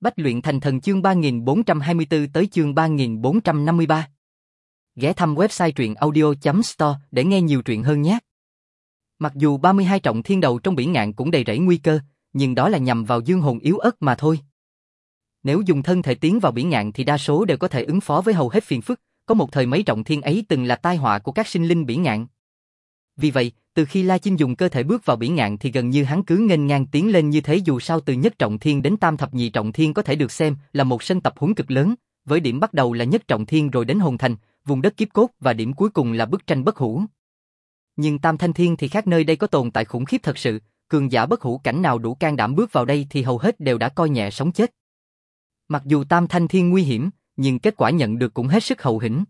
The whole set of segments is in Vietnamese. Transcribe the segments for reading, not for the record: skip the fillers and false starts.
Bách luyện thành thần chương 3424 tới chương 3453. Ghé thăm website truyện audio.store để nghe nhiều truyện hơn nhé. Mặc dù 32 trọng thiên đầu trong biển ngạn cũng đầy rẫy nguy cơ, nhưng đó là nhằm vào dương hồn yếu ớt mà thôi. Nếu dùng thân thể tiến vào biển ngạn thì đa số đều có thể ứng phó với hầu hết phiền phức, có một thời mấy trọng thiên ấy từng là tai họa của các sinh linh biển ngạn. Vì vậy, từ khi La Chinh dùng cơ thể bước vào biển ngạn thì gần như hắn cứ nghênh ngang tiến lên như thế, dù sao từ nhất trọng thiên đến tam thập nhị trọng thiên có thể được xem là một sân tập huấn cực lớn, với điểm bắt đầu là nhất trọng thiên rồi đến hồn thành, vùng đất kiếp cốt và điểm cuối cùng là bức tranh bất hủ. Nhưng tam thanh thiên thì khác, nơi đây có tồn tại khủng khiếp thật sự, cường giả bất hủ cảnh nào đủ can đảm bước vào đây thì hầu hết đều đã coi nhẹ sống chết. Mặc dù tam thanh thiên nguy hiểm, nhưng kết quả nhận được cũng hết sức hậu hĩnh.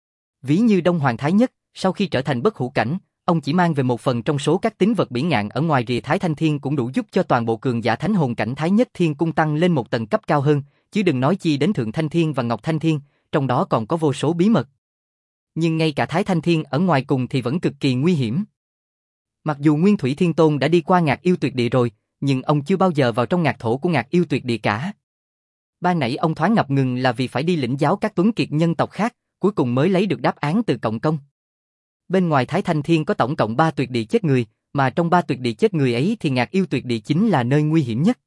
Ví như Đông Hoàng Thái Nhất, sau khi trở thành bất hủ cảnh, ông chỉ mang về một phần trong số các tín vật biển ngạn ở ngoài rìa Thái Thanh Thiên cũng đủ giúp cho toàn bộ cường giả thánh hồn cảnh Thái Nhất Thiên Cung tăng lên một tầng cấp cao hơn, chứ đừng nói chi đến Thượng Thanh Thiên và Ngọc Thanh Thiên, trong đó còn có vô số bí mật. Nhưng ngay cả Thái Thanh Thiên ở ngoài cùng thì vẫn cực kỳ nguy hiểm. Mặc dù Nguyên Thủy Thiên Tôn đã đi qua Ngạc Yêu Tuyệt Địa rồi, nhưng ông chưa bao giờ vào trong ngạc thổ của Ngạc Yêu Tuyệt Địa cả. Ban nãy ông thoáng ngập ngừng là vì phải đi lĩnh giáo các tuấn kiệt nhân tộc khác, cuối cùng mới lấy được đáp án từ Cộng Công. Bên ngoài Thái Thanh Thiên có tổng cộng 3 tuyệt địa chết người, mà trong 3 tuyệt địa chết người ấy thì Ngạc Yêu Tuyệt Địa chính là nơi nguy hiểm nhất.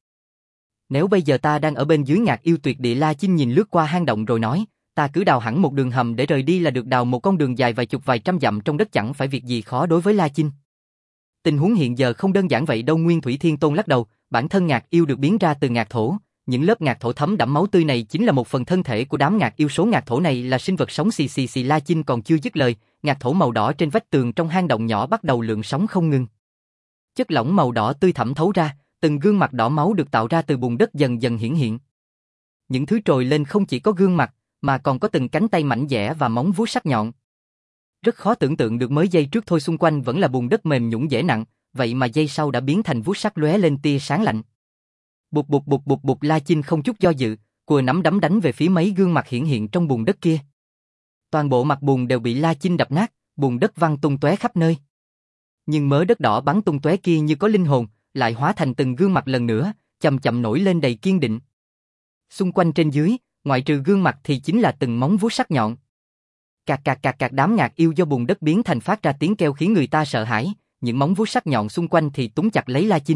Nếu bây giờ ta đang ở bên dưới Ngạc Yêu Tuyệt Địa, La Chinh nhìn lướt qua hang động rồi nói, ta cứ đào hẳn một đường hầm để rời đi là được. Đào một con đường dài vài chục vài trăm dặm trong đất chẳng phải việc gì khó đối với La Chinh. Tình huống hiện giờ không đơn giản vậy đâu. Nguyên Thủy Thiên Tôn lắc đầu, bản thân Ngạc Yêu được biến ra từ ngạc thổ. Những lớp ngạc thổ thấm đẫm máu tươi này chính là một phần thân thể của đám ngạc yêu. Số ngạc thổ này là sinh vật sống xì. La Chinh còn chưa dứt lời, ngạc thổ màu đỏ trên vách tường trong hang động nhỏ bắt đầu lượn sóng không ngừng. Chất lỏng màu đỏ tươi thẩm thấu ra, từng gương mặt đỏ máu được tạo ra từ bùn đất dần dần hiển hiện. Những thứ trồi lên không chỉ có gương mặt, mà còn có từng cánh tay mảnh dẻ và móng vuốt sắc nhọn. Rất khó tưởng tượng được mới giây trước thôi xung quanh vẫn là bùn đất mềm nhũn dễ nặng, vậy mà giây sau đã biến thành vuốt sắc lóe lên tia sáng lạnh. Bụp bụp bụp bụp bụp, La Chinh không chút do dự, cùa nắm đấm đánh về phía mấy gương mặt hiện hiện trong bùn đất kia. Toàn bộ mặt bùn đều bị La Chinh đập nát, bùn đất văng tung tóe khắp nơi. Nhưng mớ đất đỏ bắn tung tóe kia như có linh hồn, lại hóa thành từng gương mặt lần nữa, chậm chậm nổi lên đầy kiên định. Xung quanh trên dưới, ngoại trừ gương mặt thì chính là từng móng vuốt sắc nhọn. Cạc cạc cạc cạc, đám ngạc yêu do bùn đất biến thành phát ra tiếng kêu khiến người ta sợ hãi, những móng vuốt sắc nhọn xung quanh thì túm chặt lấy La Chinh.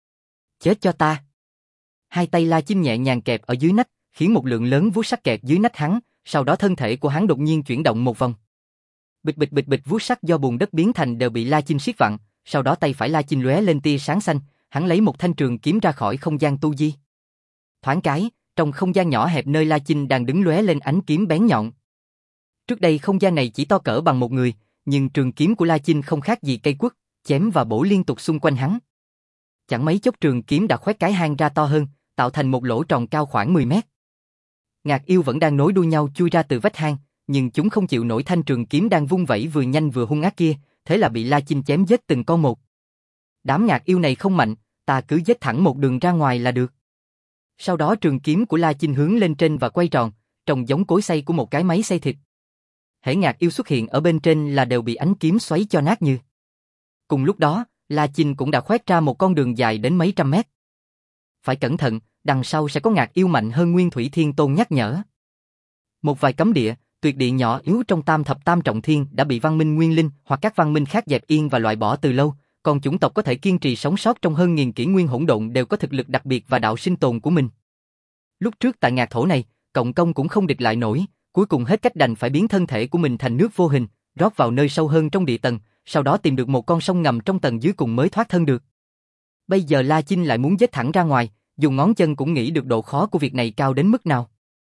Chết cho ta! Hai tay La Chinh nhẹ nhàng kẹp ở dưới nách, khiến một lượng lớn vuốt sắc kẹp dưới nách hắn, sau đó thân thể của hắn đột nhiên chuyển động một vòng. Bịch bịch bịch bịch, vuốt sắc do bùn đất biến thành đều bị La Chinh siết vặn, sau đó tay phải La Chinh lóe lên tia sáng xanh, hắn lấy một thanh trường kiếm ra khỏi không gian tu di. Thoáng cái, trong không gian nhỏ hẹp nơi La Chinh đang đứng lóe lên ánh kiếm bén nhọn. Trước đây không gian này chỉ to cỡ bằng một người, nhưng trường kiếm của La Chinh không khác gì cây quất, chém và bổ liên tục xung quanh hắn. Chẳng mấy chốc trường kiếm đã khoét cái hang ra to hơn, tạo thành một lỗ tròn cao khoảng 10 mét. Ngạc yêu vẫn đang nối đuôi nhau chui ra từ vách hang, nhưng chúng không chịu nổi thanh trường kiếm đang vung vẩy vừa nhanh vừa hung ác kia, thế là bị La Chinh chém giết từng con một. Đám ngạc yêu này không mạnh, ta cứ giết thẳng một đường ra ngoài là được. Sau đó trường kiếm của La Chinh hướng lên trên và quay tròn, trông giống cối xay của một cái máy xay thịt. Hễ ngạc yêu xuất hiện ở bên trên là đều bị ánh kiếm xoáy cho nát như. Cùng lúc đó, La Chinh cũng đã khoét ra một con đường dài đến mấy trăm mét. Phải cẩn thận, đằng sau sẽ có ngạc yêu mạnh hơn. Nguyên Thủy Thiên Tôn nhắc nhở. Một vài cấm địa, tuyệt địa nhỏ yếu trong tam thập tam trọng thiên đã bị văn minh nguyên linh hoặc các văn minh khác dẹp yên và loại bỏ từ lâu, còn chủng tộc có thể kiên trì sống sót trong hơn nghìn kỷ nguyên hỗn độn đều có thực lực đặc biệt và đạo sinh tồn của mình. Lúc trước tại ngạc thổ này, Cộng Công cũng không địch lại nổi, cuối cùng hết cách đành phải biến thân thể của mình thành nước vô hình, rót vào nơi sâu hơn trong địa tầng, sau đó tìm được một con sông ngầm trong tầng dưới cùng mới thoát thân được. Bây giờ La Chinh lại muốn giết thẳng ra ngoài, dùng ngón chân cũng nghĩ được độ khó của việc này cao đến mức nào.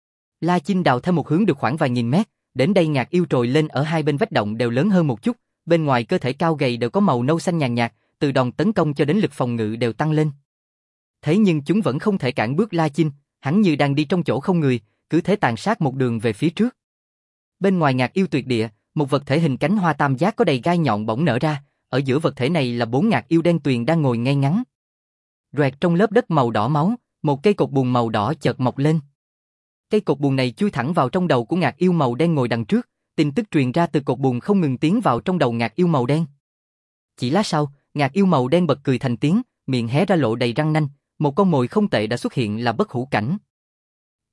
La Chinh đào theo một hướng được khoảng vài nghìn mét, đến đây ngạc yêu trồi lên ở hai bên vách động đều lớn hơn một chút, bên ngoài cơ thể cao gầy đều có màu nâu xanh nhàn nhạt, từ đòn tấn công cho đến lực phòng ngự đều tăng lên. Thế nhưng chúng vẫn không thể cản bước La Chinh, hắn như đang đi trong chỗ không người, cứ thế tàn sát một đường về phía trước. Bên ngoài ngạc yêu tuyệt địa, một vật thể hình cánh hoa tam giác có đầy gai nhọn bỗng nở ra, ở giữa vật thể này là 4 ngạc yêu đen tuyền đang ngồi ngay ngắn. Roẹt trong lớp đất màu đỏ máu, một cây cột buồm màu đỏ chợt mọc lên. Cây cột buồm này chui thẳng vào trong đầu của ngạc yêu màu đen ngồi đằng trước, tin tức truyền ra từ cột buồm không ngừng tiến vào trong đầu ngạc yêu màu đen. Chỉ lát sau, ngạc yêu màu đen bật cười thành tiếng, miệng hé ra lộ đầy răng nanh, một con mồi không tệ đã xuất hiện là bất hủ cảnh.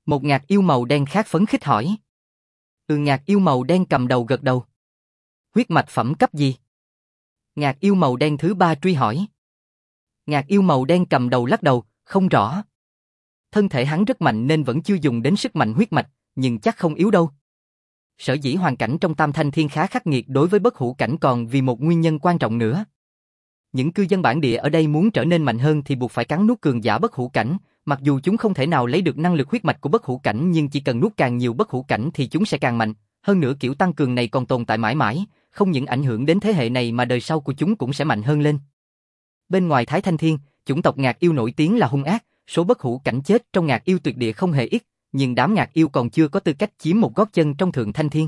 Một ngạc yêu màu đen khác phấn khích hỏi. Ngạc yêu màu đen cầm đầu gật đầu. Huyết mạch phẩm cấp gì? Ngạc yêu màu đen thứ ba truy hỏi. Ngạc yêu màu đen cầm đầu lắc đầu, không rõ. Thân thể hắn rất mạnh nên vẫn chưa dùng đến sức mạnh huyết mạch, nhưng chắc không yếu đâu. Sở dĩ hoàn cảnh trong Tam Thanh Thiên khá khắc nghiệt đối với bất hủ cảnh còn vì một nguyên nhân quan trọng nữa. Những cư dân bản địa ở đây muốn trở nên mạnh hơn thì buộc phải cắn nuốt cường giả bất hủ cảnh, mặc dù chúng không thể nào lấy được năng lực huyết mạch của bất hủ cảnh nhưng chỉ cần nuốt càng nhiều bất hủ cảnh thì chúng sẽ càng mạnh, hơn nữa kiểu tăng cường này còn tồn tại mãi mãi, không những ảnh hưởng đến thế hệ này mà đời sau của chúng cũng sẽ mạnh hơn lên. Bên ngoài Thái Thanh Thiên, chủng tộc ngạc yêu nổi tiếng là hung ác, số bất hủ cảnh chết trong ngạc yêu tuyệt địa không hề ít, nhưng đám ngạc yêu còn chưa có tư cách chiếm một gót chân trong Thượng Thanh Thiên.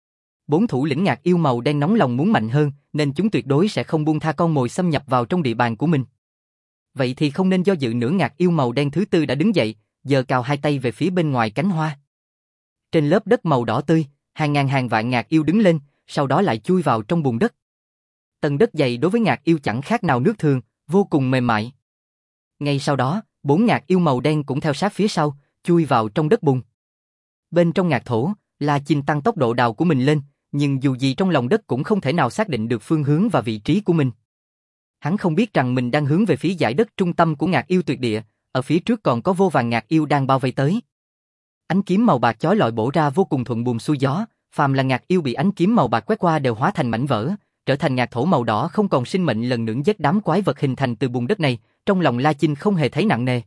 4 thủ lĩnh ngạc yêu màu đen nóng lòng muốn mạnh hơn, nên chúng tuyệt đối sẽ không buông tha con mồi xâm nhập vào trong địa bàn của mình. Vậy thì không nên do dự nữa, ngạc yêu màu đen thứ tư đã đứng dậy, giơ cao hai tay về phía bên ngoài cánh hoa. Trên lớp đất màu đỏ tươi, hàng ngàn hàng vạn ngạc yêu đứng lên, sau đó lại chui vào trong bùn đất. Tầng đất dày đối với ngạc yêu chẳng khác nào nước thường, vô cùng mềm mại. Ngay sau đó, 4 ngạc yêu màu đen cũng theo sát phía sau, chui vào trong đất bùn. Bên trong ngạc thổ, La Chinh tăng tốc độ đào của mình lên, nhưng dù gì trong lòng đất cũng không thể nào xác định được phương hướng và vị trí của mình. Hắn không biết rằng mình đang hướng về phía dải đất trung tâm của ngạc yêu tuyệt địa, ở phía trước còn có vô vàn ngạc yêu đang bao vây tới. Ánh kiếm màu bạc chói lọi bổ ra vô cùng thuận buồm xuôi gió, phàm là ngạc yêu bị ánh kiếm màu bạc quét qua đều hóa thành mảnh vỡ, trở thành ngạc thổ màu đỏ không còn sinh mệnh lần nữa. Giết đám quái vật hình thành từ bùn đất này, trong lòng La Chinh không hề thấy nặng nề.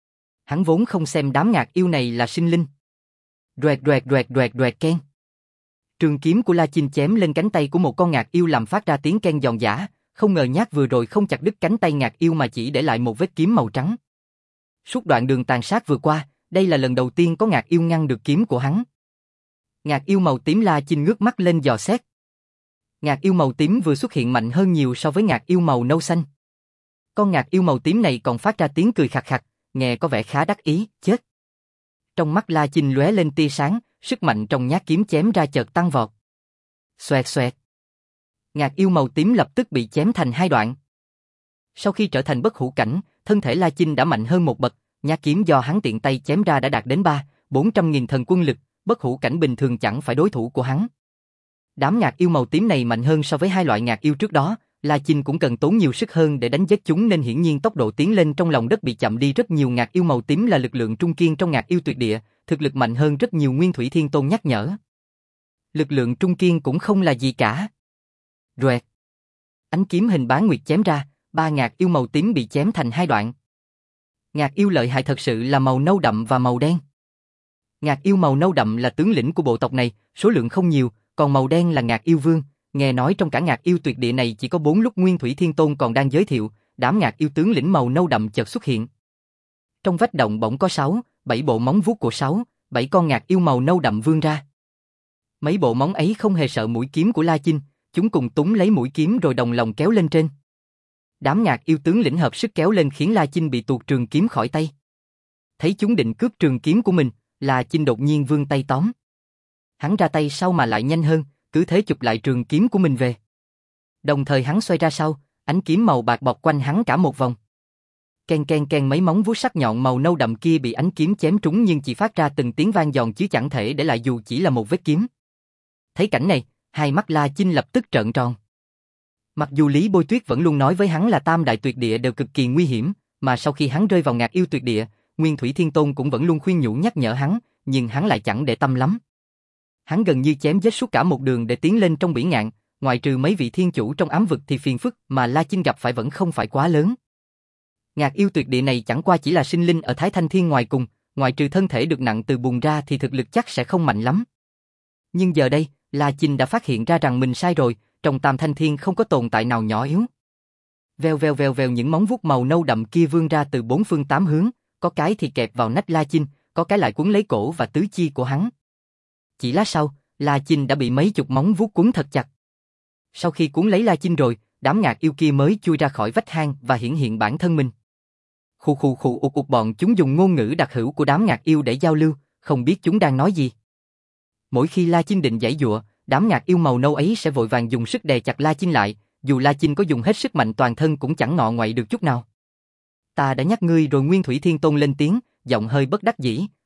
Hắn vốn không xem đám ngạc yêu này là sinh linh. Đoẹt đoẹt đoẹt đoẹt đoẹt keng. Trường kiếm của La Chinh chém lên cánh tay của một con ngạc yêu làm phát ra tiếng keng giòn giã, không ngờ nhát vừa rồi không chặt đứt cánh tay ngạc yêu mà chỉ để lại một vết kiếm màu trắng. Suốt đoạn đường tàn sát vừa qua, đây là lần đầu tiên có ngạc yêu ngăn được kiếm của hắn. Ngạc yêu màu tím. La Chinh ngước mắt lên dò xét. Ngạc yêu màu tím vừa xuất hiện mạnh hơn nhiều so với ngạc yêu màu nâu xanh. Con ngạc yêu màu tím này còn phát ra tiếng cười khặt khặt, nghe có vẻ khá đắc ý, chết. Trong mắt La Chinh lóe lên tia sáng, sức mạnh trong nhát kiếm chém ra chợt tăng vọt. Xoẹt xoẹt. Ngạc yêu màu tím lập tức bị chém thành hai đoạn. Sau khi trở thành bất hủ cảnh, thân thể La Chinh đã mạnh hơn một bậc, nhát kiếm do hắn tiện tay chém ra đã đạt đến 300-400 nghìn thần quân lực, bất hủ cảnh bình thường chẳng phải đối thủ của hắn. Đám ngạc yêu màu tím này mạnh hơn so với hai loại ngạc yêu trước đó, La Chinh cũng cần tốn nhiều sức hơn để đánh giết chúng nên hiển nhiên tốc độ tiến lên trong lòng đất bị chậm đi rất nhiều. Ngạc yêu màu tím là lực lượng trung kiên trong ngạc yêu tuyệt địa, thực lực mạnh hơn rất nhiều. Nguyên Thủy Thiên Tôn nhắc nhở. Lực lượng trung kiên cũng không là gì cả. Roẹt. Ánh kiếm hình bán nguyệt chém ra, 3 ngạc yêu màu tím bị chém thành hai đoạn. Ngạc yêu lợi hại thật sự là màu nâu đậm và màu đen. Ngạc yêu màu nâu đậm là tướng lĩnh của bộ tộc này, số lượng không nhiều, còn màu đen là ngạc yêu vương. Nghe nói trong cả ngạc yêu tuyệt địa này chỉ có 4 lúc Nguyên Thủy Thiên Tôn còn đang giới thiệu, đám ngạc yêu tướng lĩnh màu nâu đậm chợt xuất hiện. Trong vách động bỗng có 7 bộ móng vuốt của 7 con ngạc yêu màu nâu đậm vươn ra. Mấy bộ móng ấy không hề sợ mũi kiếm của La Chinh, chúng cùng túm lấy mũi kiếm rồi đồng lòng kéo lên trên. Đám ngạc yêu tướng lĩnh hợp sức kéo lên khiến La Chinh bị tuột trường kiếm khỏi tay. Thấy chúng định cướp trường kiếm của mình, La Chinh đột nhiên vươn tay tóm. Hắn ra tay sau mà lại nhanh hơn, cứ thế chụp lại trường kiếm của mình về. Đồng thời hắn xoay ra sau, ánh kiếm màu bạc bọc quanh hắn cả một vòng. Ken ken ken, mấy móng vuốt sắc nhọn màu nâu đậm kia bị ánh kiếm chém trúng nhưng chỉ phát ra từng tiếng vang giòn chứ chẳng thể để lại dù chỉ là một vết kiếm. Thấy cảnh này, hai mắt La Chinh lập tức trợn tròn. Mặc dù Lý Bôi Tuyết vẫn luôn nói với hắn là tam đại tuyệt địa đều cực kỳ nguy hiểm, mà sau khi hắn rơi vào ngạc yêu tuyệt địa, Nguyên Thủy Thiên Tôn cũng vẫn luôn khuyên nhủ nhắc nhở hắn, nhưng hắn lại chẳng để tâm lắm. Hắn gần như chém giết suốt cả một đường để tiến lên trong bỉ ngạn, ngoại trừ mấy vị thiên chủ trong ám vực thì phiền phức mà La Chinh gặp phải vẫn không phải quá lớn. Ngạc yêu tuyệt địa này chẳng qua chỉ là sinh linh ở Thái Thanh Thiên ngoài cùng, ngoại trừ thân thể được nặng từ bùn ra thì thực lực chắc sẽ không mạnh lắm. Nhưng giờ đây, La Chinh đã phát hiện ra rằng mình sai rồi, trong Tam Thanh Thiên không có tồn tại nào nhỏ yếu. Vèo vèo vèo vèo, những móng vuốt màu nâu đậm kia vươn ra từ 4 phương 8 hướng, có cái thì kẹp vào nách La Chinh, có cái lại quấn lấy cổ và tứ chi của hắn. Chỉ lát sau, La Chinh đã bị mấy chục móng vuốt quấn thật chặt. Sau khi cuốn lấy La Chinh rồi, đám ngạc yêu kia mới chui ra khỏi vách hang và hiển hiện bản thân mình. Khụ khụ khụ ụt ụt, bọn chúng dùng ngôn ngữ đặc hữu của đám ngạc yêu để giao lưu, không biết chúng đang nói gì. Mỗi khi La Chinh định giãy giụa, đám ngạc yêu màu nâu ấy sẽ vội vàng dùng sức đè chặt La Chinh lại, dù La Chinh có dùng hết sức mạnh toàn thân cũng chẳng ngọ nguậy được chút nào. Ta đã nhắc ngươi rồi. Nguyên Thủy Thiên Tôn lên tiếng, giọng hơi bất đắc dĩ,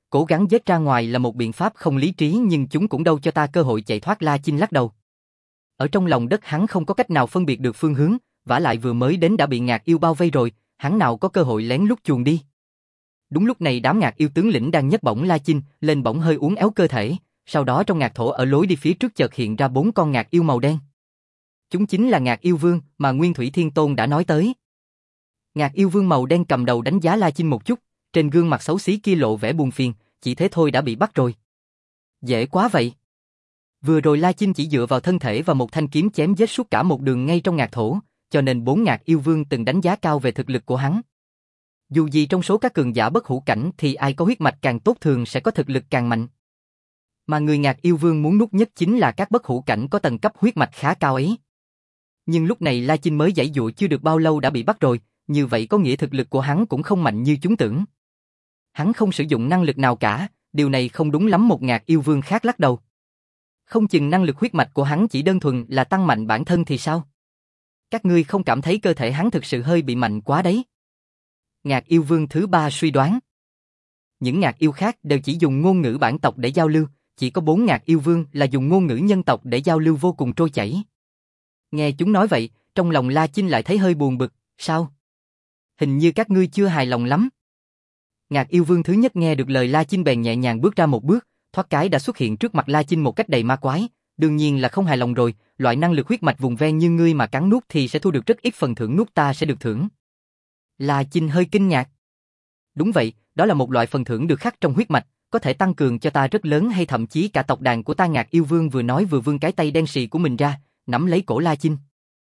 Cố gắng giết ra ngoài là một biện pháp không lý trí nhưng chúng cũng đâu cho ta cơ hội chạy thoát. La Chinh lắc đầu. Ở trong lòng đất hắn không có cách nào phân biệt được phương hướng, vả lại vừa mới đến đã bị Ngạc Yêu bao vây rồi, hắn nào có cơ hội lén lút chuồn đi. Đúng lúc này đám Ngạc Yêu tướng lĩnh đang nhấc bổng La Chinh lên, bổng hơi uốn éo cơ thể, sau đó trong ngạc thổ ở lối đi phía trước chợt hiện ra 4 con Ngạc Yêu màu đen. Chúng chính là Ngạc Yêu Vương mà Nguyên Thủy Thiên Tôn đã nói tới. Ngạc Yêu Vương màu đen cầm đầu đánh giá La Chinh một chút, trên gương mặt xấu xí kia lộ vẻ buồn phiền, chỉ thế thôi đã bị bắt rồi. Dễ quá vậy. Vừa rồi La Chinh chỉ dựa vào thân thể và một thanh kiếm chém giết suốt cả một đường ngay trong ngạc thổ, cho nên 4 Ngạc Yêu Vương từng đánh giá cao về thực lực của hắn. Dù gì trong số các cường giả bất hủ cảnh thì ai có huyết mạch càng tốt thường sẽ có thực lực càng mạnh. Mà người Ngạc Yêu Vương muốn nuốt nhất chính là các bất hủ cảnh có tầng cấp huyết mạch khá cao ấy. Nhưng lúc này La Chinh mới giãy dụa chưa được bao lâu đã bị bắt rồi, như vậy có nghĩa thực lực của hắn cũng không mạnh như chúng tưởng. Hắn không sử dụng năng lực nào cả, điều này không đúng lắm. Một Ngạc Yêu Vương khác lắc đầu. Không chừng năng lực huyết mạch của hắn chỉ đơn thuần là tăng mạnh bản thân thì sao? Các ngươi không cảm thấy cơ thể hắn thực sự hơi bị mạnh quá đấy? Ngạc Yêu Vương thứ 3 suy đoán. Những Ngạc Yêu khác đều chỉ dùng ngôn ngữ bản tộc để giao lưu, chỉ có 4 Ngạc Yêu Vương là dùng ngôn ngữ nhân tộc để giao lưu vô cùng trôi chảy. Nghe chúng nói vậy, trong lòng La Chinh lại thấy hơi buồn bực, sao? Hình như các ngươi chưa hài lòng lắm. Ngạc Yêu Vương thứ nhất nghe được lời La Chinh bèn nhẹ nhàng bước ra một bước, thoát cái đã xuất hiện trước mặt La Chinh một cách đầy ma quái, đương nhiên là không hài lòng rồi, loại năng lực huyết mạch vùng ven như ngươi mà cắn nuốt thì sẽ thu được rất ít phần thưởng, nuốt ta sẽ được thưởng. La Chinh hơi kinh ngạc. Đúng vậy, đó là một loại phần thưởng được khắc trong huyết mạch, có thể tăng cường cho ta rất lớn hay thậm chí cả tộc đàn của ta. Ngạc Yêu Vương vừa nói vừa vươn cái tay đen sì của mình ra, nắm lấy cổ La Chinh.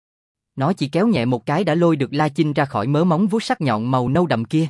Nó chỉ kéo nhẹ một cái đã lôi được La Chinh ra khỏi mớ móng vuốt sắc nhọn màu nâu đậm kia.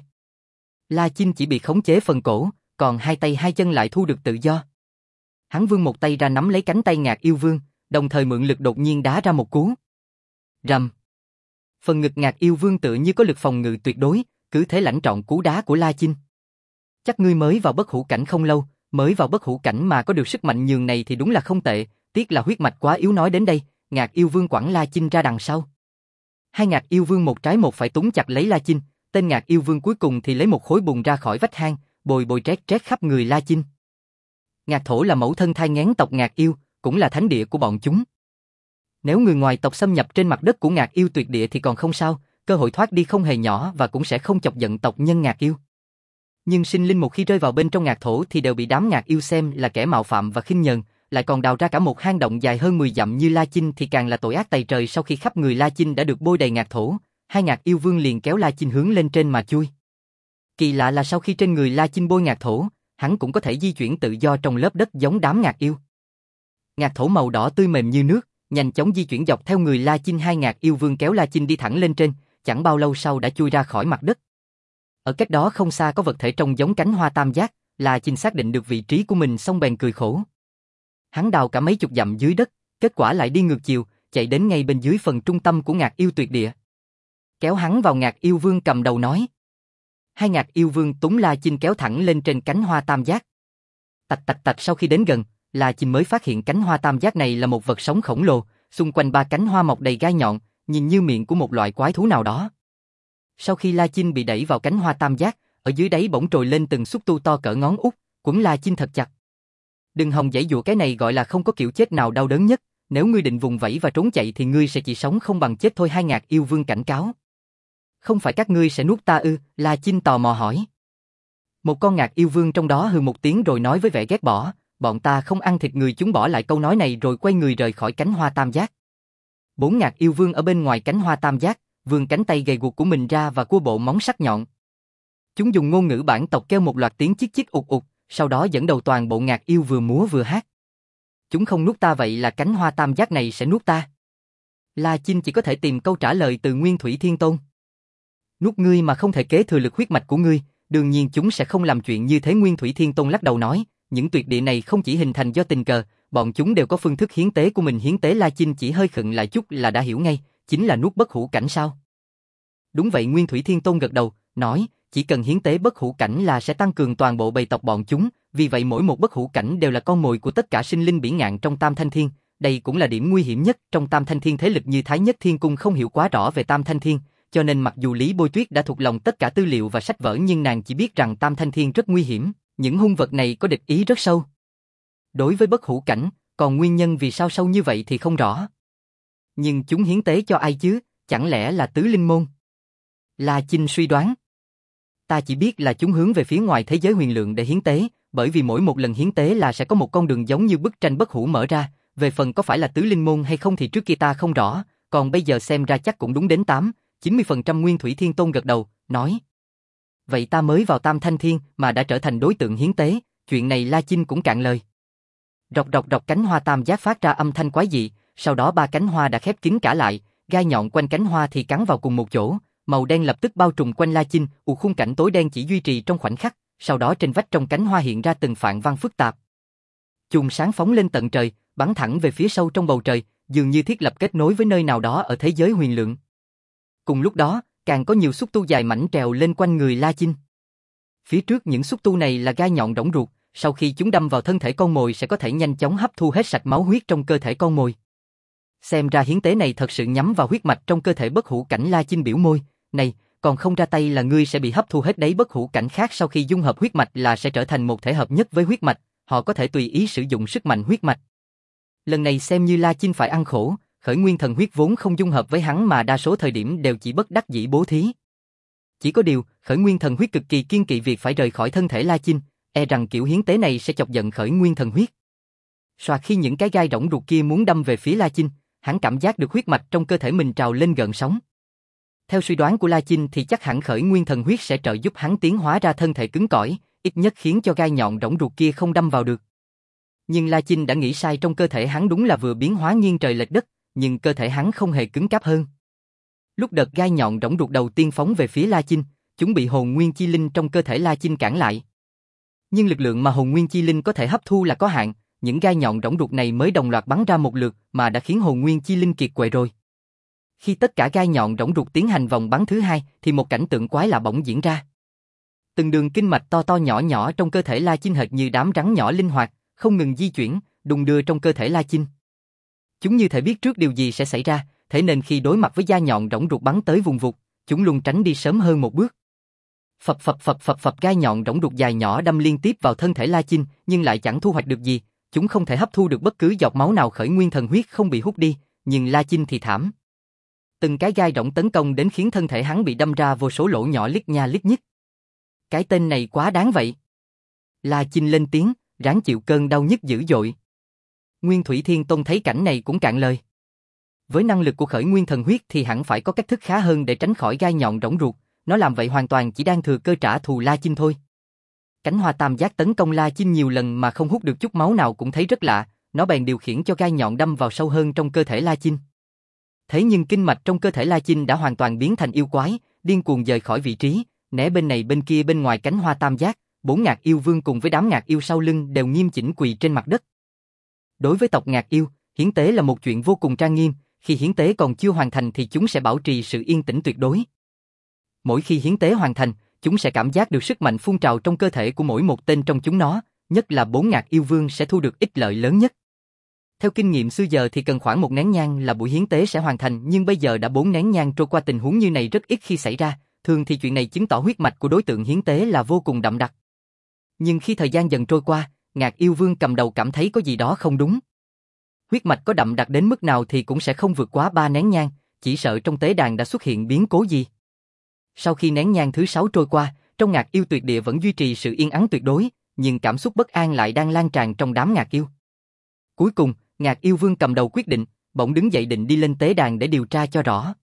La Chinh chỉ bị khống chế phần cổ, còn hai tay hai chân lại thu được tự do. Hắn vươn một tay ra nắm lấy cánh tay Ngạc Yêu Vương, đồng thời mượn lực đột nhiên đá ra một cú. Rầm. Phần ngực Ngạc Yêu Vương tựa như có lực phòng ngự tuyệt đối, cứ thế lãnh trọn cú đá của La Chinh. Chắc ngươi mới vào bất hủ cảnh không lâu, mới vào bất hủ cảnh mà có được sức mạnh nhường này thì đúng là không tệ, tiếc là huyết mạch quá yếu. Nói đến đây, Ngạc Yêu Vương quẳng La Chinh ra đằng sau. Hai Ngạc Yêu Vương một trái một phải túm chặt lấy La Chinh, tên Ngạc Yêu Vương cuối cùng thì lấy một khối bùn ra khỏi vách hang, bồi bồi trét trét khắp người La Chinh. Ngạc thổ là mẫu thân thai nghén tộc Ngạc Yêu, cũng là thánh địa của bọn chúng. Nếu người ngoài tộc xâm nhập trên mặt đất của Ngạc Yêu tuyệt địa thì còn không sao, cơ hội thoát đi không hề nhỏ và cũng sẽ không chọc giận tộc nhân Ngạc Yêu. Nhưng sinh linh một khi rơi vào bên trong Ngạc thổ thì đều bị đám Ngạc Yêu xem là kẻ mạo phạm và khinh nhờn, lại còn đào ra cả một hang động dài hơn 10 dặm như La Chinh thì càng là tội ác tày trời. Sau khi khắp người La Chinh đã được bôi đầy Ngạc thổ, hai Ngạc Yêu Vương liền kéo La Chinh hướng lên trên mà chui. Kỳ lạ là sau khi trên người La Chinh bôi Ngạc thổ, hắn cũng có thể di chuyển tự do trong lớp đất giống đám Ngạc Yêu. Ngạc thổ màu đỏ tươi mềm như nước, nhanh chóng di chuyển dọc theo người La Chinh. Hai Ngạc Yêu Vương kéo La Chinh đi thẳng lên trên, chẳng bao lâu sau đã chui ra khỏi mặt đất. Ở cách đó không xa có vật thể trông giống cánh hoa tam giác, La Chinh xác định được vị trí của mình xong bèn cười khổ. Hắn đào cả mấy chục dặm dưới đất, kết quả lại đi ngược chiều, chạy đến ngay bên dưới phần trung tâm của Ngạc Yêu tuyệt địa. Kéo hắn vào, Ngạc Yêu Vương cầm đầu nói. Hai Ngạc Yêu Vương túm La Chinh kéo thẳng lên trên cánh hoa tam giác. Tạch tạch tạch. Sau khi đến gần, La Chinh mới phát hiện cánh hoa tam giác này là một vật sống khổng lồ, xung quanh 3 cánh hoa mọc đầy gai nhọn, nhìn như miệng của một loại quái thú nào đó. Sau khi La Chinh bị đẩy vào cánh hoa tam giác, ở dưới đáy bỗng trồi lên từng xúc tu to cỡ ngón út, quấn La Chinh thật chặt. Đừng hòng giãy giụa, cái này gọi là không có kiểu chết nào đau đớn nhất, nếu ngươi định vùng vẫy và trốn chạy thì ngươi sẽ chỉ sống không bằng chết thôi. Hai Ngạc Yêu Vương cảnh cáo. Không phải các ngươi sẽ nuốt ta ư? La Chinh tò mò hỏi. Một con Ngạc Yêu Vương trong đó hừ một tiếng rồi nói với vẻ ghét bỏ, bọn ta không ăn thịt người. Chúng bỏ lại câu nói này rồi quay người rời khỏi cánh hoa tam giác. 4 Ngạc Yêu Vương ở bên ngoài cánh hoa tam giác, vươn cánh tay gầy guộc của mình ra và cua bộ móng sắc nhọn. Chúng dùng ngôn ngữ bản tộc kêu một loạt tiếng chít chít ụt ụt, sau đó dẫn đầu toàn bộ Ngạc Yêu vừa múa vừa hát. Chúng không nuốt ta vậy là cánh hoa tam giác này sẽ nuốt ta? La Chinh chỉ có thể tìm câu trả lời từ Nguyên Thủy Thiên Tôn. Nuốt ngươi mà không thể kế thừa lực huyết mạch của ngươi, đương nhiên chúng sẽ không làm chuyện như thế. Nguyên Thủy Thiên Tôn lắc đầu nói, những tuyệt địa này không chỉ hình thành do tình cờ, bọn chúng đều có phương thức hiến tế của mình. Hiến tế? La Chinh chỉ hơi khựng lại chút là đã hiểu ngay, chính là nuốt bất hủ cảnh sao? Đúng vậy. Nguyên Thủy Thiên Tôn gật đầu, nói, chỉ cần hiến tế bất hủ cảnh là sẽ tăng cường toàn bộ bầy tộc bọn chúng, vì vậy mỗi một bất hủ cảnh đều là con mồi của tất cả sinh linh bỉ ngạn trong Tam Thanh Thiên. Đây cũng là điểm nguy hiểm nhất. Trong Tam Thanh Thiên thế lực như Thái Nhất Thiên Cung không hiểu quá rõ về Tam Thanh Thiên, cho nên mặc dù Lý Bôi Tuyết đã thuộc lòng tất cả tư liệu và sách vở nhưng nàng chỉ biết rằng Tam Thanh Thiên rất nguy hiểm, Những hung vật này có địch ý rất sâu. Đối với bất hủ cảnh, còn nguyên nhân vì sao sâu như vậy thì không rõ. Nhưng chúng hiến tế cho ai chứ, chẳng lẽ là tứ linh môn? La Chinh suy đoán. Ta chỉ biết là chúng hướng về phía ngoài thế giới huyền lượng để hiến tế, bởi vì mỗi một lần hiến tế là sẽ có một con đường giống như bức tranh bất hủ mở ra, về phần có phải là tứ linh môn hay không thì trước kia ta không rõ, còn bây giờ xem ra chắc cũng đúng đến 90% Nguyên Thủy Thiên Tôn gật đầu, nói. Vậy ta mới vào Tam Thanh Thiên mà đã trở thành đối tượng hiến tế, chuyện này La Chinh cũng cạn lời. Rọc rọc rọc cánh hoa tam giác phát ra âm thanh quái dị, sau đó ba cánh hoa đã khép kín cả lại, gai nhọn quanh cánh hoa thì cắn vào cùng một chỗ, màu đen lập tức bao trùm quanh La Chinh, khung cảnh tối đen chỉ duy trì trong khoảnh khắc, sau đó trên vách trong cánh hoa hiện ra từng phạn văn phức tạp. Chùm sáng phóng lên tận trời, bắn thẳng về phía sâu trong bầu trời, dường như thiết lập kết nối với nơi nào đó ở thế giới huyền lượng. Cùng lúc đó, càng có nhiều xúc tu dài mảnh trèo lên quanh người La Chinh. Phía trước những xúc tu này là gai nhọn rỗng ruột, sau khi chúng đâm vào thân thể con mồi sẽ có thể nhanh chóng hấp thu hết sạch máu huyết trong cơ thể con mồi. Xem ra hiến tế này thật sự nhắm vào huyết mạch trong cơ thể bất hủ cảnh. La Chinh biểu môi, này, còn không ra tay là ngươi sẽ bị hấp thu hết đấy. Bất hủ cảnh khác sau khi dung hợp huyết mạch là sẽ trở thành một thể hợp nhất với huyết mạch, họ có thể tùy ý sử dụng sức mạnh huyết mạch. Lần này xem như La Chinh phải ăn khổ, khởi nguyên thần huyết vốn không dung hợp với hắn mà đa số thời điểm đều chỉ bất đắc dĩ bố thí. Chỉ có điều, khởi nguyên thần huyết cực kỳ kiên kỵ việc phải rời khỏi thân thể La Chinh, e rằng kiểu hiến tế này sẽ chọc giận khởi nguyên thần huyết. Soạt khi những cái gai rỗng ruột kia muốn đâm về phía La Chinh, hắn cảm giác được huyết mạch trong cơ thể mình trào lên gợn sóng. Theo suy đoán của La Chinh thì chắc hẳn khởi nguyên thần huyết sẽ trợ giúp hắn tiến hóa ra thân thể cứng cỏi, ít nhất khiến cho gai nhọn rỗng ruột kia không đâm vào được. Nhưng La Chinh đã nghĩ sai, trong cơ thể hắn đúng là vừa biến hóa nghiêng trời lệch đất, nhưng cơ thể hắn không hề cứng cáp hơn. Lúc đợt gai nhọn rỗng ruột đầu tiên phóng về phía La Chinh, chúng bị hồn nguyên chi linh trong cơ thể La Chinh cản lại. Nhưng lực lượng mà hồn nguyên chi linh có thể hấp thu là có hạn, những gai nhọn rỗng ruột này mới đồng loạt bắn ra một lượt mà đã khiến hồn nguyên chi linh kiệt quệ rồi. Khi tất cả gai nhọn rỗng ruột tiến hành vòng bắn thứ hai thì một cảnh tượng quái lạ bỗng diễn ra. Từng đường kinh mạch to to nhỏ nhỏ trong cơ thể La Chinh hệt như đám rắn nhỏ linh hoạt, không ngừng di chuyển, đung đưa trong cơ thể La Chinh. Chúng như thể biết trước điều gì sẽ xảy ra, thế nên khi đối mặt với gai nhọn rỗng ruột bắn tới vùng vụt, chúng luôn tránh đi sớm hơn một bước. Phập phập phập phập phập, gai nhọn rỗng ruột dài nhỏ đâm liên tiếp vào thân thể La Chinh, nhưng lại chẳng thu hoạch được gì, chúng không thể hấp thu được bất cứ giọt máu nào. Khởi nguyên thần huyết không bị hút đi, nhưng La Chinh thì thảm. Từng cái gai rỗng tấn công đến khiến thân thể hắn bị đâm ra vô số lỗ nhỏ lít nha lít nhít. Cái tên này quá đáng vậy. La Chinh lên tiếng, ráng chịu cơn đau nhức dữ dội. Nguyên Thủy Thiên Tôn thấy cảnh này cũng cạn lời. Với năng lực của khởi nguyên thần huyết thì hẳn phải có cách thức khá hơn để tránh khỏi gai nhọn rỗng ruột, nó làm vậy hoàn toàn chỉ đang thừa cơ trả thù La Chinh thôi. Cánh hoa tam giác tấn công La Chinh nhiều lần mà không hút được chút máu nào cũng thấy rất lạ, nó bèn điều khiển cho gai nhọn đâm vào sâu hơn trong cơ thể La Chinh. Thế nhưng kinh mạch trong cơ thể La Chinh đã hoàn toàn biến thành yêu quái, điên cuồng dời khỏi vị trí, né bên này bên kia. Bên ngoài cánh hoa tam giác, 4 ngạc yêu vương cùng với đám ngạc yêu sau lưng đều nghiêm chỉnh quỳ trên mặt đất. Đối với tộc ngạc yêu, hiến tế là một chuyện vô cùng trang nghiêm, khi hiến tế còn chưa hoàn thành thì chúng sẽ bảo trì sự yên tĩnh tuyệt đối. Mỗi khi hiến tế hoàn thành, chúng sẽ cảm giác được sức mạnh phun trào trong cơ thể của mỗi một tên trong chúng nó, nhất là 4 ngạc yêu vương sẽ thu được ích lợi lớn nhất. Theo kinh nghiệm xưa giờ thì cần khoảng 1 nén nhang là buổi hiến tế sẽ hoàn thành, nhưng bây giờ đã 4 nén nhang trôi qua, tình huống như này rất ít khi xảy ra, thường thì chuyện này chứng tỏ huyết mạch của đối tượng hiến tế là vô cùng đậm đặc. Nhưng khi thời gian dần trôi qua, ngạc yêu vương cầm đầu cảm thấy có gì đó không đúng. Huyết mạch có đậm đặc đến mức nào thì cũng sẽ không vượt quá 3 nén nhang, chỉ sợ trong tế đàn đã xuất hiện biến cố gì. Sau khi nén nhang thứ 6 trôi qua, trong ngạc yêu tuyệt địa vẫn duy trì sự yên ắng tuyệt đối, nhưng cảm xúc bất an lại đang lan tràn trong đám ngạc yêu. Cuối cùng, ngạc yêu vương cầm đầu quyết định, bỗng đứng dậy định đi lên tế đàn để điều tra cho rõ.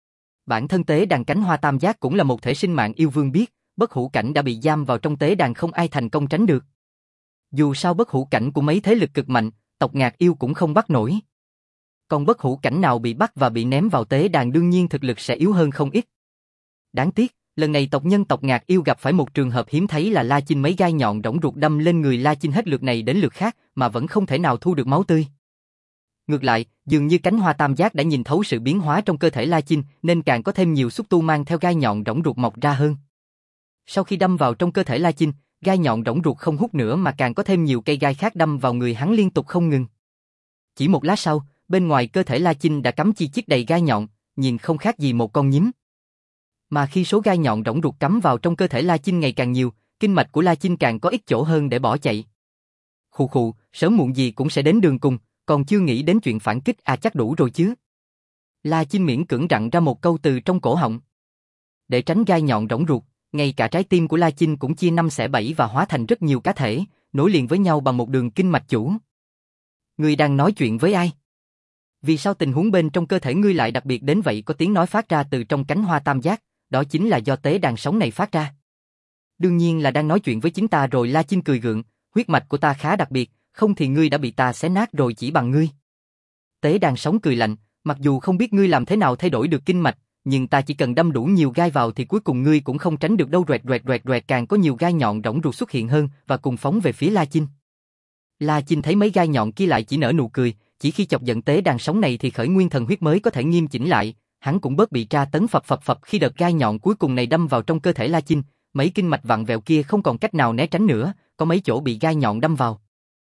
Bản thân tế đàn cánh hoa tam giác cũng là một thể sinh mạng, yêu vương biết, bất hủ cảnh đã bị giam vào trong tế đàn không ai thành công tránh được. Dù sao bất hủ cảnh của mấy thế lực cực mạnh, tộc ngạc yêu cũng không bắt nổi. Còn bất hủ cảnh nào bị bắt và bị ném vào tế đàn đương nhiên thực lực sẽ yếu hơn không ít. Đáng tiếc, lần này tộc nhân tộc ngạc yêu gặp phải một trường hợp hiếm thấy là La Chinh mấy gai nhọn rỗng ruột đâm lên người La Chinh hết lượt này đến lượt khác mà vẫn không thể nào thu được máu tươi. Ngược lại, dường như cánh hoa tam giác đã nhìn thấu sự biến hóa trong cơ thể La Chinh nên càng có thêm nhiều xúc tu mang theo gai nhọn rỗng ruột mọc ra hơn. Sau khi đâm vào trong cơ thể La Chinh, gai nhọn rỗng ruột không hút nữa mà càng có thêm nhiều cây gai khác đâm vào người hắn liên tục không ngừng. Chỉ một lát sau, bên ngoài cơ thể La Chinh đã cắm chi chít đầy gai nhọn, nhìn không khác gì một con nhím. Mà khi số gai nhọn rỗng ruột cắm vào trong cơ thể La Chinh ngày càng nhiều, kinh mạch của La Chinh càng có ít chỗ hơn để bỏ chạy. Khụ khụ, sớm muộn gì cũng sẽ đến đường cùng, còn chưa nghĩ đến chuyện phản kích chắc đủ rồi chứ. La Chinh miễn cưỡng rặn ra một câu từ trong cổ họng. Để tránh gai nhọn rỗng ruột, ngay cả trái tim của La Chinh cũng chia 5 xẻ 7 và hóa thành rất nhiều cá thể, nối liền với nhau bằng một đường kinh mạch chủ. Ngươi đang nói chuyện với ai? Vì sao tình huống bên trong cơ thể ngươi lại đặc biệt đến vậy? Có tiếng nói phát ra từ trong cánh hoa tam giác, đó chính là do tế đàn sống này phát ra. Đương nhiên là đang nói chuyện với chính ta rồi. La Chinh cười gượng, huyết mạch của ta khá đặc biệt, không thì ngươi đã bị ta xé nát rồi chỉ bằng ngươi. Tế đàn sống cười lạnh, mặc dù không biết ngươi làm thế nào thay đổi được kinh mạch, nhưng ta chỉ cần đâm đủ nhiều gai vào thì cuối cùng ngươi cũng không tránh được đâu. Roẹt, càng có nhiều gai nhọn rỗng ruột xuất hiện hơn và cùng phóng về phía La Chinh. La Chinh thấy mấy gai nhọn kia lại chỉ nở nụ cười, chỉ khi chọc giận tế đàn sống này thì khởi nguyên thần huyết mới có thể nghiêm chỉnh lại, hắn cũng bớt bị tra tấn phập khi đợt gai nhọn cuối cùng này đâm vào trong cơ thể La Chinh, mấy kinh mạch vặn vẹo kia không còn cách nào né tránh nữa, có mấy chỗ bị gai nhọn đâm vào.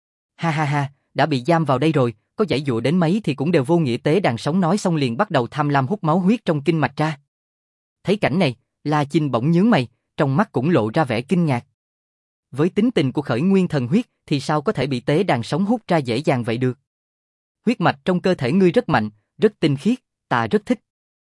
Ha, đã bị giam vào đây rồi, có giãy giụa đến mấy thì cũng đều vô nghĩa. Tế đàn sống nói xong liền bắt đầu tham lam hút máu huyết trong kinh mạch ra. Thấy cảnh này, La Chinh bỗng nhướng mày, trong mắt cũng lộ ra vẻ kinh ngạc. Với tính tình của khởi nguyên thần huyết thì sao có thể bị tế đàn sống hút ra dễ dàng vậy được? Huyết mạch trong cơ thể ngươi rất mạnh, rất tinh khiết, ta rất thích.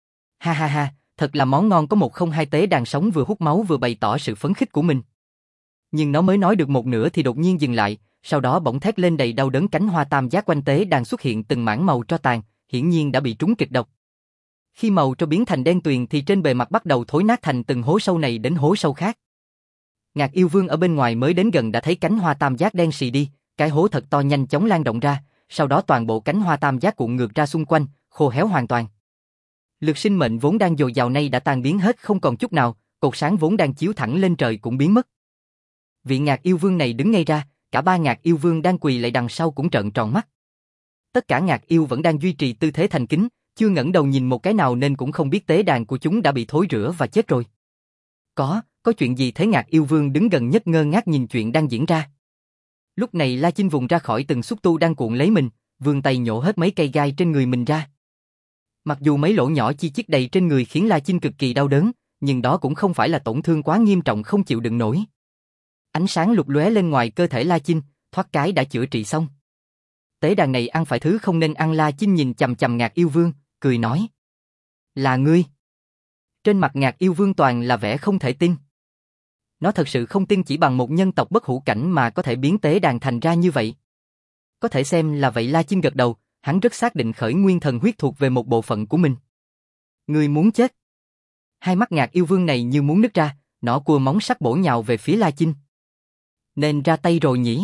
Ha, thật là món ngon có một không hai. Tế đàn sống vừa hút máu vừa bày tỏ sự phấn khích của mình. Nhưng nó mới nói được một nửa thì đột nhiên dừng lại, sau đó bỗng thét lên đầy đau đớn. Cánh hoa tam giác quanh tế đàn xuất hiện từng mảng màu tro tàn, hiển nhiên đã bị trúng kịch độc. Khi màu tro biến thành đen tuyền thì trên bề mặt bắt đầu thối nát thành từng hố sâu này đến hố sâu khác. Ngạc Yêu Vương ở bên ngoài mới đến gần đã thấy cánh hoa tam giác đen xì đi, cái hố thật to nhanh chóng lan rộng ra, sau đó toàn bộ cánh hoa tam giác cuộn ngược ra xung quanh, khô héo hoàn toàn. Lực sinh mệnh vốn đang dồi dào nay đã tan biến hết không còn chút nào, cột sáng vốn đang chiếu thẳng lên trời cũng biến mất. Vị Ngạc Yêu Vương này đứng ngay ra, cả ba Ngạc Yêu Vương đang quỳ lại đằng sau cũng trợn tròn mắt. Tất cả Ngạc Yêu vẫn đang duy trì tư thế thành kính, chưa ngẩng đầu nhìn một cái nào nên cũng không biết tế đàn của chúng đã bị thối rữa và chết rồi. Có chuyện gì thế? Ngạc Yêu Vương đứng gần nhất ngơ ngác nhìn chuyện đang diễn ra. Lúc này La Chinh vùng ra khỏi từng xúc tu đang cuộn lấy mình, vươn tay nhổ hết mấy cây gai trên người mình ra. Mặc dù mấy lỗ nhỏ chi chít đầy trên người khiến La Chinh cực kỳ đau đớn, nhưng đó cũng không phải là tổn thương quá nghiêm trọng không chịu đựng nổi. Ánh sáng lục lóe lên ngoài cơ thể La Chinh, thoát cái đã chữa trị xong. Tế đàn này ăn phải thứ không nên ăn. La Chinh nhìn chằm chằm Ngạc Yêu Vương, cười nói. Là ngươi? Trên mặt Ngạc Yêu Vương toàn là vẻ không thể tin. Nó thật sự không tin chỉ bằng một nhân tộc bất hủ cảnh mà có thể biến tế đàn thành ra như vậy. Có thể xem là vậy. La Chinh gật đầu, hắn rất xác định khởi nguyên thần huyết thuộc về một bộ phận của mình. Ngươi muốn chết? Hai mắt Ngạc Yêu Vương này như muốn nứt ra, nó cua móng sắc bổ nhào về phía La Chinh. Nên ra tay rồi nhỉ?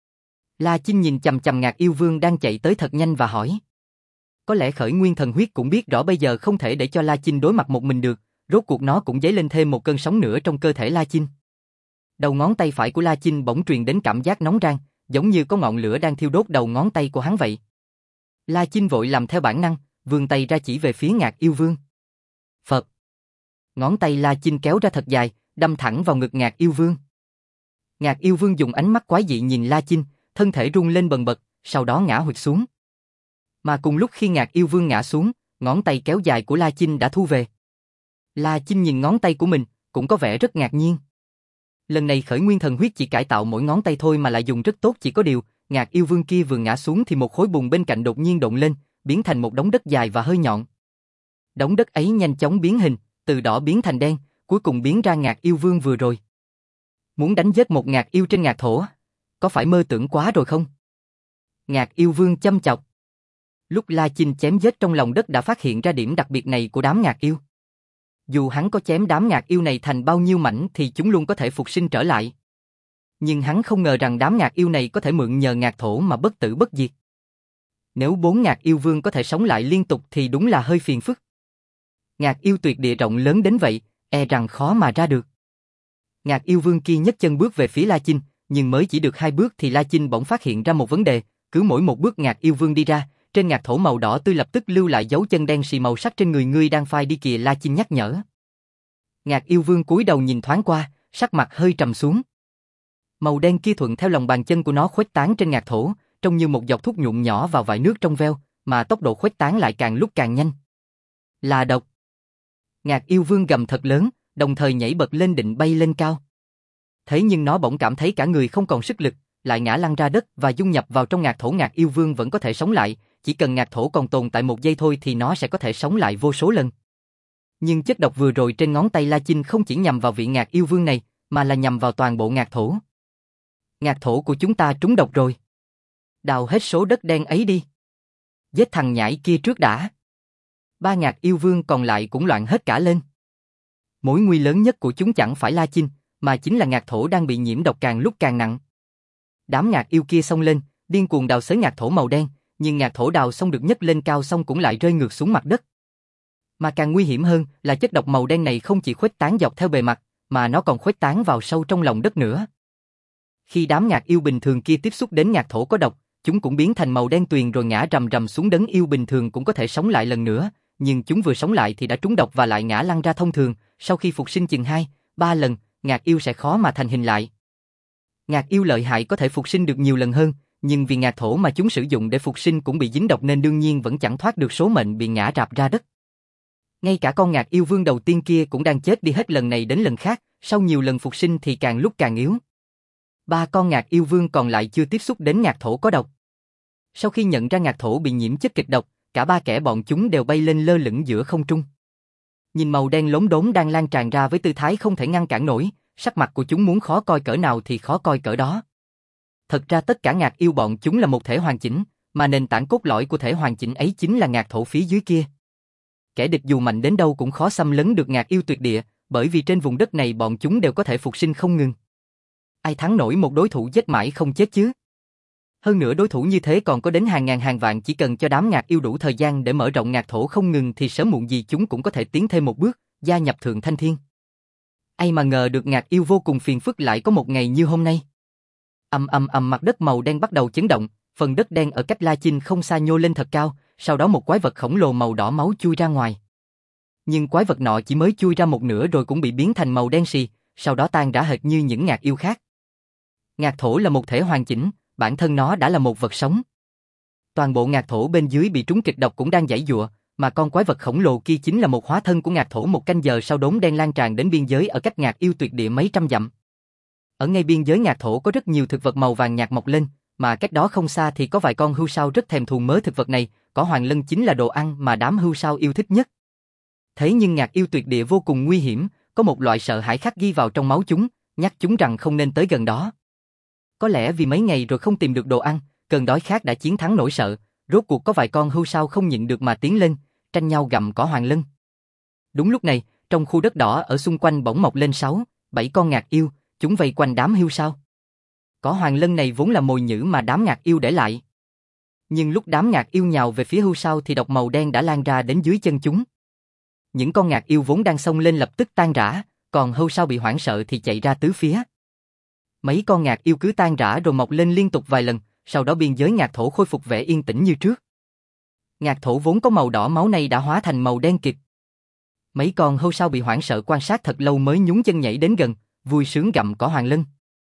La Chinh nhìn chằm chằm Ngạc Yêu Vương đang chạy tới thật nhanh và hỏi. Có lẽ khởi nguyên thần huyết cũng biết rõ bây giờ không thể để cho La Chinh đối mặt một mình được, rốt cuộc nó cũng dấy lên thêm một cơn sóng nữa trong cơ thể La Chinh. Đầu ngón tay phải của La Chinh bỗng truyền đến cảm giác nóng rang, giống như có ngọn lửa đang thiêu đốt đầu ngón tay của hắn vậy. La Chinh vội làm theo bản năng, vươn tay ra chỉ về phía Ngạc Yêu Vương. Phật. Ngón tay La Chinh kéo ra thật dài, đâm thẳng vào ngực Ngạc Yêu Vương. Ngạc Yêu Vương dùng ánh mắt quái dị nhìn La Chinh, thân thể rung lên bần bật, sau đó ngã hụt xuống. Mà cùng lúc khi Ngạc Yêu Vương ngã xuống, ngón tay kéo dài của La Chinh đã thu về. La Chinh nhìn ngón tay của mình, cũng có vẻ rất ngạc nhiên. Lần này khởi nguyên thần huyết chỉ cải tạo mỗi ngón tay thôi mà lại dùng rất tốt, chỉ có điều, Ngạc Yêu Vương kia vừa ngã xuống thì một khối bùn bên cạnh đột nhiên độn lên, biến thành một đống đất dài và hơi nhọn. Đống đất ấy nhanh chóng biến hình, từ đỏ biến thành đen, cuối cùng biến ra Ngạc Yêu Vương vừa rồi. Muốn đánh giết một Ngạc Yêu trên Ngạc Thổ, có phải mơ tưởng quá rồi không? Ngạc Yêu Vương châm chọc. Lúc La Chinh chém giết trong lòng đất đã phát hiện ra điểm đặc biệt này của đám Ngạc Yêu. Dù hắn có chém đám Ngạc Yêu này thành bao nhiêu mảnh thì chúng luôn có thể phục sinh trở lại. Nhưng hắn không ngờ rằng đám Ngạc Yêu này có thể mượn nhờ Ngạc Thổ mà bất tử bất diệt. Nếu 4 Ngạc Yêu Vương có thể sống lại liên tục thì đúng là hơi phiền phức. Ngạc Yêu tuyệt địa rộng lớn đến vậy, e rằng khó mà ra được. Ngạc Yêu Vương kia nhấc chân bước về phía La Chinh, nhưng mới chỉ được 2 bước thì La Chinh bỗng phát hiện ra một vấn đề, cứ mỗi một bước Ngạc Yêu Vương đi ra, trên Ngạc Thổ màu đỏ tươi lập tức lưu lại dấu chân đen xì màu sắc trên người ngươi đang phai đi kìa. La Chinh nhắc nhở. Ngạc Yêu Vương cúi đầu nhìn thoáng qua, sắc mặt hơi trầm xuống. Màu đen kia thuận theo lòng bàn chân của nó khuếch tán trên Ngạc Thổ, trông như một giọt thuốc nhuộm nhỏ vào vại nước trong veo, mà tốc độ khuếch tán lại càng lúc càng nhanh. Là độc. Ngạc Yêu Vương gầm thật lớn, đồng thời nhảy bật lên định bay lên cao. Thế nhưng nó bỗng cảm thấy cả người không còn sức lực, lại ngã lăn ra đất và dung nhập vào trong ngạc thổ. Ngạc yêu vương vẫn có thể sống lại, chỉ cần ngạc thổ còn tồn tại 1 giây thôi thì nó sẽ có thể sống lại vô số lần. Nhưng chất độc vừa rồi trên ngón tay La Chinh không chỉ nhằm vào vị ngạc yêu vương này, mà là nhằm vào toàn bộ ngạc thổ. Ngạc thổ của chúng ta trúng độc rồi. Đào hết số đất đen ấy đi. Giết thằng nhãi kia trước đã. 3 ngạc yêu vương còn lại cũng loạn hết cả lên. Mối nguy lớn nhất của chúng chẳng phải La Chinh, mà chính là ngạc thổ đang bị nhiễm độc càng lúc càng nặng. Đám ngạc yêu kia xông lên, điên cuồng đào xới ngạc thổ màu đen, nhưng ngạc thổ đào xong được nhấc lên cao xong cũng lại rơi ngược xuống mặt đất. Mà càng nguy hiểm hơn là chất độc màu đen này không chỉ khuếch tán dọc theo bề mặt, mà nó còn khuếch tán vào sâu trong lòng đất nữa. Khi đám ngạc yêu bình thường kia tiếp xúc đến ngạc thổ có độc, chúng cũng biến thành màu đen tuyền rồi ngã rầm rầm xuống. Đấng yêu bình thường cũng có thể sống lại lần nữa, nhưng chúng vừa sống lại thì đã trúng độc và lại ngã lăn ra. Thông thường, sau khi phục sinh chừng 2-3 lần, ngạc yêu sẽ khó mà thành hình lại. Ngạc yêu lợi hại có thể phục sinh được nhiều lần hơn, nhưng vì ngạc thổ mà chúng sử dụng để phục sinh cũng bị dính độc nên đương nhiên vẫn chẳng thoát được số mệnh bị ngã rạp ra đất. Ngay cả con ngạc yêu vương đầu tiên kia cũng đang chết đi hết lần này đến lần khác, sau nhiều lần phục sinh thì càng lúc càng yếu. 3 con ngạc yêu vương còn lại chưa tiếp xúc đến ngạc thổ có độc. Sau khi nhận ra ngạc thổ bị nhiễm chất kịch độc, cả 3 kẻ bọn chúng đều bay lên lơ lửng giữa không trung. Nhìn màu đen lốm đốm đang lan tràn ra với tư thái không thể ngăn cản nổi, sắc mặt của chúng muốn khó coi cỡ nào thì khó coi cỡ đó. Thật ra tất cả ngạc yêu bọn chúng là một thể hoàn chỉnh, mà nền tảng cốt lõi của thể hoàn chỉnh ấy chính là ngạc thổ phía dưới kia. Kẻ địch dù mạnh đến đâu cũng khó xâm lấn được ngạc yêu tuyệt địa, bởi vì trên vùng đất này bọn chúng đều có thể phục sinh không ngừng. Ai thắng nổi một đối thủ giết mãi không chết chứ? Hơn nữa đối thủ như thế còn có đến hàng ngàn hàng vạn, chỉ cần cho đám ngạc yêu đủ thời gian để mở rộng ngạc thổ không ngừng thì sớm muộn gì chúng cũng có thể tiến thêm một bước, gia nhập Thượng Thanh Thiên. Ai mà ngờ được ngạc yêu vô cùng phiền phức lại có một ngày như hôm nay. Mặt đất màu đen bắt đầu chấn động, phần đất đen ở cách La Chinh không xa nhô lên thật cao, sau đó một quái vật khổng lồ màu đỏ máu chui ra ngoài. Nhưng quái vật nọ chỉ mới chui ra một nửa rồi cũng bị biến thành màu đen xì, sau đó tan rã hệt như những ngạc yêu khác. Ngạc thổ là một thể hoàn chỉnh, bản thân nó đã là một vật sống. Toàn bộ ngạc thổ bên dưới bị trúng kịch độc cũng đang giãy giụa, mà con quái vật khổng lồ kia chính là một hóa thân của ngạc thổ. 1 canh giờ sau đốm đen lan tràn đến biên giới ở cách ngạc yêu tuyệt địa mấy trăm dặm. Ở ngay biên giới ngạc thổ có rất nhiều thực vật màu vàng nhạt mọc lên, mà cách đó không xa thì có vài con hươu sao rất thèm thuồng mớ thực vật này, cỏ hoàng lân chính là đồ ăn mà đám hươu sao yêu thích nhất. Thế nhưng ngạc yêu tuyệt địa vô cùng nguy hiểm, có một loại sợ hãi khắc ghi vào trong máu chúng, nhắc chúng rằng không nên tới gần đó. Có lẽ vì mấy ngày rồi không tìm được đồ ăn, cơn đói khát đã chiến thắng nỗi sợ, rốt cuộc có vài con hươu sao không nhịn được mà tiến lên, tranh nhau gặm cỏ hoàng lân. Đúng lúc này, trong khu đất đỏ ở xung quanh bỗng mọc lên 6-7 con ngạc yêu, chúng vây quanh đám hươu sao. Cỏ hoàng lân này vốn là mồi nhử mà đám ngạc yêu để lại. Nhưng lúc đám ngạc yêu nhào về phía hươu sao thì độc màu đen đã lan ra đến dưới chân chúng. Những con ngạc yêu vốn đang xông lên lập tức tan rã, còn hươu sao bị hoảng sợ thì chạy ra tứ phía. Mấy con ngạc yêu cứ tan rã rồi mọc lên liên tục vài lần, sau đó biên giới ngạc thổ khôi phục vẻ yên tĩnh như trước. Ngạc thổ vốn có màu đỏ máu này đã hóa thành màu đen kịt. Mấy con hươu sao bị hoảng sợ quan sát thật lâu mới nhún chân nhảy đến gần, vui sướng gặm cỏ hoàng lân.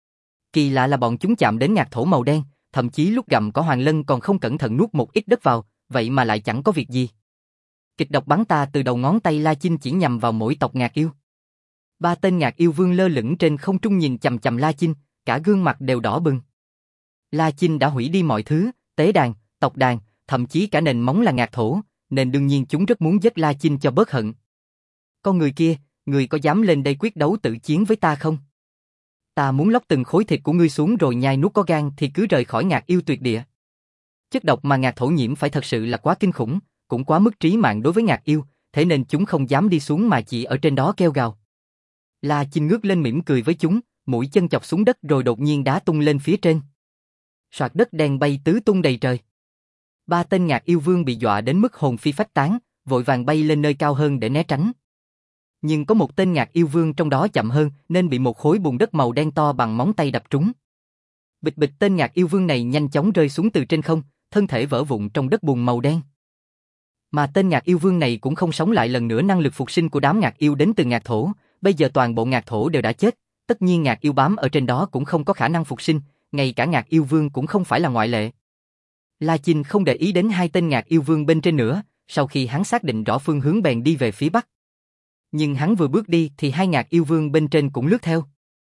Kỳ lạ là bọn chúng chạm đến ngạc thổ màu đen, thậm chí lúc gặm cỏ hoàng lân còn không cẩn thận nuốt một ít đất vào, vậy mà lại chẳng có việc gì. Kịch độc bắn ta từ đầu ngón tay La Chinh chỉ nhằm vào mỗi tộc ngạc yêu. 3 tên ngạc yêu vương lơ lửng trên không trung nhìn chằm chằm La Chinh, cả gương mặt đều đỏ bừng. La Chinh đã hủy đi mọi thứ, tế đàn, tộc đàn, thậm chí cả nền móng là ngạc thổ, nên đương nhiên chúng rất muốn giết La Chinh cho bớt hận. Con người kia, người có dám lên đây quyết đấu tự chiến với ta không? Ta muốn lóc từng khối thịt của ngươi xuống rồi nhai nuốt, có gan thì cứ rời khỏi ngạc yêu tuyệt địa. Chất độc mà ngạc thổ nhiễm phải thật sự là quá kinh khủng, cũng quá mức trí mạng đối với ngạc yêu, thế nên chúng không dám đi xuống mà chỉ ở trên đó kêu gào. La Chinh ngước lên mỉm cười với chúng, mũi chân chọc xuống đất rồi đột nhiên đá tung lên phía trên. Soạt, đất đen bay tứ tung đầy trời. 3 tên ngạc yêu vương bị dọa đến mức hồn phi phách tán, vội vàng bay lên nơi cao hơn để né tránh. Nhưng có một tên ngạc yêu vương trong đó chậm hơn nên bị một khối bùn đất màu đen to bằng móng tay đập trúng. Bịch bịch, tên ngạc yêu vương này nhanh chóng rơi xuống từ trên không, thân thể vỡ vụn trong đất bùn màu đen. Mà tên ngạc yêu vương này cũng không sống lại lần nữa. Năng lực phục sinh của đám ngạc yêu đến từ ngạc thổ, bây giờ toàn bộ ngạc thổ đều đã chết, tất nhiên ngạc yêu bám ở trên đó cũng không có khả năng phục sinh, ngay cả ngạc yêu vương cũng không phải là ngoại lệ. La Chinh không để ý đến 2 tên ngạc yêu vương bên trên nữa, sau khi hắn xác định rõ phương hướng bèn đi về phía bắc. Nhưng hắn vừa bước đi thì 2 ngạc yêu vương bên trên cũng lướt theo.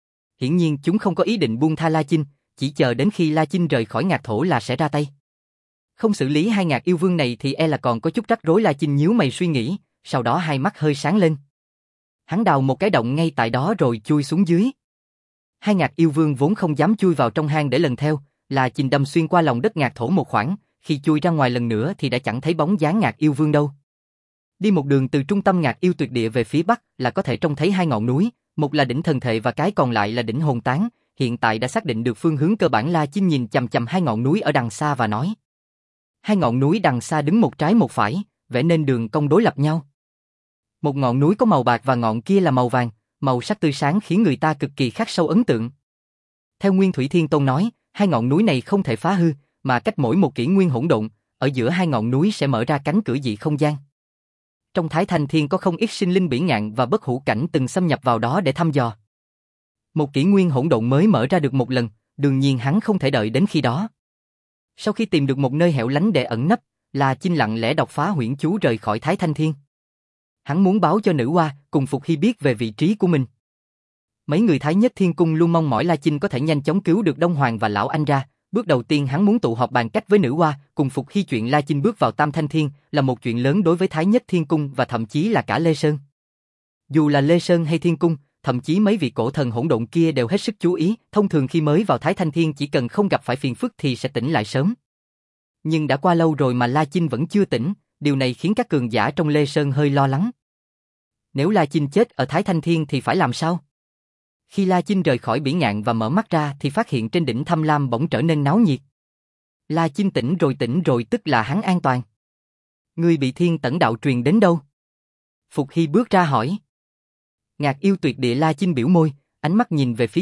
hiển nhiên chúng không có ý định buông tha La Chinh, chỉ chờ đến khi La Chinh rời khỏi ngạc thổ là sẽ ra tay. Không xử lý hai ngạc yêu vương này thì e là còn có chút rắc rối. La Chinh nhíu mày suy nghĩ, sau đó hai mắt hơi sáng lên. Hắn đào một cái động ngay tại đó rồi chui xuống dưới. Hai ngạc yêu vương vốn không dám chui vào trong hang để lần theo, La Chinh đâm xuyên qua lòng đất ngạc thổ một khoảng, khi chui ra ngoài lần nữa thì đã chẳng thấy bóng dáng ngạc yêu vương đâu. Đi một đường từ trung tâm ngạc yêu tuyệt địa về phía bắc là có thể trông thấy hai ngọn núi, một là đỉnh thần thệ và cái còn lại là đỉnh hồn tán. Hiện tại đã xác định được phương hướng cơ bản. La Chinh nhìn chằm chằm hai ngọn núi ở đằng xa và nói. Hai ngọn núi đằng xa đứng một trái một phải, vẽ nên đường cong đối lập nhau. Một ngọn núi có màu bạc và ngọn kia là màu vàng, màu sắc tươi sáng khiến người ta cực kỳ khắc sâu ấn tượng. Theo Nguyên Thủy Thiên Tôn nói, hai ngọn núi này không thể phá hư, mà cách mỗi một kỷ nguyên hỗn độn, ở giữa hai ngọn núi sẽ mở ra cánh cửa dị không gian. Trong Thái Thanh Thiên có không ít sinh linh bỉ ngạn và bất hủ cảnh từng xâm nhập vào đó để thăm dò. Một kỷ nguyên hỗn độn mới mở ra được một lần, đương nhiên hắn không thể đợi đến khi đó. Sau khi tìm được một nơi hẻo lánh để ẩn nấp, La Chinh lặng lẽ đọc phá huyễn chú rời khỏi Thái Thanh Thiên. Hắn muốn báo cho Nữ Hoa cùng Phục Hy biết về vị trí của mình. Mấy người Thái Nhất Thiên Cung luôn mong mỏi La Chinh có thể nhanh chóng cứu được Đông Hoàng và Lão Anh ra. Bước đầu tiên hắn muốn tụ họp bàn cách với Nữ Hoa cùng Phục Hy. Chuyện La Chinh bước vào Tam Thanh Thiên là một chuyện lớn đối với Thái Nhất Thiên Cung và thậm chí là cả Lê Sơn. Dù là Lê Sơn hay Thiên Cung, thậm chí mấy vị cổ thần hỗn độn kia đều hết sức chú ý. Thông thường khi mới vào Thái Thanh Thiên chỉ cần không gặp phải phiền phức thì sẽ tỉnh lại sớm. Nhưng đã qua lâu rồi mà La Chinh vẫn chưa tỉnh, điều này khiến các cường giả trong Lê Sơn hơi lo lắng. Nếu La Chinh chết ở Thái Thanh Thiên thì phải làm sao? Khi La Chinh rời khỏi bỉ ngạn và mở mắt ra thì phát hiện trên đỉnh Thâm Lam bỗng trở nên náo nhiệt. La Chinh tỉnh rồi tức là hắn an toàn. Ngươi bị thiên tẩn đạo truyền đến đâu? Phục Hy bước ra hỏi. Ngạc yêu tuyệt địa. La Chinh biểu môi, ánh mắt nhìn về phía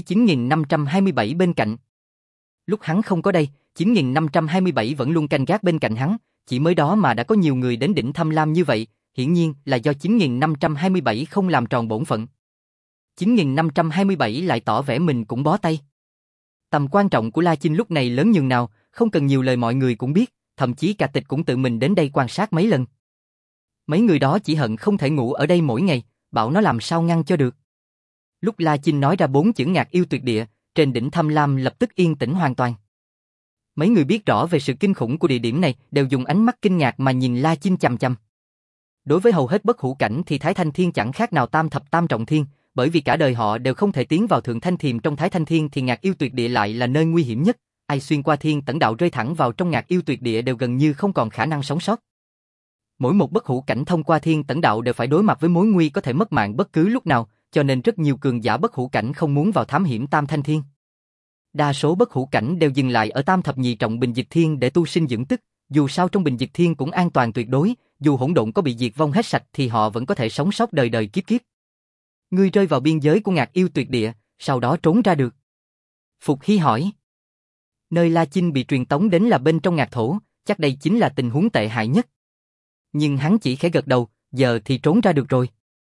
9527 bên cạnh. Lúc hắn không có đây, 9527 vẫn luôn canh gác bên cạnh hắn, chỉ mới đó mà đã có nhiều người đến đỉnh Thâm Lam như vậy, hiển nhiên là do 9527 không làm tròn bổn phận. 9527 lại tỏ vẻ mình cũng bó tay. Tầm quan trọng của La Chinh lúc này lớn nhường nào, không cần nhiều lời mọi người cũng biết, thậm chí cả tịch cũng tự mình đến đây quan sát mấy lần. Mấy người đó chỉ hận không thể ngủ ở đây mỗi ngày, bảo nó làm sao ngăn cho được. Lúc La Chinh nói ra 4 chữ ngạc yêu tuyệt địa, trên đỉnh Thâm Lam lập tức yên tĩnh hoàn toàn. Mấy người biết rõ về sự kinh khủng của địa điểm này đều dùng ánh mắt kinh ngạc mà nhìn La Chinh chằm chằm. Đối với hầu hết bất hủ cảnh thì Thái Thanh Thiên chẳng khác nào tam thập tam trọng thiên, bởi vì cả đời họ đều không thể tiến vào Thượng Thanh Thiềm. Trong Thái Thanh Thiên thì ngạc yêu tuyệt địa lại là nơi nguy hiểm nhất, ai xuyên qua thiên tẩn đạo rơi thẳng vào trong ngạc yêu tuyệt địa đều gần như không còn khả năng sống sót. Mỗi một bất hủ cảnh thông qua thiên tẩn đạo đều phải đối mặt với mối nguy có thể mất mạng bất cứ lúc nào, cho nên rất nhiều cường giả bất hủ cảnh không muốn vào thám hiểm Tam Thanh Thiên. Đa số bất hủ cảnh đều dừng lại ở Tam Thập Nhị Trọng Bình Dịch Thiên để tu sinh dưỡng tức, dù sao trong Bình Dịch Thiên cũng an toàn tuyệt đối, dù hỗn độn có bị diệt vong hết sạch thì họ vẫn có thể sống sót đời đời kiếp kiếp. Ngươi rơi vào biên giới của ngạc yêu tuyệt địa, sau đó trốn ra được. Phục Hy hỏi. Nơi La Chinh bị truyền tống đến là bên trong ngạc thổ, chắc đây chính là tình huống tệ hại nhất. Nhưng hắn chỉ khẽ gật đầu, giờ thì trốn ra được rồi.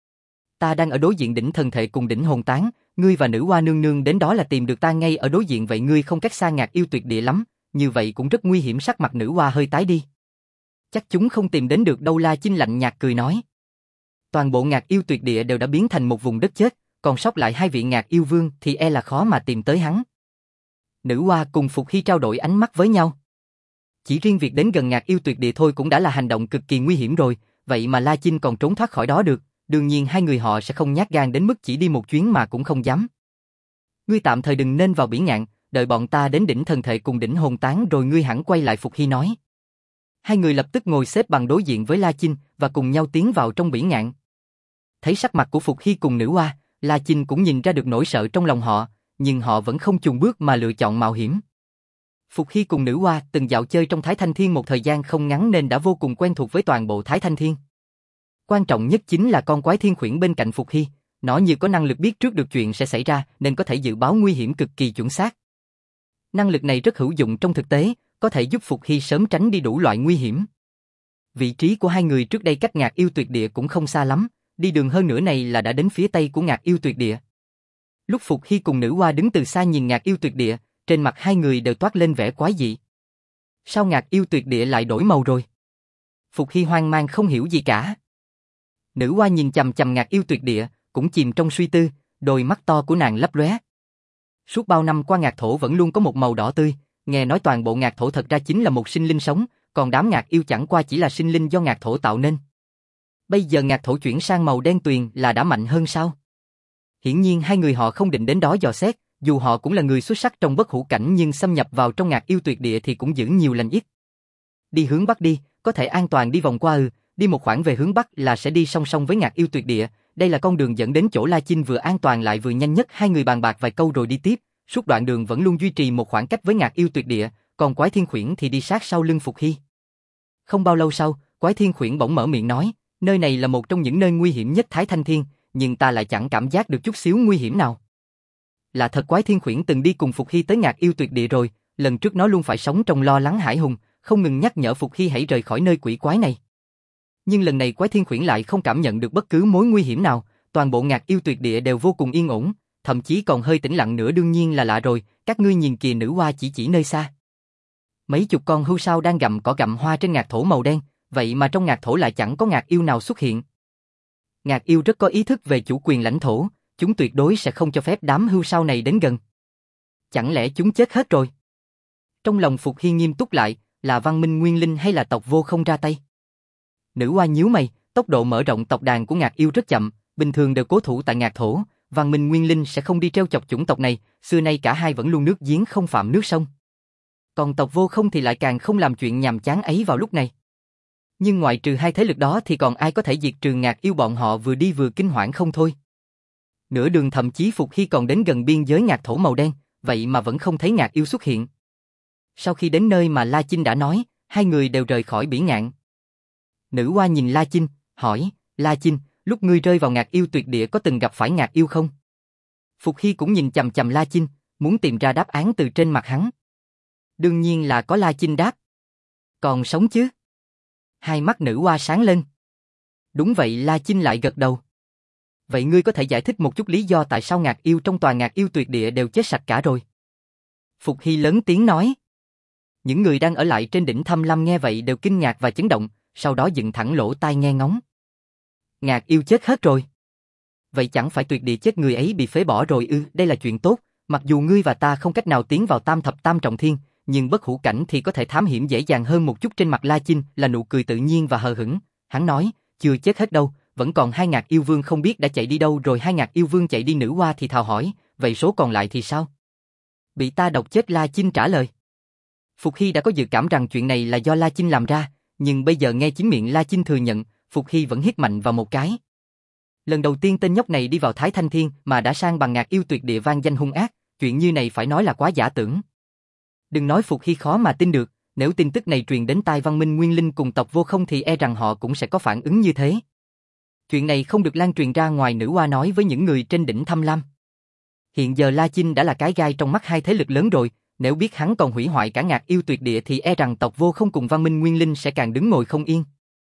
Ta đang ở đối diện đỉnh thần thệ cùng đỉnh hồn tán, ngươi và Nữ Hoa nương nương đến đó là tìm được ta ngay ở đối diện. Vậy ngươi không cách xa ngạc yêu tuyệt địa lắm, như vậy cũng rất nguy hiểm. Sắc mặt Nữ Hoa hơi tái đi. Chắc chúng không tìm đến được đâu. La Chinh lạnh nhạt cười nói. Toàn bộ ngạc yêu tuyệt địa đều đã biến thành một vùng đất chết, còn sót lại 2 vị ngạc yêu vương thì e là khó mà tìm tới hắn. Nữ Hoa cùng Phục Hy trao đổi ánh mắt với nhau. Chỉ riêng việc đến gần ngạc yêu tuyệt địa thôi cũng đã là hành động cực kỳ nguy hiểm rồi, vậy mà La Chinh còn trốn thoát khỏi đó được, đương nhiên hai người họ sẽ không nhát gan đến mức chỉ đi một chuyến mà cũng không dám. Ngươi tạm thời đừng nên vào bỉ ngạn, đợi bọn ta đến đỉnh thần thệ cùng đỉnh hồn tán rồi ngươi hẳn quay lại. Phục Hy nói. Hai người lập tức ngồi xếp bằng đối diện với La Chinh và cùng nhau tiến vào trong bỉ ngạn. Thấy sắc mặt của Phục Hy cùng Nữ Hoa, La Chinh cũng nhìn ra được nỗi sợ trong lòng họ, nhưng họ vẫn không chùn bước mà lựa chọn mạo hiểm. Phục Hy cùng Nữ Hoa từng dạo chơi trong Thái Thanh Thiên một thời gian không ngắn nên đã vô cùng quen thuộc với toàn bộ Thái Thanh Thiên. Quan trọng nhất chính là con quái thiên khuyển bên cạnh Phục Hy, nó như có năng lực biết trước được chuyện sẽ xảy ra nên có thể dự báo nguy hiểm cực kỳ chuẩn xác. Năng lực này rất hữu dụng trong thực tế, có thể giúp Phục Hy sớm tránh đi đủ loại nguy hiểm. Vị trí của hai người trước đây cách ngạc yêu tuyệt địa cũng không xa lắm, đi đường hơn nửa này là đã đến phía tây của ngạc yêu tuyệt địa. Lúc Phục Hy cùng Nữ Hoa đứng từ xa nhìn ngạc yêu tuyệt địa, trên mặt hai người đều toát lên vẻ quái dị. Sao ngạc yêu tuyệt địa lại đổi màu rồi? Phục Hy hoang mang không hiểu gì cả. Nữ Hoa nhìn chằm chằm ngạc yêu tuyệt địa, cũng chìm trong suy tư, đôi mắt to của nàng lấp lóe. Suốt bao năm qua ngạc thổ vẫn luôn có một màu đỏ tươi, nghe nói toàn bộ ngạc thổ thật ra chính là một sinh linh sống, còn đám ngạc yêu chẳng qua chỉ là sinh linh do ngạc thổ tạo nên. Bây giờ ngạc thổ chuyển sang màu đen tuyền là đã mạnh hơn sao? Hiển nhiên hai người họ không định đến đó dò xét, dù họ cũng là người xuất sắc trong bất hủ cảnh nhưng xâm nhập vào trong ngạc yêu tuyệt địa thì cũng giữ nhiều lành ít. Đi hướng bắc đi, có thể an toàn đi vòng qua đi một khoảng về hướng bắc là sẽ đi song song với ngạc yêu tuyệt địa, đây là con đường dẫn đến chỗ La Chinh vừa an toàn lại vừa nhanh nhất. Hai người bàn bạc vài câu rồi đi tiếp, suốt đoạn đường vẫn luôn duy trì một khoảng cách với ngạc yêu tuyệt địa, còn Quái Thiên Khuyển thì đi sát sau lưng Phục Hy. Không bao lâu sau, Quái Thiên Khuyển bỗng mở miệng nói, nơi này là một trong những nơi nguy hiểm nhất Thái Thanh Thiên, nhưng ta lại chẳng cảm giác được chút xíu nguy hiểm nào. Là thật, Quái Thiên Khuyển từng đi cùng Phục Hy tới ngạc yêu tuyệt địa rồi, lần trước nó luôn phải sống trong lo lắng hãi hùng, không ngừng nhắc nhở Phục Hy hãy rời khỏi nơi quỷ quái này. Nhưng lần này Quái Thiên Khuyển lại không cảm nhận được bất cứ mối nguy hiểm nào, toàn bộ ngạc yêu tuyệt địa đều vô cùng yên ổn, thậm chí còn hơi tĩnh lặng nữa. Đương nhiên là lạ rồi, các ngươi nhìn kìa, nữ hoa chỉ nơi xa. Mấy chục con hươu sao đang gặm cỏ gặm hoa trên ngạc thổ màu đen, vậy mà trong ngạc thổ lại chẳng có ngạc yêu nào xuất hiện. Ngạc yêu rất có ý thức về chủ quyền lãnh thổ, chúng tuyệt đối sẽ không cho phép đám hươu sao này đến gần. Chẳng lẽ chúng chết hết rồi? Trong lòng Phục Hy nghiêm túc lại, là Văn Minh Nguyên Linh hay là tộc Vô không ra tay? Nữ hoa nhíu mày, tốc độ mở rộng tộc đàn của ngạc yêu rất chậm, bình thường đều cố thủ tại ngạc thổ, Văn Minh Nguyên Linh sẽ không đi treo chọc chủng tộc này, xưa nay cả hai vẫn luôn nước giếng không phạm nước sông. Còn tộc Vô không thì lại càng không làm chuyện nhàm chán ấy vào lúc này. Nhưng ngoại trừ hai thế lực đó thì còn ai có thể diệt trừ ngạc yêu? Bọn họ vừa đi vừa kinh hoảng không thôi. Nửa đường thậm chí Phục Hy còn đến gần biên giới ngạc thổ màu đen, vậy mà vẫn không thấy ngạc yêu xuất hiện. Sau khi đến nơi mà La Chinh đã nói, hai người đều rời khỏi bỉ ngạn. Nữ hoa nhìn La Chinh, hỏi, La Chinh, lúc ngươi rơi vào ngạc yêu tuyệt địa có từng gặp phải ngạc yêu không? Phục Hy cũng nhìn chằm chằm La Chinh, muốn tìm ra đáp án từ trên mặt hắn. Đương nhiên là có. La Chinh đáp. Còn sống chứ? Hai mắt nữ hoa sáng lên. Đúng vậy, La Chinh lại gật đầu. Vậy ngươi có thể giải thích một chút lý do tại sao ngạc yêu trong tòa ngạc yêu tuyệt địa đều chết sạch cả rồi? Phục Hy lớn tiếng nói. Những người đang ở lại trên đỉnh Thâm Lam nghe vậy đều kinh ngạc và chấn động, sau đó dựng thẳng lỗ tai nghe ngóng. Ngạc yêu chết hết rồi. Vậy chẳng phải tuyệt địa chết người ấy bị phế bỏ rồi ư? Đây là chuyện tốt, mặc dù ngươi và ta không cách nào tiến vào tam thập tam trọng thiên, nhưng bất hủ cảnh thì có thể thám hiểm dễ dàng hơn một chút. Trên mặt La Chinh là nụ cười tự nhiên và hờ hững, hắn nói, chưa chết hết đâu, vẫn còn hai ngạc yêu vương không biết đã chạy đi đâu rồi. Hai ngạc yêu vương chạy đi? Nữ hoa thì thào hỏi, vậy số còn lại thì sao? Bị ta độc chết. La Chinh trả lời. Phục Hy đã có dự cảm rằng chuyện này là do La Chinh làm ra, nhưng bây giờ nghe chính miệng La Chinh thừa nhận, Phục Hy vẫn hít mạnh vào một cái. Lần đầu tiên tên nhóc này đi vào Thái Thanh Thiên mà đã sang bằng ngạc yêu tuyệt địa vang danh hung ác, chuyện như này phải nói là quá giả tưởng. Đừng nói Phục Hy khó mà tin được, nếu tin tức này truyền đến tai Văn Minh Nguyên Linh cùng tộc Vô không thì e rằng họ cũng sẽ có phản ứng như thế. Chuyện này không được lan truyền ra ngoài, nữ hoa nói với những người trên đỉnh Thâm Lam. Hiện giờ La Chinh đã là cái gai trong mắt hai thế lực lớn rồi, nếu biết hắn còn hủy hoại cả ngạc yêu tuyệt địa thì e rằng tộc Vô không cùng Văn Minh Nguyên Linh sẽ càng đứng ngồi không yên.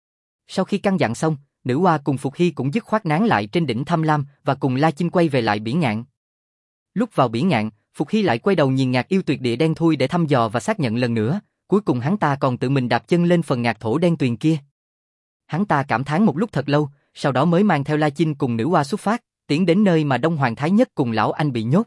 Sau khi căn dặn xong, nữ hoa cùng Phục Hy cũng dứt khoát nán lại trên đỉnh Thâm Lam và cùng La Chinh quay về lại bỉ ngạn. Lúc vào bỉ ngạn, Phục Hy lại quay đầu nhìn ngạc yêu tuyệt địa đen thui để thăm dò và xác nhận lần nữa, cuối cùng hắn ta còn tự mình đạp chân lên phần ngạc thổ đen tuyền kia. Hắn ta cảm thán một lúc thật lâu, sau đó mới mang theo La Chinh cùng nữ hoa xuất phát, tiến đến nơi mà Đông Hoàng Thái Nhất cùng lão anh bị nhốt.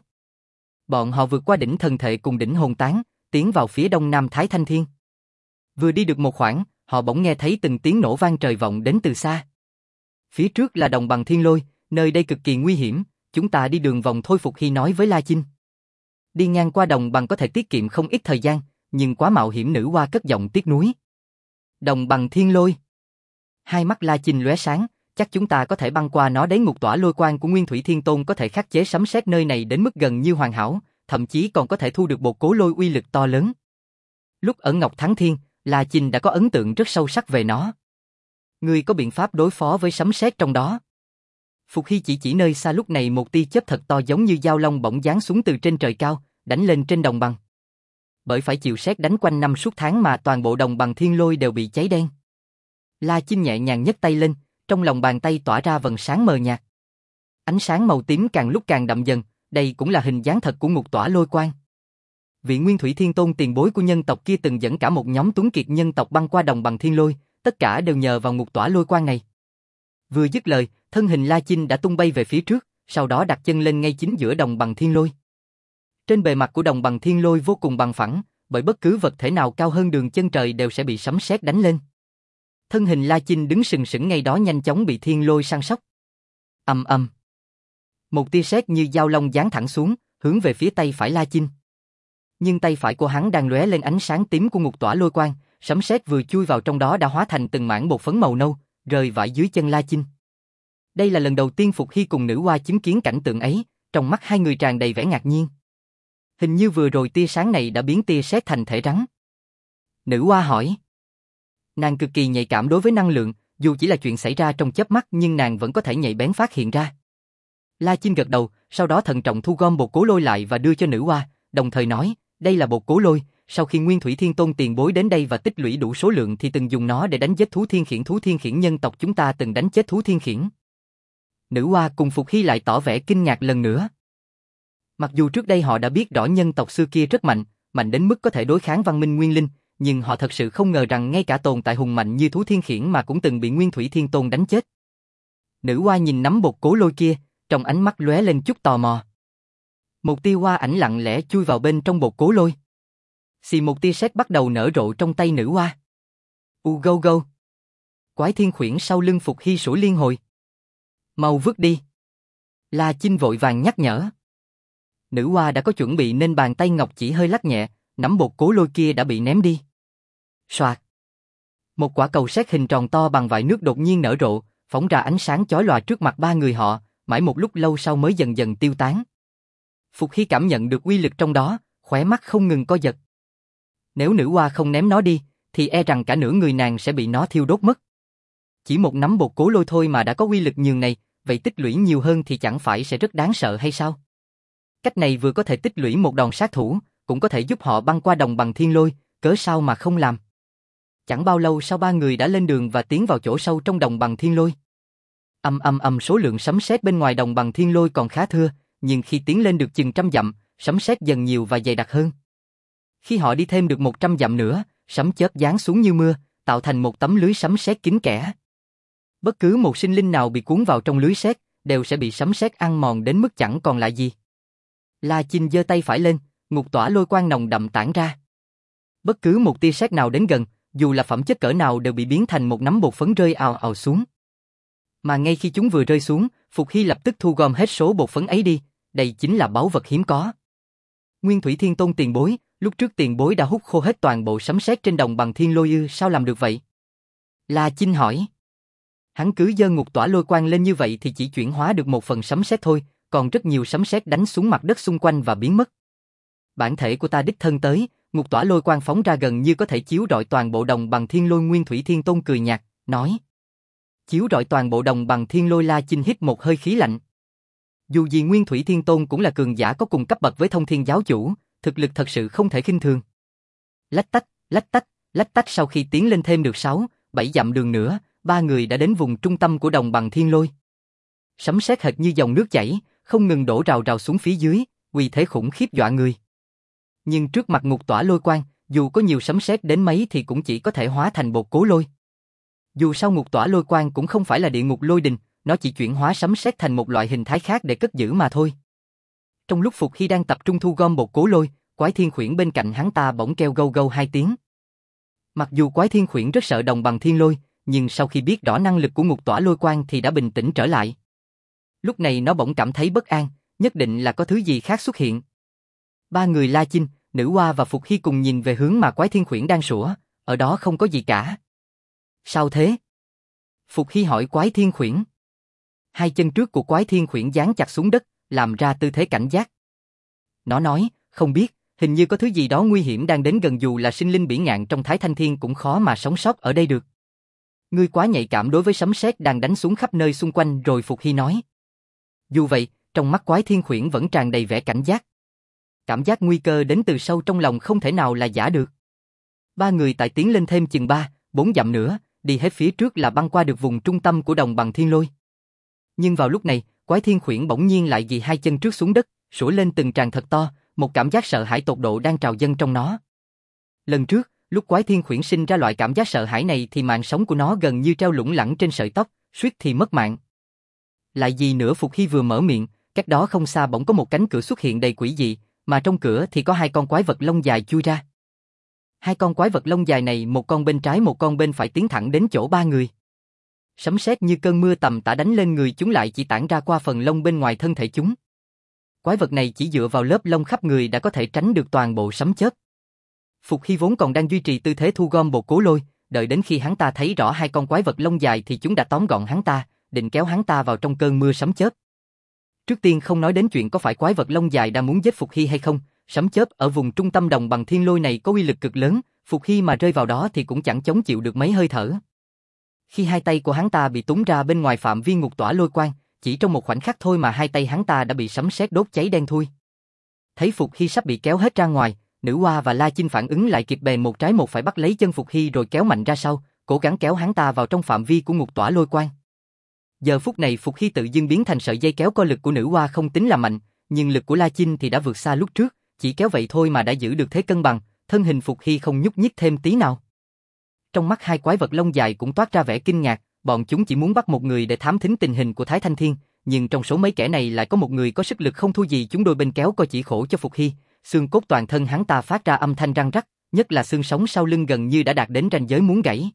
Bọn họ vượt qua đỉnh Thần Thệ cùng đỉnh Hồn Tán, tiến vào phía đông nam Thái Thanh Thiên. Vừa đi được một khoảng, họ bỗng nghe thấy từng tiếng nổ vang trời vọng đến từ xa. Phía trước là Đồng Bằng Thiên Lôi, nơi đây cực kỳ nguy hiểm, chúng ta đi đường vòng thôi. Phục Hy nói với La Chinh. Đi ngang qua Đồng Bằng có thể tiết kiệm không ít thời gian, nhưng quá mạo hiểm. Nữ hoa cất giọng tiếc nuối. Đồng Bằng Thiên Lôi. Hai mắt La Chinh lóe sáng, chắc chúng ta có thể băng qua nó. Đáy ngục tỏa lôi quang của Nguyên Thủy Thiên Tôn có thể khắc chế sấm sét nơi này đến mức gần như hoàn hảo, thậm chí còn có thể thu được bột cố lôi uy lực to lớn. Lúc ở Ngọc Thắng Thiên, La Chinh đã có ấn tượng rất sâu sắc về nó. Ngươi có biện pháp đối phó với sấm sét trong đó? Phục Hy chỉ nơi xa. Lúc này một tia chớp thật to giống như dao long bỗng giáng xuống từ trên trời cao, đánh lên trên đồng bằng. Bởi phải chịu sét đánh quanh năm suốt tháng mà toàn bộ Đồng Bằng Thiên Lôi đều bị cháy đen. La Chinh nhẹ nhàng nhấc tay lên, trong lòng bàn tay tỏa ra vầng sáng mờ nhạt. Ánh sáng màu tím càng lúc càng đậm dần, đây cũng là hình dáng thật của ngục tỏa lôi quang. Vị Nguyên Thủy Thiên Tôn tiền bối của nhân tộc kia từng dẫn cả một nhóm tuấn kiệt nhân tộc băng qua Đồng Bằng Thiên Lôi, tất cả đều nhờ vào ngục tỏa lôi quang này. Vừa dứt lời, thân hình La Chinh đã tung bay về phía trước, sau đó đặt chân lên ngay chính giữa Đồng Bằng Thiên Lôi. Trên bề mặt của đồng bằng thiên lôi vô cùng bằng phẳng, bởi bất cứ vật thể nào cao hơn đường chân trời đều sẽ bị sấm sét đánh lên. Thân hình La Chinh đứng sừng sững ngay đó nhanh chóng bị thiên lôi săn sóc. Ầm ầm. Một tia sét như dao long giáng thẳng xuống, hướng về phía tay phải La Chinh. Nhưng tay phải của hắn đang lóe lên ánh sáng tím của ngục tỏa lôi quang, sấm sét vừa chui vào trong đó đã hóa thành từng mảng bột phấn màu nâu, rơi vãi dưới chân La Chinh. Đây là lần đầu tiên Phục Hy cùng nữ hoa chứng kiến cảnh tượng ấy, trong mắt hai người tràn đầy vẻ ngạc nhiên. Hình như vừa rồi tia sáng này đã biến tia sét thành thể rắn. Nữ hoa hỏi. Nàng cực kỳ nhạy cảm đối với năng lượng, dù chỉ là chuyện xảy ra trong chớp mắt nhưng nàng vẫn có thể nhạy bén phát hiện ra. La Chinh gật đầu, sau đó thận trọng thu gom bột cố lôi lại và đưa cho nữ hoa, đồng thời nói, đây là bột cố lôi, sau khi Nguyên Thủy Thiên Tôn tiền bối đến đây và tích lũy đủ số lượng thì từng dùng nó để đánh giết thú thiên khiển nhân tộc chúng ta từng đánh chết thú thiên khiển. Nữ hoa cùng Phục Hy lại tỏ vẻ kinh ngạc lần nữa. Mặc dù trước đây họ đã biết rõ nhân tộc xưa kia rất mạnh, mạnh đến mức có thể đối kháng văn minh nguyên linh, nhưng họ thật sự không ngờ rằng ngay cả tồn tại hùng mạnh như thú thiên khiển mà cũng từng bị Nguyên Thủy Thiên Tôn đánh chết. Nữ hoa nhìn nắm bột cố lôi kia, trong ánh mắt lóe lên chút tò mò. Một tia hoa ảnh lặng lẽ chui vào bên trong bột cố lôi. Xì một tia sét bắt đầu nở rộ trong tay nữ hoa. Go go. Quái thiên khuyển sau lưng Phục Hy sủa liên hồi. Mau vứt đi. La Chinh vội vàng nhắc nhở. Nữ hoa đã có chuẩn bị nên bàn tay ngọc chỉ hơi lắc nhẹ, nắm bột cố lôi kia đã bị ném đi. Soạt. Một quả cầu sét hình tròn to bằng vại nước đột nhiên nở rộ, phóng ra ánh sáng chói lòa trước mặt ba người họ, mãi một lúc lâu sau mới dần dần tiêu tán. Phục Hy cảm nhận được uy lực trong đó, khóe mắt không ngừng co giật. Nếu nữ hoa không ném nó đi, thì e rằng cả nửa người nàng sẽ bị nó thiêu đốt mất. Chỉ một nắm bột cố lôi thôi mà đã có uy lực nhường này, vậy tích lũy nhiều hơn thì chẳng phải sẽ rất đáng sợ hay sao? Cách này vừa có thể tích lũy một đòn sát thủ, cũng có thể giúp họ băng qua đồng bằng thiên lôi, cớ sao mà không làm? Chẳng bao lâu sau ba người đã lên đường và tiến vào chỗ sâu trong đồng bằng thiên lôi. Số lượng sấm sét bên ngoài đồng bằng thiên lôi còn khá thưa, nhưng khi tiến lên được chừng 100 dặm, sấm sét dần nhiều và dày đặc hơn. Khi họ đi thêm được 100 dặm nữa, sấm chớp giáng xuống như mưa, tạo thành một tấm lưới sấm sét kín kẽ. Bất cứ một sinh linh nào bị cuốn vào trong lưới sét, đều sẽ bị sấm sét ăn mòn đến mức chẳng còn lại gì. La Chinh giơ tay phải lên, ngục tỏa lôi quang nồng đậm tản ra. Bất cứ một tia sét nào đến gần, dù là phẩm chất cỡ nào đều bị biến thành một nắm bột phấn rơi ào ào xuống. Mà ngay khi chúng vừa rơi xuống, Phục Hy lập tức thu gom hết số bột phấn ấy đi, đây chính là báu vật hiếm có. Nguyên Thủy Thiên Tôn tiền bối, lúc trước tiền bối đã hút khô hết toàn bộ sấm sét trên đồng bằng thiên lôi ư, sao làm được vậy? La Chinh hỏi. Hắn cứ giơ ngục tỏa lôi quang lên như vậy thì chỉ chuyển hóa được một phần sấm sét thôi, còn rất nhiều sấm sét đánh xuống mặt đất xung quanh và biến mất. Bản thể của ta đích thân tới, ngục tỏa lôi quang phóng ra gần như có thể chiếu rọi toàn bộ đồng bằng thiên lôi. Nguyên Thủy Thiên Tôn cười nhạt, nói. Chiếu rọi toàn bộ đồng bằng thiên lôi. La Chinh hít một hơi khí lạnh. Dù gì Nguyên Thủy Thiên Tôn cũng là cường giả có cùng cấp bậc với Thông Thiên giáo chủ, thực lực thật sự không thể khinh thường. Lách tách sau khi tiến lên thêm được 6-7 dặm đường nữa, ba người đã đến vùng trung tâm của đồng bằng thiên lôi. Sấm sét hệt như dòng nước chảy, không ngừng đổ rào rào xuống phía dưới, uy thế khủng khiếp dọa người. Nhưng trước mặt ngục tỏa lôi quang, dù có nhiều sấm sét đến mấy thì cũng chỉ có thể hóa thành bột cố lôi. Dù sao ngục tỏa lôi quang cũng không phải là địa ngục lôi đình, nó chỉ chuyển hóa sấm sét thành một loại hình thái khác để cất giữ mà thôi. Trong lúc Phục Hy đang tập trung thu gom bột cố lôi, Quái Thiên Khuyển bên cạnh hắn ta bỗng kêu gâu gâu 2 tiếng. Mặc dù Quái Thiên Khuyển rất sợ đồng bằng thiên lôi, nhưng sau khi biết rõ năng lực của ngục tỏa lôi quang thì đã bình tĩnh trở lại. Lúc này nó bỗng cảm thấy bất an, nhất định là có thứ gì khác xuất hiện. Ba người La Chinh, Nữ Hoa và Phục Hy cùng nhìn về hướng mà Quái Thiên Khuyển đang sủa, ở đó không có gì cả. Sao thế? Phục Hy hỏi Quái Thiên Khuyển. Hai chân trước của Quái Thiên Khuyển dán chặt xuống đất, làm ra tư thế cảnh giác. Nó nói, không biết, hình như có thứ gì đó nguy hiểm đang đến gần, dù là sinh linh bỉ ngạn trong Thái Thanh Thiên cũng khó mà sống sót ở đây được. Ngươi quá nhạy cảm đối với sấm sét đang đánh xuống khắp nơi xung quanh rồi, Phục Hy nói. Dù vậy, trong mắt Quái Thiên Khuyển vẫn tràn đầy vẻ cảnh giác. Cảm giác nguy cơ đến từ sâu trong lòng không thể nào là giả được. Ba người tại tiến lên thêm chừng 3-4 dặm nữa, đi hết phía trước là băng qua được vùng trung tâm của đồng bằng thiên lôi. Nhưng vào lúc này, Quái Thiên Khuyển bỗng nhiên lại ghi hai chân trước xuống đất, sủa lên từng tràng thật to, một cảm giác sợ hãi tột độ đang trào dâng trong nó. Lần trước, lúc Quái Thiên Khuyển sinh ra loại cảm giác sợ hãi này thì mạng sống của nó gần như treo lủng lẳng trên sợi tóc, suýt thì mất mạng. Lại gì nữa? Phục Hy vừa mở miệng, cách đó không xa bỗng có một cánh cửa xuất hiện đầy quỷ dị, mà trong cửa thì có hai con quái vật lông dài chui ra. Hai con quái vật lông dài này một con bên trái một con bên phải tiến thẳng đến chỗ ba người. Sấm sét như cơn mưa tầm tã đánh lên người chúng lại chỉ tản ra qua phần lông bên ngoài thân thể chúng. Quái vật này chỉ dựa vào lớp lông khắp người đã có thể tránh được toàn bộ sấm chớp. Phục Hy vốn còn đang duy trì tư thế thu gom bột cố lôi, đợi đến khi hắn ta thấy rõ hai con quái vật lông dài thì chúng đã tóm gọn hắn ta, định kéo hắn ta vào trong cơn mưa sấm chớp. Trước tiên không nói đến chuyện có phải quái vật lông dài đã muốn giết Phục Hy hay không, sấm chớp ở vùng trung tâm đồng bằng thiên lôi này có uy lực cực lớn, Phục Hy mà rơi vào đó thì cũng chẳng chống chịu được mấy hơi thở. Khi hai tay của hắn ta bị túng ra bên ngoài phạm vi ngục tỏa lôi quang, chỉ trong một khoảnh khắc thôi mà hai tay hắn ta đã bị sấm sét đốt cháy đen thui. Thấy Phục Hy sắp bị kéo hết ra ngoài, Nữ Hoa và La Chinh phản ứng lại kịp bèn một trái một phải bắt lấy chân Phục Hy rồi kéo mạnh ra sau, cố gắng kéo hắn ta vào trong phạm vi của ngục tỏa lôi quang. Giờ phút này Phục Hy tự dưng biến thành sợi dây kéo co lực của Nữ Hoa không tính là mạnh, nhưng lực của La Chinh thì đã vượt xa lúc trước, chỉ kéo vậy thôi mà đã giữ được thế cân bằng, thân hình Phục Hy không nhúc nhích thêm tí nào. Trong mắt hai quái vật lông dài cũng toát ra vẻ kinh ngạc, bọn chúng chỉ muốn bắt một người để thám thính tình hình của Thái Thanh Thiên, nhưng trong số mấy kẻ này lại có một người có sức lực không thua gì chúng đôi bên kéo co chỉ khổ cho Phục Hy, xương cốt toàn thân hắn ta phát ra âm thanh răng rắc, nhất là xương sống sau lưng gần như đã đạt đến ranh giới muốn gãy.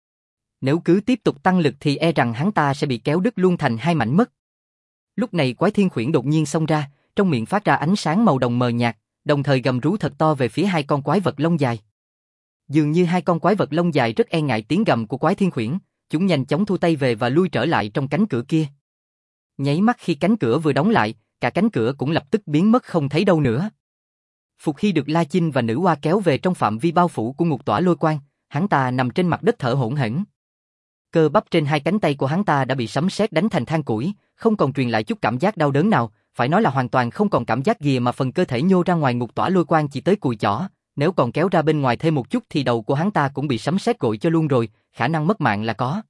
Nếu cứ tiếp tục tăng lực thì e rằng hắn ta sẽ bị kéo đứt luôn thành hai mảnh mất. Lúc này Quái Thiên Khuyển đột nhiên xông ra, trong miệng phát ra ánh sáng màu đồng mờ nhạt, đồng thời gầm rú thật to về phía hai con quái vật lông dài. Dường như hai con quái vật lông dài rất e ngại tiếng gầm của Quái Thiên Khuyển, chúng nhanh chóng thu tay về và lui trở lại trong cánh cửa kia. Nháy mắt khi cánh cửa vừa đóng lại, cả cánh cửa cũng lập tức biến mất không thấy đâu nữa. Phục Hy được La Chinh và Nữ Hoa kéo về trong phạm vi bao phủ của ngục tỏa lôi quang, hắn ta nằm trên mặt đất thở hổn hển. Cơ bắp trên hai cánh tay của hắn ta đã bị sấm sét đánh thành than củi, không còn truyền lại chút cảm giác đau đớn nào, phải nói là hoàn toàn không còn cảm giác gì mà phần cơ thể nhô ra ngoài ngục tỏa lôi quang chỉ tới cùi chỏ, nếu còn kéo ra bên ngoài thêm một chút thì đầu của hắn ta cũng bị sấm sét gội cho luôn rồi, khả năng mất mạng là có.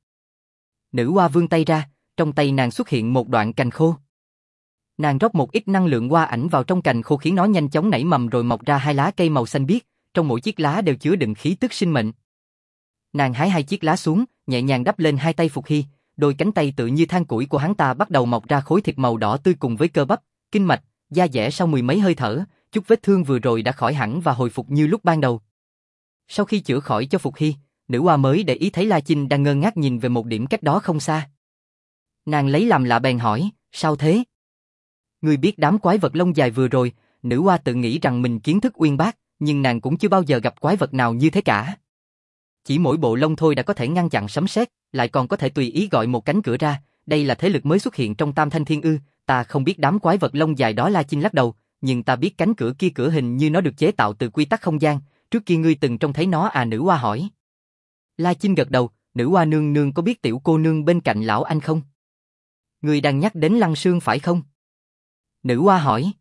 Nữ Hoa vươn tay ra, trong tay nàng xuất hiện một đoạn cành khô. Nàng rót một ít năng lượng hoa ảnh vào trong cành khô khiến nó nhanh chóng nảy mầm rồi mọc ra hai lá cây màu xanh biếc, trong mỗi chiếc lá đều chứa đựng khí tức sinh mệnh. Nàng hái hai chiếc lá xuống, nhẹ nhàng đắp lên hai tay Phục Hy, đôi cánh tay tự như than củi của hắn ta bắt đầu mọc ra khối thịt màu đỏ tươi cùng với cơ bắp, kinh mạch, da dẻ sau mười mấy hơi thở, chút vết thương vừa rồi đã khỏi hẳn và hồi phục như lúc ban đầu. Sau khi chữa khỏi cho Phục Hy, Nữ Hoa mới để ý thấy La Chinh đang ngơ ngác nhìn về một điểm cách đó không xa. Nàng lấy làm lạ bèn hỏi, sao thế? Ngươi biết đám quái vật lông dài vừa rồi, Nữ Hoa tự nghĩ rằng mình kiến thức uyên bác, nhưng nàng cũng chưa bao giờ gặp quái vật nào như thế cả. Chỉ mỗi bộ lông thôi đã có thể ngăn chặn sấm sét, lại còn có thể tùy ý gọi một cánh cửa ra, đây là thế lực mới xuất hiện trong Tam Thanh Thiên ư? Ta không biết đám quái vật lông dài đó. La Chinh lắc đầu, nhưng ta biết cánh cửa kia cửa hình như nó được chế tạo từ quy tắc không gian, trước kia ngươi từng trông thấy nó à? Nữ Hoa hỏi. La Chinh gật đầu, Nữ Hoa nương nương có biết tiểu cô nương bên cạnh lão anh không? Ngươi đang nhắc đến Lăng Sương phải không? Nữ Hoa hỏi.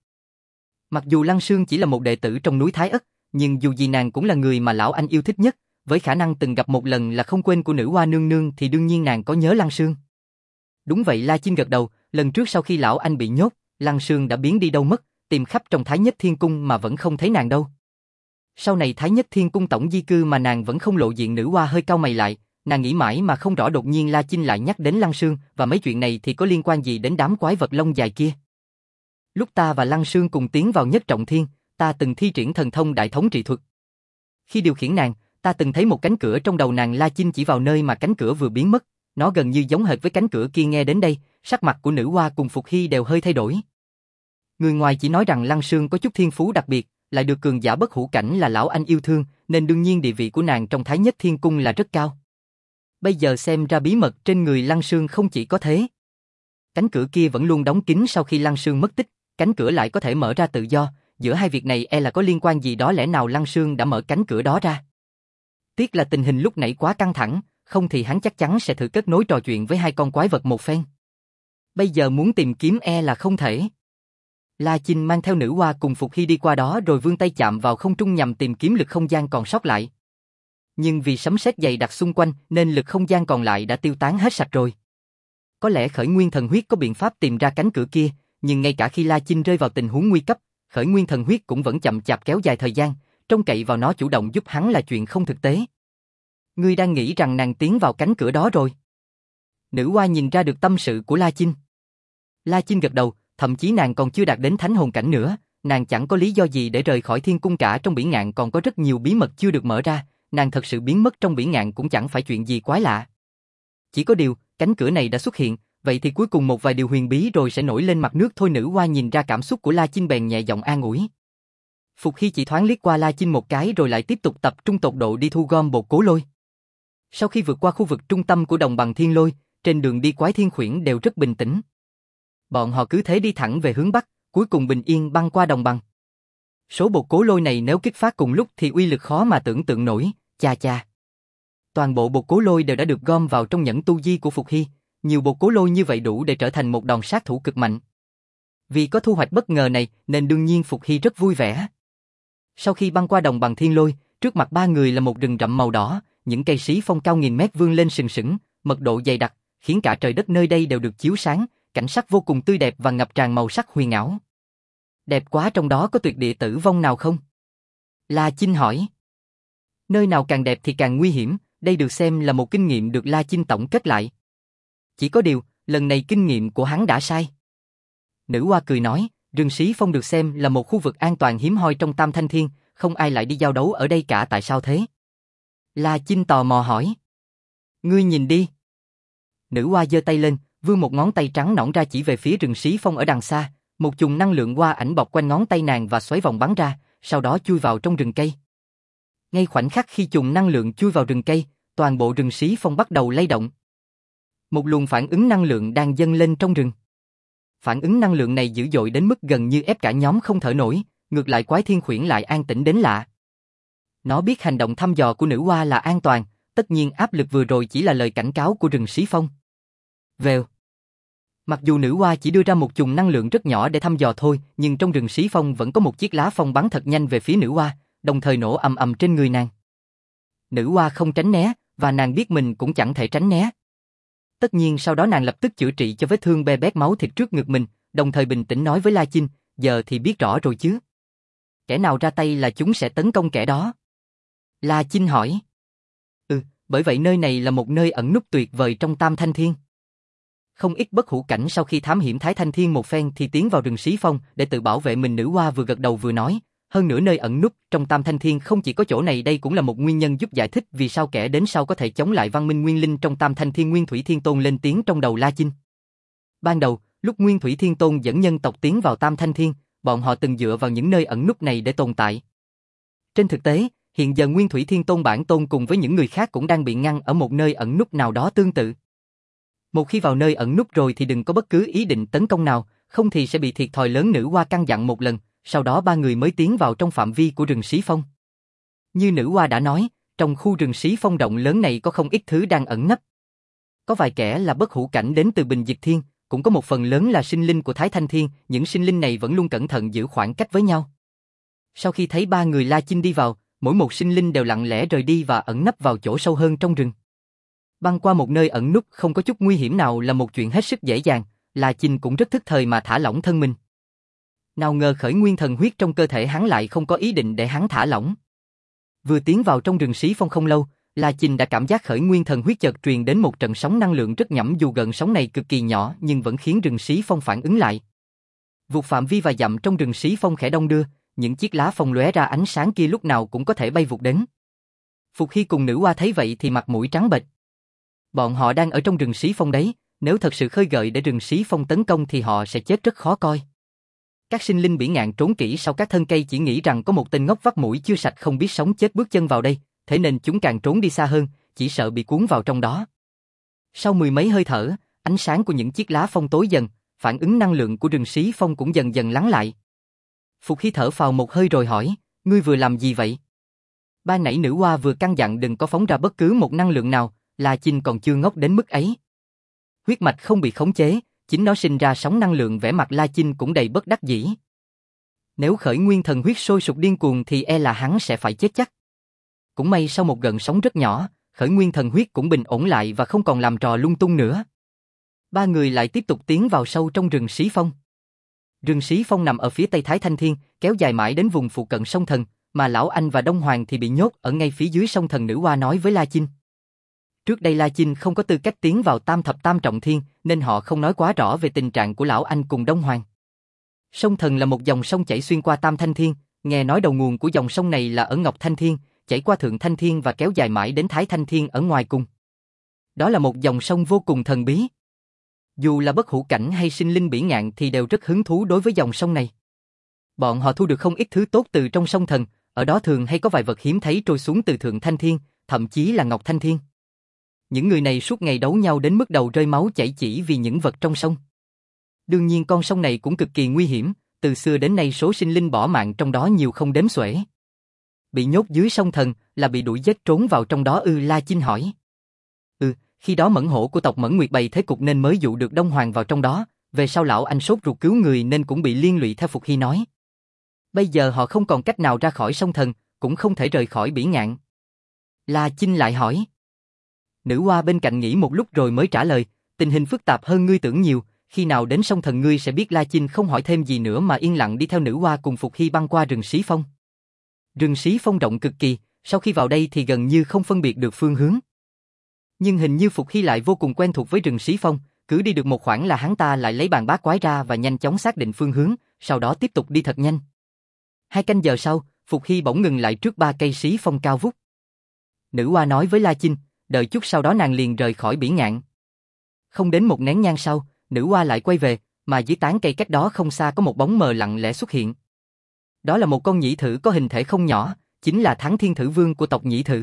Mặc dù Lăng Sương chỉ là một đệ tử trong núi Thái Ất, nhưng dù gì nàng cũng là người mà lão anh yêu thích nhất, với khả năng từng gặp một lần là không quên của Nữ Hoa nương nương thì đương nhiên nàng có nhớ Lăng Sương. Đúng vậy, La Chinh gật đầu, lần trước sau khi lão anh bị nhốt, Lăng Sương đã biến đi đâu mất, tìm khắp trong Thái Nhất Thiên Cung mà vẫn không thấy nàng đâu. Sau này Thái Nhất Thiên Cung tổng di cư mà nàng vẫn không lộ diện. Nữ Hoa hơi cau mày lại, nàng nghĩ mãi mà không rõ đột nhiên La Chinh lại nhắc đến Lăng Sương và mấy chuyện này thì có liên quan gì đến đám quái vật lông dài kia. Lúc ta và Lăng Sương cùng tiến vào Nhất Trọng Thiên, ta từng thi triển thần thông đại thống trị thuật. Khi điều khiển nàng, ta từng thấy một cánh cửa trong đầu nàng. La Chinh chỉ vào nơi mà cánh cửa vừa biến mất, nó gần như giống hệt với cánh cửa kia. Nghe đến đây, sắc mặt của Nữ Hoa cùng Phục Hy đều hơi thay đổi. Người ngoài chỉ nói rằng Lăng Sương có chút thiên phú đặc biệt, lại được cường giả bất hủ cảnh là lão anh yêu thương, nên đương nhiên địa vị của nàng trong Thái Nhất Thiên Cung là rất cao. Bây giờ xem ra bí mật trên người Lăng Sương không chỉ có thế. Cánh cửa kia vẫn luôn đóng kín, sau khi Lăng Sương mất tích, cánh cửa lại có thể mở ra tự do, giữa hai việc này e là có liên quan gì đó, lẽ nào Lăng Sương đã mở cánh cửa đó ra? Tiếc là tình hình lúc nãy quá căng thẳng, không thì hắn chắc chắn sẽ thử kết nối trò chuyện với hai con quái vật một phen. Bây giờ muốn tìm kiếm e là không thể. La Chinh mang theo Nữ Hoa cùng Phục Hy đi qua đó rồi vươn tay chạm vào không trung nhằm tìm kiếm lực không gian còn sót lại. Nhưng vì sấm sét dày đặc xung quanh nên lực không gian còn lại đã tiêu tán hết sạch rồi. Có lẽ Khởi Nguyên Thần Huyết có biện pháp tìm ra cánh cửa kia, nhưng ngay cả khi La Chinh rơi vào tình huống nguy cấp, Khởi Nguyên Thần Huyết cũng vẫn chậm chạp kéo dài thời gian, trông cậy vào nó chủ động giúp hắn là chuyện không thực tế. Ngươi đang nghĩ rằng nàng tiến vào cánh cửa đó rồi? Nữ Hoa nhìn ra được tâm sự của La Chinh. La Chinh gật đầu, thậm chí nàng còn chưa đạt đến thánh hồn cảnh nữa, nàng chẳng có lý do gì để rời khỏi thiên cung cả, trong bỉ ngạn còn có rất nhiều bí mật chưa được mở ra, nàng thật sự biến mất trong bỉ ngạn cũng chẳng phải chuyện gì quái lạ. Chỉ có điều, cánh cửa này đã xuất hiện, vậy thì cuối cùng một vài điều huyền bí rồi sẽ nổi lên mặt nước thôi. Nữ hoa nhìn ra cảm xúc của La Chinh bèn nhẹ giọng an ủi. Phục Hy chỉ thoáng liếc qua La Chinh một cái rồi lại tiếp tục tập trung tột độ đi thu gom bột cố lôi. Sau khi vượt qua khu vực trung tâm của đồng bằng thiên lôi, trên đường đi Quái Thiên Khuyển đều rất bình tĩnh. Bọn họ cứ thế đi thẳng về hướng bắc, cuối cùng bình yên băng qua đồng bằng. Số bột cố lôi này nếu kích phát cùng lúc thì uy lực khó mà tưởng tượng nổi, cha cha. Toàn bộ bột cố lôi đều đã được gom vào trong nhẫn tu di của Phục Hy, nhiều bột cố lôi như vậy đủ để trở thành một đòn sát thủ cực mạnh. Vì có thu hoạch bất ngờ này nên đương nhiên Phục Hy rất vui vẻ. Sau khi băng qua đồng bằng thiên lôi, trước mặt ba người là một rừng rậm màu đỏ, những cây sĩ phong cao nghìn mét vươn lên sừng sững, mật độ dày đặc, khiến cả trời đất nơi đây đều được chiếu sáng, cảnh sắc vô cùng tươi đẹp và ngập tràn màu sắc huyền ảo. Đẹp quá, trong đó có tuyệt địa tử vong nào không? La Chinh hỏi. Nơi nào càng đẹp thì càng nguy hiểm, đây được xem là một kinh nghiệm được La Chinh tổng kết lại. Chỉ có điều, lần này kinh nghiệm của hắn đã sai. Nữ hoa cười nói, rừng Sĩ Phong được xem là một khu vực an toàn hiếm hoi trong Tam Thanh Thiên, không ai lại đi giao đấu ở đây cả, tại sao thế? La Chinh tò mò hỏi. Ngươi nhìn đi. Nữ hoa giơ tay lên, vươn một ngón tay trắng nõn ra chỉ về phía rừng Sĩ Phong ở đằng xa, một chùm năng lượng hoa ảnh bọc quanh ngón tay nàng và xoáy vòng bắn ra, sau đó chui vào trong rừng cây. Ngay khoảnh khắc khi chùm năng lượng chui vào rừng cây, toàn bộ rừng Sĩ Phong bắt đầu lay động. Một luồng phản ứng năng lượng đang dâng lên trong rừng. Phản ứng năng lượng này dữ dội đến mức gần như ép cả nhóm không thở nổi, ngược lại Quái Thiên Khuyển lại an tĩnh đến lạ. Nó biết hành động thăm dò của nữ hoa là an toàn, tất nhiên áp lực vừa rồi chỉ là lời cảnh cáo của rừng Sĩ Phong. Vèo. Mặc dù nữ hoa chỉ đưa ra một chùm năng lượng rất nhỏ để thăm dò thôi, nhưng trong rừng Sĩ Phong vẫn có một chiếc lá phong bắn thật nhanh về phía nữ hoa, đồng thời nổ ầm ầm trên người nàng. Nữ hoa không tránh né, và nàng biết mình cũng chẳng thể tránh né. Tất nhiên sau đó nàng lập tức chữa trị cho vết thương be bét máu thịt trước ngực mình, đồng thời bình tĩnh nói với La Chinh, giờ thì biết rõ rồi chứ. Kẻ nào ra tay là chúng sẽ tấn công kẻ đó. La Chinh hỏi. Bởi vậy nơi này là một nơi ẩn núp tuyệt vời trong Tam Thanh Thiên. Không ít bất hủ cảnh sau khi thám hiểm Thái Thanh Thiên một phen thì tiến vào rừng Sĩ Phong để tự bảo vệ mình. Nữ hoa vừa gật đầu vừa nói, hơn nữa nơi ẩn núp trong Tam Thanh Thiên không chỉ có chỗ này, đây cũng là một nguyên nhân giúp giải thích vì sao kẻ đến sau có thể chống lại văn minh nguyên linh trong Tam Thanh Thiên. Nguyên Thủy Thiên Tôn lên tiếng trong đầu La Chinh. Ban đầu, lúc Nguyên Thủy Thiên Tôn dẫn nhân tộc tiến vào Tam Thanh Thiên, bọn họ từng dựa vào những nơi ẩn núp này để tồn tại. Trên thực tế, hiện giờ Nguyên Thủy Thiên Tôn bản tôn cùng với những người khác cũng đang bị ngăn ở một nơi ẩn núp nào đó tương tự. Một khi vào nơi ẩn núp rồi thì đừng có bất cứ ý định tấn công nào, không thì sẽ bị thiệt thòi lớn. Nữ hoa căn dặn một lần, sau đó ba người mới tiến vào trong phạm vi của rừng Sĩ Phong. Như nữ hoa đã nói, trong khu rừng Sĩ Phong rộng lớn này có không ít thứ đang ẩn nấp. Có vài kẻ là bất hủ cảnh đến từ Bình Diệt Thiên, cũng có một phần lớn là sinh linh của Thái Thanh Thiên, những sinh linh này vẫn luôn cẩn thận giữ khoảng cách với nhau. Sau khi thấy ba người La Chinh đi vào, mỗi một sinh linh đều lặng lẽ rời đi và ẩn nấp vào chỗ sâu hơn trong rừng. Băng qua một nơi ẩn núp không có chút nguy hiểm nào là một chuyện hết sức dễ dàng, La Chinh cũng rất thức thời mà thả lỏng thân mình. Nào ngờ khởi nguyên thần huyết trong cơ thể hắn lại không có ý định để hắn thả lỏng. Vừa tiến vào trong rừng Sĩ Phong không lâu, La Chinh đã cảm giác khởi nguyên thần huyết chợt truyền đến một trận sóng năng lượng rất nhẩm, dù gần sóng này cực kỳ nhỏ nhưng vẫn khiến rừng Sĩ Phong phản ứng lại. Vụt phạm vi và dặm trong rừng Sĩ Phong khẽ đông đưa, những chiếc lá phong lóe ra ánh sáng kia lúc nào cũng có thể bay vụt đến. Phục Hy cùng nữ hoa thấy vậy thì mặt mũi trắng bệch. Bọn họ đang ở trong rừng Sĩ Phong đấy, nếu thật sự khơi gợi để rừng Sĩ Phong tấn công thì họ sẽ chết rất khó coi. Các sinh linh bỉ ngạn trốn kỹ sau các thân cây, chỉ nghĩ rằng có một tên ngốc vắt mũi chưa sạch không biết sống chết bước chân vào đây, thế nên chúng càng trốn đi xa hơn, chỉ sợ bị cuốn vào trong đó. Sau mười mấy hơi thở, ánh sáng của những chiếc lá phong tối dần, phản ứng năng lượng của rừng Sĩ Phong cũng dần dần lắng lại. Phục Hy thở phào một hơi rồi hỏi, ngươi vừa làm gì vậy? Ban nãy nữ hoa vừa căn dặn đừng có phóng ra bất cứ một năng lượng nào, La Chinh còn chưa ngốc đến mức ấy. Huyết mạch không bị khống chế, chính nó sinh ra sóng năng lượng. Vẻ mặt La Chinh cũng đầy bất đắc dĩ. Nếu khởi nguyên thần huyết sôi sục điên cuồng thì e là hắn sẽ phải chết chắc. Cũng may sau một gợn sóng rất nhỏ, khởi nguyên thần huyết cũng bình ổn lại và không còn làm trò lung tung nữa. Ba người lại tiếp tục tiến vào sâu trong rừng Sĩ Phong. Rừng Sĩ Phong nằm ở phía tây Thái Thanh Thiên, kéo dài mãi đến vùng phụ cận sông Thần, mà Lão Anh và Đông Hoàng thì bị nhốt ở ngay phía dưới sông Thần. Nữ hoa nói với La Chinh. Trước đây La Chinh không có tư cách tiến vào Tam Thập Tam Trọng Thiên, nên họ không nói quá rõ về tình trạng của Lão Anh cùng Đông Hoàng. Sông Thần là một dòng sông chảy xuyên qua Tam Thanh Thiên, nghe nói đầu nguồn của dòng sông này là ở Ngọc Thanh Thiên, chảy qua Thượng Thanh Thiên và kéo dài mãi đến Thái Thanh Thiên ở ngoài cùng. Đó là một dòng sông vô cùng thần bí. Dù là bất hủ cảnh hay sinh linh bỉ ngạn thì đều rất hứng thú đối với dòng sông này. Bọn họ thu được không ít thứ tốt từ trong sông Thần, ở đó thường hay có vài vật hiếm thấy trôi xuống từ Thượng Thanh Thiên, thậm chí là Ngọc Thanh Thiên. Những người này suốt ngày đấu nhau đến mức đầu rơi máu chảy chỉ vì những vật trong sông. Đương nhiên con sông này cũng cực kỳ nguy hiểm, từ xưa đến nay số sinh linh bỏ mạng trong đó nhiều không đếm xuể. Bị nhốt dưới sông Thần là bị đuổi giết trốn vào trong đó ư? La Chinh hỏi. Khi đó Mẫn Hổ của tộc Mẫn Nguyệt bày thế cục nên mới dụ được Đông Hoàng vào trong đó, về sau lão anh sốt ruột cứu người nên cũng bị liên lụy theo Phục Hy nói. Bây giờ họ không còn cách nào ra khỏi sông Thần, cũng không thể rời khỏi bỉ ngạn. La Chinh lại hỏi. Nữ hoa bên cạnh nghĩ một lúc rồi mới trả lời, tình hình phức tạp hơn ngươi tưởng nhiều, khi nào đến sông Thần ngươi sẽ biết. La Chinh không hỏi thêm gì nữa mà yên lặng đi theo nữ hoa cùng Phục Hy băng qua rừng Xí Phong. Rừng Xí Phong rộng cực kỳ, sau khi vào đây thì gần như không phân biệt được phương hướng. Nhưng hình như Phục Hy lại vô cùng quen thuộc với rừng Xí Phong, cứ đi được một khoảng là hắn ta lại lấy bàn bát quái ra và nhanh chóng xác định phương hướng, sau đó tiếp tục đi thật nhanh. 2 canh giờ sau, Phục Hy bỗng ngừng lại trước 3 cây Xí Phong cao vút. Nữ hoa nói với La Chinh, đợi chút sau đó nàng liền rời khỏi bỉ ngạn. Không đến một nén nhang sau, nữ hoa lại quay về, mà dưới tán cây cách đó không xa có một bóng mờ lặng lẽ xuất hiện. Đó là một con nhĩ thử có hình thể không nhỏ, chính là Thắng Thiên Thử Vương của tộc Nhĩ Thử.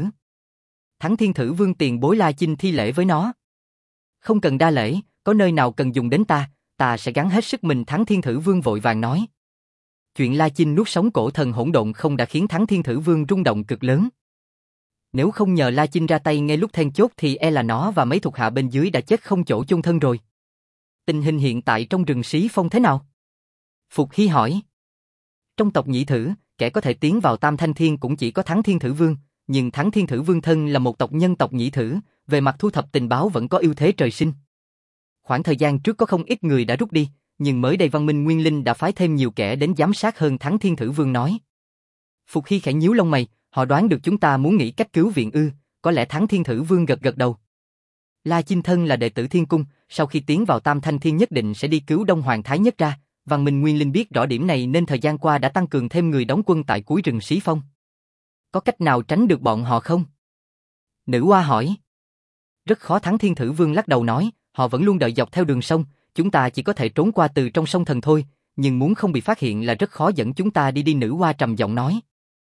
Thắng Thiên Thử Vương tiền bối. La Chinh thi lễ với nó. Không cần đa lễ, có nơi nào cần dùng đến ta sẽ gắng hết sức mình. Thắng Thiên Thử Vương vội vàng nói. Chuyện La Chinh nuốt sống cổ thần hỗn độn không đã khiến Thắng Thiên Thử Vương rung động cực lớn. Nếu không nhờ La Chinh ra tay ngay lúc then chốt thì e là nó và mấy thuộc hạ bên dưới đã chết không chỗ chôn thân rồi. Tình hình hiện tại trong rừng Xí Phong thế nào? Phục Hy hỏi. Trong tộc Nhĩ Thử, kẻ có thể tiến vào Tam Thanh Thiên cũng chỉ có Thắng Thiên Thử Vương, nhưng Thắng Thiên Thử Vương thân là một tộc nhân tộc Nhĩ Thử, về mặt thu thập tình báo vẫn có ưu thế trời sinh. Khoảng thời gian trước có không ít người đã rút đi, nhưng mới đây Văn Minh Nguyên Linh đã phái thêm nhiều kẻ đến giám sát hơn. Thắng Thiên Thử Vương nói. Phục Hy khẽ nhíu lông mày, họ đoán được chúng ta muốn nghĩ cách cứu viện ư? Có lẽ Thắng Thiên Thử Vương gật gật đầu. La Chinh thân là đệ tử Thiên Cung, sau khi tiến vào Tam Thanh Thiên nhất định sẽ đi cứu Đông Hoàng Thái Nhất ra. Văn Minh Nguyên Linh biết rõ điểm này nên thời gian qua đã tăng cường thêm người đóng quân tại cuối rừng Xí Phong. Có cách nào tránh được bọn họ không? Nữ hoa hỏi. Rất khó. Thắng Thiên Thử Vương lắc đầu nói, họ vẫn luôn đợi dọc theo đường sông, chúng ta chỉ có thể trốn qua từ trong sông Thần thôi, nhưng muốn không bị phát hiện là rất khó. Dẫn chúng ta đi. Nữ hoa trầm giọng nói.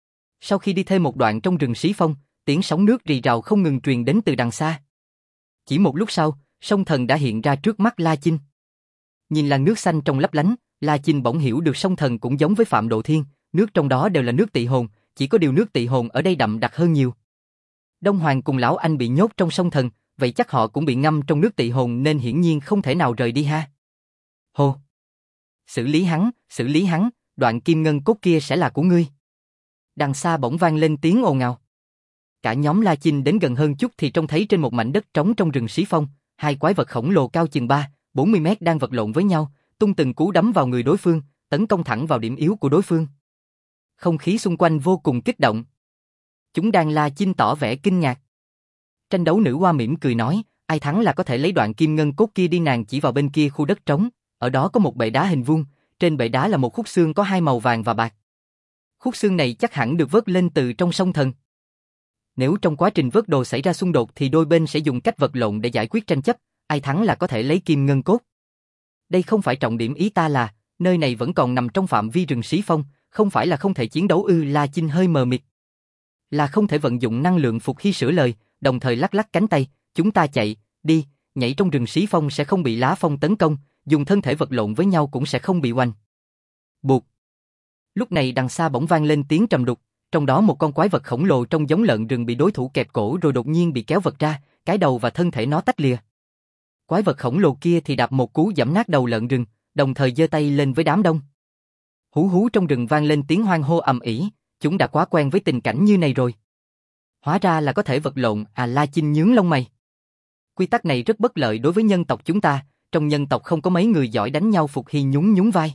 Sau khi đi thêm một đoạn trong rừng Xí Phong, tiếng sóng nước rì rào không ngừng truyền đến từ đằng xa. Chỉ một lúc sau, sông Thần đã hiện ra trước mắt La Chinh. Nhìn làn nước xanh trong lấp lánh, La Chinh bỗng hiểu được sông Thần cũng giống với Phạm Độ Thiên, nước trong đó đều là nước Tị Hồn, chỉ có điều nước Tị Hồn ở đây đậm đặc hơn nhiều. Đông Hoàng cùng lão anh bị nhốt trong sông Thần, vậy chắc họ cũng bị ngâm trong nước Tị Hồn nên hiển nhiên không thể nào rời đi ha. Hồ! Xử lý hắn, đoạn kim ngân cốt kia sẽ là của ngươi. Đằng xa bỗng vang lên tiếng ồn ào. Cả nhóm La Chinh đến gần hơn chút thì trông thấy trên một mảnh đất trống trong rừng Xí Phong, 2 quái vật khổng lồ cao chừng 30 mét đang vật lộn với nhau, tung từng cú đấm vào người đối phương, tấn công thẳng vào điểm yếu của đối phương. Không khí xung quanh vô cùng kích động. Chúng đang. La Chinh tỏ vẻ kinh ngạc. Tranh đấu. Nữ hoa mỉm cười nói, ai thắng là có thể lấy đoạn kim ngân cốt kia đi. Nàng chỉ vào bên kia khu đất trống, ở đó có một bệ đá hình vuông, trên bệ đá là một khúc xương có 2 màu vàng và bạc. Khúc xương này chắc hẳn được vớt lên từ trong sông Thần. Nếu trong quá trình vớt đồ xảy ra xung đột thì đôi bên sẽ dùng cách vật lộn để giải quyết tranh chấp, ai thắng là có thể lấy kim ngân cốt. Đây không phải trọng điểm, ý ta là, nơi này vẫn còn nằm trong phạm vi rừng Xí Phong, không phải là không thể chiến đấu ư? La Chinh hơi mờ mịt. Là không thể vận dụng năng lượng. Phục Hy sửa lời, đồng thời lắc lắc cánh tay, chúng ta chạy, đi, nhảy trong rừng Xí Phong sẽ không bị lá phong tấn công, dùng thân thể vật lộn với nhau cũng sẽ không bị oanh. Buộc. Lúc này đằng xa bỗng vang lên tiếng trầm đục, trong đó một con quái vật khổng lồ trông giống lợn rừng bị đối thủ kẹp cổ rồi đột nhiên bị kéo vật ra, cái đầu và thân thể nó tách lìa. Quái vật khổng lồ kia thì đạp một cú giẫm nát đầu lợn rừng, đồng thời giơ tay lên với đám đông. Hú hú, trong rừng vang lên tiếng hoan hô ầm ĩ, chúng đã quá quen với tình cảnh như này rồi. Hóa ra là có thể vật lộn. La Chinh nhướng lông mày. Quy tắc này rất bất lợi đối với nhân tộc chúng ta, trong nhân tộc không có mấy người giỏi đánh nhau. Phục Hy nhún vai.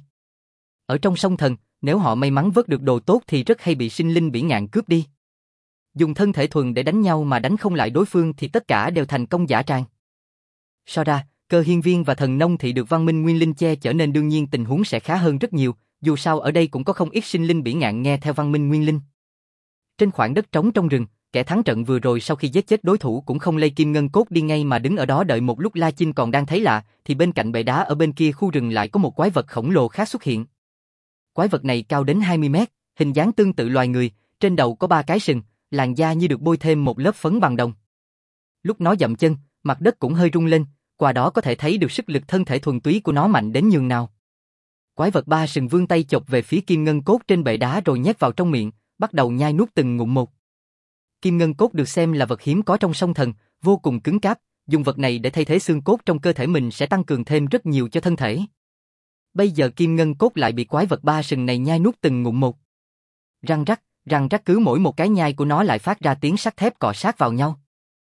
Ở trong sông Thần, nếu họ may mắn vớt được đồ tốt thì rất hay bị sinh linh bỉ ngạn cướp đi. Dùng thân thể thuần để đánh nhau mà đánh không lại đối phương thì tất cả đều thành công dã tràng. So ra, Cơ Hiên Viên và Thần Nông Thị được Văn Minh Nguyên Linh che chở nên đương nhiên tình huống sẽ khá hơn rất nhiều, dù sao ở đây cũng có không ít sinh linh bỉ ngạn nghe theo Văn Minh Nguyên Linh. Trên khoảng đất trống trong rừng, kẻ thắng trận vừa rồi sau khi giết chết đối thủ cũng không lây kim ngân cốt đi ngay mà đứng ở đó đợi một lúc. La Chinh còn đang thấy lạ, thì bên cạnh bệ đá ở bên kia khu rừng lại có một quái vật khổng lồ khác xuất hiện. Quái vật này cao đến 20 mét, hình dáng tương tự loài người, trên đầu có 3 cái sừng, làn da như được bôi thêm một lớp phấn bằng đồng. Lúc nó dậm chân, mặt đất cũng hơi rung lên, qua đó có thể thấy được sức lực thân thể thuần túy của nó mạnh đến nhường nào. Quái vật 3 sừng vươn tay chộp về phía kim ngân cốt trên bệ đá rồi nhét vào trong miệng, bắt đầu nhai nuốt từng ngụm một. Kim ngân cốt được xem là vật hiếm có trong sông thần, vô cùng cứng cáp, dùng vật này để thay thế xương cốt trong cơ thể mình sẽ tăng cường thêm rất nhiều cho thân thể. Bây giờ kim ngân cốt lại bị quái vật 3 sừng này nhai nuốt từng ngụm một. Răng rắc cứ mỗi một cái nhai của nó lại phát ra tiếng sắt thép cọ sát vào nhau.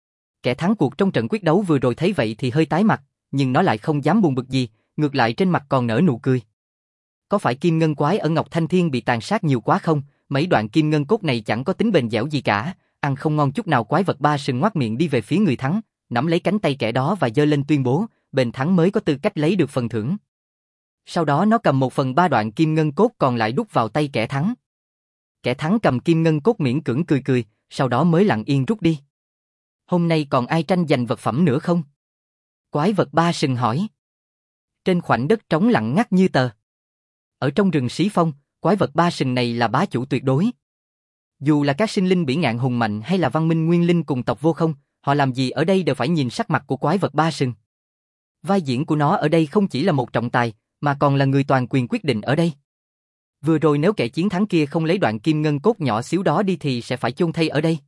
Kẻ thắng cuộc trong trận quyết đấu vừa rồi thấy vậy thì hơi tái mặt, nhưng nó lại không dám buồn bực gì, ngược lại trên mặt còn nở nụ cười. Có phải kim ngân quái ở Ngọc Thanh Thiên bị tàn sát nhiều quá không? Mấy đoạn kim ngân cốt này chẳng có tính bền dẻo gì cả, ăn không ngon chút nào. Quái vật 3 sừng ngoác miệng đi về phía người thắng, nắm lấy cánh tay kẻ đó và giơ lên tuyên bố, bên thắng mới có tư cách lấy được phần thưởng. Sau đó nó cầm 1/3 đoạn kim ngân cốt còn lại đút vào tay kẻ thắng. Kẻ thắng cầm kim ngân cốt miễn cưỡng cười, sau đó mới lặng yên rút đi. Hôm nay còn ai tranh giành vật phẩm nữa không? Quái vật 3 sừng hỏi. Trên khoảnh đất trống lặng ngắt như tờ. Ở trong rừng Xí Phong, quái vật 3 sừng này là bá chủ tuyệt đối. Dù là các sinh linh bỉ ngạn hùng mạnh hay là Văn Minh Nguyên Linh cùng tộc Vô Không, họ làm gì ở đây đều phải nhìn sắc mặt của quái vật 3 sừng. Vai diễn của nó ở đây không chỉ là một trọng tài, mà còn là người toàn quyền quyết định ở đây. Vừa rồi nếu kẻ chiến thắng kia không lấy đoạn kim ngân cốt nhỏ xíu đó đi thì sẽ phải chôn thây ở đây.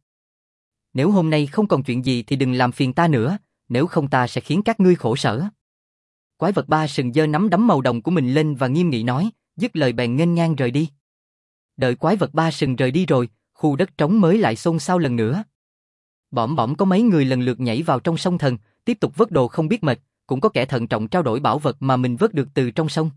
Nếu hôm nay không còn chuyện gì thì đừng làm phiền ta nữa, nếu không ta sẽ khiến các ngươi khổ sở. Quái vật 3 sừng giơ nắm đấm màu đồng của mình lên và nghiêm nghị nói, dứt lời bèn nghênh ngang rời đi. Đợi quái vật 3 sừng rời đi rồi, khu đất trống mới lại xôn xao lần nữa. Bõm bõm có mấy người lần lượt nhảy vào trong sông thần, tiếp tục vớt đồ không biết mệt, cũng có kẻ thận trọng trao đổi bảo vật mà mình vớt được từ trong sông.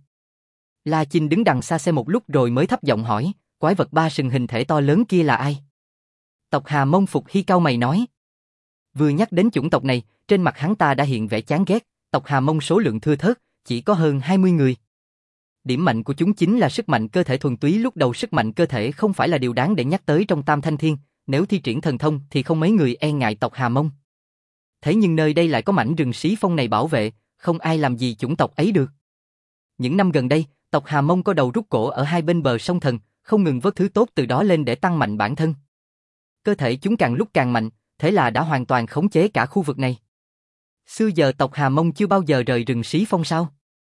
La Chinh đứng đằng xa xem một lúc rồi mới thấp giọng hỏi, quái vật 3 sừng hình thể to lớn kia là ai? Tộc Hà Mông Phục Hy cau mày nói. Vừa nhắc đến chủng tộc này, trên mặt hắn ta đã hiện vẻ chán ghét, tộc Hà Mông số lượng thưa thớt, chỉ có hơn 20 người. Điểm mạnh của chúng chính là sức mạnh cơ thể thuần túy. Lúc đầu sức mạnh cơ thể không phải là điều đáng để nhắc tới trong Tam Thanh Thiên, nếu thi triển thần thông thì không mấy người e ngại tộc Hà Mông. Thế nhưng nơi đây lại có mảnh rừng Xí Phong này bảo vệ, không ai làm gì chủng tộc ấy được. Những năm gần đây, tộc Hà Mông có đầu rút cổ ở hai bên bờ sông thần, không ngừng vớt thứ tốt từ đó lên để tăng mạnh bản thân. Cơ thể chúng càng lúc càng mạnh, thế là đã hoàn toàn khống chế cả khu vực này. Xưa giờ tộc Hà Mông chưa bao giờ rời rừng Xí Phong sao?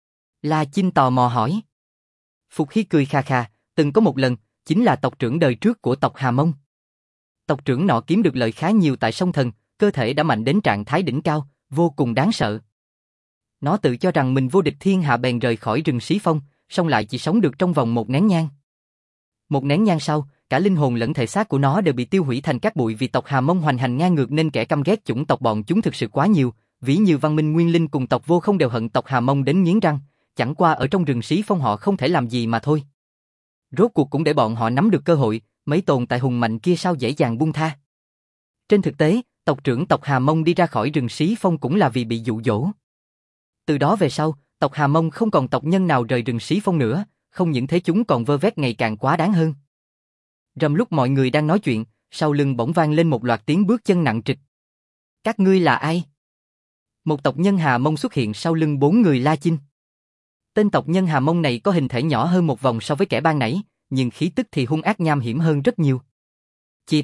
La Chinh tò mò hỏi. Phục Hy cười kha kha, từng có một lần, chính là tộc trưởng đời trước của tộc Hà Mông. Tộc trưởng nọ kiếm được lợi khá nhiều tại sông thần, cơ thể đã mạnh đến trạng thái đỉnh cao, vô cùng đáng sợ. Nó tự cho rằng mình vô địch thiên hạ bèn rời khỏi rừng Xí Phong, song lại chỉ sống được trong vòng 1 nén nhang. 1 nén nhang sau, cả linh hồn lẫn thể xác của nó đều bị tiêu hủy thành cát bụi vì tộc Hà Mông hoành hành ngang ngược nên kẻ căm ghét chủng tộc bọn chúng thực sự quá nhiều, ví như Văn Minh Nguyên Linh cùng tộc Vô Không đều hận tộc Hà Mông đến nghiến răng, chẳng qua ở trong rừng Xí Phong họ không thể làm gì mà thôi. Rốt cuộc cũng để bọn họ nắm được cơ hội, mấy tồn tại hùng mạnh kia sao dễ dàng buông tha. Trên thực tế, tộc trưởng tộc Hà Mông đi ra khỏi rừng Xí Phong cũng là vì bị dụ dỗ. Từ đó về sau, tộc Hà Mông không còn tộc nhân nào rời rừng Xí Phong nữa, không những thế chúng còn vơ vét ngày càng quá đáng hơn. Rầm lúc mọi người đang nói chuyện, sau lưng bỗng vang lên một loạt tiếng bước chân nặng trịch. Các ngươi là ai? Một tộc nhân Hà Mông xuất hiện sau lưng 4 người La Chinh. Tên tộc nhân Hà Mông này có hình thể nhỏ hơn một vòng so với kẻ ban nãy, nhưng khí tức thì hung ác nham hiểm hơn rất nhiều. Chịp!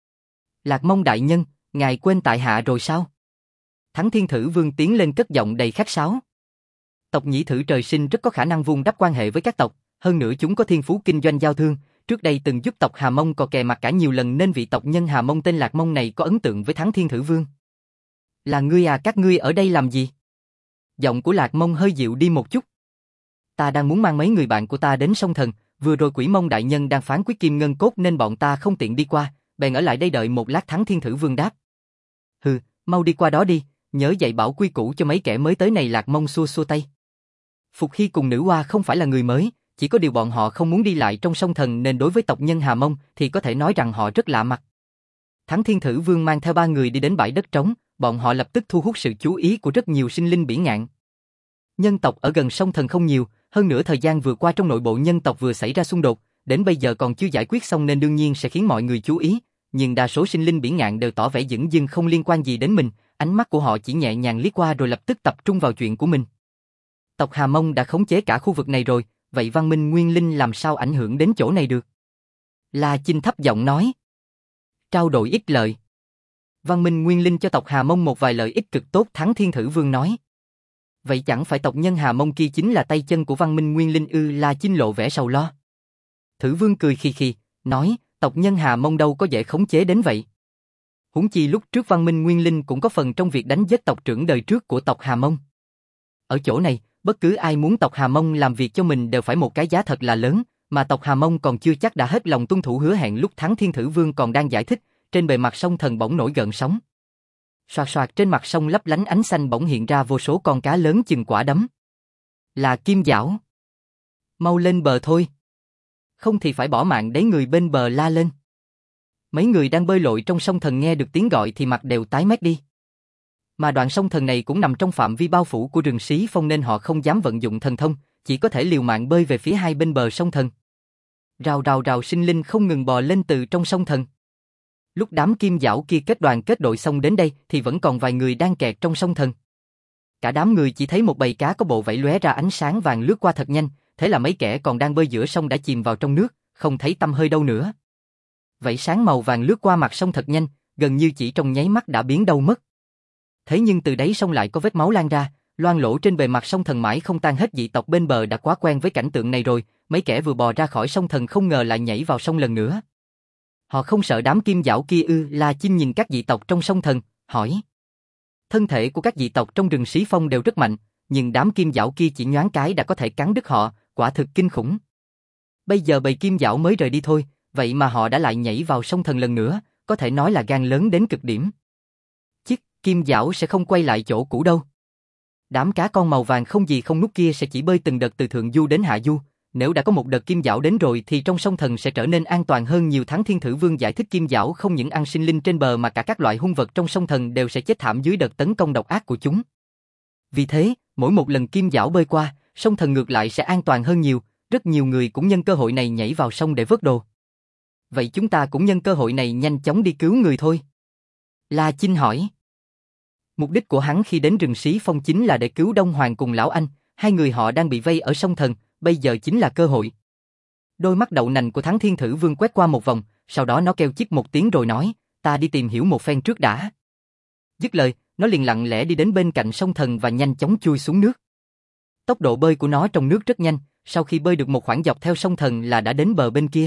Lạc Mông đại nhân, ngài quên tại hạ rồi sao? Thắng Thiên Thử Vương tiến lên cất giọng đầy khách sáo. Tộc Nhĩ Thử trời sinh rất có khả năng vun đắp quan hệ với các tộc, hơn nữa chúng có thiên phú kinh doanh giao thương, trước đây từng giúp tộc Hà Mông cò kè mặt cả nhiều lần nên vị tộc nhân Hà Mông tên Lạc Mông này có ấn tượng với Thắng Thiên Thử Vương. Là ngươi à, các ngươi ở đây làm gì? Giọng của Lạc Mông hơi dịu đi một chút. Ta đang muốn mang mấy người bạn của ta đến sông thần, vừa rồi Quỷ Mông đại nhân đang phán quyết kim ngân cốt nên bọn ta không tiện đi qua, bèn ở lại đây đợi một lát. Thắng Thiên Thử Vương đáp. Hừ, mau đi qua đó đi, nhớ dạy bảo quy củ cho mấy kẻ mới tới này. Lạc Mông xua xua tay. Phục Hy cùng nữ hoa không phải là người mới, chỉ có điều bọn họ không muốn đi lại trong sông thần nên đối với tộc nhân Hà Mông thì có thể nói rằng họ rất lạ mặt. Thắng Thiên Thử Vương mang theo 3 người đi đến bãi đất trống, bọn họ lập tức thu hút sự chú ý của rất nhiều sinh linh biển ngạn. Nhân tộc ở gần sông Thần không nhiều, hơn nữa thời gian vừa qua trong nội bộ nhân tộc vừa xảy ra xung đột, đến bây giờ còn chưa giải quyết xong nên đương nhiên sẽ khiến mọi người chú ý, nhưng đa số sinh linh biển ngạn đều tỏ vẻ dửng dưng không liên quan gì đến mình, ánh mắt của họ chỉ nhẹ nhàng liếc qua rồi lập tức tập trung vào chuyện của mình. Tộc Hà Mông đã khống chế cả khu vực này rồi, vậy văn minh nguyên linh làm sao ảnh hưởng đến chỗ này được? La Chinh thấp giọng nói. Trao đổi ích lợi. Văn minh nguyên linh cho tộc Hà Mông một vài lợi ích cực tốt, Thắng Thiên Thử Vương nói. Vậy chẳng phải tộc nhân Hà Mông kia chính là tay chân của văn minh nguyên linh ư? La Chinh lộ vẻ sầu lo. Thử Vương cười khì khì, nói, tộc nhân Hà Mông đâu có dễ khống chế đến vậy. Huống chi lúc trước văn minh nguyên linh cũng có phần trong việc đánh giết tộc trưởng đời trước của tộc Hà Mông. Ở chỗ này, bất cứ ai muốn tộc Hà Mông làm việc cho mình đều phải một cái giá thật là lớn, mà tộc Hà Mông còn chưa chắc đã hết lòng tuân thủ hứa hẹn. Lúc Thắng Thiên Thử Vương còn đang giải thích, trên bề mặt sông Thần bỗng nổi gợn sóng. Xoạt xoạt trên mặt sông lấp lánh ánh xanh bỗng hiện ra vô số con cá lớn chừng quả đấm. Là kim giảo. Mau lên bờ thôi. Không thì phải bỏ mạng đấy, người bên bờ la lên. Mấy người đang bơi lội trong sông Thần nghe được tiếng gọi thì mặt đều tái mét đi. Mà đoạn sông Thần này cũng nằm trong phạm vi bao phủ của rừng Xí Phong nên họ không dám vận dụng thần thông, chỉ có thể liều mạng bơi về phía hai bên bờ sông Thần. Rào rào rào sinh linh không ngừng bò lên từ trong sông Thần. Lúc đám kim giảo kia kết đoàn kết đội xong đến đây thì vẫn còn vài người đang kẹt trong sông Thần. Cả đám người chỉ thấy một bầy cá có bộ vảy lóe ra ánh sáng vàng lướt qua thật nhanh, thế là mấy kẻ còn đang bơi giữa sông đã chìm vào trong nước, không thấy tăm hơi đâu nữa. Vảy sáng màu vàng lướt qua mặt sông thật nhanh, gần như chỉ trong nháy mắt đã biến đâu mất. Thế nhưng từ đáy sông lại có vết máu lan ra, loang lỗ trên bề mặt sông Thần mãi không tan hết. Dị tộc bên bờ đã quá quen với cảnh tượng này rồi, mấy kẻ vừa bò ra khỏi sông Thần không ngờ lại nhảy vào sông lần nữa. Họ không sợ đám kim giảo kia ư? La Chinh nhìn các dị tộc trong sông Thần, hỏi. Thân thể của các dị tộc trong rừng Xí Phong đều rất mạnh, nhưng đám kim giảo kia chỉ nhoáng cái đã có thể cắn đứt họ, quả thực kinh khủng. Bây giờ bầy kim giảo mới rời đi thôi, vậy mà họ đã lại nhảy vào sông Thần lần nữa, có thể nói là gan lớn đến cực điểm. Chiếc kim giảo sẽ không quay lại chỗ cũ đâu. Đám cá con màu vàng không gì không nút kia sẽ chỉ bơi từng đợt từ thượng du đến hạ du. Nếu đã có một đợt kim giảo đến rồi thì trong sông Thần sẽ trở nên an toàn hơn nhiều. Thắng Thiên Thử Vương giải thích kim giảo không những ăn sinh linh trên bờ mà cả các loại hung vật trong sông Thần đều sẽ chết thảm dưới đợt tấn công độc ác của chúng. Vì thế, mỗi một lần kim giảo bơi qua, sông Thần ngược lại sẽ an toàn hơn nhiều. Rất nhiều người cũng nhân cơ hội này nhảy vào sông để vớt đồ. Vậy chúng ta cũng nhân cơ hội này nhanh chóng đi cứu người thôi. La Chinh hỏi. Mục đích của hắn khi đến rừng Xí Phong chính là để cứu Đông Hoàng cùng Lão Anh, hai người họ đang bị vây ở sông Thần, bây giờ chính là cơ hội. Đôi mắt đậu nành của Thắng Thiên Thử Vương quét qua một vòng, sau đó nó kêu chích một tiếng rồi nói, ta đi tìm hiểu một phen trước đã. Dứt lời, nó liền lặng lẽ đi đến bên cạnh sông Thần và nhanh chóng chui xuống nước. Tốc độ bơi của nó trong nước rất nhanh, sau khi bơi được một khoảng dọc theo sông Thần là đã đến bờ bên kia.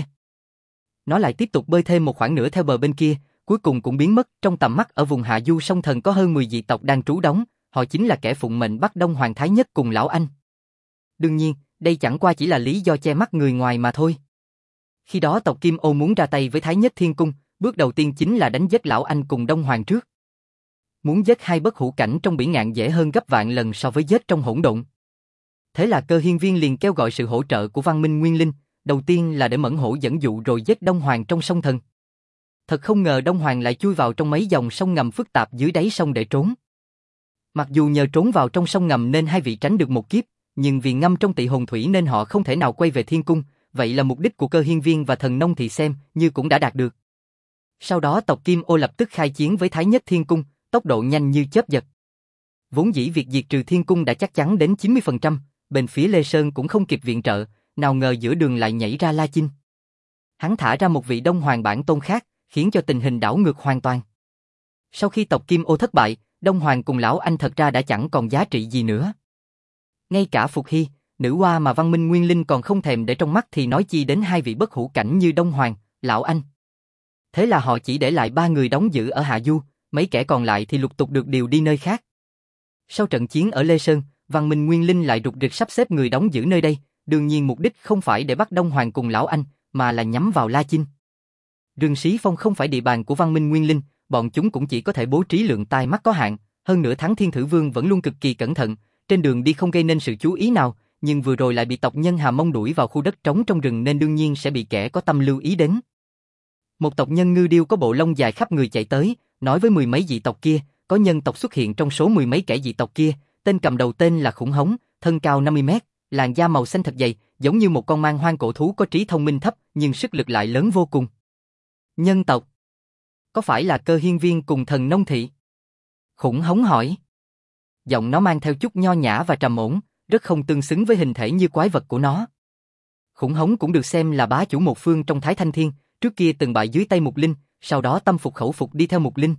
Nó lại tiếp tục bơi thêm một khoảng nữa theo bờ bên kia, cuối cùng cũng biến mất trong tầm mắt. Ở vùng hạ du sông Thần có hơn 10 dị tộc đang trú đóng, họ chính là kẻ phụng mệnh bắt Đông Hoàng Thái Nhất cùng Lão Anh. Đương nhiên, đây chẳng qua chỉ là lý do che mắt người ngoài mà thôi. Khi đó tộc Kim Ô muốn ra tay với Thái Nhất Thiên Cung, bước đầu tiên chính là đánh giết Lão Anh cùng Đông Hoàng trước. Muốn giết hai bất hủ cảnh trong biển ngạn dễ hơn gấp vạn lần so với giết trong hỗn độn. Thế là Cơ Hiên Viên liền kêu gọi sự hỗ trợ của văn minh nguyên linh, đầu tiên là để mẫn hổ dẫn dụ rồi giết Đông Hoàng trong sông Thần. Thật không ngờ Đông Hoàng lại chui vào trong mấy dòng sông ngầm phức tạp dưới đáy sông để trốn. Mặc dù nhờ trốn vào trong sông ngầm nên hai vị tránh được một kiếp, nhưng vì ngâm trong tị hồn thủy nên họ không thể nào quay về thiên cung, vậy là mục đích của Cơ Hiên Viên và Thần Nông Thị xem như cũng đã đạt được. Sau đó tộc Kim Ô lập tức khai chiến với Thái Nhất Thiên Cung, tốc độ nhanh như chớp giật. Vốn dĩ việc diệt trừ thiên cung đã chắc chắn đến 90%, bên phía Lê Sơn cũng không kịp viện trợ, nào ngờ giữa đường lại nhảy ra La Chinh. Hắn thả ra một vị Đông Hoàng bản tôn khác, khiến cho tình hình đảo ngược hoàn toàn. Sau khi tộc Kim Ô thất bại, Đông Hoàng cùng Lão Anh thật ra đã chẳng còn giá trị gì nữa. Ngay cả Phục Hy, nữ oa mà văn minh nguyên linh còn không thèm để trong mắt thì nói chi đến hai vị bất hủ cảnh như Đông Hoàng, Lão Anh. Thế là họ chỉ để lại 3 người đóng giữ ở Hạ Du, mấy kẻ còn lại thì lục tục được điều đi nơi khác. Sau trận chiến ở Lê Sơn, văn minh nguyên linh lại rục rịch sắp xếp người đóng giữ nơi đây, đương nhiên mục đích không phải để bắt Đông Hoàng cùng Lão Anh, mà là nhắm vào La Chinh. Rừng Xí Phong không phải địa bàn của văn minh nguyên linh, bọn chúng cũng chỉ có thể bố trí lượng tai mắt có hạn, hơn nữa Thắng Thiên Thử Vương vẫn luôn cực kỳ cẩn thận, trên đường đi không gây nên sự chú ý nào, nhưng vừa rồi lại bị tộc nhân Hà Mông đuổi vào khu đất trống trong rừng nên đương nhiên sẽ bị kẻ có tâm lưu ý đến. Một tộc nhân ngư điêu có bộ lông dài khắp người chạy tới, nói với mười mấy dị tộc kia, có nhân tộc xuất hiện trong số mười mấy kẻ dị tộc kia, tên cầm đầu tên là Khủng Hống, thân cao 50 mét, làn da màu xanh thật dày, giống như một con man hoang cổ thú có trí thông minh thấp nhưng sức lực lại lớn vô cùng. Nhân tộc? Có phải là Cơ Hiên Viên cùng Thần Nông Thị? Khủng Hống hỏi. Giọng nó mang theo chút nho nhã và trầm ổn, rất không tương xứng với hình thể như quái vật của nó. Khủng Hống cũng được xem là bá chủ một phương trong Thái Thanh Thiên, trước kia từng bại dưới tay Mục Linh, sau đó tâm phục khẩu phục đi theo Mục Linh.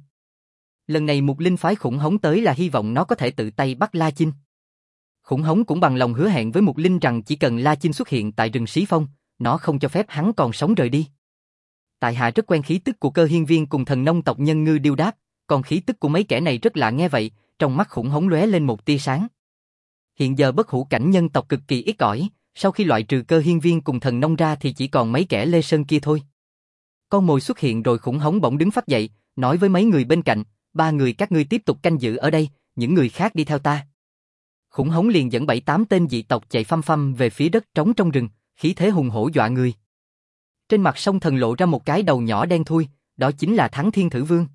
Lần này Mục Linh phái Khủng Hống tới là hy vọng nó có thể tự tay bắt La Chinh. Khủng Hống cũng bằng lòng hứa hẹn với Mục Linh rằng chỉ cần La Chinh xuất hiện tại rừng Sĩ Phong, nó không cho phép hắn còn sống rời đi. Tại hạ rất quen khí tức của Cơ Hiên Viên cùng Thần Nông tộc nhân Ngư Điêu đáp, còn khí tức của mấy kẻ này rất lạ nghe vậy, trong mắt Khủng Hống lóe lên một tia sáng. Hiện giờ bất hủ cảnh nhân tộc cực kỳ ít ỏi, sau khi loại trừ Cơ Hiên Viên cùng Thần Nông ra thì chỉ còn mấy kẻ Lê Sơn kia thôi. Con mồi xuất hiện rồi Khủng Hống bỗng đứng phắt dậy, nói với mấy người bên cạnh, ba người các ngươi tiếp tục canh giữ ở đây, những người khác đi theo ta. Khủng Hống liền dẫn 7-8 tên dị tộc chạy phăm phăm về phía đất trống trong rừng, khí thế hùng hổ dọa người. Trên mặt Song Thần lộ ra một cái đầu nhỏ đen thui, đó chính là Thắng Thiên Thử Vương.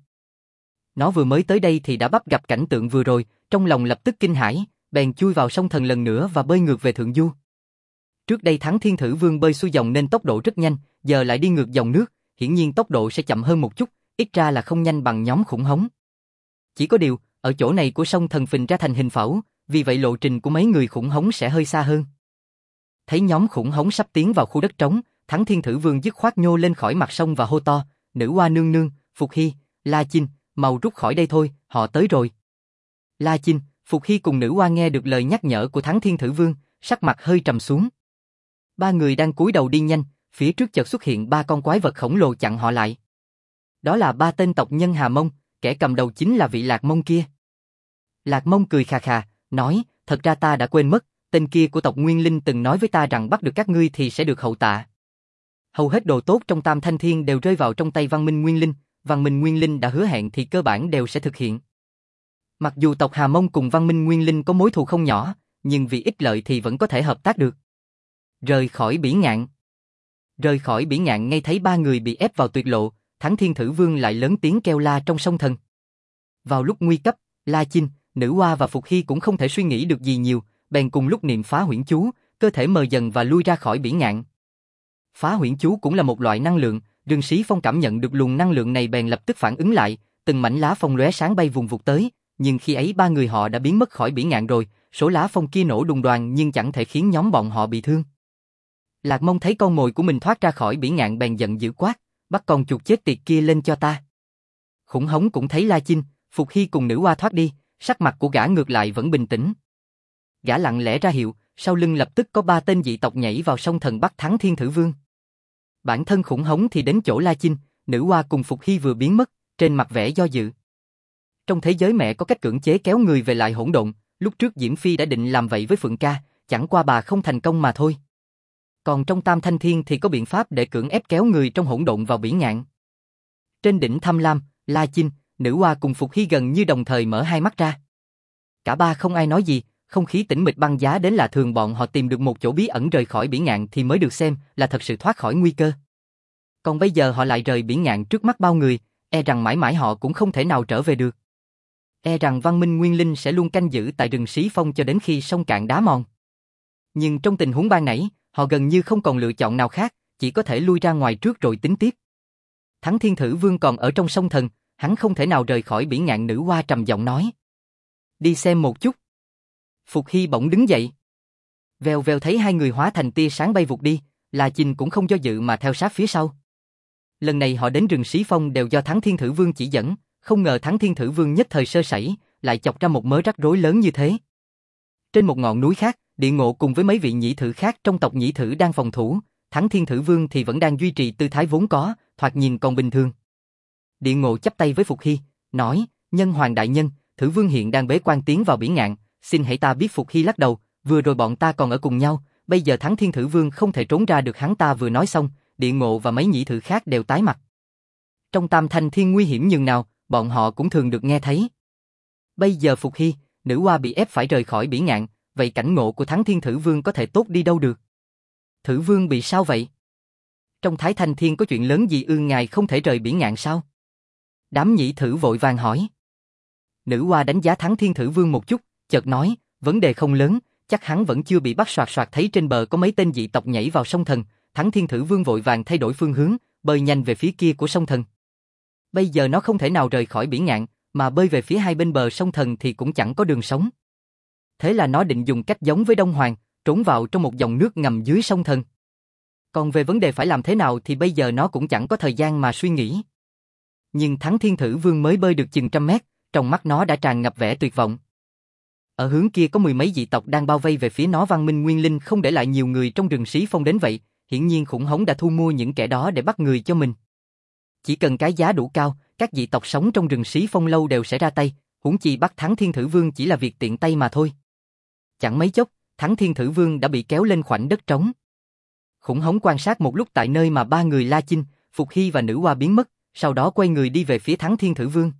Nó vừa mới tới đây thì đã bắt gặp cảnh tượng vừa rồi, trong lòng lập tức kinh hãi, bèn chui vào Song Thần lần nữa và bơi ngược về thượng du. Trước đây Thắng Thiên Thử Vương bơi xuôi dòng nên tốc độ rất nhanh, giờ lại đi ngược dòng nước, hiển nhiên tốc độ sẽ chậm hơn một chút, ít ra là không nhanh bằng nhóm Khủng Hống. Chỉ có điều, ở chỗ này của Song Thần phình ra thành hình phẩu, vì vậy lộ trình của mấy người Khủng Hống sẽ hơi xa hơn. Thấy nhóm Khủng Hống sắp tiến vào khu đất trống, Thắng Thiên Thử Vương dứt khoát nhô lên khỏi mặt sông và hô to, Nữ Hoa nương nương, Phục Hy, La Chinh, mau rút khỏi đây thôi, họ tới rồi. La Chinh, Phục Hy cùng Nữ Hoa nghe được lời nhắc nhở của Thắng Thiên Thử Vương, sắc mặt hơi trầm xuống. Ba người đang cúi đầu đi nhanh, phía trước chợt xuất hiện ba con quái vật khổng lồ chặn họ lại. Đó là ba tên tộc nhân Hà Mông, kẻ cầm đầu chính là vị Lạc Mông kia. Lạc Mông cười khà khà, nói, thật ra ta đã quên mất, tên kia của tộc Nguyên Linh từng nói với ta rằng bắt được các ngươi thì sẽ được hậu tạ. Hầu hết đồ tốt trong Tam Thanh Thiên đều rơi vào trong tay Văn Minh Nguyên Linh, Văn Minh Nguyên Linh đã hứa hẹn thì cơ bản đều sẽ thực hiện. Mặc dù tộc Hà Mông cùng Văn Minh Nguyên Linh có mối thù không nhỏ, nhưng vì ích lợi thì vẫn có thể hợp tác được. Rời khỏi Bỉ Ngạn. Rời khỏi Bỉ Ngạn ngay thấy ba người bị ép vào tuyệt lộ, Thắng Thiên Thử Vương lại lớn tiếng kêu la trong song thần. Vào lúc nguy cấp, La Chinh, Nữ Hoa và Phục Hy cũng không thể suy nghĩ được gì nhiều, bèn cùng lúc niệm phá huyễn chú, cơ thể mờ dần và lui ra khỏi Bỉ Ngạn. Phá huyễn chú cũng là một loại năng lượng, rừng Sĩ Phong cảm nhận được luồng năng lượng này bèn lập tức phản ứng lại, từng mảnh lá phong lóe sáng bay vùng vụt tới, nhưng khi ấy ba người họ đã biến mất khỏi Bỉ Ngạn rồi, số lá phong kia nổ đùng đoàng nhưng chẳng thể khiến nhóm bọn họ bị thương. Lạc Mông thấy con mồi của mình thoát ra khỏi Bỉ Ngạn bèn giận dữ quát, bắt con chuột chết tiệt kia lên cho ta. Khủng Hống cũng thấy La Chinh, Phục Hy cùng Nữ Hoa thoát đi, sắc mặt của gã ngược lại vẫn bình tĩnh. Gã lặng lẽ ra hiệu, sau lưng lập tức có ba tên dị tộc nhảy vào song thần bắt Thắng Thiên Thử Vương. Bản thân Khủng Hống thì đến chỗ La Chinh, Nữ Hoa cùng Phục Hy vừa biến mất, trên mặt vẻ do dự. Trong thế giới mẹ có cách cưỡng chế kéo người về lại hỗn độn, lúc trước Diễm Phi đã định làm vậy với Phượng Ca, chẳng qua bà không thành công mà thôi. Còn trong Tam Thanh Thiên thì có biện pháp để cưỡng ép kéo người trong hỗn độn vào Bỉ Ngạn. Trên đỉnh Tham Lam, La Chinh, Nữ Hoa cùng Phục Hy gần như đồng thời mở hai mắt ra. Cả ba không ai nói gì, không khí tĩnh mịch băng giá đến lạ thường bọn họ tìm được một chỗ bí ẩn rời khỏi Bỉ Ngạn thì mới được xem là thật sự thoát khỏi nguy cơ. Còn bây giờ họ lại rời Bỉ Ngạn trước mắt bao người, e rằng mãi mãi họ cũng không thể nào trở về được. E rằng Văn Minh Nguyên Linh sẽ luôn canh giữ tại rừng Sĩ Phong cho đến khi sông cạn đá mòn. Nhưng trong tình huống ban nãy, họ gần như không còn lựa chọn nào khác, chỉ có thể lui ra ngoài trước rồi tính tiếp. Thắng Thiên Thử Vương còn ở trong sông thần, hắn không thể nào rời khỏi Bỉ Ngạn. Nữ Hoa trầm giọng nói. Đi xem một chút. Phục Hy bỗng đứng dậy. Vèo vèo thấy hai người hóa thành tia sáng bay vụt đi, La Chinh cũng không do dự mà theo sát phía sau. Lần này họ đến rừng Sĩ Phong đều do Thắng Thiên Thử Vương chỉ dẫn, không ngờ Thắng Thiên Thử Vương nhất thời sơ sẩy, lại chọc ra một mớ rắc rối lớn như thế. Trên một ngọn núi khác, Địa Ngộ cùng với mấy vị nhị thử khác trong tộc nhị thử đang phòng thủ, Thắng Thiên Thử Vương thì vẫn đang duy trì tư thái vốn có, thoạt nhìn còn bình thường. Địa Ngộ chắp tay với Phục Hy, nói, Nhân Hoàng đại nhân, Thử Vương hiện đang bế quan tiến vào Bỉ Ngạn, xin hãy ta biết. Phục Hy lắc đầu, vừa rồi bọn ta còn ở cùng nhau, bây giờ Thắng Thiên Thử Vương không thể trốn ra được. Hắn ta vừa nói xong, Địa Ngộ và mấy nhị thử khác đều tái mặt. Trong Tam Thanh Thiên nguy hiểm nhường nào, bọn họ cũng thường được nghe thấy. Bây giờ Phục Hy, Nữ Hoa bị ép phải rời khỏi Bỉ Ngạn, vậy cảnh ngộ của Thắng Thiên Thử Vương có thể tốt đi đâu được? Thử Vương bị sao vậy? Trong Thái Thanh Thiên có chuyện lớn gì ư, ngài không thể rời Bỉ Ngạn sao? Đám nhị thử vội vàng hỏi. Nữ hoa đánh giá Thắng Thiên Thử Vương một chút, chợt nói, vấn đề không lớn, chắc hắn vẫn chưa bị bắt. Soạt soạt thấy trên bờ có mấy tên dị tộc nhảy vào sông Thần, Thắng Thiên Thử Vương vội vàng thay đổi phương hướng, bơi nhanh về phía kia của sông Thần. Bây giờ nó không thể nào rời khỏi biển ngạn, mà bơi về phía hai bên bờ sông Thần thì cũng chẳng có đường sống. Thế là nó định dùng cách giống với Đông Hoàng, trốn vào trong một dòng nước ngầm dưới sông Thần. Còn về vấn đề phải làm thế nào thì bây giờ nó cũng chẳng có thời gian mà suy nghĩ. Nhưng Thắng Thiên Thử Vương mới bơi được chừng 100 mét, trong mắt nó đã tràn ngập vẻ tuyệt vọng. Ở hướng kia có mười mấy dị tộc đang bao vây về phía nó. Văn Minh Nguyên Linh không để lại nhiều người trong rừng Sĩ Phong đến vậy, hiển nhiên khủng hống đã thu mua những kẻ đó để bắt người cho mình. Chỉ cần cái giá đủ cao, các dị tộc sống trong rừng Sĩ Phong lâu đều sẽ ra tay, huống chi bắt Thắng Thiên Thử Vương chỉ là việc tiện tay mà thôi. Chẳng mấy chốc, Thắng Thiên Thử Vương đã bị kéo lên khoảnh đất trống. Khủng hống quan sát một lúc tại nơi mà ba người La Chinh, Phục Hy và Nữ Hoa biến mất, sau đó quay người đi về phía Thắng Thiên Thử Vương.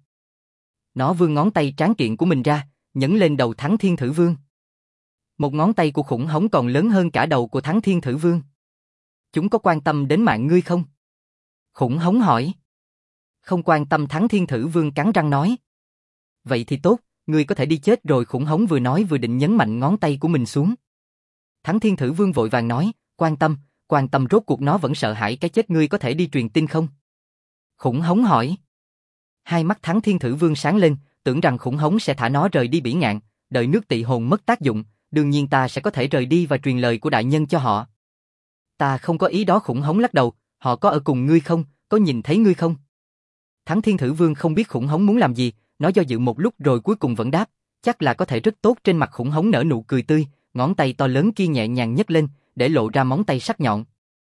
Nó vươn ngón tay tráng kiện của mình ra, nhấn lên đầu Thắng Thiên Thử Vương. Một ngón tay của khủng hống còn lớn hơn cả đầu của Thắng Thiên Thử Vương. Chúng có quan tâm đến mạng ngươi không? Khủng hống hỏi. Không quan tâm. Thắng Thiên Thử Vương cắn răng nói. Vậy thì tốt, ngươi có thể đi chết rồi. Khủng hống vừa nói vừa định nhấn mạnh ngón tay của mình xuống. Thắng Thiên Thử Vương vội vàng nói, quan tâm rốt cuộc nó vẫn sợ hãi cái chết. Ngươi có thể đi truyền tin không? Khủng hống hỏi. Hai mắt Thắng Thiên Thử Vương sáng lên, tưởng rằng khủng hống sẽ thả nó rời đi biển ngạn, đợi nước tị hồn mất tác dụng, đương nhiên ta sẽ có thể rời đi và truyền lời của đại nhân cho họ. Ta không có ý đó. Khủng hống lắc đầu, họ có ở cùng ngươi không, có nhìn thấy ngươi không? Thắng Thiên Thử Vương không biết khủng hống muốn làm gì, nó do dự một lúc rồi cuối cùng vẫn đáp, chắc là có thể rất tốt. Trên mặt khủng hống nở nụ cười tươi, ngón tay to lớn kia nhẹ nhàng nhấc lên, để lộ ra móng tay sắc nhọn.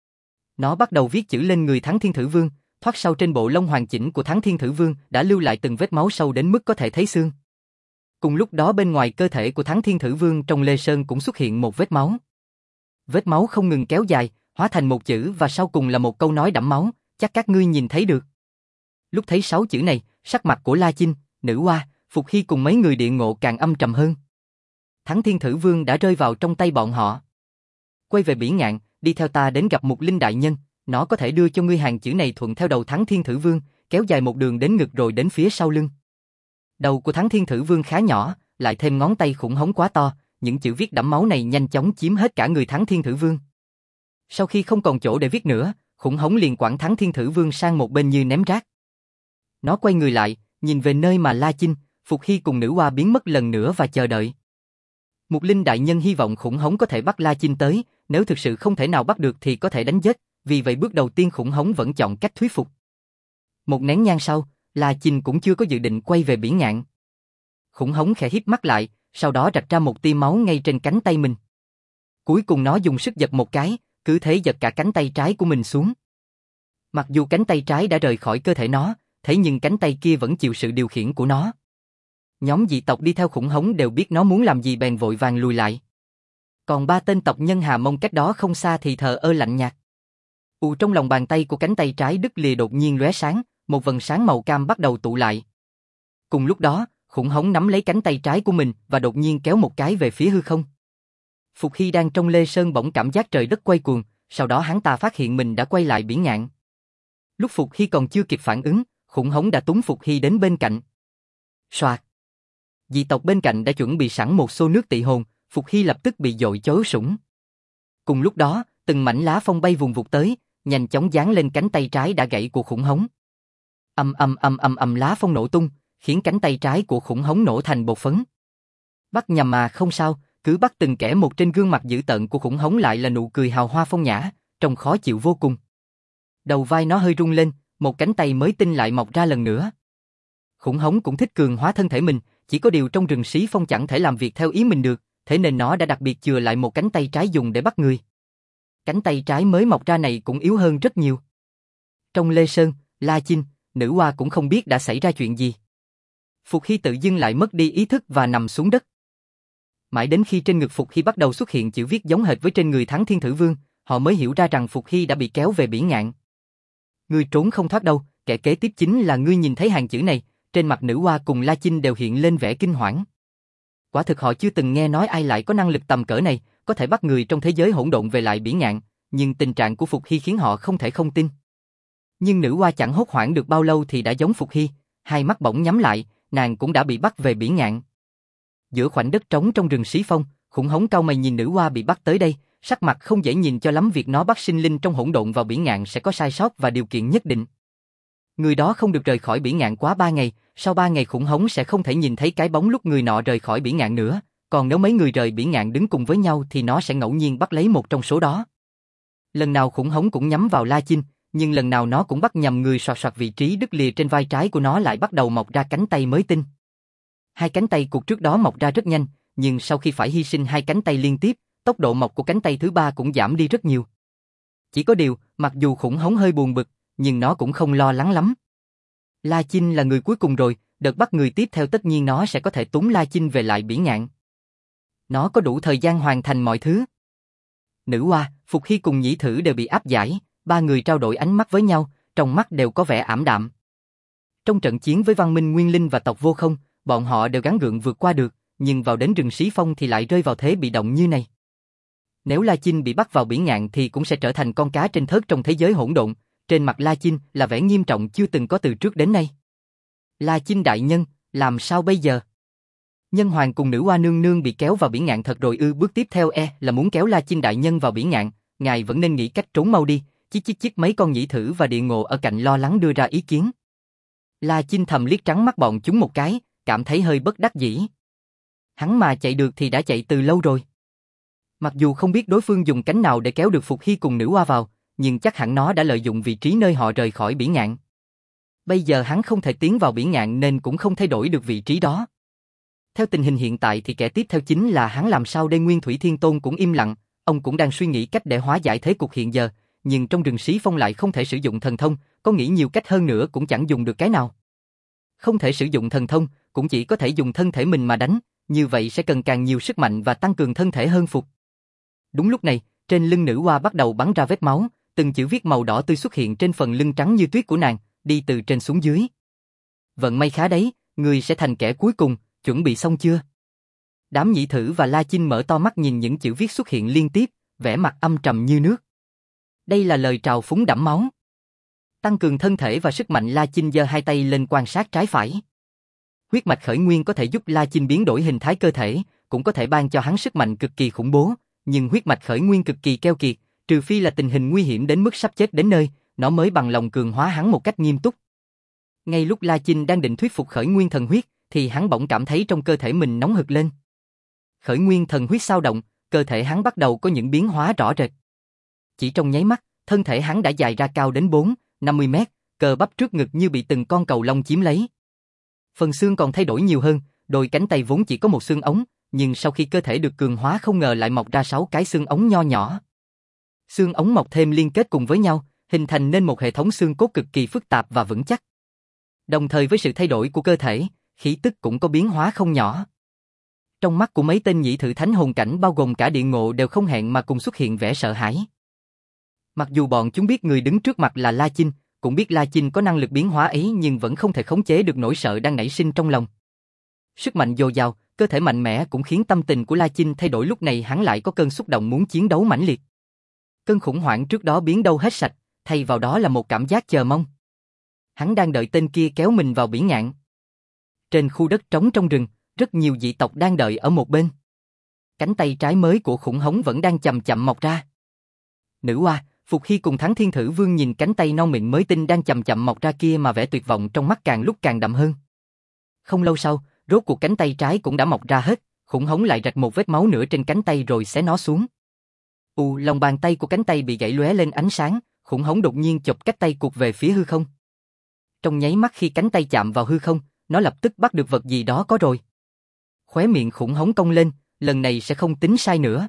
Nó bắt đầu viết chữ lên người Thắng Thiên Thử Vương, thoát sau trên bộ lông hoàn chỉnh của Thắng Thiên Thử Vương đã lưu lại từng vết máu sâu đến mức có thể thấy xương. Cùng lúc đó bên ngoài cơ thể của Thắng Thiên Thử Vương trong Lê Sơn cũng xuất hiện một vết máu. Vết máu không ngừng kéo dài, hóa thành một chữ và sau cùng là một câu nói đẫm máu, chắc các ngươi nhìn thấy được. Lúc thấy 6 chữ này, sắc mặt của La Chinh, Nữ Hoa, Phục Hy cùng mấy người địa ngộ càng âm trầm hơn. Thắng Thiên Thử Vương đã rơi vào trong tay bọn họ. Quay về biển ngạn, đi theo ta đến gặp Mục Linh đại nhân, nó có thể đưa cho ngươi hàng chữ này. Thuận theo đầu Thắng Thiên Thử Vương, kéo dài một đường đến ngực rồi đến phía sau lưng. Đầu của Thắng Thiên Thử Vương khá nhỏ, lại thêm ngón tay khủng hống quá to, những chữ viết đẫm máu này nhanh chóng chiếm hết cả người Thắng Thiên Thử Vương. Sau khi không còn chỗ để viết nữa, khủng hống liền quẳng Thắng Thiên Thử Vương sang một bên như ném rác. Nó quay người lại, nhìn về nơi mà La Chinh, Phục Hy cùng Nữ Hoa biến mất lần nữa và chờ đợi. Mục Linh đại nhân hy vọng khủng hống có thể bắt La Chinh tới, nếu thực sự không thể nào bắt được thì có thể đánh giết, vì vậy bước đầu tiên khủng hống vẫn chọn cách thuyết phục. Một nén nhang sau, La Chinh cũng chưa có dự định quay về biển ngạn. Khủng hống khẽ híp mắt lại, sau đó rạch ra một tia máu ngay trên cánh tay mình. Cuối cùng nó dùng sức giật một cái, cứ thế giật cả cánh tay trái của mình xuống. Mặc dù cánh tay trái đã rời khỏi cơ thể nó, thế nhưng cánh tay kia vẫn chịu sự điều khiển của nó. Nhóm dị tộc đi theo khủng hống đều biết nó muốn làm gì bèn vội vàng lùi lại. Còn 3 tên tộc nhân Hà Mông cách đó không xa thì thờ ơ lạnh nhạt. Trong lòng bàn tay của cánh tay trái đứt lìa đột nhiên lóe sáng, một vầng sáng màu cam bắt đầu tụ lại. Cùng lúc đó, khủng hống nắm lấy cánh tay trái của mình và đột nhiên kéo một cái về phía hư không. Phục Hy đang trong Lê Sơn bỗng cảm giác trời đất quay cuồng, sau đó hắn ta phát hiện mình đã quay lại biển ngạn. Lúc Phục Hy còn chưa kịp phản ứng, khủng hống đã túm Phục Hy đến bên cạnh. Soạt! Dị tộc bên cạnh đã chuẩn bị sẵn một xô nước tị hồn, Phục Hy lập tức bị dội chối sũng. Cùng lúc đó, từng mảnh lá phong bay vùng vụt tới, nhanh chóng giáng lên cánh tay trái đã gãy của khủng hống. Lá phong nổ tung, khiến cánh tay trái của khủng hống nổ thành bột phấn. Bắt nhầm mà không sao, cứ bắt từng kẻ một. Trên gương mặt dữ tợn của khủng hống lại là nụ cười hào hoa phong nhã, trông khó chịu vô cùng. Đầu vai nó hơi rung lên, một cánh tay mới tinh lại mọc ra lần nữa. Khủng hống cũng thích cường hóa thân thể mình, chỉ có điều trong rừng Sĩ Phong chẳng thể làm việc theo ý mình được, thế nên nó đã đặc biệt chừa lại một cánh tay trái dùng để bắt người. Cánh tay trái mới mọc ra này cũng yếu hơn rất nhiều. Trong Lê Sơn, La Chinh, Nữ Hoa cũng không biết đã xảy ra chuyện gì. Phục Hy tự dưng lại mất đi ý thức và nằm xuống đất. Mãi đến khi trên ngực Phục Hy bắt đầu xuất hiện chữ viết giống hệt với trên người Thắng Thiên Thử Vương, họ mới hiểu ra rằng Phục Hy đã bị kéo về biển ngạn. Ngươi trốn không thoát đâu, kẻ kế tiếp chính là ngươi. Nhìn thấy hàng chữ này, trên mặt Nữ Hoa cùng La Chinh đều hiện lên vẻ kinh hoảng. Quả thực họ chưa từng nghe nói ai lại có năng lực tầm cỡ này, có thể bắt người trong thế giới hỗn độn về lại biển ngạn, nhưng tình trạng của Phục Hy khiến họ không thể không tin. Nhưng Nữ Hoa chẳng hốt hoảng được bao lâu thì đã giống Phục Hy, hai mắt bỗng nhắm lại, nàng cũng đã bị bắt về biển ngạn. Giữa khoảnh đất trống trong rừng Xí Phong, khủng hống cau mày nhìn nữ hoa bị bắt tới đây, sắc mặt không dễ nhìn cho lắm, việc nó bắt sinh linh trong hỗn độn vào biển ngạn sẽ có sai sót và điều kiện nhất định. Người đó không được rời khỏi biển ngạn quá 3 ngày, sau 3 ngày khủng hống sẽ không thể nhìn thấy cái bóng lúc người nọ rời khỏi biển ngạn nữa, còn nếu mấy người rời biển ngạn đứng cùng với nhau thì nó sẽ ngẫu nhiên bắt lấy một trong số đó. Lần nào khủng hống cũng nhắm vào La Chinh, nhưng lần nào nó cũng bắt nhầm người, soạt soạt vị trí đứt lìa trên vai trái của nó lại bắt đầu mọc ra cánh tay mới tinh. Hai cánh tay cụt trước đó mọc ra rất nhanh, nhưng sau khi phải hy sinh hai cánh tay liên tiếp, tốc độ mọc của cánh tay thứ ba cũng giảm đi rất nhiều. Chỉ có điều, mặc dù khủng hống hơi buồn bực, nhưng nó cũng không lo lắng lắm. La Chinh là người cuối cùng rồi, đợt bắt người tiếp theo tất nhiên nó sẽ có thể túm La Chinh về lại biển ngạn. Nó có đủ thời gian hoàn thành mọi thứ. Nữ hoa, Phục Hy cùng Nhĩ Thử đều bị áp giải, ba người trao đổi ánh mắt với nhau, trong mắt đều có vẻ ảm đạm. Trong trận chiến với Văn Minh Nguyên Linh và tộc Vô Không, bọn họ đều gắng gượng vượt qua được, nhưng vào đến rừng Xí Phong thì lại rơi vào thế bị động như này. Nếu La Chinh bị bắt vào biển ngạn thì cũng sẽ trở thành con cá trên thớt trong thế giới hỗn độn. Trên mặt La Chinh là vẻ nghiêm trọng chưa từng có từ trước đến nay. La Chinh đại nhân, làm sao bây giờ? Nhân Hoàng cùng nữ hoa nương nương bị kéo vào biển ngạn thật rồi ư? Bước tiếp theo là muốn kéo La Chinh đại nhân vào biển ngạn, ngài vẫn nên nghĩ cách trốn mau đi. Chích mấy con Nhĩ Thử và Địa Ngộ ở cạnh lo lắng đưa ra ý kiến. La Chinh thầm liếc trắng mắt bọn chúng một cái, cảm thấy hơi bất đắc dĩ. Hắn mà chạy được thì đã chạy từ lâu rồi. Mặc dù không biết đối phương dùng cánh nào để kéo được Phục Hy cùng nữ hoa vào, nhưng chắc hẳn nó đã lợi dụng vị trí nơi họ rời khỏi biển ngạn. Bây giờ hắn không thể tiến vào biển ngạn nên cũng không thay đổi được vị trí đó. Theo tình hình hiện tại thì kẻ tiếp theo chính là hắn. Làm sao đây? Nguyên Thủy Thiên Tôn cũng im lặng, ông cũng đang suy nghĩ cách để hóa giải thế cục hiện giờ, nhưng trong rừng Xí Phong lại không thể sử dụng thần thông, có nghĩ nhiều cách hơn nữa cũng chẳng dùng được cái nào. Không thể sử dụng thần thông, cũng chỉ có thể dùng thân thể mình mà đánh, như vậy sẽ cần càng nhiều sức mạnh và tăng cường thân thể hơn Phục. Đúng lúc này, trên lưng nữ hoa bắt đầu bắn ra vết máu, từng chữ viết màu đỏ tươi xuất hiện trên phần lưng trắng như tuyết của nàng, đi từ trên xuống dưới. Vận may khá đấy, người sẽ thành kẻ cuối cùng, chuẩn bị xong chưa? Đám Nhĩ Thử và La Chinh mở to mắt nhìn những chữ viết xuất hiện liên tiếp, vẻ mặt âm trầm như nước. Đây là lời trào phúng đẫm máu. Tăng cường thân thể và sức mạnh. La Chinh giơ hai tay lên quan sát trái phải. Huyết mạch khởi nguyên có thể giúp La Chinh biến đổi hình thái cơ thể, cũng có thể ban cho hắn sức mạnh cực kỳ khủng bố, nhưng huyết mạch khởi nguyên cực kỳ keo kiệt, trừ phi là tình hình nguy hiểm đến mức sắp chết đến nơi, nó mới bằng lòng cường hóa hắn một cách nghiêm túc. Ngay lúc La Chinh đang định thuyết phục khởi nguyên thần huyết, thì hắn bỗng cảm thấy trong cơ thể mình nóng hực lên. Khởi nguyên thần huyết dao động, cơ thể hắn bắt đầu có những biến hóa rõ rệt. Chỉ trong nháy mắt, thân thể hắn đã dài ra cao đến 4-50 mét, cơ bắp trước ngực như bị từng con cầu lông chiếm lấy. Phần xương còn thay đổi nhiều hơn, đôi cánh tay vốn chỉ có một xương ống, nhưng sau khi cơ thể được cường hóa không ngờ lại mọc ra 6 cái xương ống nho nhỏ. Xương ống mọc thêm liên kết cùng với nhau, hình thành nên một hệ thống xương cốt cực kỳ phức tạp và vững chắc. Đồng thời với sự thay đổi của cơ thể, khí tức cũng có biến hóa không nhỏ. Trong mắt của mấy tên Nhĩ Thử thánh hồn cảnh bao gồm cả Địa Ngộ đều không hẹn mà cùng xuất hiện vẻ sợ hãi. Mặc dù bọn chúng biết người đứng trước mặt là La Chinh, cũng biết La Chinh có năng lực biến hóa ấy nhưng vẫn không thể khống chế được nỗi sợ đang nảy sinh trong lòng. Sức mạnh dồi dào, cơ thể mạnh mẽ cũng khiến tâm tình của La Chinh thay đổi. Lúc này hắn lại có cơn xúc động muốn chiến đấu mãnh liệt. Cơn khủng hoảng trước đó biến đâu hết sạch, thay vào đó là một cảm giác chờ mong. Hắn đang đợi tên kia kéo mình vào biển ngạn. Trên khu đất trống trong rừng, rất nhiều dị tộc đang đợi ở một bên. Cánh tay trái mới của khủng hống vẫn đang chậm chậm mọc ra. Nữ hoa, Phục Hy cùng Thắng Thiên Thử Vương nhìn cánh tay non mịn mới tinh đang chậm chậm mọc ra kia mà vẻ tuyệt vọng trong mắt càng lúc càng đậm hơn. Không lâu sau, rốt cuộc cánh tay trái cũng đã mọc ra hết, khủng hống lại rạch một vết máu nữa trên cánh tay rồi xé nó xuống. Lòng bàn tay của cánh tay bị gãy lóe lên ánh sáng, khủng hống đột nhiên chộp cách tay cụt về phía hư không. Trong nháy mắt khi cánh tay chạm vào hư không, nó lập tức bắt được vật gì đó có rồi. Khóe miệng khủng hống cong lên, lần này sẽ không tính sai nữa.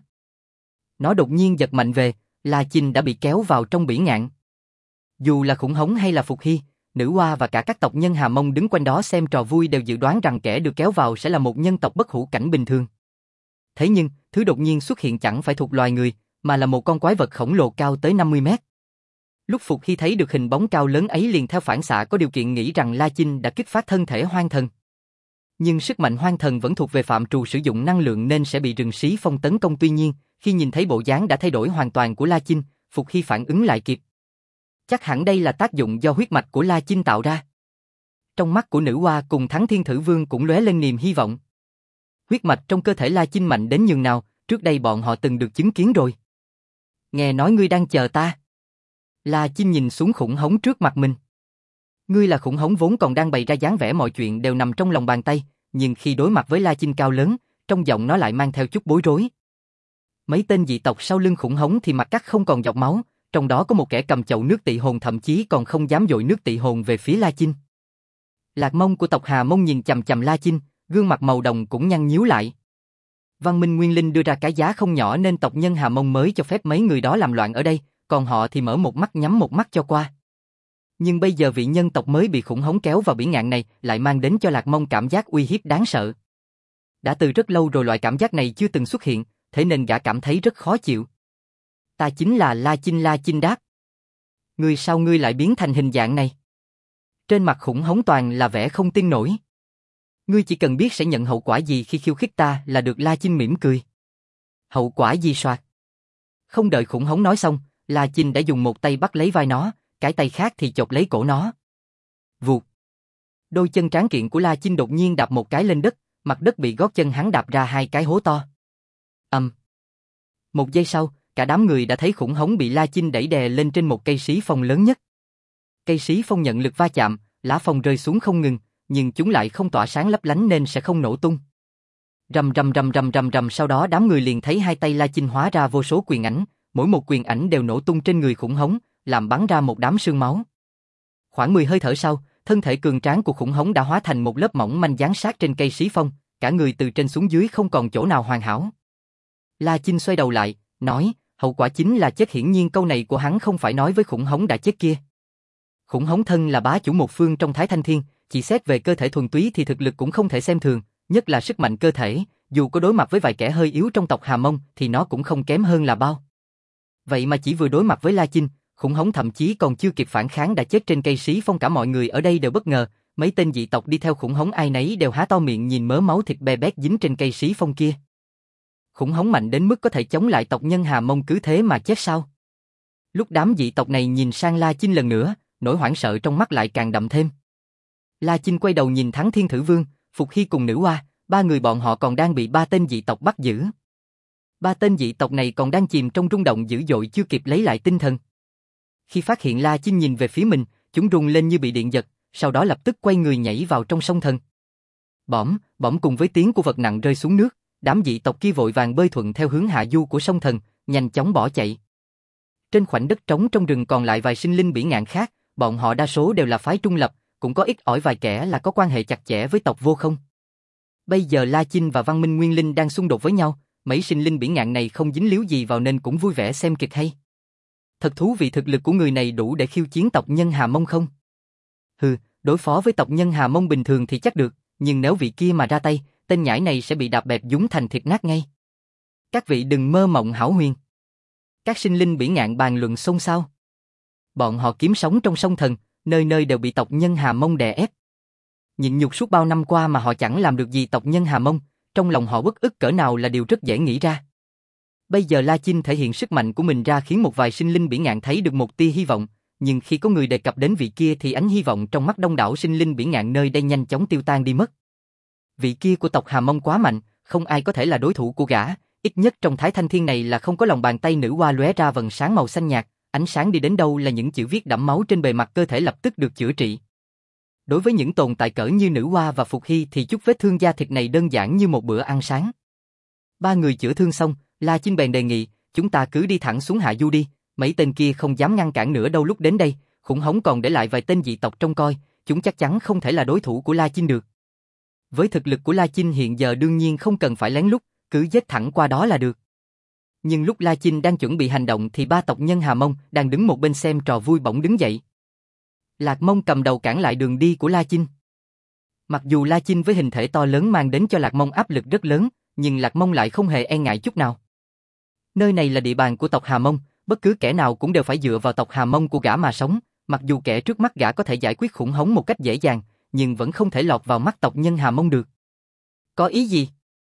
Nó đột nhiên giật mạnh về, La Chinh đã bị kéo vào trong biển ngạn. Dù là khủng hống hay là Phục Hy, nữ hoa và cả các tộc nhân Hà Mông đứng quanh đó xem trò vui đều dự đoán rằng kẻ được kéo vào sẽ là một nhân tộc bất hủ cảnh bình thường. Thế nhưng, thứ đột nhiên xuất hiện chẳng phải thuộc loài người, mà là một con quái vật khổng lồ cao tới 50 mét. Lúc Phục Hy thấy được hình bóng cao lớn ấy liền theo phản xạ có điều kiện nghĩ rằng La Chinh đã kích phát thân thể hoang thần. Nhưng sức mạnh hoang thần vẫn thuộc về phạm trù sử dụng năng lượng nên sẽ bị rừng Xí Phong tấn công. Tuy nhiên, khi nhìn thấy bộ dáng đã thay đổi hoàn toàn của La Chinh, Phục Hy phản ứng lại kịp. Chắc hẳn đây là tác dụng do huyết mạch của La Chinh tạo ra. Trong mắt của nữ hoa cùng Thắng Thiên Thử Vương cũng lóe lên niềm hy vọng. Huyết mạch trong cơ thể La Chinh mạnh đến nhường nào, trước đây bọn họ từng được chứng kiến rồi. Nghe nói ngươi đang chờ ta. La Chinh nhìn xuống khủng hống trước mặt mình. Ngươi là khủng hống vốn còn đang bày ra dáng vẻ mọi chuyện đều nằm trong lòng bàn tay, nhưng khi đối mặt với La Chinh cao lớn, trong giọng nó lại mang theo chút bối rối. Mấy tên dị tộc sau lưng khủng hống thì mặt cắt không còn giọt máu, trong đó có một kẻ cầm chậu nước tị hồn thậm chí còn không dám dội nước tị hồn về phía La Chinh. Lạc Mông của tộc Hà Mông nhìn chằm chằm La Chinh, gương mặt màu đồng cũng nhăn nhíu lại. Văn Minh Nguyên Linh đưa ra cái giá không nhỏ nên tộc nhân Hà Mông mới cho phép mấy người đó làm loạn ở đây, còn họ thì mở một mắt nhắm một mắt cho qua. Nhưng bây giờ vị nhân tộc mới bị khủng hống kéo vào biển ngạn này lại mang đến cho Lạc Mông cảm giác uy hiếp đáng sợ. Đã từ rất lâu rồi loại cảm giác này chưa từng xuất hiện, thế nên gã cảm thấy rất khó chịu. Ta chính là La Chinh đáp. Ngươi sao ngươi lại biến thành hình dạng này? Trên mặt khủng hống toàn là vẻ không tin nổi. Ngươi chỉ cần biết sẽ nhận hậu quả gì khi khiêu khích ta là được. La Chinh mỉm cười. Hậu quả gì soạt? Không đợi khủng hống nói xong, La Chinh đã dùng một tay bắt lấy vai nó, cái tay khác thì chộp lấy cổ nó. Vụt. Đôi chân tráng kiện của La Chinh đột nhiên đạp một cái lên đất, mặt đất bị gót chân hắn đạp ra hai cái hố to. Một giây sau, cả đám người đã thấy khủng hống bị La Chinh đẩy đè lên trên một cây xí phong lớn nhất. Cây xí phong nhận lực va chạm, lá phong rơi xuống không ngừng, nhưng chúng lại không tỏa sáng lấp lánh nên sẽ không nổ tung. Rầm rầm rầm rầm rầm rầm, sau đó đám người liền thấy hai tay La Chinh hóa ra vô số quyền ảnh, mỗi một quyền ảnh đều nổ tung trên người khủng hống, làm bắn ra một đám sương máu. Khoảng 10 hơi thở sau, thân thể cường tráng của khủng hống đã hóa thành một lớp mỏng manh dán sát trên cây xí phong, cả người từ trên xuống dưới không còn chỗ nào hoàn hảo. La Chinh xoay đầu lại, nói, hậu quả chính là chết. Hiển nhiên câu này của hắn không phải nói với khủng hống đã chết kia. Khủng hống thân là bá chủ một phương trong Thái Thanh Thiên, chỉ xét về cơ thể thuần túy thì thực lực cũng không thể xem thường, nhất là sức mạnh cơ thể, dù có đối mặt với vài kẻ hơi yếu trong tộc Hà Mông thì nó cũng không kém hơn là bao. Vậy mà chỉ vừa đối mặt với La Chinh, khủng hống thậm chí còn chưa kịp phản kháng đã chết trên cây xí phong. Cả mọi người ở đây đều bất ngờ, mấy tên dị tộc đi theo khủng hống ai nấy đều há to miệng nhìn mớ máu thịt be bét dính trên cây xí phong kia. Khủng hống mạnh đến mức có thể chống lại tộc nhân Hà Mông cứ thế mà chết sao? Lúc đám dị tộc này nhìn sang La Chinh lần nữa, nỗi hoảng sợ trong mắt lại càng đậm thêm. La Chinh quay đầu nhìn Thắng Thiên Thử Vương, Phục Hy cùng nữ hoa, ba người bọn họ còn đang bị ba tên dị tộc bắt giữ. Ba tên dị tộc này còn đang chìm trong rung động dữ dội chưa kịp lấy lại tinh thần. Khi phát hiện La Chinh nhìn về phía mình, chúng rung lên như bị điện giật, sau đó lập tức quay người nhảy vào trong sông thần. Bõm, bõm, cùng với tiếng của vật nặng rơi xuống nước, đám dị tộc kia vội vàng bơi thuận theo hướng hạ du của sông thần, nhanh chóng bỏ chạy. Trên khoảnh đất trống trong rừng còn lại vài sinh linh bỉ ngạn khác, bọn họ đa số đều là phái trung lập, cũng có ít ỏi vài kẻ là có quan hệ chặt chẽ với tộc Vô Không. Bây giờ La Chinh và Văn Minh Nguyên Linh đang xung đột với nhau, mấy sinh linh bỉ ngạn này không dính líu gì vào nên cũng vui vẻ xem kịch hay. Thật thú vị, thực lực của người này đủ để khiêu chiến tộc nhân Hà Mông không? Hừ, đối phó với tộc nhân Hà Mông bình thường thì chắc được, nhưng nếu vị kia mà ra tay, tên nhãi này sẽ bị đạp bẹp dúng thành thịt nát ngay. Các vị đừng mơ mộng hão huyền. Các sinh linh bỉ ngạn bàn luận xôn xao. Bọn họ kiếm sống trong sông thần, nơi nơi đều bị tộc nhân Hà Mông đè ép. Nhịn nhục suốt bao năm qua mà họ chẳng làm được gì tộc nhân Hà Mông, trong lòng họ uất ức cỡ nào là điều rất dễ nghĩ ra. Bây giờ La Chinh thể hiện sức mạnh của mình ra khiến một vài sinh linh bỉ ngạn thấy được một tia hy vọng, nhưng khi có người đề cập đến vị kia thì ánh hy vọng trong mắt đông đảo sinh linh bỉ ngạn nơi đây nhanh chóng tiêu tan đi mất. Vị kia của tộc Hà Mông quá mạnh, không ai có thể là đối thủ của gã, ít nhất trong Thái Thanh Thiên này là không có. Lòng bàn tay nữ hoa lóe ra vầng sáng màu xanh nhạt, ánh sáng đi đến đâu là những chữ viết đẫm máu trên bề mặt cơ thể lập tức được chữa trị. Đối với những tồn tại cỡ như nữ hoa và Phục Hy thì chút vết thương da thịt này đơn giản như một bữa ăn sáng. Ba người chữa thương xong, La Chinh bèn đề nghị, chúng ta cứ đi thẳng xuống hạ du đi, mấy tên kia không dám ngăn cản nữa đâu. Lúc đến đây, khủng hống còn để lại vài tên dị tộc trông coi, chúng chắc chắn không thể là đối thủ của La Chinh được. Với thực lực của La Chinh hiện giờ đương nhiên không cần phải lén lút, cứ giết thẳng qua đó là được. Nhưng lúc La Chinh đang chuẩn bị hành động thì ba tộc nhân Hà Mông đang đứng một bên xem trò vui bỗng đứng dậy. Lạc Mông cầm đầu cản lại đường đi của La Chinh. Mặc dù La Chinh với hình thể to lớn mang đến cho Lạc Mông áp lực rất lớn, nhưng Lạc Mông lại không hề e ngại chút nào. Nơi này là địa bàn của tộc Hà Mông, bất cứ kẻ nào cũng đều phải dựa vào tộc Hà Mông của gã mà sống, mặc dù kẻ trước mắt gã có thể giải quyết khủng hống một cách dễ dàng, nhưng vẫn không thể lọt vào mắt tộc nhân Hà Mông được. Có ý gì?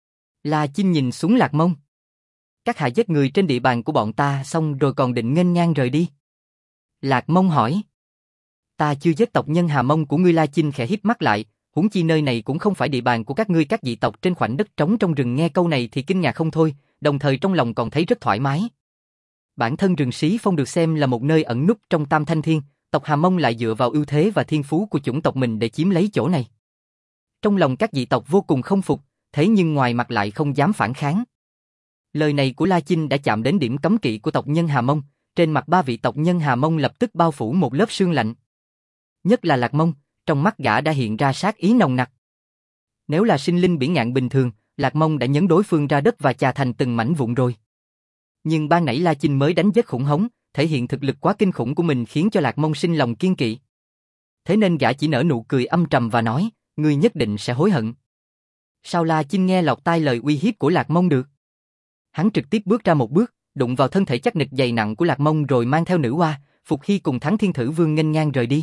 La Chinh nhìn xuống Lạc Mông. Các hạ giết người trên địa bàn của bọn ta xong rồi còn định nghênh ngang rời đi. Lạc Mông hỏi. Ta chưa giết tộc nhân Hà Mông của ngươi. La Chinh khẽ híp mắt lại, huống chi nơi này cũng không phải địa bàn của các ngươi. Các dị tộc trên khoảnh đất trống trong rừng nghe câu này thì kinh ngạc không thôi, đồng thời trong lòng còn thấy rất thoải mái. Bản thân rừng Xí Phong được xem là một nơi ẩn núp trong Tam Thanh Thiên, tộc Hà Mông lại dựa vào ưu thế và thiên phú của chủng tộc mình để chiếm lấy chỗ này. Trong lòng các dị tộc vô cùng không phục, thế nhưng ngoài mặt lại không dám phản kháng. Lời này của La Chinh đã chạm đến điểm cấm kỵ của tộc nhân Hà Mông, trên mặt ba vị tộc nhân Hà Mông lập tức bao phủ một lớp sương lạnh. Nhất là Lạc Mông, trong mắt gã đã hiện ra sát ý nồng nặc. Nếu là sinh linh biển ngạn bình thường, Lạc Mông đã nhấn đối phương ra đất và chà thành từng mảnh vụn rồi. Nhưng ban nãy La Chinh mới đánh giết khủng hống, thể hiện thực lực quá kinh khủng của mình khiến cho Lạc Mông sinh lòng kiên kỵ. Thế nên gã chỉ nở nụ cười âm trầm và nói, ngươi nhất định sẽ hối hận. Sao La Chinh nghe lọt tai lời uy hiếp của Lạc Mông được? Hắn trực tiếp bước ra một bước, đụng vào thân thể chắc nịch dày nặng của Lạc Mông rồi mang theo Nữ Hoa, Phục Hy cùng Thắng Thiên Thử Vương nghênh ngang rời đi.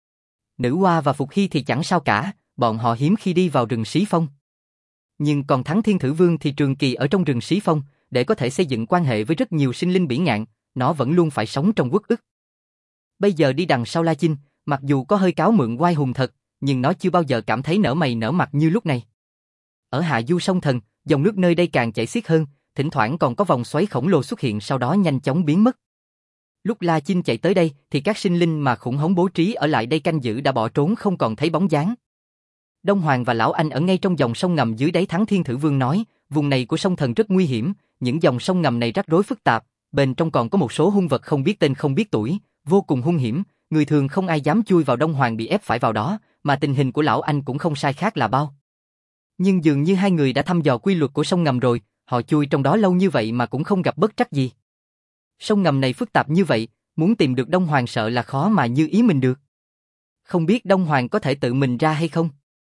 Nữ Hoa và Phục Hy thì chẳng sao cả, bọn họ hiếm khi đi vào rừng Xí Phong. Nhưng còn Thắng Thiên Thử Vương thì trường kỳ ở trong rừng Xí Phong, để có thể xây dựng quan hệ với rất nhiều sinh linh biển ngạn, nó vẫn luôn phải sống trong uất ức. Bây giờ đi đằng sau La Chinh, mặc dù có hơi cáo mượn oai hùng thật, nhưng nó chưa bao giờ cảm thấy nở mày nở mặt như lúc này. Ở hạ du sông Thần, dòng nước nơi đây càng chảy xiết hơn, thỉnh thoảng còn có vòng xoáy khổng lồ xuất hiện sau đó nhanh chóng biến mất. Lúc La Chinh chạy tới đây thì các sinh linh mà khủng hống bố trí ở lại đây canh giữ đã bỏ trốn không còn thấy bóng dáng. Đông Hoàng và Lão Anh ở ngay trong dòng sông ngầm dưới đáy. Thắng Thiên Thử Vương nói, vùng này của sông Thần rất nguy hiểm, những dòng sông ngầm này rắc rối phức tạp, bên trong còn có một số hung vật không biết tên không biết tuổi, vô cùng hung hiểm, người thường không ai dám chui vào. Đông Hoàng bị ép phải vào đó, mà tình hình của Lão Anh cũng không sai khác là bao. Nhưng dường như hai người đã thăm dò quy luật của sông ngầm rồi, họ chui trong đó lâu như vậy mà cũng không gặp bất trắc gì. Sông ngầm này phức tạp như vậy, muốn tìm được Đông Hoàng sợ là khó mà như ý mình được. Không biết Đông Hoàng có thể tự mình ra hay không?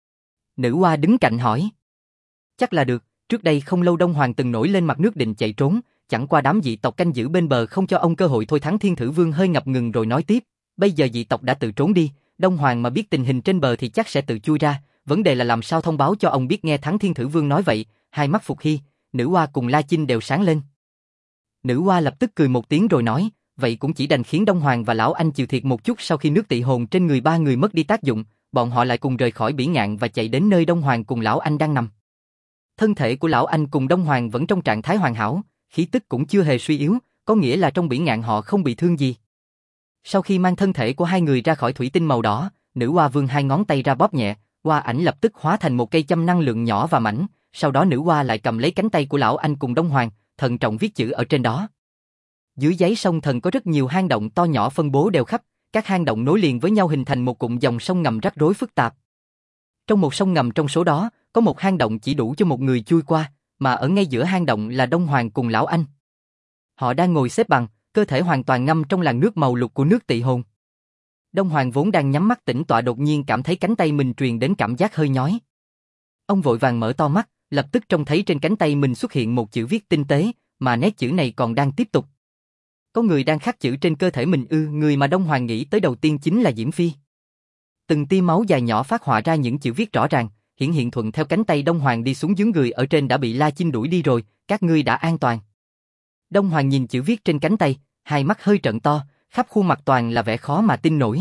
Nữ Hoa đứng cạnh hỏi. Chắc là được, trước đây không lâu Đông Hoàng từng nổi lên mặt nước định chạy trốn, chẳng qua đám dị tộc canh giữ bên bờ không cho ông cơ hội thôi. Thắng Thiên Thử Vương hơi ngập ngừng rồi nói tiếp, bây giờ dị tộc đã tự trốn đi, Đông Hoàng mà biết tình hình trên bờ thì chắc sẽ tự chui ra, vấn đề là làm sao thông báo cho ông biết. Nghe Thắng Thiên Thử Vương nói vậy, hai mắt Phục Hy, Nữ Hoa cùng La Chinh đều sáng lên. Nữ Hoa lập tức cười một tiếng rồi nói, vậy cũng chỉ đành khiến Đông Hoàng và Lão Anh chịu thiệt một chút. Sau khi nước tị hồn trên người ba người mất đi tác dụng, bọn họ lại cùng rời khỏi biển ngạn và chạy đến nơi Đông Hoàng cùng Lão Anh đang nằm. Thân thể của Lão Anh cùng Đông Hoàng vẫn trong trạng thái hoàn hảo, khí tức cũng chưa hề suy yếu, có nghĩa là trong biển ngạn họ không bị thương gì. Sau khi mang thân thể của hai người ra khỏi thủy tinh màu đỏ, Nữ Hoa vươn hai ngón tay ra bóp nhẹ, hoa ảnh lập tức hóa thành một cây châm năng lượng nhỏ và mảnh. Sau đó Nữ Hoa lại cầm lấy cánh tay của Lão Anh cùng Đông Hoàng, thận trọng viết chữ ở trên đó. Dưới đáy sông Thần có rất nhiều hang động to nhỏ phân bố đều khắp, các hang động nối liền với nhau hình thành một cụm dòng sông ngầm rắc rối phức tạp. Trong một sông ngầm trong số đó, có một hang động chỉ đủ cho một người chui qua, mà ở ngay giữa hang động là Đông Hoàng cùng Lão Anh. Họ đang ngồi xếp bằng, cơ thể hoàn toàn ngâm trong làn nước màu lục của nước tị hồn. Đông Hoàng vốn đang nhắm mắt tĩnh tọa đột nhiên cảm thấy cánh tay mình truyền đến cảm giác hơi nhói. Ông vội vàng mở to mắt, lập tức trông thấy trên cánh tay mình xuất hiện một chữ viết tinh tế, mà nét chữ này còn đang tiếp tục. Có người đang khắc chữ trên cơ thể mình ư? Người mà Đông Hoàng nghĩ tới đầu tiên chính là Diễm Phi. Từng tia máu dài nhỏ phát họa ra những chữ viết rõ ràng, hiển hiện thuận theo cánh tay Đông Hoàng đi xuống dưới. Người ở trên đã bị La Chinh đuổi đi rồi, các ngươi đã an toàn. Đông Hoàng nhìn chữ viết trên cánh tay, hai mắt hơi trợn to, khắp khuôn mặt toàn là vẻ khó mà tin nổi.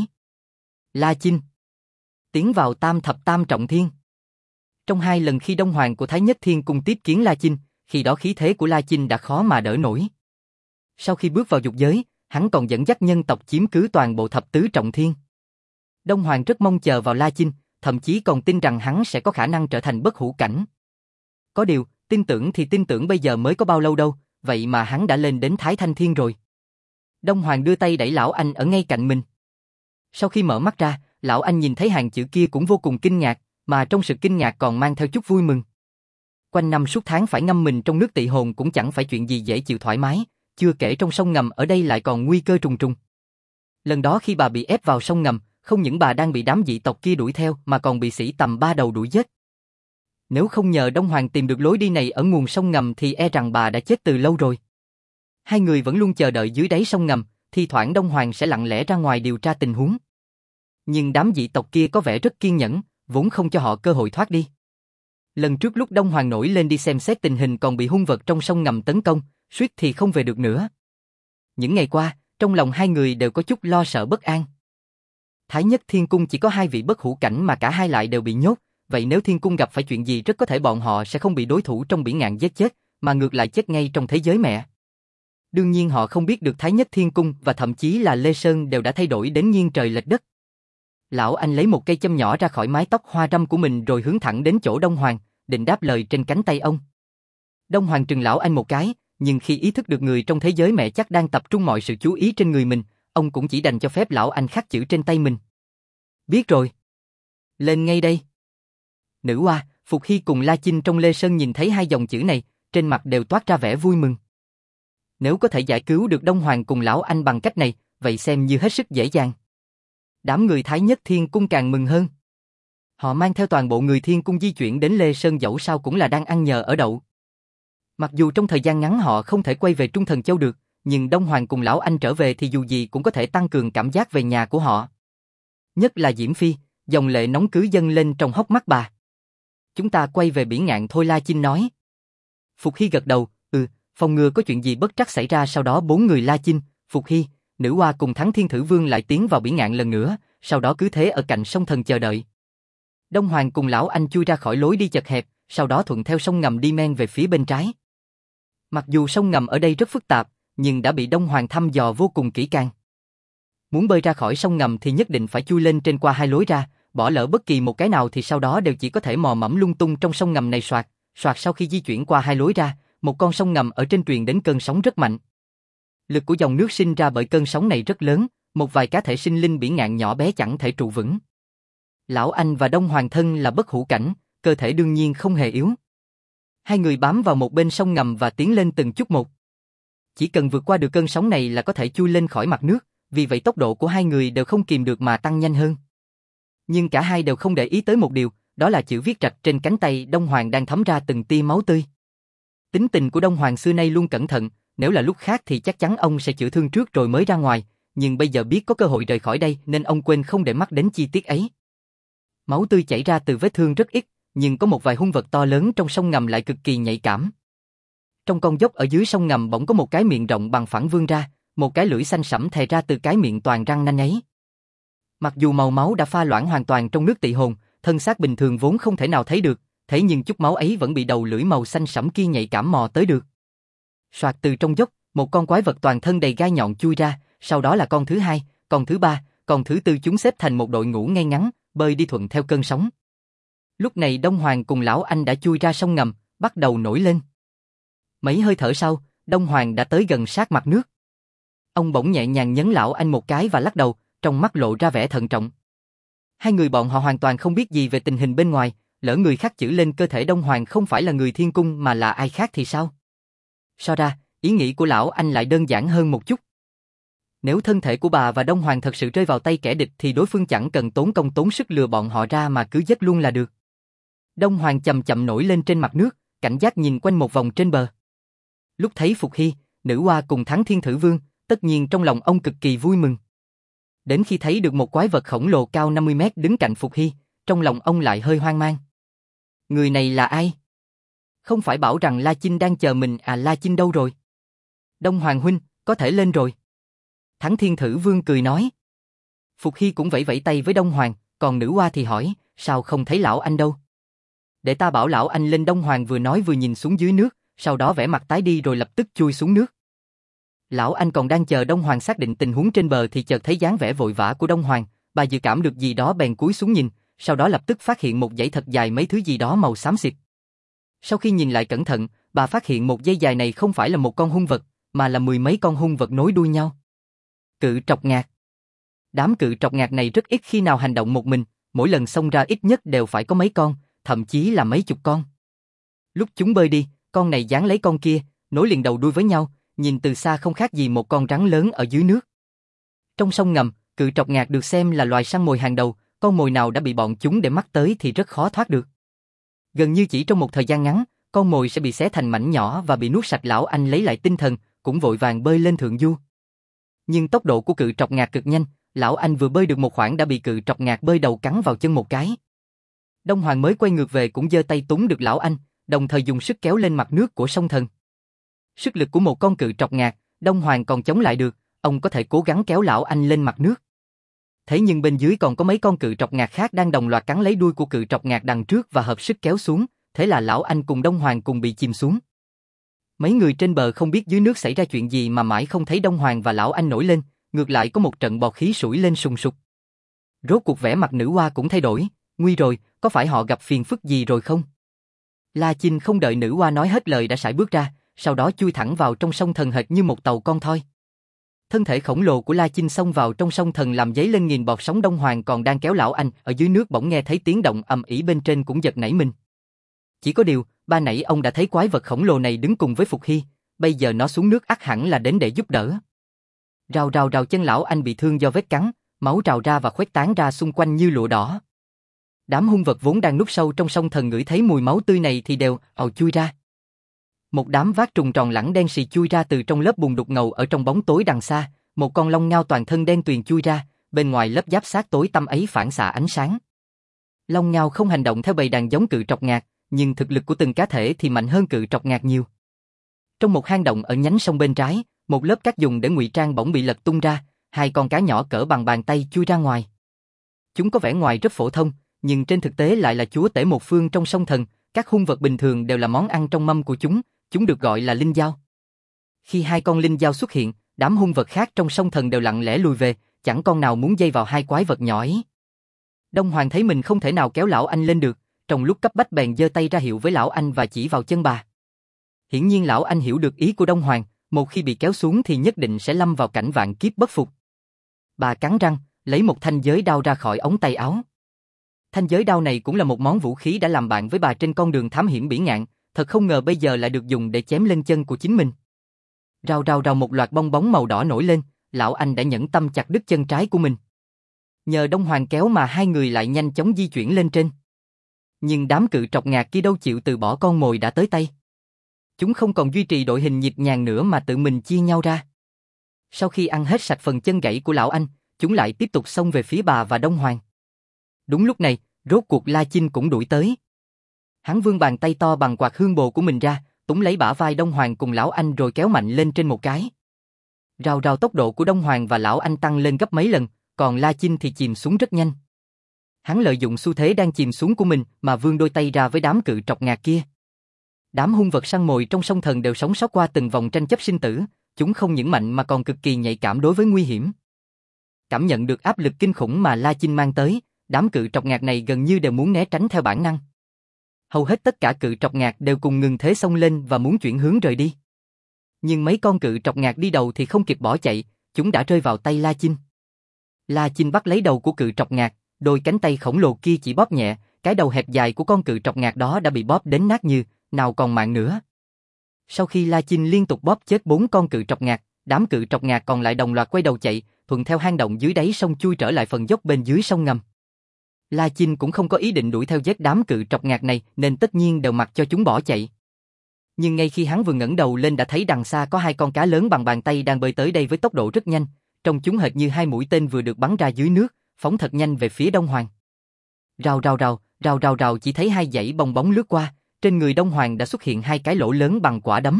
La Chinh tiến vào tam thập tam trọng thiên. Trong hai lần khi Đông Hoàng của Thái Nhất Thiên Cung tiếp kiến La Chinh, khi đó khí thế của La Chinh đã khó mà đỡ nổi. Sau khi bước vào dục giới, hắn còn dẫn dắt nhân tộc chiếm cứ toàn bộ thập tứ trọng thiên. Đông Hoàng rất mong chờ vào La Chinh, thậm chí còn tin rằng hắn sẽ có khả năng trở thành bất hủ cảnh. Có điều, tin tưởng thì tin tưởng bây giờ mới có bao lâu đâu, vậy mà hắn đã lên đến Thái Thanh Thiên rồi. Đông Hoàng đưa tay đẩy Lão Anh ở ngay cạnh mình. Sau khi mở mắt ra, Lão Anh nhìn thấy hàng chữ kia cũng vô cùng kinh ngạc, mà trong sự kinh ngạc còn mang theo chút vui mừng. Quanh năm suốt tháng phải ngâm mình trong nước tị hồn cũng chẳng phải chuyện gì dễ chịu thoải mái, chưa kể trong sông ngầm ở đây lại còn nguy cơ trùng trùng. Lần đó khi bà bị ép vào sông ngầm, không những bà đang bị đám dị tộc kia đuổi theo mà còn bị sĩ tầm ba đầu đuổi giết. Nếu không nhờ Đông Hoàng tìm được lối đi này ở nguồn sông ngầm thì e rằng bà đã chết từ lâu rồi. Hai người vẫn luôn chờ đợi dưới đáy sông ngầm, thi thoảng Đông Hoàng sẽ lặng lẽ ra ngoài điều tra tình huống. Nhưng đám dị tộc kia có vẻ rất kiên nhẫn, vốn không cho họ cơ hội thoát đi. Lần trước lúc Đông Hoàng nổi lên đi xem xét tình hình còn bị hung vật trong sông ngầm tấn công, suýt thì không về được nữa. Những ngày qua, trong lòng hai người đều có chút lo sợ bất an. Thái Nhất Thiên Cung chỉ có 2 vị bất hủ cảnh mà cả hai lại đều bị nhốt, vậy nếu Thiên Cung gặp phải chuyện gì rất có thể bọn họ sẽ không bị đối thủ trong biển ngạn giết chết, mà ngược lại chết ngay trong thế giới mẹ. Đương nhiên họ không biết được Thái Nhất Thiên Cung và thậm chí là Lê Sơn đều đã thay đổi đến nghiêng trời lệch đất. Lão Anh lấy một cây châm nhỏ ra khỏi mái tóc hoa râm của mình rồi hướng thẳng đến chỗ Đông Hoàng, định đáp lời trên cánh tay ông. Đông Hoàng trừng Lão Anh một cái, nhưng khi ý thức được người trong thế giới mẹ chắc đang tập trung mọi sự chú ý trên người mình, ông cũng chỉ đành cho phép Lão Anh khắc chữ trên tay mình. Biết rồi. Lên ngay đây. Nữ Hoa, Phục Hy cùng La Chinh trong Lê Sơn nhìn thấy 2 dòng chữ này, trên mặt đều toát ra vẻ vui mừng. Nếu có thể giải cứu được Đông Hoàng cùng Lão Anh bằng cách này, vậy xem như hết sức dễ dàng. Đám người Thái Nhất Thiên Cung càng mừng hơn. Họ mang theo toàn bộ người Thiên Cung di chuyển đến Lê Sơn dẫu sao cũng là đang ăn nhờ ở đậu. Mặc dù trong thời gian ngắn họ không thể quay về Trung Thần Châu được, nhưng Đông Hoàng cùng Lão Anh trở về thì dù gì cũng có thể tăng cường cảm giác về nhà của họ. Nhất là Diễm Phi, dòng lệ nóng cứ dâng lên trong hốc mắt bà. Chúng ta quay về biển ngạn thôi, La Chinh nói. Phục Hy gật đầu, phòng ngừa có chuyện gì bất trắc xảy ra. Sau đó 4 người La Chinh, Phục Hy, Nữ Hoa cùng Thắng Thiên Thử Vương lại tiến vào biển ngạn lần nữa, sau đó cứ thế ở cạnh sông Thần chờ đợi. Đông Hoàng cùng Lão Anh chui ra khỏi lối đi chật hẹp, sau đó thuận theo sông ngầm đi men về phía bên trái. Mặc dù sông ngầm ở đây rất phức tạp, nhưng đã bị Đông Hoàng thăm dò vô cùng kỹ càng. Muốn bơi ra khỏi sông ngầm thì nhất định phải chui lên trên qua 2 lối ra, bỏ lỡ bất kỳ một cái nào thì sau đó đều chỉ có thể mò mẫm lung tung trong sông ngầm này soạt. Sau khi di chuyển qua 2 lối ra, một con sông ngầm ở trên truyền đến cơn sóng rất mạnh. Lực của dòng nước sinh ra bởi cơn sóng này rất lớn, một vài cá thể sinh linh biển ngạn nhỏ bé chẳng thể trụ vững. Lão Anh và Đông Hoàng thân là bất hủ cảnh, cơ thể đương nhiên không hề yếu. 2 người bám vào một bên sông ngầm và tiến lên từng chút một. Chỉ cần vượt qua được cơn sóng này là có thể chui lên khỏi mặt nước, vì vậy tốc độ của 2 người đều không kìm được mà tăng nhanh hơn. Nhưng cả hai đều không để ý tới một điều, đó là chữ viết rạch trên cánh tay Đông Hoàng đang thấm ra từng tia máu tươi. Tính tình của Đông Hoàng xưa nay luôn cẩn thận, nếu là lúc khác thì chắc chắn ông sẽ chữa thương trước rồi mới ra ngoài, nhưng bây giờ biết có cơ hội rời khỏi đây nên ông quên không để mắt đến chi tiết ấy. Máu tươi chảy ra từ vết thương rất ít, nhưng có một vài hung vật to lớn trong sông ngầm lại cực kỳ nhạy cảm. Trong con dốc ở dưới sông ngầm bỗng có một cái miệng rộng bằng phẳng vươn ra, một cái lưỡi xanh sẫm thè ra từ cái miệng toàn răng nanh ấy. Mặc dù màu máu đã pha loãng hoàn toàn trong nước tị hồn, thân xác bình thường vốn không thể nào thấy được, thế nhưng chút máu ấy vẫn bị đầu lưỡi màu xanh sẫm kia nhạy cảm mò tới được. Soạt, từ trong dốc, một con quái vật toàn thân đầy gai nhọn chui ra, sau đó là con thứ 2, con thứ 3, con thứ 4, chúng xếp thành một đội ngũ ngay ngắn, bơi đi thuận theo cơn sóng. Lúc này Đông Hoàng cùng Lão Anh đã chui ra sông ngầm, bắt đầu nổi lên. Mấy hơi thở sau, Đông Hoàng đã tới gần sát mặt nước. Ông bỗng nhẹ nhàng nhấn Lão Anh một cái và lắc đầu, trong mắt lộ ra vẻ thận trọng. 2 người bọn họ hoàn toàn không biết gì về tình hình bên ngoài, lỡ người khắc chữ lên cơ thể Đông Hoàng không phải là người Thiên Cung mà là ai khác thì sao? So ra, ý nghĩ của Lão Anh lại đơn giản hơn một chút. Nếu thân thể của bà và Đông Hoàng thật sự rơi vào tay kẻ địch thì đối phương chẳng cần tốn công tốn sức lừa bọn họ ra mà cứ giết luôn là được. Đông Hoàng chậm chậm nổi lên trên mặt nước, cảnh giác nhìn quanh một vòng trên bờ. Lúc thấy Phục Hy, Nữ Hoa cùng Thắng Thiên Thử Vương, tất nhiên trong lòng ông cực kỳ vui mừng. Đến khi thấy được một quái vật khổng lồ cao 50 mét đứng cạnh Phục Hy, trong lòng ông lại hơi hoang mang. Người này là ai? Không phải bảo rằng La Chinh đang chờ mình à? La Chinh đâu rồi? Đông Hoàng huynh, có thể lên rồi. Thắng Thiên Thử Vương cười nói. Phục Hy cũng vẫy vẫy tay với Đông Hoàng, còn Nữ Hoa thì hỏi, sao không thấy Lão Anh đâu? Để ta bảo Lão Anh lên. Đông Hoàng vừa nói vừa nhìn xuống dưới nước, sau đó vẻ mặt tái đi rồi lập tức chui xuống nước. Lão Anh còn đang chờ Đông Hoàng xác định tình huống trên bờ thì chợt thấy dáng vẻ vội vã của Đông Hoàng, bà dự cảm được gì đó bèn cúi xuống nhìn, sau đó lập tức phát hiện một dãy thật dài mấy thứ gì đó màu xám xịt. Sau khi nhìn lại cẩn thận, bà phát hiện một dây dài này không phải là một con hung vật, mà là 10 mấy con hung vật nối đuôi nhau. Cự trọc ngạc. Đám cự trọc ngạc này rất ít khi nào hành động một mình, mỗi lần xông ra ít nhất đều phải có mấy con, thậm chí là mấy chục con. Lúc chúng bơi đi, con này dán lấy con kia, nối liền đầu đuôi với nhau, nhìn từ xa không khác gì một con rắn lớn ở dưới nước. Trong sông ngầm, cự trọc ngạc được xem là loài săn mồi hàng đầu, con mồi nào đã bị bọn chúng để mắt tới thì rất khó thoát được. Gần như chỉ trong một thời gian ngắn, con mồi sẽ bị xé thành mảnh nhỏ và bị nuốt sạch. Lão Anh lấy lại tinh thần, cũng vội vàng bơi lên thượng du. Nhưng tốc độ của cự trọc ngạc cực nhanh, Lão Anh vừa bơi được một khoảng đã bị cự trọc ngạc bơi đầu cắn vào chân một cái. Đông Hoàng mới quay ngược về cũng giơ tay túm được Lão Anh, đồng thời dùng sức kéo lên mặt nước của sông Thần. Sức lực của một con cự trọc ngạc, Đông Hoàng còn chống lại được, ông có thể cố gắng kéo Lão Anh lên mặt nước. thế nhưng bên dưới còn có mấy con cự trọc ngạc khác đang đồng loạt cắn lấy đuôi của cự trọc ngạc đằng trước và hợp sức kéo xuống, thế là lão anh cùng Đông Hoàng cùng bị chìm xuống. Mấy người trên bờ không biết dưới nước xảy ra chuyện gì mà mãi không thấy Đông Hoàng và lão anh nổi lên, ngược lại có một trận bọt khí sủi lên sùng sục. Rốt cuộc vẻ mặt nữ hoa cũng thay đổi, nguy rồi, có phải họ gặp phiền phức gì rồi không? La Chinh không đợi nữ hoa nói hết lời đã sải bước ra, sau đó chui thẳng vào trong sông thần hệt như một tàu con thoi. Thân thể khổng lồ của La Chinh xông vào trong sông thần làm dấy lên nghìn bọt sóng. Đông Hoàng còn đang kéo lão anh ở dưới nước bỗng nghe thấy tiếng động ầm ĩ bên trên cũng giật nảy mình. Chỉ có điều, ban nãy ông đã thấy quái vật khổng lồ này đứng cùng với Phục Hy, bây giờ nó xuống nước ắt hẳn là đến để giúp đỡ. Rào rào rào, chân lão anh bị thương do vết cắn, máu trào ra và khuếch tán ra xung quanh như lụa đỏ. Đám hung vật vốn đang núp sâu trong sông thần ngửi thấy mùi máu tươi này thì đều ào chui ra. Một đám vác trùng tròn lẳng đen xì chui ra từ trong lớp bùn đục ngầu ở trong bóng tối đằng xa, một con long ngao toàn thân đen tuyền chui ra, bên ngoài lớp giáp xác tối tăm ấy phản xạ ánh sáng. Long ngao không hành động theo bầy đàn giống cự trọc ngạc, nhưng thực lực của từng cá thể thì mạnh hơn cự trọc ngạc nhiều. Trong một hang động ở nhánh sông bên trái, một lớp cát dùng để ngụy trang bỗng bị lật tung ra, hai con cá nhỏ cỡ bằng bàn tay chui ra ngoài. Chúng có vẻ ngoài rất phổ thông, nhưng trên thực tế lại là chúa tể một phương trong sông thần, các hung vật bình thường đều là món ăn trong mâm của chúng được gọi là linh dao. Khi hai con linh dao xuất hiện, đám hung vật khác trong sông thần đều lặng lẽ lùi về, chẳng con nào muốn dây vào hai quái vật nhỏ ấy. Đông Hoàng thấy mình không thể nào kéo lão anh lên được, trong lúc cấp bách bèn giơ tay ra hiệu với lão anh và chỉ vào chân bà. Hiển nhiên lão anh hiểu được ý của Đông Hoàng, một khi bị kéo xuống thì nhất định sẽ lâm vào cảnh vạn kiếp bất phục. Bà cắn răng, lấy một thanh giới đao ra khỏi ống tay áo. Thanh giới đao này cũng là một món vũ khí đã làm bạn với bà trên con đường thám hiểm bỉ ngạn, thật không ngờ bây giờ lại được dùng để chém lên chân của chính mình. Rào rào rào, một loạt bong bóng màu đỏ nổi lên, lão anh đã nhẫn tâm chặt đứt chân trái của mình. Nhờ Đông Hoàng kéo mà hai người lại nhanh chóng di chuyển lên trên. Nhưng đám cự trọc ngạc kia đâu chịu từ bỏ con mồi đã tới tay. Chúng không còn duy trì đội hình nhịp nhàng nữa mà tự mình chia nhau ra. Sau khi ăn hết sạch phần chân gãy của lão anh, chúng lại tiếp tục xông về phía bà và Đông Hoàng. Đúng lúc này, rốt cuộc La Chinh cũng đuổi tới. Hắn vươn bàn tay to bằng quạt hương bồ của mình ra, túm lấy bả vai Đông Hoàng cùng lão anh rồi kéo mạnh lên trên một cái. Rào rào, tốc độ của Đông Hoàng và lão anh tăng lên gấp mấy lần, còn La Chinh thì chìm xuống rất nhanh. Hắn lợi dụng xu thế đang chìm xuống của mình mà vươn đôi tay ra với đám cự trọc ngạc kia. Đám hung vật săn mồi trong sông thần đều sống sót qua từng vòng tranh chấp sinh tử, chúng không những mạnh mà còn cực kỳ nhạy cảm đối với nguy hiểm. Cảm nhận được áp lực kinh khủng mà La Chinh mang tới, đám cự trọc ngạc này gần như đều muốn né tránh theo bản năng. Hầu hết tất cả cự trọc ngạc đều cùng ngừng thế xông lên và muốn chuyển hướng rời đi. Nhưng mấy con cự trọc ngạc đi đầu thì không kịp bỏ chạy, chúng đã rơi vào tay La Chinh. La Chinh bắt lấy đầu của cự trọc ngạc, đôi cánh tay khổng lồ kia chỉ bóp nhẹ, cái đầu hẹp dài của con cự trọc ngạc đó đã bị bóp đến nát như, nào còn mạng nữa. Sau khi La Chinh liên tục bóp chết 4 con cự trọc ngạc, đám cự trọc ngạc còn lại đồng loạt quay đầu chạy, thuận theo hang động dưới đáy sông chui trở lại phần dốc bên dưới sông ngầm. La Chinh cũng không có ý định đuổi theo giết đám cự trọc ngạc này nên tất nhiên đều mặc cho chúng bỏ chạy. Nhưng ngay khi hắn vừa ngẩng đầu lên đã thấy đằng xa có hai con cá lớn bằng bàn tay đang bơi tới đây với tốc độ rất nhanh, trông chúng hệt như hai mũi tên vừa được bắn ra dưới nước, phóng thật nhanh về phía Đông Hoàng. Rào rào rào, rào rào rào, chỉ thấy hai dãy bong bóng lướt qua, trên người Đông Hoàng đã xuất hiện hai cái lỗ lớn bằng quả đấm.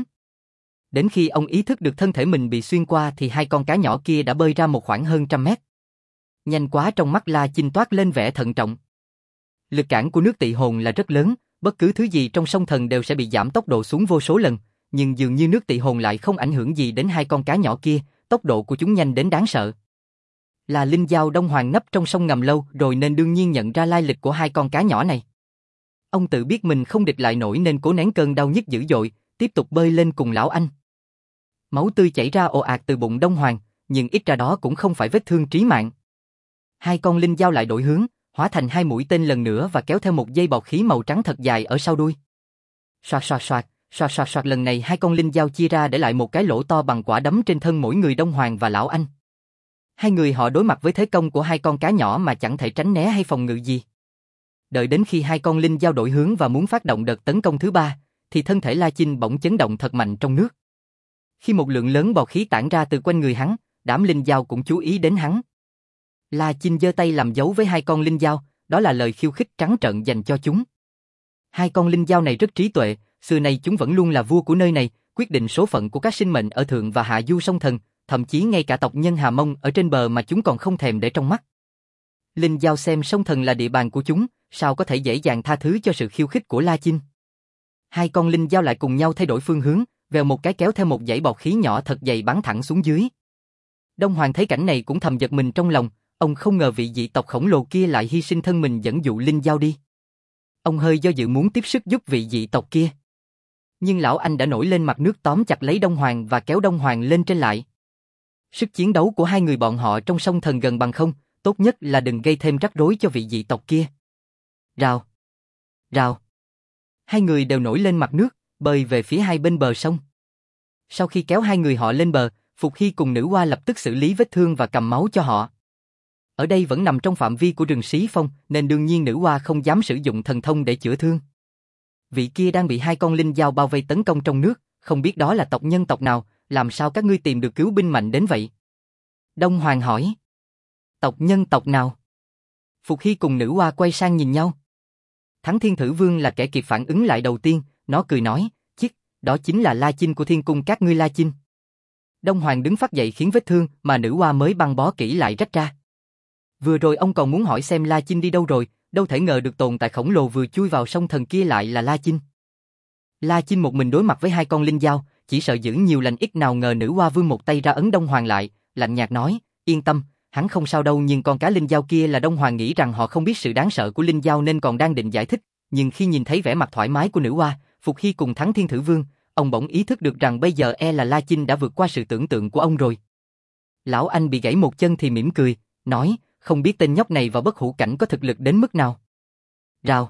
Đến khi ông ý thức được thân thể mình bị xuyên qua thì hai con cá nhỏ kia đã bơi ra một khoảng hơn 100 mét. Nhanh quá, trong mắt La Chinh toát lên vẻ thận trọng. Lực cản của nước Tị Hồn là rất lớn, bất cứ thứ gì trong sông thần đều sẽ bị giảm tốc độ xuống vô số lần, nhưng dường như nước Tị Hồn lại không ảnh hưởng gì đến hai con cá nhỏ kia, tốc độ của chúng nhanh đến đáng sợ. Là linh dao Đông Hoàng nấp trong sông ngầm lâu rồi nên đương nhiên nhận ra lai lịch của hai con cá nhỏ này. Ông tự biết mình không địch lại nổi nên cố nén cơn đau nhức dữ dội, tiếp tục bơi lên cùng lão anh. Máu tươi chảy ra ồ ạt từ bụng Đông Hoàng, nhưng ít ra đó cũng không phải vết thương trí mạng. Hai con linh dao lại đổi hướng, hóa thành hai mũi tên lần nữa và kéo theo một dây bọt khí màu trắng thật dài ở sau đuôi. Xoạt xoạt xoạt, xoạt xoạt xoạt, lần này hai con linh dao chia ra để lại một cái lỗ to bằng quả đấm trên thân mỗi người Đông Hoàng và lão anh. Hai người họ đối mặt với thế công của hai con cá nhỏ mà chẳng thể tránh né hay phòng ngự gì. Đợi đến khi hai con linh dao đổi hướng và muốn phát động đợt tấn công thứ ba, thì thân thể La Chinh bỗng chấn động thật mạnh trong nước. Khi một lượng lớn bọt khí tản ra từ quanh người hắn, đám linh dao cũng chú ý đến hắn. La Chinh giơ tay làm dấu với hai con linh dao, đó là lời khiêu khích trắng trợn dành cho chúng. Hai con linh dao này rất trí tuệ, xưa nay chúng vẫn luôn là vua của nơi này, quyết định số phận của các sinh mệnh ở thượng và hạ du sông thần, thậm chí ngay cả tộc nhân Hà Mông ở trên bờ mà chúng còn không thèm để trong mắt. Linh Giao xem sông thần là địa bàn của chúng, sao có thể dễ dàng tha thứ cho sự khiêu khích của La Chinh. Hai con linh giao lại cùng nhau thay đổi phương hướng, vèo một cái kéo theo một dải bọt khí nhỏ thật dày bắn thẳng xuống dưới. Đông Hoàng thấy cảnh này cũng thầm giật mình trong lòng, ông không ngờ vị dị tộc khổng lồ kia lại hy sinh thân mình dẫn dụ linh giao đi. Ông hơi do dự muốn tiếp sức giúp vị dị tộc kia. Nhưng lão anh đã nổi lên mặt nước tóm chặt lấy Đông Hoàng và kéo Đông Hoàng lên trên lại. Sức chiến đấu của hai người bọn họ trong sông thần gần bằng không, tốt nhất là đừng gây thêm rắc rối cho vị dị tộc kia. Rào, rào. Hai người đều nổi lên mặt nước, bơi về phía hai bên bờ sông. Sau khi kéo hai người họ lên bờ, Phục Hy cùng nữ hoa lập tức xử lý vết thương và cầm máu cho họ. Ở đây vẫn nằm trong phạm vi của rừng Xí Phong, nên đương nhiên nữ hoa không dám sử dụng thần thông để chữa thương. Vị kia đang bị hai con linh giao bao vây tấn công trong nước, không biết đó là tộc nhân tộc nào, làm sao các ngươi tìm được cứu binh mạnh đến vậy? Đông Hoàng hỏi. Tộc nhân tộc nào? Phục Hy cùng nữ hoa quay sang nhìn nhau. Thắng Thiên Thử Vương là kẻ kịp phản ứng lại đầu tiên, nó cười nói, chiếc, đó chính là La Chinh của thiên cung các ngươi La Chinh. Đông Hoàng đứng phát dậy khiến vết thương mà nữ hoa mới băng bó kỹ lại rách ra. Vừa rồi ông còn muốn hỏi xem La Chinh đi đâu rồi, đâu thể ngờ được tồn tại khổng lồ vừa chui vào sông thần kia lại là La Chinh. La Chinh một mình đối mặt với hai con linh giao, chỉ sợ giữ nhiều lành ít, nào ngờ nữ hoa vươn một tay ra ấn Đông Hoàng lại, lạnh nhạt nói, yên tâm, hắn không sao đâu. Nhưng con cá linh giao kia là Đông Hoàng nghĩ rằng họ không biết sự đáng sợ của linh giao nên còn đang định giải thích, nhưng khi nhìn thấy vẻ mặt thoải mái của nữ hoa, Phục Hy cùng Thắng Thiên Thử Vương, ông bỗng ý thức được rằng bây giờ là La Chinh đã vượt qua sự tưởng tượng của ông rồi. Lão anh bị gãy một chân thì mỉm cười, nói, không biết tên nhóc này vào bất hủ cảnh có thực lực đến mức nào. Rào.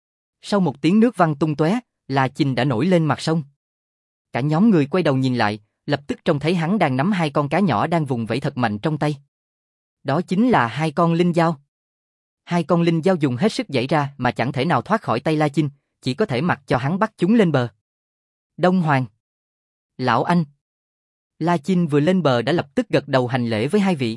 Sau một tiếng nước văng tung tóe, La Chinh đã nổi lên mặt sông. Cả nhóm người quay đầu nhìn lại, lập tức trông thấy hắn đang nắm hai con cá nhỏ đang vùng vẫy thật mạnh trong tay. Đó chính là hai con linh giao. Hai con linh giao dùng hết sức giãy ra mà chẳng thể nào thoát khỏi tay La Chinh, chỉ có thể mặc cho hắn bắt chúng lên bờ. Đông Hoàng. Lão anh. La Chinh vừa lên bờ đã lập tức gật đầu hành lễ với hai vị.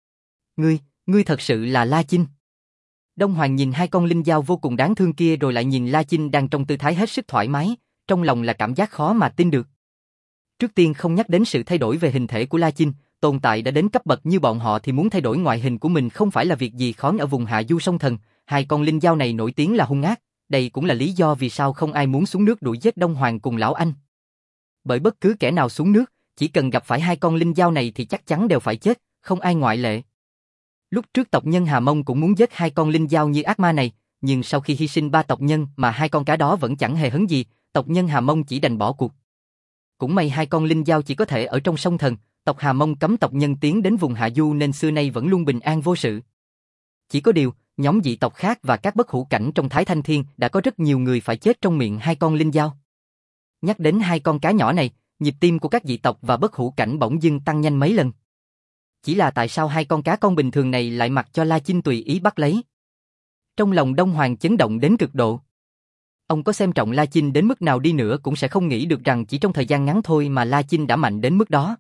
Ngươi thật sự là La Chinh. Đông Hoàng nhìn hai con linh giao vô cùng đáng thương kia rồi lại nhìn La Chinh đang trong tư thái hết sức thoải mái, trong lòng là cảm giác khó mà tin được. Trước tiên không nhắc đến sự thay đổi về hình thể của La Chinh, tồn tại đã đến cấp bậc như bọn họ thì muốn thay đổi ngoại hình của mình không phải là việc gì khó. Ở vùng hạ du sông thần, hai con linh giao này nổi tiếng là hung ác, đây cũng là lý do vì sao không ai muốn xuống nước đuổi giết Đông Hoàng cùng lão anh. Bởi bất cứ kẻ nào xuống nước, chỉ cần gặp phải hai con linh giao này thì chắc chắn đều phải chết, không ai ngoại lệ. Lúc trước tộc nhân Hà Mông cũng muốn giết hai con linh giao như ác ma này, nhưng sau khi hy sinh ba tộc nhân mà hai con cá đó vẫn chẳng hề hấn gì, tộc nhân Hà Mông chỉ đành bỏ cuộc. Cũng may hai con linh giao chỉ có thể ở trong sông thần, tộc Hà Mông cấm tộc nhân tiến đến vùng hạ du nên xưa nay vẫn luôn bình an vô sự. Chỉ có điều, nhóm dị tộc khác và các bất hủ cảnh trong Thái Thanh Thiên đã có rất nhiều người phải chết trong miệng hai con linh giao. Nhắc đến hai con cá nhỏ này, nhịp tim của các dị tộc và bất hủ cảnh bỗng dưng tăng nhanh mấy lần. Chỉ là tại sao hai con cá con bình thường này lại mặc cho La Chinh tùy ý bắt lấy? Trong lòng Đông Hoàng chấn động đến cực độ. Ông có xem trọng La Chinh đến mức nào đi nữa cũng sẽ không nghĩ được rằng chỉ trong thời gian ngắn thôi mà La Chinh đã mạnh đến mức đó.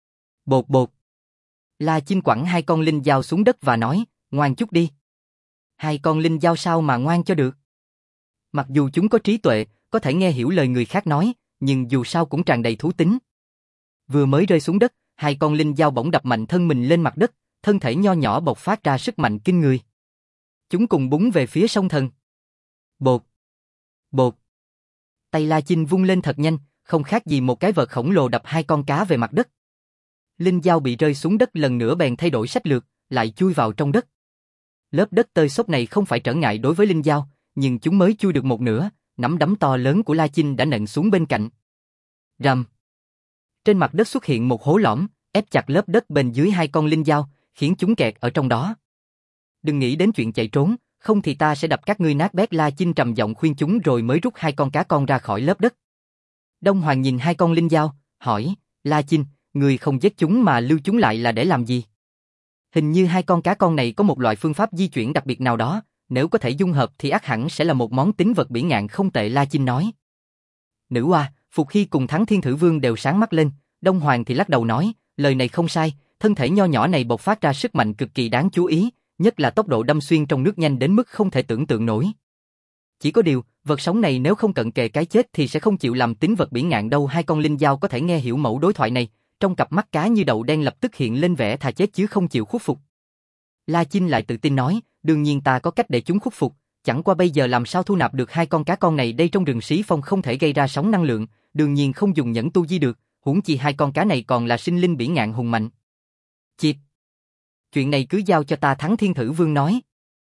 Bột bột. La Chinh quẳng hai con linh giao xuống đất và nói, ngoan chút đi. Hai con linh giao sao mà ngoan cho được? Mặc dù chúng có trí tuệ, có thể nghe hiểu lời người khác nói, nhưng dù sao cũng tràn đầy thú tính. Vừa mới rơi xuống đất, hai con linh giao bỗng đập mạnh thân mình lên mặt đất, thân thể nho nhỏ bộc phát ra sức mạnh kinh người. Chúng cùng búng về phía sông thần. Bột. Bột. Tay La Chinh vung lên thật nhanh, không khác gì một cái vợt khổng lồ đập hai con cá về mặt đất. Linh giao bị rơi xuống đất lần nữa bèn thay đổi sách lược, lại chui vào trong đất. Lớp đất tơi xốp này không phải trở ngại đối với linh giao, nhưng chúng mới chui được một nửa, nắm đấm to lớn của La Chinh đã nện xuống bên cạnh. Rầm. Trên mặt đất xuất hiện một hố lõm, ép chặt lớp đất bên dưới hai con linh giao, khiến chúng kẹt ở trong đó. Đừng nghĩ đến chuyện chạy trốn, không thì ta sẽ đập các ngươi nát bét. La Chinh trầm giọng khuyên chúng rồi mới rút hai con cá con ra khỏi lớp đất. Đông Hoàng nhìn hai con linh giao, hỏi, La Chinh, ngươi không giết chúng mà lưu chúng lại là để làm gì? Hình như hai con cá con này có một loại phương pháp di chuyển đặc biệt nào đó, nếu có thể dung hợp thì ắt hẳn sẽ là một món tín vật bỉ ngạn không tệ. La Chinh nói. Nữ hoa, Phục Hy cùng Thắng Thiên Thử Vương đều sáng mắt lên, Đông Hoàng thì lắc đầu nói, lời này không sai, thân thể nho nhỏ này bộc phát ra sức mạnh cực kỳ đáng chú ý, nhất là tốc độ đâm xuyên trong nước nhanh đến mức không thể tưởng tượng nổi. Chỉ có điều, vật sống này nếu không cận kề cái chết thì sẽ không chịu làm tín vật bỉ ngạn đâu. Hai con linh giao có thể nghe hiểu mẫu đối thoại này, trong cặp mắt cá như đậu đen lập tức hiện lên vẻ thà chết chứ không chịu khuất phục. La Chinh lại tự tin nói, đương nhiên ta có cách để chúng khuất phục, chẳng qua bây giờ làm sao thu nạp được hai con cá con này đây trong rừng Sĩ Phong không thể gây ra sóng năng lượng, đương nhiên không dùng nhẫn tu di được, huống chi hai con cá này còn là sinh linh biển ngạn hùng mạnh. Chịp. Chuyện này cứ giao cho ta, Thắng Thiên Thử Vương nói.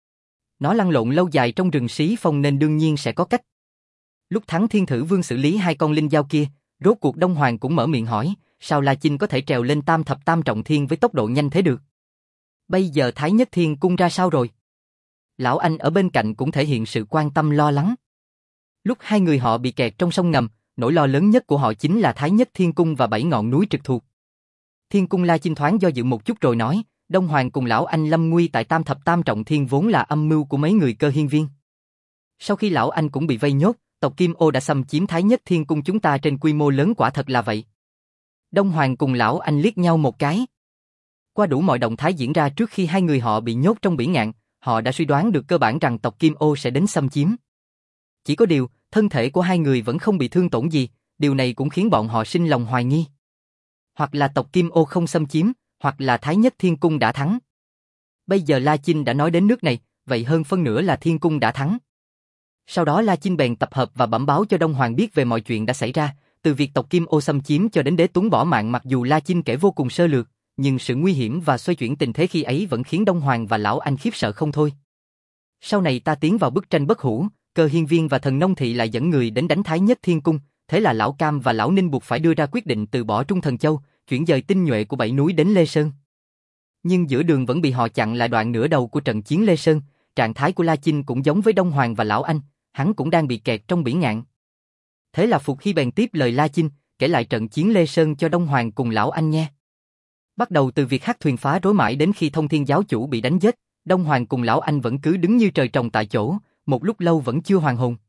Nó lăn lộn lâu dài trong rừng Sĩ Phong nên đương nhiên sẽ có cách. Lúc Thắng Thiên Thử Vương xử lý hai con linh dao kia, rốt cuộc Đông Hoàng cũng mở miệng hỏi, sao La Chinh có thể trèo lên tam thập tam trọng thiên với tốc độ nhanh thế được? Bây giờ Thái Nhất Thiên Cung ra sao rồi? Lão Anh ở bên cạnh cũng thể hiện sự quan tâm lo lắng. Lúc hai người họ bị kẹt trong sông ngầm, nỗi lo lớn nhất của họ chính là Thái Nhất Thiên Cung và 7 ngọn núi trực thuộc. Thiên Cung La Chinh thoáng do dự một chút rồi nói, Đông Hoàng cùng Lão Anh lâm nguy tại tam thập tam trọng thiên vốn là âm mưu của mấy người Cơ Hiên Viên. Sau khi Lão Anh cũng bị vây nhốt, tộc Kim Ô đã xâm chiếm Thái Nhất Thiên Cung chúng ta trên quy mô lớn, quả thật là vậy. Đông Hoàng cùng Lão Anh liếc nhau một cái. Qua đủ mọi động thái diễn ra trước khi hai người họ bị nhốt trong biển ngạn, họ đã suy đoán được cơ bản rằng tộc Kim Ô sẽ đến xâm chiếm. Chỉ có điều, thân thể của hai người vẫn không bị thương tổn gì, điều này cũng khiến bọn họ sinh lòng hoài nghi. Hoặc là tộc Kim Ô không xâm chiếm, hoặc là Thái Nhất Thiên Cung đã thắng. Bây giờ La Chinh đã nói đến nước này, vậy hơn phân nửa là Thiên Cung đã thắng. Sau đó La Chinh bèn tập hợp và bẩm báo cho Đông Hoàng biết về mọi chuyện đã xảy ra, từ việc tộc Kim Ô xâm chiếm cho đến Đế Tuấn bỏ mạng. Mặc dù La Chinh kể vô cùng sơ lược, nhưng sự nguy hiểm và xoay chuyển tình thế khi ấy vẫn khiến Đông Hoàng và Lão Anh khiếp sợ không thôi. Sau này ta tiến vào bức tranh bất hủ, Cơ Hiên Viên và Thần Nông Thị lại dẫn người đến đánh Thái Nhất Thiên Cung, thế là Lão Cam và Lão Ninh buộc phải đưa ra quyết định từ bỏ Trung Thần Châu, chuyển dời tinh nhuệ của 7 núi đến Lê Sơn. Nhưng giữa đường vẫn bị họ chặn lại đoạn nửa đầu của trận chiến Lê Sơn, trạng thái của La Chinh cũng giống với Đông Hoàng và Lão Anh, hắn cũng đang bị kẹt trong biển ngạn. Thế là Phục Hy bèn tiếp lời La Chinh, kể lại trận chiến Lê Sơn cho Đông Hoàng cùng Lão Anh nghe. Bắt đầu từ việc hắc thuyền phá rối mãi đến khi Thông Thiên giáo chủ bị đánh giết, Đông Hoàng cùng Lão Anh vẫn cứ đứng như trời trồng tại chỗ, một lúc lâu vẫn chưa hoàn hồn.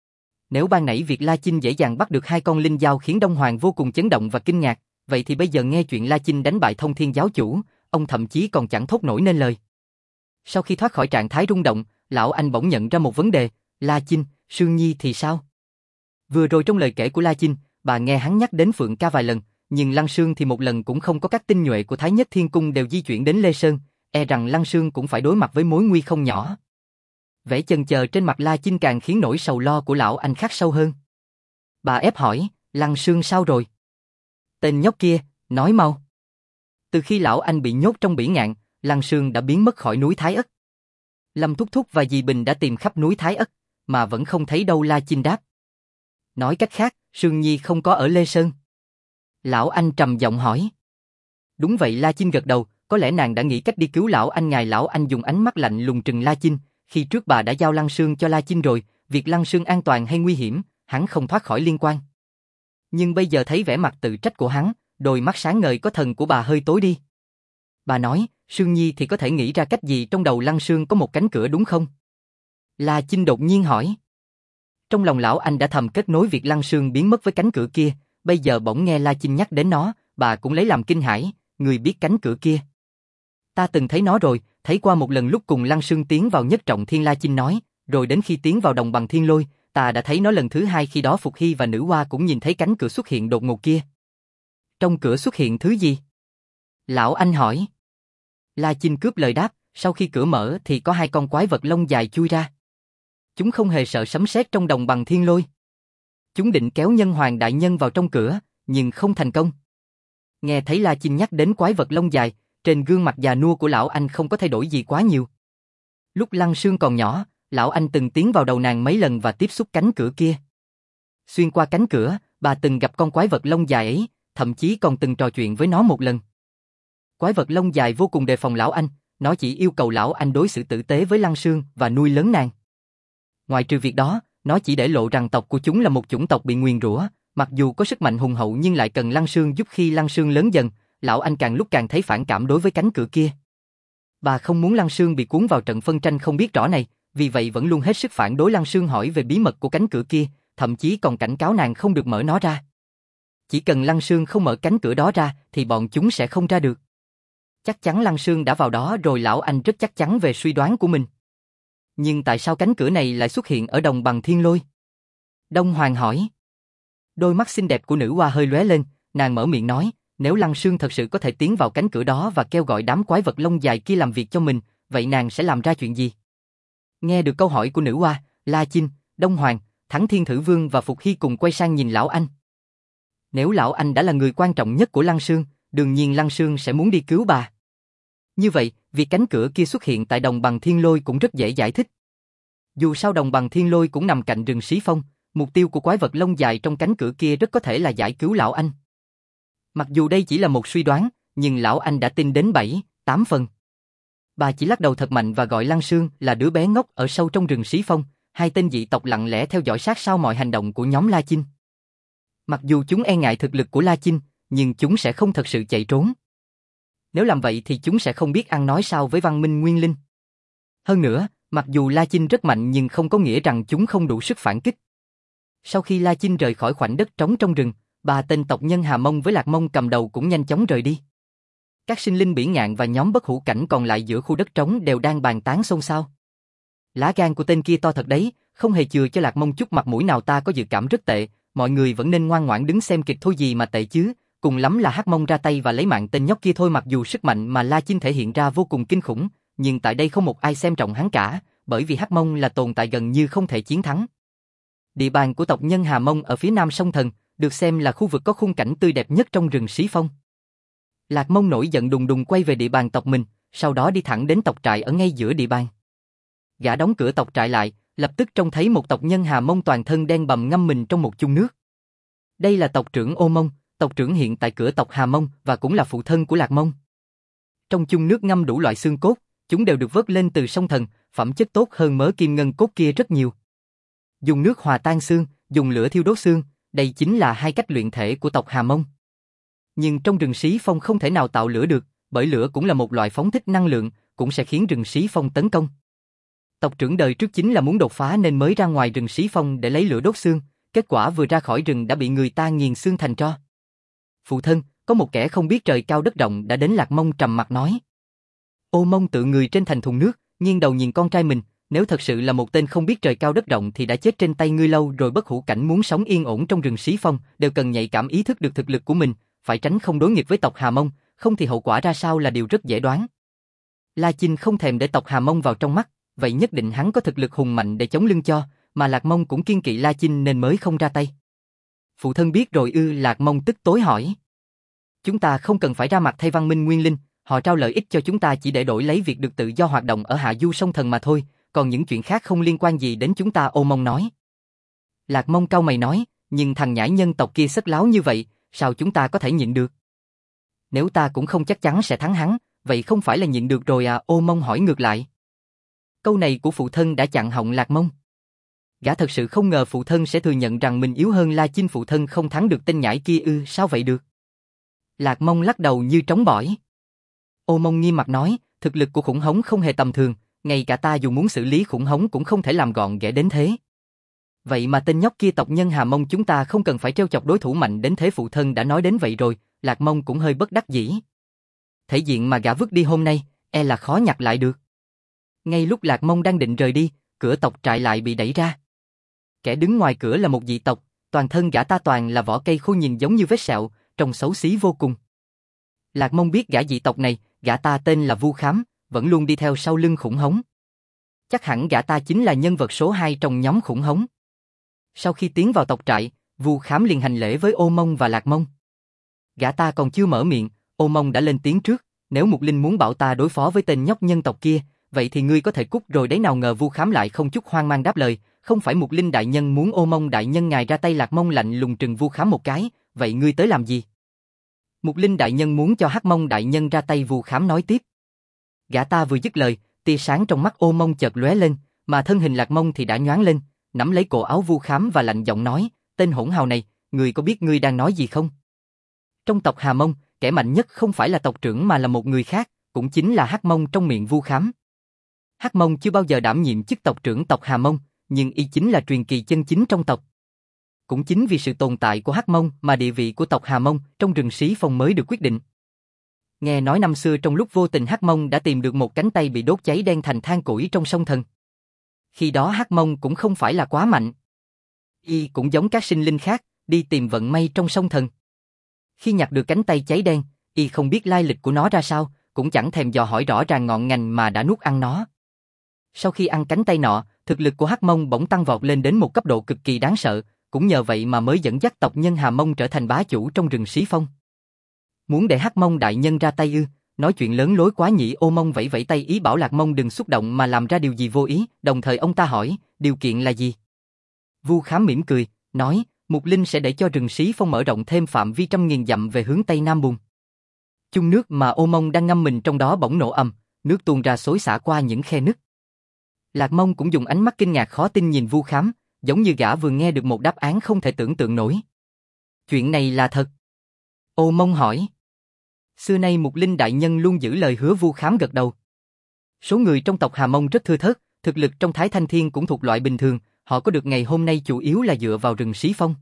Nếu ban nãy việc La Chinh dễ dàng bắt được hai con linh dao khiến Đông Hoàng vô cùng chấn động và kinh ngạc, vậy thì bây giờ nghe chuyện La Chinh đánh bại Thông Thiên giáo chủ, ông thậm chí còn chẳng thốt nổi nên lời. Sau khi thoát khỏi trạng thái rung động, Lão Anh bỗng nhận ra một vấn đề, La Chinh, Sương Nhi thì sao? Vừa rồi trong lời kể của La Chinh, bà nghe hắn nhắc đến Phượng Ca vài lần, nhưng Lăng Sương thì một lần cũng không có. Các tinh nhuệ của Thái Nhất Thiên Cung đều di chuyển đến Lê Sơn, e rằng Lăng Sương cũng phải đối mặt với mối nguy không nhỏ. Vẻ chần chờ trên mặt La Chinh càng khiến nỗi sầu lo của Lão Anh khắc sâu hơn. Bà ép hỏi, Lăng Sương sao rồi? Tên nhóc kia, nói mau. Từ khi Lão Anh bị nhốt trong biển ngạn, Lăng Sương đã biến mất khỏi núi Thái Ất. Lâm Thúc Thúc và Dì Bình đã tìm khắp núi Thái Ất, mà vẫn không thấy đâu. La Chinh đáp. Nói cách khác, Sương Nhi không có ở Lê Sơn. Lão Anh trầm giọng hỏi. Đúng vậy, La Chinh gật đầu, có lẽ nàng đã nghĩ cách đi cứu Lão Anh. Ngài Lão Anh dùng ánh mắt lạnh lùng trừng La Chinh, khi trước bà đã giao Lăng Sương cho La Chinh rồi, việc Lăng Sương an toàn hay nguy hiểm, hắn không thoát khỏi liên quan. Nhưng bây giờ thấy vẻ mặt tự trách của hắn, đôi mắt sáng ngời có thần của bà hơi tối đi. Bà nói, Sương Nhi thì có thể nghĩ ra cách gì? Trong đầu Lăng Sương có một cánh cửa đúng không? La Chinh đột nhiên hỏi. Trong lòng Lão Anh đã thầm kết nối việc Lăng Sương biến mất với cánh cửa kia, bây giờ bỗng nghe La Chinh nhắc đến nó, bà cũng lấy làm kinh hãi. Người biết cánh cửa kia? Ta từng thấy nó rồi, thấy qua một lần lúc cùng Lăng Sương tiến vào Nhất Trọng Thiên. La Chinh nói, rồi đến khi tiến vào Đồng Bằng Thiên Lôi, ta đã thấy nó lần thứ hai, khi đó Phục Hy và Nữ Hoa cũng nhìn thấy cánh cửa xuất hiện đột ngột kia. Trong cửa xuất hiện thứ gì? Lão Anh hỏi. La Chinh cướp lời đáp, sau khi cửa mở thì có hai con quái vật lông dài chui ra. Chúng không hề sợ sấm sét trong Đồng Bằng Thiên Lôi. Chúng định kéo Nhân Hoàng đại nhân vào trong cửa, nhưng không thành công. Nghe thấy La Chinh nhắc đến quái vật lông dài, trên gương mặt già nua của Lão Anh không có thay đổi gì quá nhiều. Lúc Lăng Sương còn nhỏ, Lão Anh từng tiến vào đầu nàng mấy lần và tiếp xúc cánh cửa kia. Xuyên qua cánh cửa, bà từng gặp con quái vật lông dài ấy, thậm chí còn từng trò chuyện với nó một lần. Quái vật lông dài vô cùng đề phòng Lão Anh, nó chỉ yêu cầu Lão Anh đối xử tử tế với Lăng Sương và nuôi lớn nàng. Ngoài trừ việc đó, nó chỉ để lộ rằng tộc của chúng là một chủng tộc bị nguyền rủa, mặc dù có sức mạnh hùng hậu nhưng lại cần Lăng Sương giúp. Khi Lăng Sương lớn dần, Lão Anh càng lúc càng thấy phản cảm đối với cánh cửa kia. Bà không muốn Lăng Sương bị cuốn vào trận phân tranh không biết rõ này, vì vậy vẫn luôn hết sức phản đối Lăng Sương hỏi về bí mật của cánh cửa kia, thậm chí còn cảnh cáo nàng không được mở nó ra. Chỉ cần Lăng Sương không mở cánh cửa đó ra thì bọn chúng sẽ không ra được. Chắc chắn Lăng Sương đã vào đó rồi. Lão Anh rất chắc chắn về suy đoán của mình. Nhưng tại sao cánh cửa này lại xuất hiện ở Đồng Bằng Thiên Lôi? Đông Hoàng hỏi. Đôi mắt xinh đẹp của Nữ Hoa hơi lóe lên, nàng mở miệng nói, nếu Lăng Sương thật sự có thể tiến vào cánh cửa đó và kêu gọi đám quái vật lông dài kia làm việc cho mình, vậy nàng sẽ làm ra chuyện gì? Nghe được câu hỏi của nữ oa, La Chinh, Đông Hoàng, Thắng Thiên Thử Vương và Phục Hy cùng quay sang nhìn lão anh. Nếu lão anh đã là người quan trọng nhất của Lăng Sương, đương nhiên Lăng Sương sẽ muốn đi cứu bà. Như vậy, việc cánh cửa kia xuất hiện tại đồng bằng Thiên Lôi cũng rất dễ giải thích. Dù sao đồng bằng Thiên Lôi cũng nằm cạnh rừng Xí Phong, mục tiêu của quái vật lông dài trong cánh cửa kia rất có thể là giải cứu lão anh. Mặc dù đây chỉ là một suy đoán, nhưng lão anh đã tin đến 7, 8 phần. Bà chỉ lắc đầu thật mạnh và gọi Lăng Sương là đứa bé ngốc ở sâu trong rừng Xí Phong, hai tên dị tộc lặng lẽ theo dõi sát sao mọi hành động của nhóm La Chinh. Mặc dù chúng e ngại thực lực của La Chinh, nhưng chúng sẽ không thật sự chạy trốn. Nếu làm vậy thì chúng sẽ không biết ăn nói sao với văn minh nguyên linh. Hơn nữa, mặc dù La Chinh rất mạnh nhưng không có nghĩa rằng chúng không đủ sức phản kích. Sau khi La Chinh rời khỏi khoảnh đất trống trong rừng, ba tên tộc nhân Hà Mông với Lạc Mông cầm đầu cũng nhanh chóng rời đi. Các sinh linh bỉ ngạn và nhóm bất hủ cảnh còn lại giữa khu đất trống đều đang bàn tán xôn xao. Lá gan của tên kia to thật đấy, không hề chừa cho Lạc Mông chút mặt mũi nào, ta có dự cảm rất tệ, mọi người vẫn nên ngoan ngoãn đứng xem kịch thôi, gì mà tệ chứ, cùng lắm là Hắc Mông ra tay và lấy mạng tên nhóc kia thôi. Mặc dù sức mạnh mà La Chinh thể hiện ra vô cùng kinh khủng, nhưng tại đây không một ai xem trọng hắn cả, bởi vì Hắc Mông là tồn tại gần như không thể chiến thắng. Địa bàn của tộc nhân Hà Mông ở phía nam sông Thần, được xem là khu vực có khung cảnh tươi đẹp nhất trong rừng Xí Phong. Lạc Mông nổi giận đùng đùng quay về địa bàn tộc mình, sau đó đi thẳng đến tộc trại ở ngay giữa địa bàn. Gã đóng cửa tộc trại lại, lập tức trông thấy một tộc nhân Hà Mông toàn thân đen bầm ngâm mình trong một chung nước. Đây là tộc trưởng Ô Mông, tộc trưởng hiện tại cửa tộc Hà Mông và cũng là phụ thân của Lạc Mông. Trong chung nước ngâm đủ loại xương cốt, chúng đều được vớt lên từ sông Thần, phẩm chất tốt hơn mớ kim ngân cốt kia rất nhiều. Dùng nước hòa tan xương, dùng lửa thiêu đốt xương, đây chính là hai cách luyện thể của tộc Hà Mông. Nhưng trong rừng Xí Phong không thể nào tạo lửa được, bởi lửa cũng là một loại phóng thích năng lượng, cũng sẽ khiến rừng Xí Phong tấn công. Tộc trưởng đời trước chính là muốn đột phá nên mới ra ngoài rừng Xí Phong để lấy lửa đốt xương, kết quả vừa ra khỏi rừng đã bị người ta nghiền xương thành tro. Phụ thân, có một kẻ không biết trời cao đất rộng đã đến. Lạc Mông trầm mặt nói. Ô Mông tự người trên thành thùng nước, nghiêng đầu nhìn con trai mình, nếu thật sự là một tên không biết trời cao đất rộng thì đã chết trên tay ngươi lâu rồi. Bất hủ cảnh muốn sống yên ổn trong rừng Xí Phong đều cần nhạy cảm ý thức được thực lực của mình, phải tránh không đối nghịch với tộc Hà Mông, không thì hậu quả ra sao là điều rất dễ đoán. La Chinh không thèm để tộc Hà Mông vào trong mắt, vậy nhất định hắn có thực lực hùng mạnh để chống lưng cho, mà Lạc Mông cũng kiêng kỵ La Chinh nên mới không ra tay. Phụ thân biết rồi ư? Lạc Mông tức tối hỏi. Chúng ta không cần phải ra mặt thay văn minh nguyên linh, họ trao lợi ích cho chúng ta chỉ để đổi lấy việc được tự do hoạt động ở hạ du sông Thần mà thôi, còn những chuyện khác không liên quan gì đến chúng ta. Ô Mông nói. Lạc Mông cau mày nói, nhưng thằng nhãi nhân tộc kia sất láo như vậy, sao chúng ta có thể nhịn được? Nếu ta cũng không chắc chắn sẽ thắng hắn, vậy không phải là nhịn được rồi à? Ô Mông hỏi ngược lại. Câu này của phụ thân đã chặn họng Lạc Mông. Gã thật sự không ngờ phụ thân sẽ thừa nhận rằng mình yếu hơn La Chinh. Phụ thân không thắng được tên nhãi kia ư? Sao vậy được? Lạc Mông lắc đầu như trống bỏi. Ô Mông nghiêm mặt nói, thực lực của khủng hống không hề tầm thường, ngay cả ta dù muốn xử lý khủng hống cũng không thể làm gọn ghẽ đến thế. Vậy mà tên nhóc kia tộc nhân Hà Mông chúng ta không cần phải trêu chọc đối thủ mạnh đến thế. Phụ thân đã nói đến vậy rồi. Lạc Mông cũng hơi bất đắc dĩ. Thể diện mà gã vứt đi hôm nay, e là khó nhặt lại được. Ngay lúc Lạc Mông đang định rời đi, cửa tộc trại lại bị đẩy ra. Kẻ đứng ngoài cửa là một dị tộc, toàn thân gã ta toàn là vỏ cây khô nhìn giống như vết sẹo, trông xấu xí vô cùng. Lạc Mông biết gã dị tộc này, gã ta tên là Vu Khám, vẫn luôn đi theo sau lưng khủng hống. Chắc hẳn gã ta chính là nhân vật số 2 trong nhóm khủng hống. Sau khi tiến vào tộc trại, Vu Khám liền hành lễ với Ô Mông và Lạc Mông. Gã ta còn chưa mở miệng, Ô Mông đã lên tiếng trước, nếu Mục Linh muốn bảo ta đối phó với tên nhóc nhân tộc kia, vậy thì ngươi có thể cút rồi đấy. Nào ngờ Vu Khám lại không chút hoang mang đáp lời, không phải Mục Linh đại nhân muốn Ô Mông đại nhân ngài ra tay. Lạc Mông lạnh lùng trừng Vu Khám một cái, vậy ngươi tới làm gì? Mục Linh đại nhân muốn cho Hắc Mông đại nhân ra tay. Vu Khám nói tiếp. Gã ta vừa dứt lời, tia sáng trong mắt Ô Mông chợt lóe lên, mà thân hình Lạc Mông thì đã nhoáng lên, nắm lấy cổ áo Vu Khám và lạnh giọng nói, tên hỗn hào này, ngươi có biết ngươi đang nói gì không? Trong tộc Hà Mông, kẻ mạnh nhất không phải là tộc trưởng mà là một người khác, cũng chính là Hắc Mông trong miệng Vu Khám. Hắc Mông chưa bao giờ đảm nhiệm chức tộc trưởng tộc Hà Mông, nhưng y chính là truyền kỳ chân chính trong tộc. Cũng chính vì sự tồn tại của Hắc Mông mà địa vị của tộc Hà Mông trong rừng Xí Phong mới được quyết định. Nghe nói năm xưa trong lúc vô tình Hắc Mông đã tìm được một cánh tay bị đốt cháy đen thành than củi trong sông Thần. Khi đó Hắc Mông cũng không phải là quá mạnh. Y cũng giống các sinh linh khác, đi tìm vận may trong sông Thần. Khi nhặt được cánh tay cháy đen, y không biết lai lịch của nó ra sao, cũng chẳng thèm dò hỏi rõ ràng ngọn ngành mà đã nuốt ăn nó. Sau khi ăn cánh tay nọ, thực lực của Hắc Mông bỗng tăng vọt lên đến một cấp độ cực kỳ đáng sợ, cũng nhờ vậy mà mới dẫn dắt tộc nhân Hà Mông trở thành bá chủ trong rừng Xí Phong. Muốn để Hắc Mông đại nhân ra tay ư? Nói chuyện lớn lối quá nhỉ. Ô Mông vẫy vẫy tay ý bảo Lạc Mông đừng xúc động mà làm ra điều gì vô ý, đồng thời ông ta hỏi, điều kiện là gì? Vu Khám mỉm cười, nói, Mục Linh sẽ để cho rừng Xí Phong mở rộng thêm phạm vi 100.000 dặm về hướng Tây Nam Bùn. Chung nước mà Ô Mông đang ngâm mình trong đó bỗng nổ ầm, nước tuôn ra xối xả qua những khe nứt. Lạc Mông cũng dùng ánh mắt kinh ngạc khó tin nhìn Vu Khám, giống như gã vừa nghe được một đáp án không thể tưởng tượng nổi. Chuyện này là thật? Ô Mông hỏi. Xưa nay Mục Linh đại nhân luôn giữ lời hứa. Vu Khám gật đầu. Số người trong tộc Hà Mông rất thưa thớt, thực lực trong Thái Thanh Thiên cũng thuộc loại bình thường, họ có được ngày hôm nay chủ yếu là dựa vào rừng Xí Phong.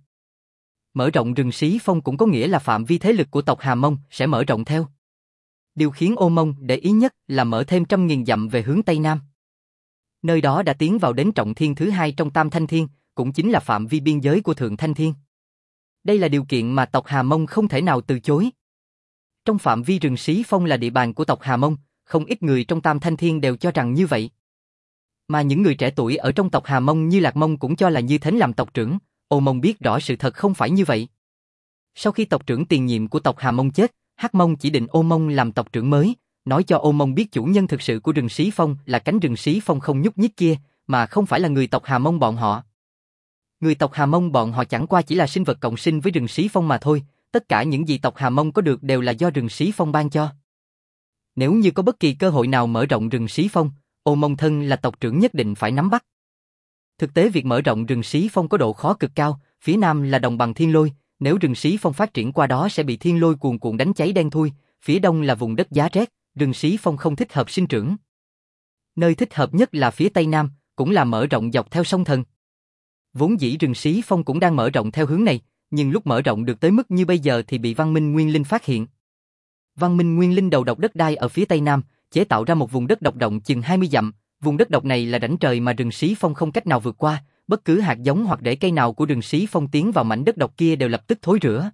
Mở rộng rừng Xí Phong cũng có nghĩa là phạm vi thế lực của tộc Hà Mông sẽ mở rộng theo. Điều khiến Ô Mông để ý nhất là mở thêm 100.000 dặm về hướng Tây Nam. Nơi đó đã tiến vào đến trọng thiên thứ 2 trong Tam Thanh Thiên, cũng chính là phạm vi biên giới của Thượng Thanh Thiên. Đây là điều kiện mà tộc Hà Mông không thể nào từ chối. Trong phạm vi rừng Xí Phong là địa bàn của tộc Hà Mông, không ít người trong Tam Thanh Thiên đều cho rằng như vậy. Mà những người trẻ tuổi ở trong tộc Hà Mông như Lạc Mông cũng cho là như thế làm tộc trưởng. Ô Mông biết rõ sự thật không phải như vậy. Sau khi tộc trưởng tiền nhiệm của tộc Hà Mông chết, Hắc Mông chỉ định Ô Mông làm tộc trưởng mới, nói cho Ô Mông biết chủ nhân thực sự của rừng Xí Phong là cánh rừng Xí Phong không nhúc nhích kia, mà không phải là người tộc Hà Mông bọn họ. Người tộc Hà Mông bọn họ chẳng qua chỉ là sinh vật cộng sinh với rừng Xí Phong mà thôi, tất cả những gì tộc Hà Mông có được đều là do rừng Xí Phong ban cho. Nếu như có bất kỳ cơ hội nào mở rộng rừng Xí Phong, Ô Mông thân là tộc trưởng nhất định phải nắm bắt. Thực tế việc mở rộng rừng Xí Phong có độ khó cực cao, phía nam là đồng bằng thiên lôi, nếu rừng Xí Phong phát triển qua đó sẽ bị thiên lôi cuồn cuộn đánh cháy đen thui, phía đông là vùng đất giá rét, rừng Xí Phong không thích hợp sinh trưởng. Nơi thích hợp nhất là phía tây nam, cũng là mở rộng dọc theo sông Thần. Vốn dĩ rừng Xí Phong cũng đang mở rộng theo hướng này, nhưng lúc mở rộng được tới mức như bây giờ thì bị Văn Minh Nguyên Linh phát hiện. Văn Minh Nguyên Linh đầu độc đất đai ở phía tây nam, chế tạo ra một vùng đất độc động chừng 20 dặm, vùng đất độc này là rãnh trời mà rừng Xí Phong không cách nào vượt qua, bất cứ hạt giống hoặc rễ cây nào của rừng Xí Phong tiến vào mảnh đất độc kia đều lập tức thối rữa.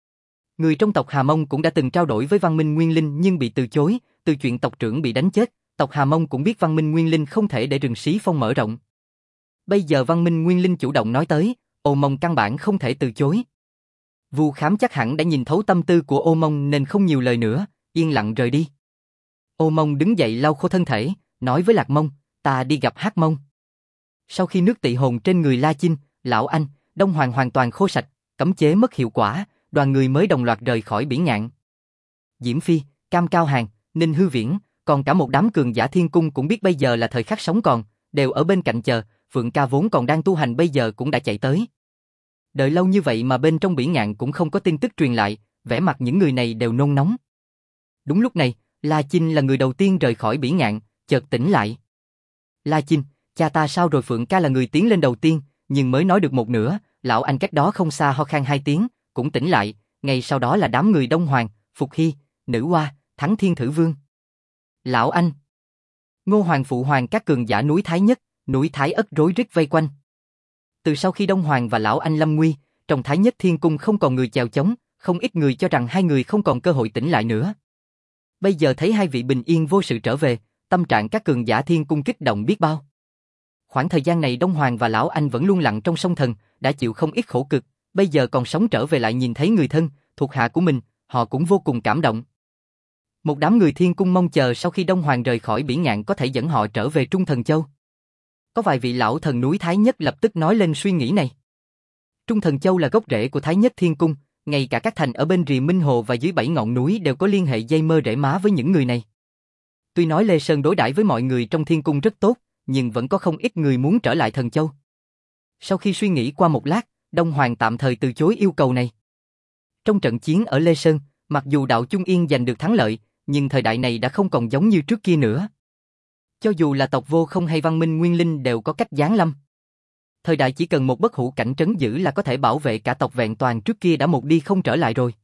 Người trong tộc Hà Mông cũng đã từng trao đổi với Văn Minh Nguyên Linh nhưng bị từ chối, từ chuyện tộc trưởng bị đánh chết, tộc Hà Mông cũng biết Văn Minh Nguyên Linh không thể để rừng Xí Phong mở rộng. Bây giờ Văn Minh Nguyên Linh chủ động nói tới, Ô Mông căn bản không thể từ chối. Vu Khám chắc hẳn đã nhìn thấu tâm tư của Ô Mông nên không nhiều lời nữa, yên lặng rời đi. Ô Mông đứng dậy lau khô thân thể, nói với Lạc Mông, ta đi gặp Hắc Mông. Sau khi nước tị hồn trên người La Chinh, Lão Anh, Đông Hoàng hoàn toàn khô sạch, cấm chế mất hiệu quả, đoàn người mới đồng loạt rời khỏi biển ngạn. Diễm Phi, Cam Cao Hàng, Ninh Hư Viễn, còn cả một đám cường giả thiên cung cũng biết bây giờ là thời khắc sống còn, đều ở bên cạnh chờ, Phượng Ca vốn còn đang tu hành bây giờ cũng đã chạy tới. Đợi lâu như vậy mà bên trong biển ngạn cũng không có tin tức truyền lại, vẻ mặt những người này đều nôn nóng. Đúng lúc này, La Chinh là người đầu tiên rời khỏi biển ngạn, chợt tỉnh lại. La Chinh, cha ta sao rồi? Phượng Ca là người tiến lên đầu tiên, nhưng mới nói được một nửa, Lão Anh cách đó không xa ho khan 2 tiếng, cũng tỉnh lại, ngay sau đó là đám người Đông Hoàng, Phục Hy, Nữ Hoa, Thắng Thiên Thử Vương. Lão Anh, Ngô Hoàng phụ hoàng các cường giả núi Thái Nhất, núi Thái Ất rối rít vây quanh. Từ sau khi Đông Hoàng và Lão Anh lâm nguy, trong Thái Nhất Thiên Cung không còn người chèo chống, không ít người cho rằng hai người không còn cơ hội tỉnh lại nữa. Bây giờ thấy hai vị bình yên vô sự trở về, tâm trạng các cường giả Thiên Cung kích động biết bao. Khoảng thời gian này Đông Hoàng và Lão Anh vẫn luôn lặng trong sông Thần, đã chịu không ít khổ cực, bây giờ còn sống trở về lại nhìn thấy người thân, thuộc hạ của mình, họ cũng vô cùng cảm động. Một đám người Thiên Cung mong chờ sau khi Đông Hoàng rời khỏi biển ngạn có thể dẫn họ trở về Trung Thần Châu. Có vài vị lão thần núi Thái Nhất lập tức nói lên suy nghĩ này. Trung Thần Châu là gốc rễ của Thái Nhất Thiên Cung, ngay cả các thành ở bên rìa Minh Hồ và dưới 7 ngọn núi đều có liên hệ dây mơ rễ má với những người này. Tuy nói Lê Sơn đối đãi với mọi người trong Thiên Cung rất tốt, nhưng vẫn có không ít người muốn trở lại Thần Châu. Sau khi suy nghĩ qua một lát, Đông Hoàng tạm thời từ chối yêu cầu này. Trong trận chiến ở Lê Sơn, mặc dù đạo Trung Yên giành được thắng lợi, nhưng thời đại này đã không còn giống như trước kia nữa. Cho dù là tộc Vô Không hay Văn Minh Nguyên Linh đều có cách giáng lâm. Thời đại chỉ cần một bất hủ cảnh trấn giữ là có thể bảo vệ cả tộc vẹn toàn, trước kia đã một đi không trở lại rồi.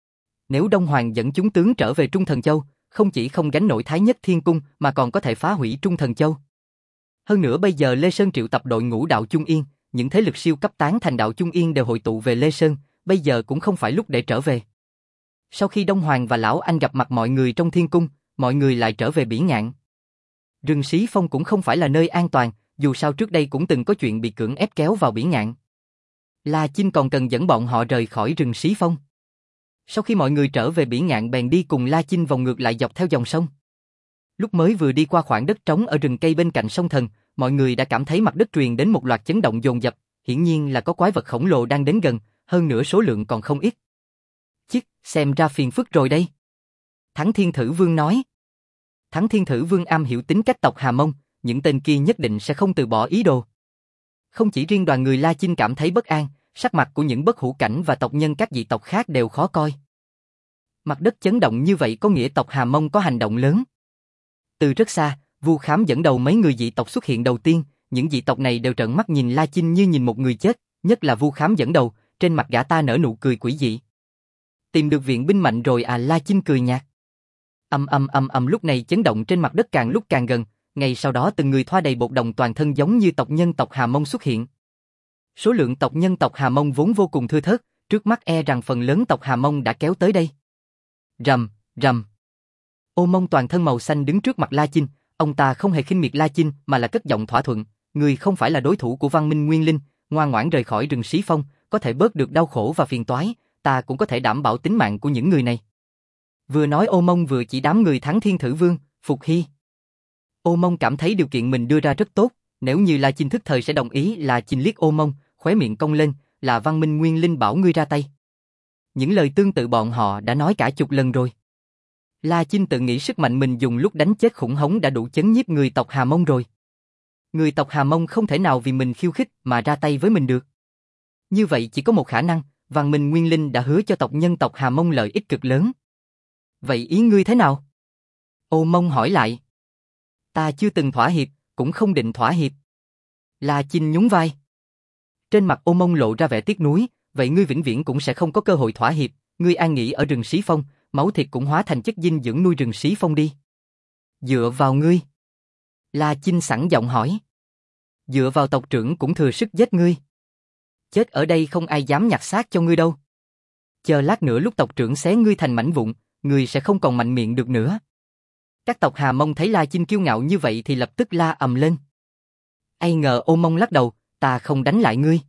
Nếu Đông Hoàng dẫn chúng tướng trở về Trung Thần Châu, không chỉ không gánh nổi Thái Nhất Thiên Cung mà còn có thể phá hủy Trung Thần Châu. Hơn nữa bây giờ Lê Sơn triệu tập đội ngũ đạo Trung Yên, những thế lực siêu cấp tán thành đạo Trung Yên đều hội tụ về Lê Sơn, bây giờ cũng không phải lúc để trở về. Sau khi Đông Hoàng và Lão Anh gặp mặt mọi người trong Thiên Cung, mọi người lại trở về Bỉ Ngạn. Rừng Xí Phong cũng không phải là nơi an toàn, dù sao trước đây cũng từng có chuyện bị cưỡng ép kéo vào Bỉ Ngạn. La Chinh còn cần dẫn bọn họ rời khỏi rừng Xí Phong. Sau khi mọi người trở về Bỉ Ngạn bèn đi cùng La Chinh vòng ngược lại dọc theo dòng sông. Lúc mới vừa đi qua khoảng đất trống ở rừng cây bên cạnh sông Thần, mọi người đã cảm thấy mặt đất truyền đến một loạt chấn động dồn dập, hiển nhiên là có quái vật khổng lồ đang đến gần, hơn nữa số lượng còn không ít. Chiếc, xem ra phiền phức rồi đây. Thắng Thiên Thử Vương nói. Thắng Thiên Thử Vương am hiểu tính cách tộc Hà Mông, những tên kia nhất định sẽ không từ bỏ ý đồ. Không chỉ riêng đoàn người La Chinh cảm thấy bất an, sắc mặt của những bất hủ cảnh và tộc nhân các dị tộc khác đều khó coi. Mặt đất chấn động như vậy có nghĩa tộc Hà Mông có hành động lớn. Từ rất xa, Vu Khám dẫn đầu mấy người dị tộc xuất hiện đầu tiên, những dị tộc này đều trợn mắt nhìn La Chinh như nhìn một người chết, nhất là Vu Khám dẫn đầu, trên mặt gã ta nở nụ cười quỷ dị. Tìm được viện binh mạnh rồi à? La Chinh cười nhạt. Lúc này chấn động trên mặt đất càng lúc càng gần, ngay sau đó từng người thoa đầy bột đồng toàn thân giống như tộc nhân tộc Hà Mông xuất hiện. Số lượng tộc nhân tộc Hà Mông vốn vô cùng thưa thớt, trước mắt e rằng phần lớn tộc Hà Mông đã kéo tới đây. Rầm, rầm. Ô Mông toàn thân màu xanh đứng trước mặt La Chinh, ông ta không hề khinh miệt La Chinh mà là cất giọng thỏa thuận, người không phải là đối thủ của Văn Minh Nguyên Linh, ngoan ngoãn rời khỏi rừng Xí Phong, có thể bớt được đau khổ và phiền toái, ta cũng có thể đảm bảo tính mạng của những người này. Vừa nói Ô Mông vừa chỉ đám người Thắng Thiên Thử Vương, Phục Hy. Ô Mông cảm thấy điều kiện mình đưa ra rất tốt, nếu như La Chinh thức thời sẽ đồng ý. La Chinh liếc Ô Mông, khóe miệng cong lên, là Văn Minh Nguyên Linh bảo ngươi ra tay. Những lời tương tự bọn họ đã nói cả chục lần rồi. La Chinh tự nghĩ sức mạnh mình dùng lúc đánh chết khủng hống đã đủ chấn nhiếp người tộc Hà Mông rồi. Người tộc Hà Mông không thể nào vì mình khiêu khích mà ra tay với mình được. Như vậy chỉ có một khả năng, Văn Minh Nguyên Linh đã hứa cho tộc nhân tộc Hà Mông lợi ích cực lớn. Vậy ý ngươi thế nào? Ô Mông hỏi lại. Ta chưa từng thỏa hiệp, cũng không định thỏa hiệp. La Chinh nhún vai. Trên mặt Ô Mông lộ ra vẻ tiếc nuối, vậy ngươi vĩnh viễn cũng sẽ không có cơ hội thỏa hiệp, ngươi an nghỉ ở rừng Xí Phong, máu thịt cũng hóa thành chất dinh dưỡng nuôi rừng Xí Phong đi. Dựa vào ngươi. La Chinh sẵn giọng hỏi. Dựa vào tộc trưởng cũng thừa sức giết ngươi. Chết ở đây không ai dám nhặt xác cho ngươi đâu. Chờ lát nữa lúc tộc trưởng xé ngươi thành mảnh vụn, ngươi sẽ không còn mạnh miệng được nữa. Các tộc Hà Mông thấy La Chinh kiêu ngạo như vậy thì lập tức la ầm lên. Ai ngờ Ô Mông lắc đầu, ta không đánh lại ngươi.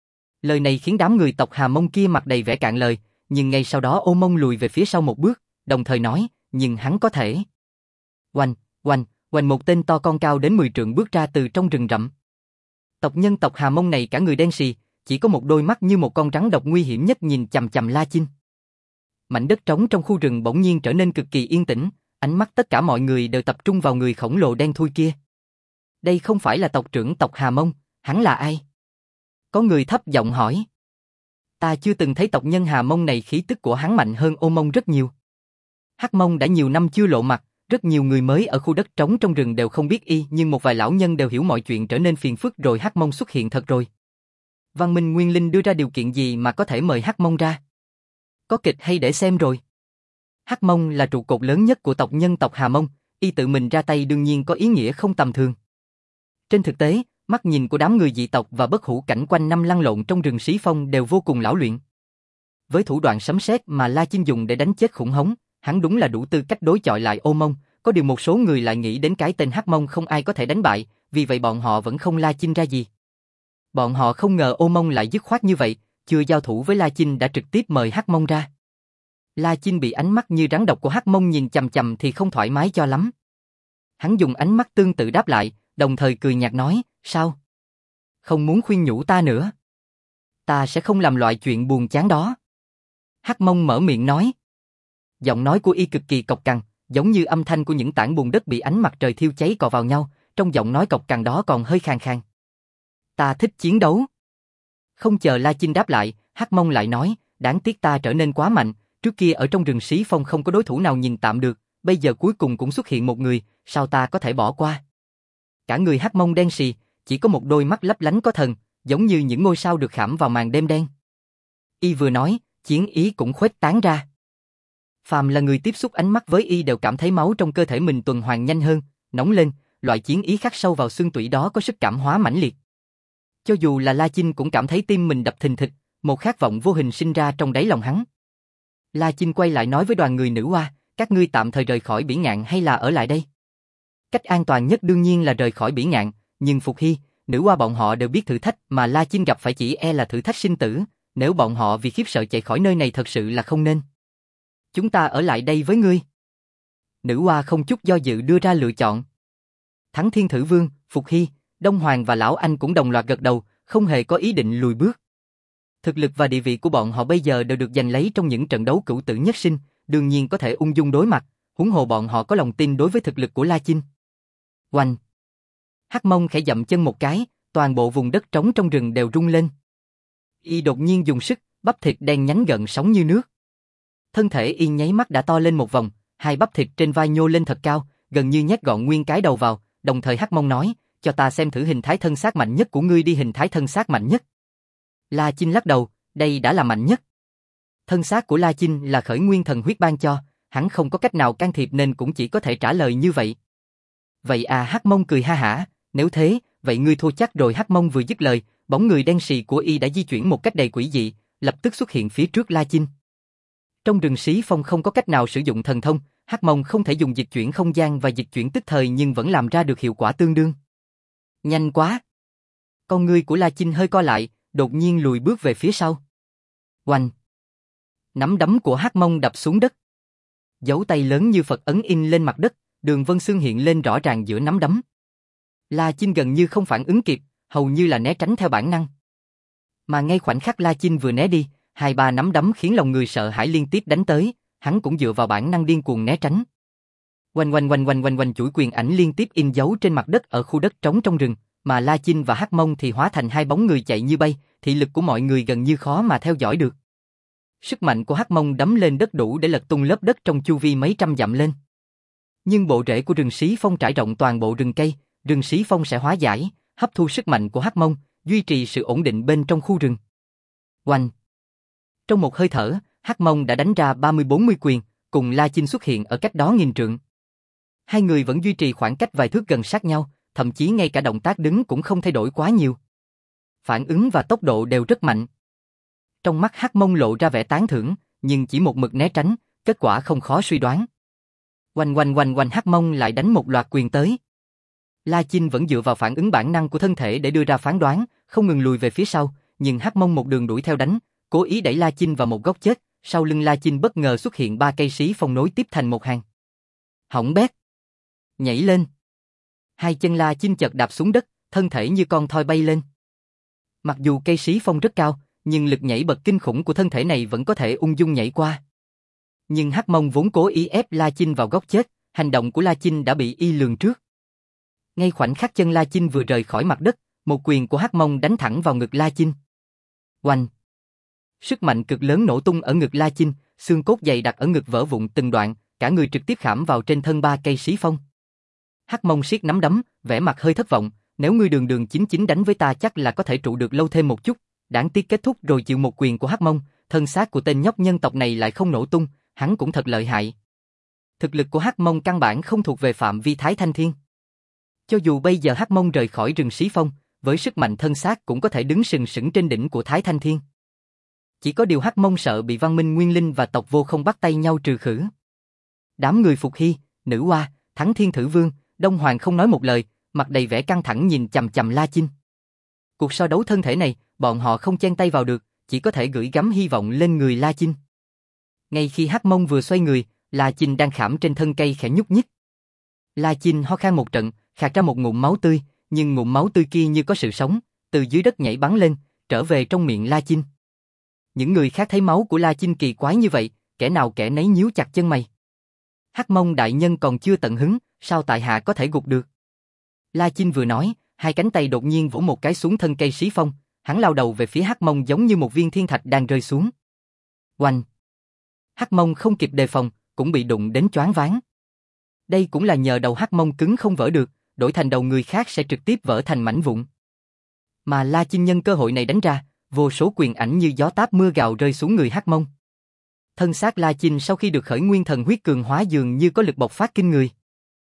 Lời này khiến đám người tộc Hà Mông kia mặt đầy vẻ cạn lời, nhưng ngay sau đó Ô Mông lùi về phía sau một bước, đồng thời nói, nhưng hắn có thể. Oanh, oanh, oanh, một tên to con cao đến 10 trượng bước ra từ trong rừng rậm. Tộc nhân tộc Hà Mông này cả người đen xì, chỉ có một đôi mắt như một con rắn độc nguy hiểm nhất nhìn chằm chằm La Chinh. Mảnh đất trống trong khu rừng bỗng nhiên trở nên cực kỳ yên tĩnh, ánh mắt tất cả mọi người đều tập trung vào người khổng lồ đen thui kia. Đây không phải là tộc trưởng tộc Hà Mông, hắn là ai? Có người thấp giọng hỏi. Ta chưa từng thấy tộc nhân Hà Mông này, khí tức của hắn mạnh hơn Ô Mông rất nhiều. Hắc Mông đã nhiều năm chưa lộ mặt, rất nhiều người mới ở khu đất trống trong rừng đều không biết y, nhưng một vài lão nhân đều hiểu mọi chuyện trở nên phiền phức rồi. Hắc Mông xuất hiện thật rồi. Văn Minh Nguyên Linh đưa ra điều kiện gì mà có thể mời Hắc Mông ra? Có kịch hay để xem rồi? Hắc Mông là trụ cột lớn nhất của tộc nhân tộc Hà Mông, y tự mình ra tay đương nhiên có ý nghĩa không tầm thường. Trên thực tế, mắt nhìn của đám người dị tộc và bất hủ cảnh quanh năm lăn lộn trong rừng Xí Phong đều vô cùng lão luyện. Với thủ đoạn sấm sét mà La Chinh dùng để đánh chết khủng hống, hắn đúng là đủ tư cách đối chọi lại Ô Mông, có điều một số người lại nghĩ đến cái tên Hắc Mông không ai có thể đánh bại, vì vậy bọn họ vẫn không La Chinh ra gì. Bọn họ không ngờ Ô Mông lại dứt khoát như vậy, chưa giao thủ với La Chinh đã trực tiếp mời Hắc Mông ra. La Chinh bị ánh mắt như rắn độc của Hắc Mông nhìn chằm chằm thì không thoải mái cho lắm. Hắn dùng ánh mắt tương tự đáp lại, đồng thời cười nhạt nói, sao? Không muốn khuyên nhủ ta nữa? Ta sẽ không làm loại chuyện buồn chán đó. Hắc Mông mở miệng nói. Giọng nói của y cực kỳ cộc cằn, giống như âm thanh của những tảng bùn đất bị ánh mặt trời thiêu cháy cọ vào nhau, trong giọng nói cộc cằn đó còn hơi khàn khàn. Ta thích chiến đấu. Không chờ La Chinh đáp lại, Hắc Mông lại nói, đáng tiếc ta trở nên quá mạnh, trước kia ở trong rừng Xí Phong không có đối thủ nào nhìn tạm được, bây giờ cuối cùng cũng xuất hiện một người, sao ta có thể bỏ qua? Cả người Hắc Mông đen xì, chỉ có một đôi mắt lấp lánh có thần, giống như những ngôi sao được khảm vào màn đêm đen. Y vừa nói, chiến ý cũng khuếch tán ra. Phàm là người tiếp xúc ánh mắt với y đều cảm thấy máu trong cơ thể mình tuần hoàn nhanh hơn, nóng lên, loại chiến ý khắc sâu vào xương tủy đó có sức cảm hóa mãnh liệt. Cho dù là La Chinh cũng cảm thấy tim mình đập thình thịch, một khát vọng vô hình sinh ra trong đáy lòng hắn. La Chinh quay lại nói với đoàn người nữ oa, các ngươi tạm thời rời khỏi Bỉ Ngạn hay là ở lại đây? Cách an toàn nhất đương nhiên là rời khỏi Bỉ Ngạn, nhưng Phục Hy, Nữ Hoa bọn họ đều biết thử thách mà La Chinh gặp phải chỉ e là thử thách sinh tử, nếu bọn họ vì khiếp sợ chạy khỏi nơi này thật sự là không nên. Chúng ta ở lại đây với ngươi. Nữ Hoa không chút do dự đưa ra lựa chọn. Thắng Thiên Thử Vương, Phục Hy, Đông Hoàng và Lão Anh cũng đồng loạt gật đầu, không hề có ý định lùi bước. Thực lực và địa vị của bọn họ bây giờ đều được giành lấy trong những trận đấu cửu tử nhất sinh, đương nhiên có thể ung dung đối mặt, huống hồ bọn họ có lòng tin đối với thực lực của La Chinh. Oanh! Hắc Mông khẽ dậm chân một cái, toàn bộ vùng đất trống trong rừng đều rung lên. Y đột nhiên dùng sức, bắp thịt đen nhánh gợn sóng như nước. Thân thể Y nháy mắt đã to lên một vòng, hai bắp thịt trên vai nhô lên thật cao, gần như nhét gọn nguyên cái đầu vào, đồng thời Hắc Mông nói, cho ta xem thử hình thái thân xác mạnh nhất của ngươi đi. Hình thái thân xác mạnh nhất. La Chinh lắc đầu, đây đã là mạnh nhất. Thân xác của La Chinh là khởi nguyên thần huyết ban cho, hắn không có cách nào can thiệp nên cũng chỉ có thể trả lời như vậy. Vậy à, Hắc Mông cười ha hả, nếu thế, vậy ngươi thua chắc rồi. Hắc Mông vừa dứt lời, bóng người đen sì của Y đã di chuyển một cách đầy quỷ dị, lập tức xuất hiện phía trước La Chinh. Trong rừng Xí Phong không có cách nào sử dụng thần thông, Hắc Mông không thể dùng dịch chuyển không gian và dịch chuyển tức thời nhưng vẫn làm ra được hiệu quả tương đương. Nhanh quá! Con ngươi của La Chinh hơi co lại, đột nhiên lùi bước về phía sau. Oanh! Nắm đấm của Hắc Mông đập xuống đất. Dấu tay lớn như Phật ấn in lên mặt đất, đường vân xương hiện lên rõ ràng giữa nắm đấm. La Chinh gần như không phản ứng kịp, hầu như là né tránh theo bản năng. Mà ngay khoảnh khắc La Chinh vừa né đi, hai ba nắm đấm khiến lòng người sợ hãi liên tiếp đánh tới, hắn cũng dựa vào bản năng điên cuồng né tránh. Oanh oanh oanh oanh oanh oanh, chuỗi quyền ảnh liên tiếp in dấu trên mặt đất ở khu đất trống trong rừng, mà La Chinh và Hắc Mông thì hóa thành hai bóng người chạy như bay, thị lực của mọi người gần như khó mà theo dõi được. Sức mạnh của Hắc Mông đấm lên đất đủ để lật tung lớp đất trong chu vi mấy trăm dặm lên. Nhưng bộ rễ của rừng Xí Phong trải rộng toàn bộ rừng cây, rừng Xí Phong sẽ hóa giải, hấp thu sức mạnh của Hắc Mông, duy trì sự ổn định bên trong khu rừng. Oanh! Trong một hơi thở, Hắc Mông đã đánh ra 30-40 quyền, cùng La Chinh xuất hiện ở cách đó nghìn trượng. Hai người vẫn duy trì khoảng cách vài thước gần sát nhau, thậm chí ngay cả động tác đứng cũng không thay đổi quá nhiều. Phản ứng và tốc độ đều rất mạnh. Trong mắt Hắc Mông lộ ra vẻ tán thưởng, nhưng chỉ một mực né tránh, kết quả không khó suy đoán. Oanh oanh oanh oanh, Hắc Mông lại đánh một loạt quyền tới. La Chinh vẫn dựa vào phản ứng bản năng của thân thể để đưa ra phán đoán, không ngừng lùi về phía sau, nhưng Hắc Mông một đường đuổi theo đánh, cố ý đẩy La Chinh vào một góc chết, sau lưng La Chinh bất ngờ xuất hiện 3 cây xí phong nối tiếp thành một hàng. Hỏng bét! Nhảy lên! Hai chân La Chinh chợt đạp xuống đất, thân thể như con thoi bay lên. Mặc dù cây xí phong rất cao, nhưng lực nhảy bật kinh khủng của thân thể này vẫn có thể ung dung nhảy qua. Nhưng Hắc Mông vốn cố ý ép La Chinh vào góc chết, hành động của La Chinh đã bị Y lường trước. Ngay khoảnh khắc chân La Chinh vừa rời khỏi mặt đất, một quyền của Hắc Mông đánh thẳng vào ngực La Chinh. Oanh! Sức mạnh cực lớn nổ tung ở ngực La Chinh, xương cốt dày đặc ở ngực vỡ vụn từng đoạn, cả người trực tiếp khảm vào trên thân 3 cây xí phong. Hắc Mông siết nắm đấm, vẻ mặt hơi thất vọng, nếu ngươi đường đường chính chính đánh với ta chắc là có thể trụ được lâu thêm một chút, đáng tiếc kết thúc rồi chịu một quyền của Hắc Mông, thân xác của tên nhóc nhân tộc này lại không nổ tung, hắn cũng thật lợi hại. Thực lực của Hắc Mông căn bản không thuộc về phạm vi Thái Thanh Thiên. Cho dù bây giờ Hắc Mông rời khỏi rừng Xí Phong, với sức mạnh thân xác cũng có thể đứng sừng sững trên đỉnh của Thái Thanh Thiên. Chỉ có điều Hắc Mông sợ bị Văn Minh Nguyên Linh và tộc Vô Không bắt tay nhau trừ khử. Đám người Phục Hy, Nữ Hoa, Thắng Thiên Thử Vương, Đông Hoàng không nói một lời, mặt đầy vẻ căng thẳng nhìn chằm chằm La Chinh. Cuộc so đấu thân thể này, bọn họ không chen tay vào được, chỉ có thể gửi gắm hy vọng lên người La Chinh. Ngay khi Hắc Mông vừa xoay người, La Chinh đang khảm trên thân cây khẽ nhúc nhích. La Chinh ho khan một trận, khạc ra một ngụm máu tươi, nhưng ngụm máu tươi kia như có sự sống, từ dưới đất nhảy bắn lên, trở về trong miệng La Chinh. Những người khác thấy máu của La Chinh kỳ quái như vậy, kẻ nào kẻ nấy nhíu chặt chân mày. Hắc Mông đại nhân còn chưa tận hứng, sao tại hạ có thể gục được? La Chinh vừa nói, hai cánh tay đột nhiên vỗ một cái xuống thân cây xí phong, hắn lao đầu về phía Hắc Mông giống như một viên thiên thạch đang rơi xuống. Oanh! Hắc Mông không kịp đề phòng, cũng bị đụng đến choáng váng. Đây cũng là nhờ đầu Hắc Mông cứng không vỡ được, đổi thành đầu người khác sẽ trực tiếp vỡ thành mảnh vụn. Mà La Chinh nhân cơ hội này đánh ra, vô số quyền ảnh như gió táp mưa gào rơi xuống người Hắc Mông. Thân xác La Chinh sau khi được khởi nguyên thần huyết cường hóa dường như có lực bộc phát kinh người.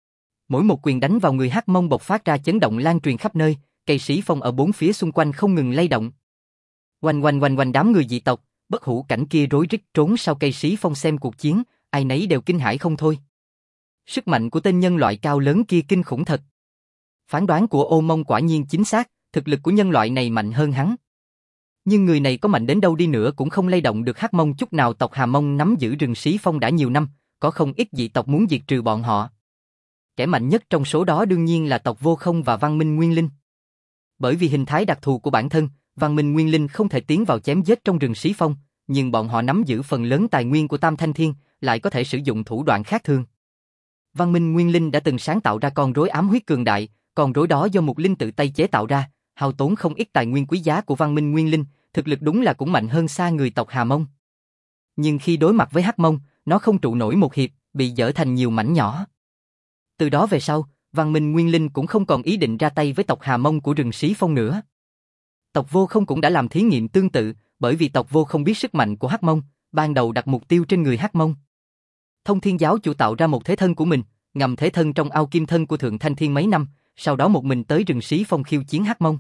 Mỗi một quyền đánh vào người Hắc Mông bộc phát ra chấn động lan truyền khắp nơi, cây sĩ phong ở bốn phía xung quanh không ngừng lay động. Oanh oanh oanh oanh, đám người dị tộc, bất hủ cảnh kia rối rít trốn sau cây sĩ phong xem cuộc chiến, ai nấy đều kinh hãi không thôi. Sức mạnh của tên nhân loại cao lớn kia kinh khủng thật. Phán đoán của Ô Mông quả nhiên chính xác, thực lực của nhân loại này mạnh hơn hắn. Nhưng người này có mạnh đến đâu đi nữa cũng không lay động được Hắc Mông chút nào. Tộc Hà Mông nắm giữ rừng Xí Phong đã nhiều năm, có không ít dị tộc muốn diệt trừ bọn họ. Kẻ mạnh nhất trong số đó đương nhiên là tộc Vô Không và Văn Minh Nguyên Linh. Bởi vì hình thái đặc thù của bản thân, Văn Minh Nguyên Linh không thể tiến vào chém giết trong rừng Xí Phong, nhưng bọn họ nắm giữ phần lớn tài nguyên của Tam Thanh Thiên, lại có thể sử dụng thủ đoạn khác thường. Văn Minh Nguyên Linh đã từng sáng tạo ra con rối ám huyết cường đại, con rối đó do một linh tự tay chế tạo ra, hao tốn không ít tài nguyên quý giá của Văn Minh Nguyên Linh, thực lực đúng là cũng mạnh hơn xa người tộc Hà Mông. Nhưng khi đối mặt với Hắc Mông, nó không trụ nổi một hiệp, bị dỡ thành nhiều mảnh nhỏ. Từ đó về sau, Văn Minh Nguyên Linh cũng không còn ý định ra tay với tộc Hà Mông của rừng Xí Phong nữa. Tộc Vô Không cũng đã làm thí nghiệm tương tự, bởi vì tộc Vô Không biết sức mạnh của Hắc Mông, ban đầu đặt mục tiêu trên người Hắc Mông. Thông Thiên giáo chủ tạo ra một thế thân của mình, ngầm thế thân trong ao kim thân của Thượng Thanh Thiên mấy năm, sau đó một mình tới rừng Xí Phong khiêu chiến Hắc Mông.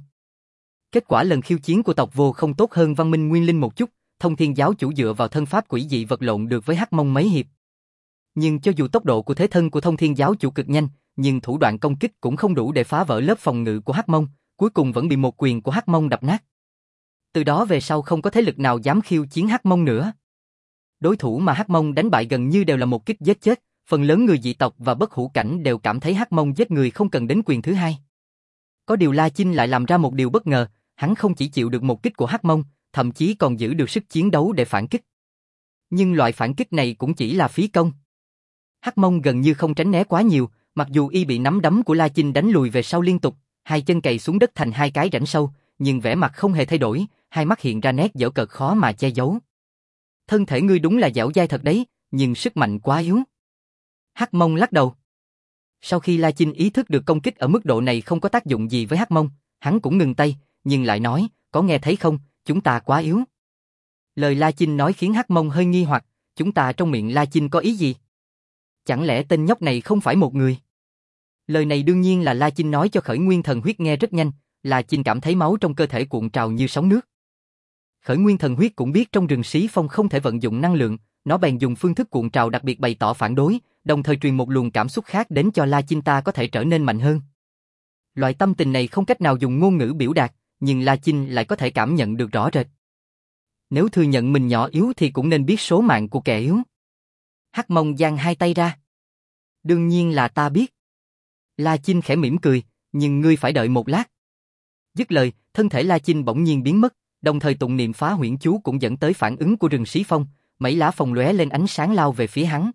Kết quả lần khiêu chiến của tộc Vô Không tốt hơn Văn Minh Nguyên Linh một chút, Thông Thiên giáo chủ dựa vào thân pháp quỷ dị vật lộn được với Hắc Mông mấy hiệp. Nhưng cho dù tốc độ của thế thân của Thông Thiên giáo chủ cực nhanh, nhưng thủ đoạn công kích cũng không đủ để phá vỡ lớp phòng ngự của Hắc Mông, cuối cùng vẫn bị một quyền của Hắc Mông đập nát. Từ đó về sau không có thế lực nào dám khiêu chiến Hắc Mông nữa. Đối thủ mà Hắc Mông đánh bại gần như đều là một kích giết chết, phần lớn người dị tộc và bất hủ cảnh đều cảm thấy Hắc Mông giết người không cần đến quyền thứ hai. Có điều La Chinh lại làm ra một điều bất ngờ, hắn không chỉ chịu được một kích của Hắc Mông, thậm chí còn giữ được sức chiến đấu để phản kích. Nhưng loại phản kích này cũng chỉ là phí công. Hắc Mông gần như không tránh né quá nhiều, mặc dù y bị nắm đấm của La Chinh đánh lùi về sau liên tục, hai chân cày xuống đất thành hai cái rãnh sâu, nhưng vẻ mặt không hề thay đổi, hai mắt hiện ra nét giễu cợt khó mà che giấu. Thân thể ngươi đúng là dẻo dai thật đấy, nhưng sức mạnh quá yếu. Hắc Mông lắc đầu. Sau khi La Chinh ý thức được công kích ở mức độ này không có tác dụng gì với Hắc Mông, hắn cũng ngừng tay, nhưng lại nói, có nghe thấy không, chúng ta quá yếu. Lời La Chinh nói khiến Hắc Mông hơi nghi hoặc, chúng ta trong miệng La Chinh có ý gì? Chẳng lẽ tên nhóc này không phải một người? Lời này đương nhiên là La Chinh nói cho Khởi Nguyên Thần Huyết nghe rất nhanh, La Chinh cảm thấy máu trong cơ thể cuộn trào như sóng nước. Khởi Nguyên Thần Huyết cũng biết trong rừng Xí Phong không thể vận dụng năng lượng, nó bèn dùng phương thức cuộn trào đặc biệt bày tỏ phản đối, đồng thời truyền một luồng cảm xúc khác đến cho La Chinh ta có thể trở nên mạnh hơn. Loại tâm tình này không cách nào dùng ngôn ngữ biểu đạt, nhưng La Chinh lại có thể cảm nhận được rõ rệt. Nếu thừa nhận mình nhỏ yếu thì cũng nên biết số mạng của kẻ yếu. Hắc Mông giang hai tay ra. Đương nhiên là ta biết. La Chinh khẽ mỉm cười, nhưng ngươi phải đợi một lát. Dứt lời, thân thể La Chinh bỗng nhiên biến mất, đồng thời tụng niệm phá huyễn chú cũng dẫn tới phản ứng của rừng Xí Phong, mấy lá phong lóe lên ánh sáng lao về phía hắn.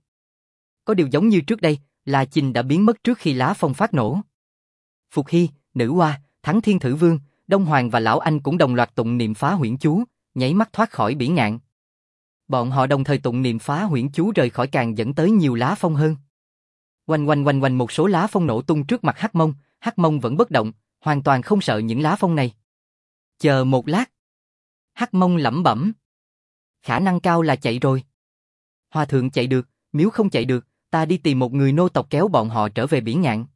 Có điều giống như trước đây, La Chinh đã biến mất trước khi lá phong phát nổ. Phục Hy, Nữ Hoa, Thắng Thiên Thử Vương, Đông Hoàng và Lão Anh cũng đồng loạt tụng niệm phá huyễn chú, nháy mắt thoát khỏi bỉ ngạn. Bọn họ đồng thời tụng niệm phá huyễn chú rời khỏi càng dẫn tới nhiều lá phong hơn. Oanh oanh oanh oanh một số lá phong nổ tung trước mặt Hắc Mông vẫn bất động, hoàn toàn không sợ những lá phong này. Chờ một lát. Hắc Mông lẩm bẩm. Khả năng cao là chạy rồi. Hòa thượng chạy được, Miếu không chạy được, ta đi tìm một người nô tộc kéo bọn họ trở về bỉ ngạn.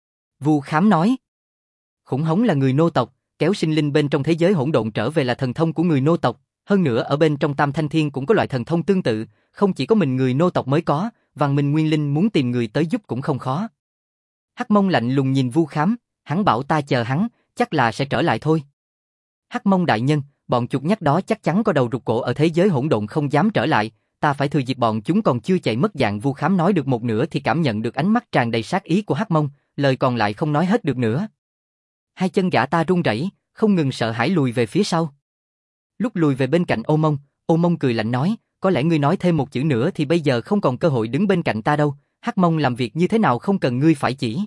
Vu Khám nói. Khủng hống là người nô tộc, kéo sinh linh bên trong thế giới hỗn độn trở về là thần thông của người nô tộc, hơn nữa ở bên trong Tam Thanh Thiên cũng có loại thần thông tương tự, không chỉ có mình người nô tộc mới có, Văn Minh Nguyên Linh muốn tìm người tới giúp cũng không khó. Hắc Mông lạnh lùng nhìn Vu Khám, hắn bảo ta chờ hắn, chắc là sẽ trở lại thôi. Hắc Mông đại nhân, bọn chuột nhắt đó chắc chắn có đầu rụt cổ ở thế giới hỗn độn không dám trở lại, ta phải thừa dịp bọn chúng còn chưa chạy mất dạng. Vu Khám nói được một nửa thì cảm nhận được ánh mắt tràn đầy sát ý của Hắc Mông, lời còn lại không nói hết được nữa. Hai chân gã ta run rẩy, không ngừng sợ hãi lùi về phía sau. Lúc lùi về bên cạnh Ô Mông cười lạnh nói, có lẽ ngươi nói thêm một chữ nữa thì bây giờ không còn cơ hội đứng bên cạnh ta đâu, Hắc Mông làm việc như thế nào không cần ngươi phải chỉ.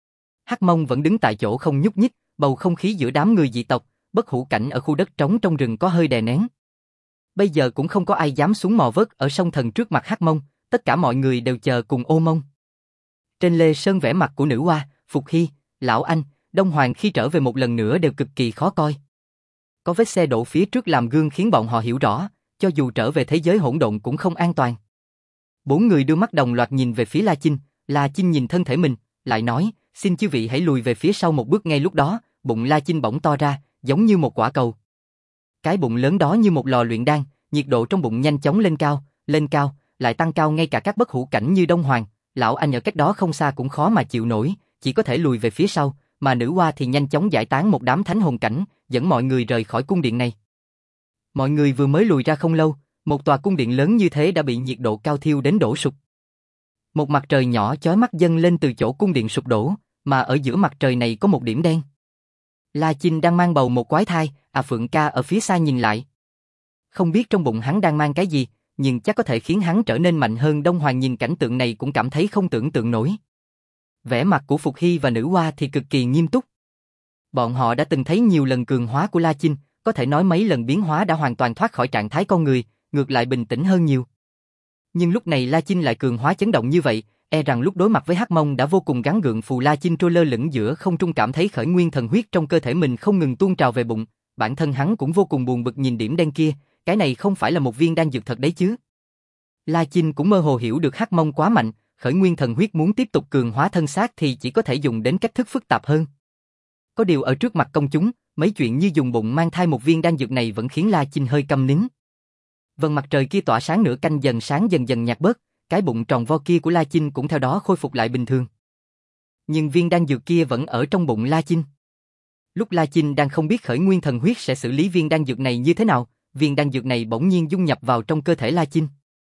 Hắc Mông vẫn đứng tại chỗ không nhúc nhích, bầu không khí giữa đám người dị tộc, bất hủ cảnh ở khu đất trống trong rừng có hơi đè nén. Bây giờ cũng không có ai dám xuống mò vớt ở sông thần trước mặt Hắc Mông, tất cả mọi người đều chờ cùng Ô Mông. Trên lê sơn vẻ mặt của Nữ Hoa, Phục Hy, Lão Anh, Đông Hoàng khi trở về một lần nữa đều cực kỳ khó coi. Có vết xe đổ phía trước làm gương khiến bọn họ hiểu rõ, cho dù trở về thế giới hỗn độn cũng không an toàn. Bốn người đưa mắt đồng loạt nhìn về phía La Chinh nhìn thân thể mình, lại nói, xin chư vị hãy lùi về phía sau một bước. Ngay lúc đó, bụng La Chinh bỗng to ra, giống như một quả cầu. Cái bụng lớn đó như một lò luyện đan, nhiệt độ trong bụng nhanh chóng lên cao, lại tăng cao ngay cả các bất hủ cảnh như Đông Hoàng, lão anh ở cách đó không xa cũng khó mà chịu nổi, chỉ có thể lùi về phía sau, mà nữ hoa thì nhanh chóng giải tán một đám thánh hồn cảnh, dẫn mọi người rời khỏi cung điện này. Mọi người vừa mới lùi ra không lâu, một tòa cung điện lớn như thế đã bị nhiệt độ cao thiêu đến đổ sụp. Một mặt trời nhỏ chói mắt dâng lên từ chỗ cung điện sụp đổ, mà ở giữa mặt trời này có một điểm đen. La Chinh đang mang bầu một quái thai, Phượng Ca ở phía xa nhìn lại. Không biết trong bụng hắn đang mang cái gì, nhưng chắc có thể khiến hắn trở nên mạnh hơn. Đông Hoàng nhìn cảnh tượng này cũng cảm thấy không tưởng tượng nổi. Vẻ mặt của Phục Hy và nữ hoa thì cực kỳ nghiêm túc. Bọn họ đã từng thấy nhiều lần cường hóa của La Chinh, có thể nói mấy lần biến hóa đã hoàn toàn thoát khỏi trạng thái con người, ngược lại bình tĩnh hơn nhiều. Nhưng lúc này La Chinh lại cường hóa chấn động như vậy, e rằng lúc đối mặt với Hắc Mông đã vô cùng gắng gượng. Phù La Chinh trôi lơ lửng giữa không trung, cảm thấy khởi nguyên thần huyết trong cơ thể mình không ngừng tuôn trào về bụng, bản thân hắn cũng vô cùng buồn bực nhìn điểm đen kia, cái này không phải là một viên đan dược thật đấy chứ. La Chinh cũng mơ hồ hiểu được Hắc Mông quá mạnh, khởi nguyên thần huyết muốn tiếp tục cường hóa thân xác thì chỉ có thể dùng đến cách thức phức tạp hơn. Có điều ở trước mặt công chúng, mấy chuyện như dùng bụng mang thai một viên đan dược này vẫn khiến La Chinh hơi câm nín. Vầng mặt trời kia tỏa sáng nửa canh sáng dần dần nhạt bớt, cái bụng tròn vo kia của La Chinh cũng theo đó khôi phục lại bình thường. Nhưng viên đan dược kia vẫn ở trong bụng La Chinh. Lúc La Chinh đang không biết khởi nguyên thần huyết sẽ xử lý viên đan dược này như thế nào, viên đan dược này bỗng nhiên dung nhập vào trong cơ thể La Chinh.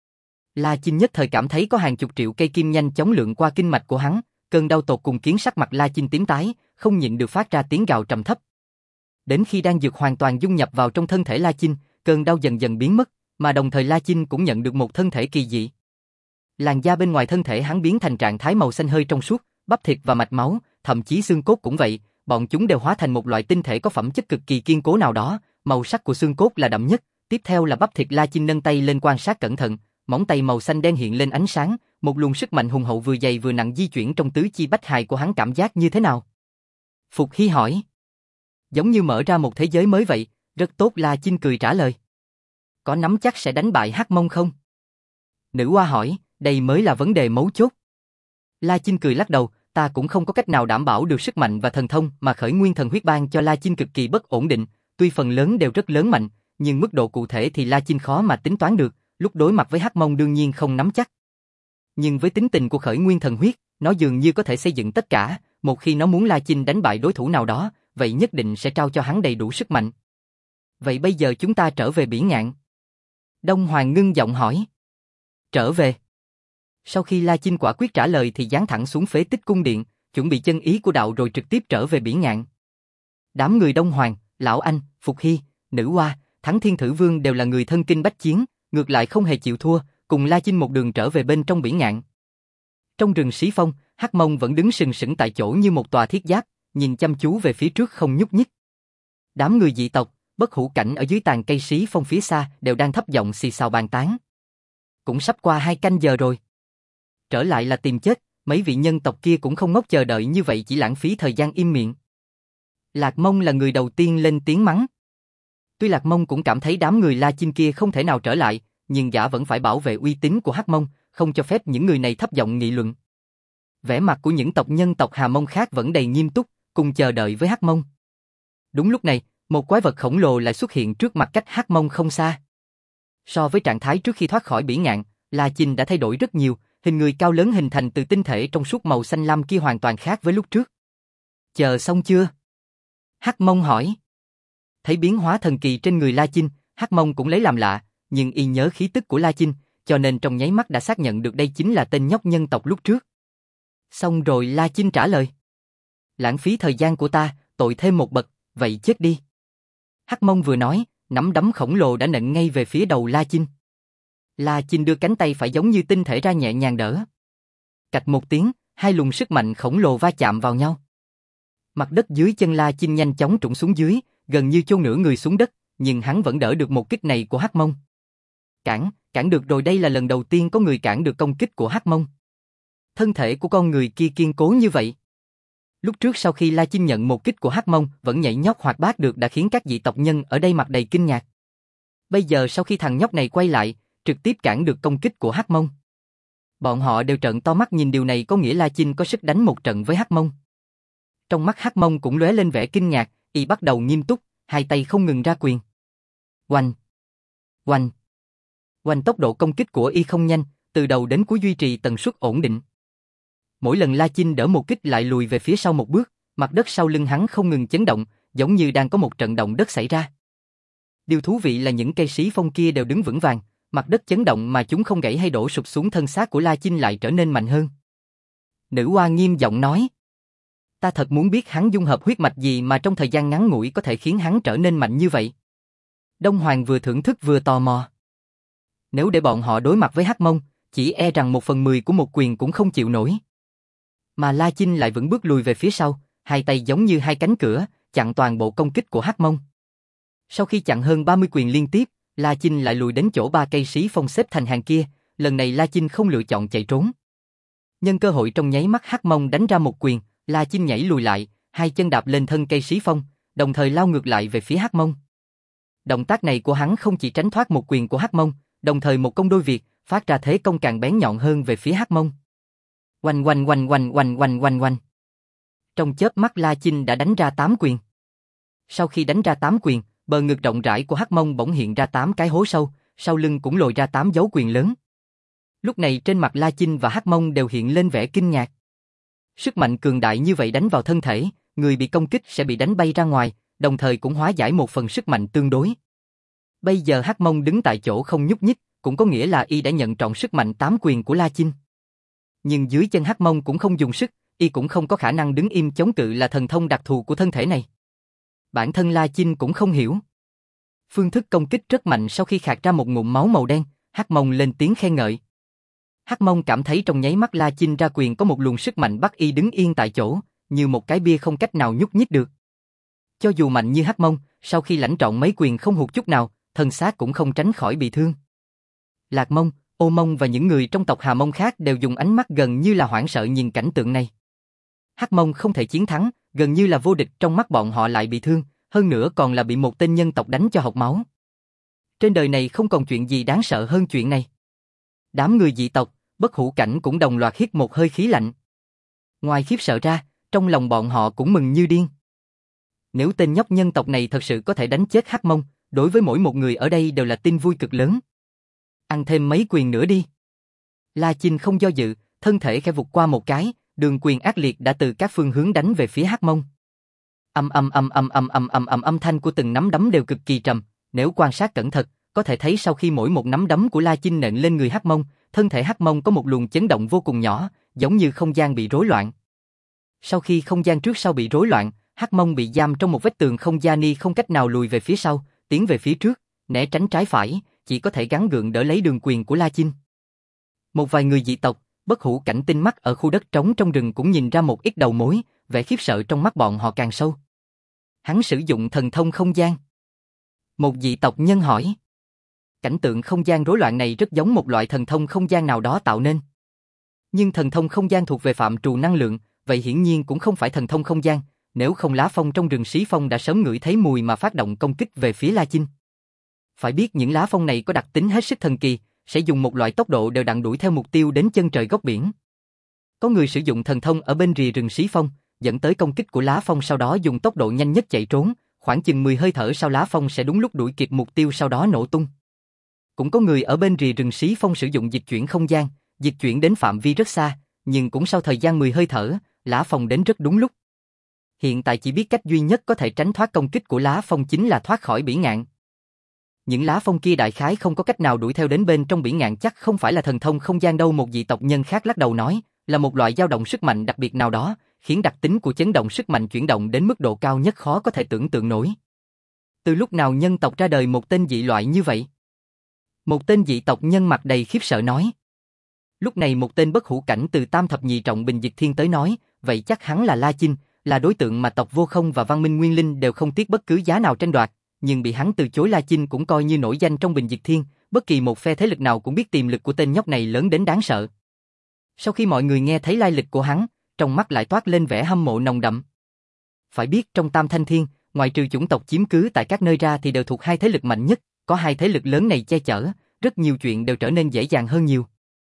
La Chinh nhất thời cảm thấy có hàng chục triệu cây kim nhanh chóng lượn qua kinh mạch của hắn, cơn đau tột cùng khiến sắc mặt La Chinh tím tái, không nhịn được phát ra tiếng gào trầm thấp. Đến khi đan dược hoàn toàn dung nhập vào trong thân thể La Chinh, cơn đau dần dần biến mất, mà đồng thời La Chinh cũng nhận được một thân thể kỳ dị. Làn da bên ngoài thân thể hắn biến thành trạng thái màu xanh hơi trong suốt, bắp thịt và mạch máu, thậm chí xương cốt cũng vậy, bọn chúng đều hóa thành một loại tinh thể có phẩm chất cực kỳ kiên cố nào đó, màu sắc của xương cốt là đậm nhất, tiếp theo là bắp thịt. La Chinh nâng tay lên quan sát cẩn thận, móng tay màu xanh đen hiện lên ánh sáng, một luồng sức mạnh hùng hậu vừa dày vừa nặng di chuyển trong tứ chi bách hài của hắn. Cảm giác như thế nào? Phục Hy hỏi. Giống như mở ra một thế giới mới vậy. Rất tốt, La Chinh cười trả lời. Có nắm chắc sẽ đánh bại Hắc Mông không? Nữ hoa hỏi, đây mới là vấn đề mấu chốt. La Chinh cười lắc đầu, ta cũng không có cách nào đảm bảo được sức mạnh và thần thông mà khởi nguyên thần huyết ban cho La Chinh cực kỳ bất ổn định, tuy phần lớn đều rất lớn mạnh, nhưng mức độ cụ thể thì La Chinh khó mà tính toán được, lúc đối mặt với Hắc Mông đương nhiên không nắm chắc. Nhưng với tính tình của khởi nguyên thần huyết, nó dường như có thể xây dựng tất cả, một khi nó muốn La Chinh đánh bại đối thủ nào đó, vậy nhất định sẽ trao cho hắn đầy đủ sức mạnh. Vậy bây giờ chúng ta trở về Bỉ Ngạn. Đông Hoàng ngưng giọng hỏi. Trở về. Sau khi La Chinh quả quyết trả lời thì giáng thẳng xuống phế tích cung điện, chuẩn bị chân ý của đạo rồi trực tiếp trở về Bỉ Ngạn. Đám người Đông Hoàng, Lão Anh, Phục Hy, Nữ Hoa, Thắng Thiên Thử Vương đều là người thân kinh bách chiến, ngược lại không hề chịu thua, cùng La Chinh một đường trở về bên trong Bỉ Ngạn. Trong rừng Xí Phong, Hắc Mông vẫn đứng sừng sững tại chỗ như một tòa thiết giáp, nhìn chăm chú về phía trước không nhúc nhích. Đám người dị tộc, bất hủ cảnh ở dưới tàn cây Xí Phong phía xa đều đang thấp giọng xì xào bàn tán. Cũng sắp qua 2 canh giờ rồi. Trở lại là tìm chết, mấy vị nhân tộc kia cũng không ngốc chờ đợi như vậy, chỉ lãng phí thời gian im miệng. Lạc Mông là người đầu tiên lên tiếng mắng. Tuy Lạc Mông cũng cảm thấy đám người La Chinh kia không thể nào trở lại, nhưng gã vẫn phải bảo vệ uy tín của Hắc Mông, không cho phép những người này thấp giọng nghị luận. Vẻ mặt của những tộc nhân tộc Hà Mông khác vẫn đầy nghiêm túc, cùng chờ đợi với Hắc Mông. Đúng lúc này, một quái vật khổng lồ lại xuất hiện trước mặt cách Hắc Mông không xa. So với trạng thái trước khi thoát khỏi Bỉ Ngạn, La Chinh đã thay đổi rất nhiều, hình người cao lớn hình thành từ tinh thể trong suốt màu xanh lam kia hoàn toàn khác với lúc trước. Chờ xong chưa? Hắc Mông hỏi. Thấy biến hóa thần kỳ trên người La Chinh, Hắc Mông cũng lấy làm lạ, nhưng y nhớ khí tức của La Chinh, cho nên trong nháy mắt đã xác nhận được đây chính là tên nhóc nhân tộc lúc trước. Xong rồi, La Chinh trả lời. Lãng phí thời gian của ta, tội thêm một bậc, vậy chết đi. Hắc Mông vừa nói, nắm đấm khổng lồ đã nện ngay về phía đầu La Chinh. La Chinh đưa cánh tay phải giống như tinh thể ra nhẹ nhàng đỡ. Cạch một tiếng, hai luồng sức mạnh khổng lồ va chạm vào nhau. Mặt đất dưới chân La Chinh nhanh chóng trũng xuống dưới, gần như chôn nửa người xuống đất, nhưng hắn vẫn đỡ được một kích này của Hắc Mông. Cản được rồi, đây là lần đầu tiên có người cản được công kích của Hắc Mông. Thân thể của con người kia kiên cố như vậy. Lúc trước sau khi La Chinh nhận một kích của Hắc Mông vẫn nhảy nhót hoạt bát được đã khiến các dị tộc nhân ở đây mặt đầy kinh ngạc. Bây giờ sau khi thằng nhóc này quay lại, trực tiếp cản được công kích của Hắc Mông. Bọn họ đều trợn to mắt nhìn, điều này có nghĩa La Chinh có sức đánh một trận với Hắc Mông. Trong mắt Hắc Mông cũng lóe lên vẻ kinh ngạc, y bắt đầu nghiêm túc, hai tay không ngừng ra quyền. Oanh! Oanh! Oanh! Tốc độ công kích của y không nhanh, từ đầu đến cuối duy trì tần suất ổn định. Mỗi lần La Chinh đỡ một kích lại lùi về phía sau một bước, mặt đất sau lưng hắn không ngừng chấn động, giống như đang có một trận động đất xảy ra. Điều thú vị là những cây sĩ phong kia đều đứng vững vàng, mặt đất chấn động mà chúng không gãy hay đổ sụp xuống, thân xác của La Chinh lại trở nên mạnh hơn. Nữ hoa nghiêm giọng nói: ta thật muốn biết hắn dung hợp huyết mạch gì mà trong thời gian ngắn ngủi có thể khiến hắn trở nên mạnh như vậy. Đông Hoàng vừa thưởng thức vừa tò mò. Nếu để bọn họ đối mặt với Hắc Mông, chỉ e rằng 1/10 của một quyền cũng không chịu nổi. Mà La Chinh lại vững bước lùi về phía sau, hai tay giống như hai cánh cửa, chặn toàn bộ công kích của Hắc Mông. Sau khi chặn hơn 30 quyền liên tiếp, La Chinh lại lùi đến chỗ ba cây sĩ phong xếp thành hàng kia, lần này La Chinh không lựa chọn chạy trốn. Nhân cơ hội trong nháy mắt Hắc Mông đánh ra một quyền, La Chinh nhảy lùi lại, hai chân đạp lên thân cây sĩ phong, đồng thời lao ngược lại về phía Hắc Mông. Động tác này của hắn không chỉ tránh thoát một quyền của Hắc Mông, đồng thời một công đôi việc, phát ra thế công càng bén nhọn hơn về phía Hắc Mông. Oanh oanh oanh oanh oanh oanh oanh oanh. Trong chớp mắt La Chinh đã đánh ra 8 quyền. Sau khi đánh ra 8 quyền, bờ ngực rộng rãi của Hắc Mông bỗng hiện ra 8 cái hố sâu, sau lưng cũng lồi ra 8 dấu quyền lớn. Lúc này trên mặt La Chinh và Hắc Mông đều hiện lên vẻ kinh ngạc. Sức mạnh cường đại như vậy đánh vào thân thể, người bị công kích sẽ bị đánh bay ra ngoài, đồng thời cũng hóa giải một phần sức mạnh tương đối. Bây giờ Hắc Mông đứng tại chỗ không nhúc nhích, cũng có nghĩa là y đã nhận trọn sức mạnh 8 quyền của La Chinh. Nhưng dưới chân Hắc Mông cũng không dùng sức, y cũng không có khả năng đứng im chống cự là thần thông đặc thù của thân thể này. Bản thân La Chinh cũng không hiểu. Phương thức công kích rất mạnh, sau khi khạc ra một ngụm máu màu đen, Hắc Mông lên tiếng khen ngợi. Hắc Mông cảm thấy trong nháy mắt La Chinh ra quyền có một luồng sức mạnh bắt y đứng yên tại chỗ, như một cái bia không cách nào nhúc nhích được. Cho dù mạnh như Hắc Mông, sau khi lãnh trọn mấy quyền không hụt chút nào, thân xác cũng không tránh khỏi bị thương. Lạc Mông, Ô Mông và những người trong tộc Hà Mông khác đều dùng ánh mắt gần như là hoảng sợ nhìn cảnh tượng này. Hắc Mông không thể chiến thắng, gần như là vô địch, trong mắt bọn họ lại bị thương, hơn nữa còn là bị một tên nhân tộc đánh cho hộc máu. Trên đời này không còn chuyện gì đáng sợ hơn chuyện này. Đám người dị tộc, Bất Hủ Cảnh cũng đồng loạt hít một hơi khí lạnh. Ngoài khiếp sợ ra, trong lòng bọn họ cũng mừng như điên. Nếu tên nhóc nhân tộc này thật sự có thể đánh chết Hắc Mông, đối với mỗi một người ở đây đều là tin vui cực lớn. Ăn thêm mấy quyền nữa đi. La Chinh không do dự, thân thể khẽ vụt qua một cái, đường quyền ác liệt đã từ các phương hướng đánh về phía Hắc Mông. Âm thanh của từng nắm đấm đều cực kỳ trầm, nếu quan sát cẩn thận, có thể thấy sau khi mỗi một nắm đấm của La Chinh nện lên người Hắc Mông, thân thể Hắc Mông có một luồng chấn động vô cùng nhỏ, giống như không gian bị rối loạn. Sau khi không gian trước sau bị rối loạn, Hắc Mông bị giam trong một vách tường không gian, không cách nào lùi về phía sau, tiến về phía trước, né tránh trái phải, chỉ có thể gắng gượng đỡ lấy đường quyền của La Chinh. Một vài người dị tộc, Bất Hủ Cảnh tinh mắt ở khu đất trống trong rừng cũng nhìn ra một ít đầu mối, vẻ khiếp sợ trong mắt bọn họ càng sâu. Hắn sử dụng thần thông không gian. Một dị tộc nhân hỏi. Cảnh tượng không gian rối loạn này rất giống một loại thần thông không gian nào đó tạo nên. Nhưng thần thông không gian thuộc về phạm trù năng lượng, vậy hiển nhiên cũng không phải thần thông không gian, nếu không Lá Phong trong rừng Xí Phong đã sớm ngửi thấy mùi mà phát động công kích về phía La Chinh. Phải biết những lá phong này có đặc tính hết sức thần kỳ, sẽ dùng một loại tốc độ đều đặn đuổi theo mục tiêu đến chân trời góc biển. Có người sử dụng thần thông ở bên rìa rừng Xí Phong, dẫn tới công kích của lá phong, sau đó dùng tốc độ nhanh nhất chạy trốn, khoảng chừng 10 hơi thở sau lá phong sẽ đúng lúc đuổi kịp mục tiêu sau đó nổ tung. Cũng có người ở bên rìa rừng Xí Phong sử dụng dịch chuyển không gian, dịch chuyển đến phạm vi rất xa, nhưng cũng sau thời gian 10 hơi thở, lá phong đến rất đúng lúc. Hiện tại chỉ biết cách duy nhất có thể tránh thoát công kích của lá phong chính là thoát khỏi bỉ ngạn. Những lá phong kia đại khái không có cách nào đuổi theo đến bên trong bỉ ngạn, chắc không phải là thần thông không gian đâu. Một dị tộc nhân khác lắc đầu nói, là một loại dao động sức mạnh đặc biệt nào đó, khiến đặc tính của chấn động sức mạnh chuyển động đến mức độ cao nhất khó có thể tưởng tượng nổi. Từ lúc nào nhân tộc ra đời một tên dị loại như vậy? Một tên dị tộc nhân mặt đầy khiếp sợ nói. Lúc này một tên Bất Hủ Cảnh từ Tam Thập Nhị Trọng Bình Dịch Thiên tới nói, vậy chắc hắn là La Chinh, là đối tượng mà tộc Vô Không và Văn Minh Nguyên Linh đều không tiếc bất cứ giá nào tranh đoạt, nhưng bị hắn từ chối. La Chinh cũng coi như nổi danh trong Bình Dịch Thiên, bất kỳ một phe thế lực nào cũng biết tiềm lực của tên nhóc này lớn đến đáng sợ. Sau khi mọi người nghe thấy lai lịch của hắn, trong mắt lại toát lên vẻ hâm mộ nồng đậm. Phải biết trong Tam Thanh Thiên, ngoài trừ chủng tộc chiếm cứ tại các nơi ra thì đều thuộc hai thế lực mạnh nhất, có hai thế lực lớn này che chở, rất nhiều chuyện đều trở nên dễ dàng hơn nhiều.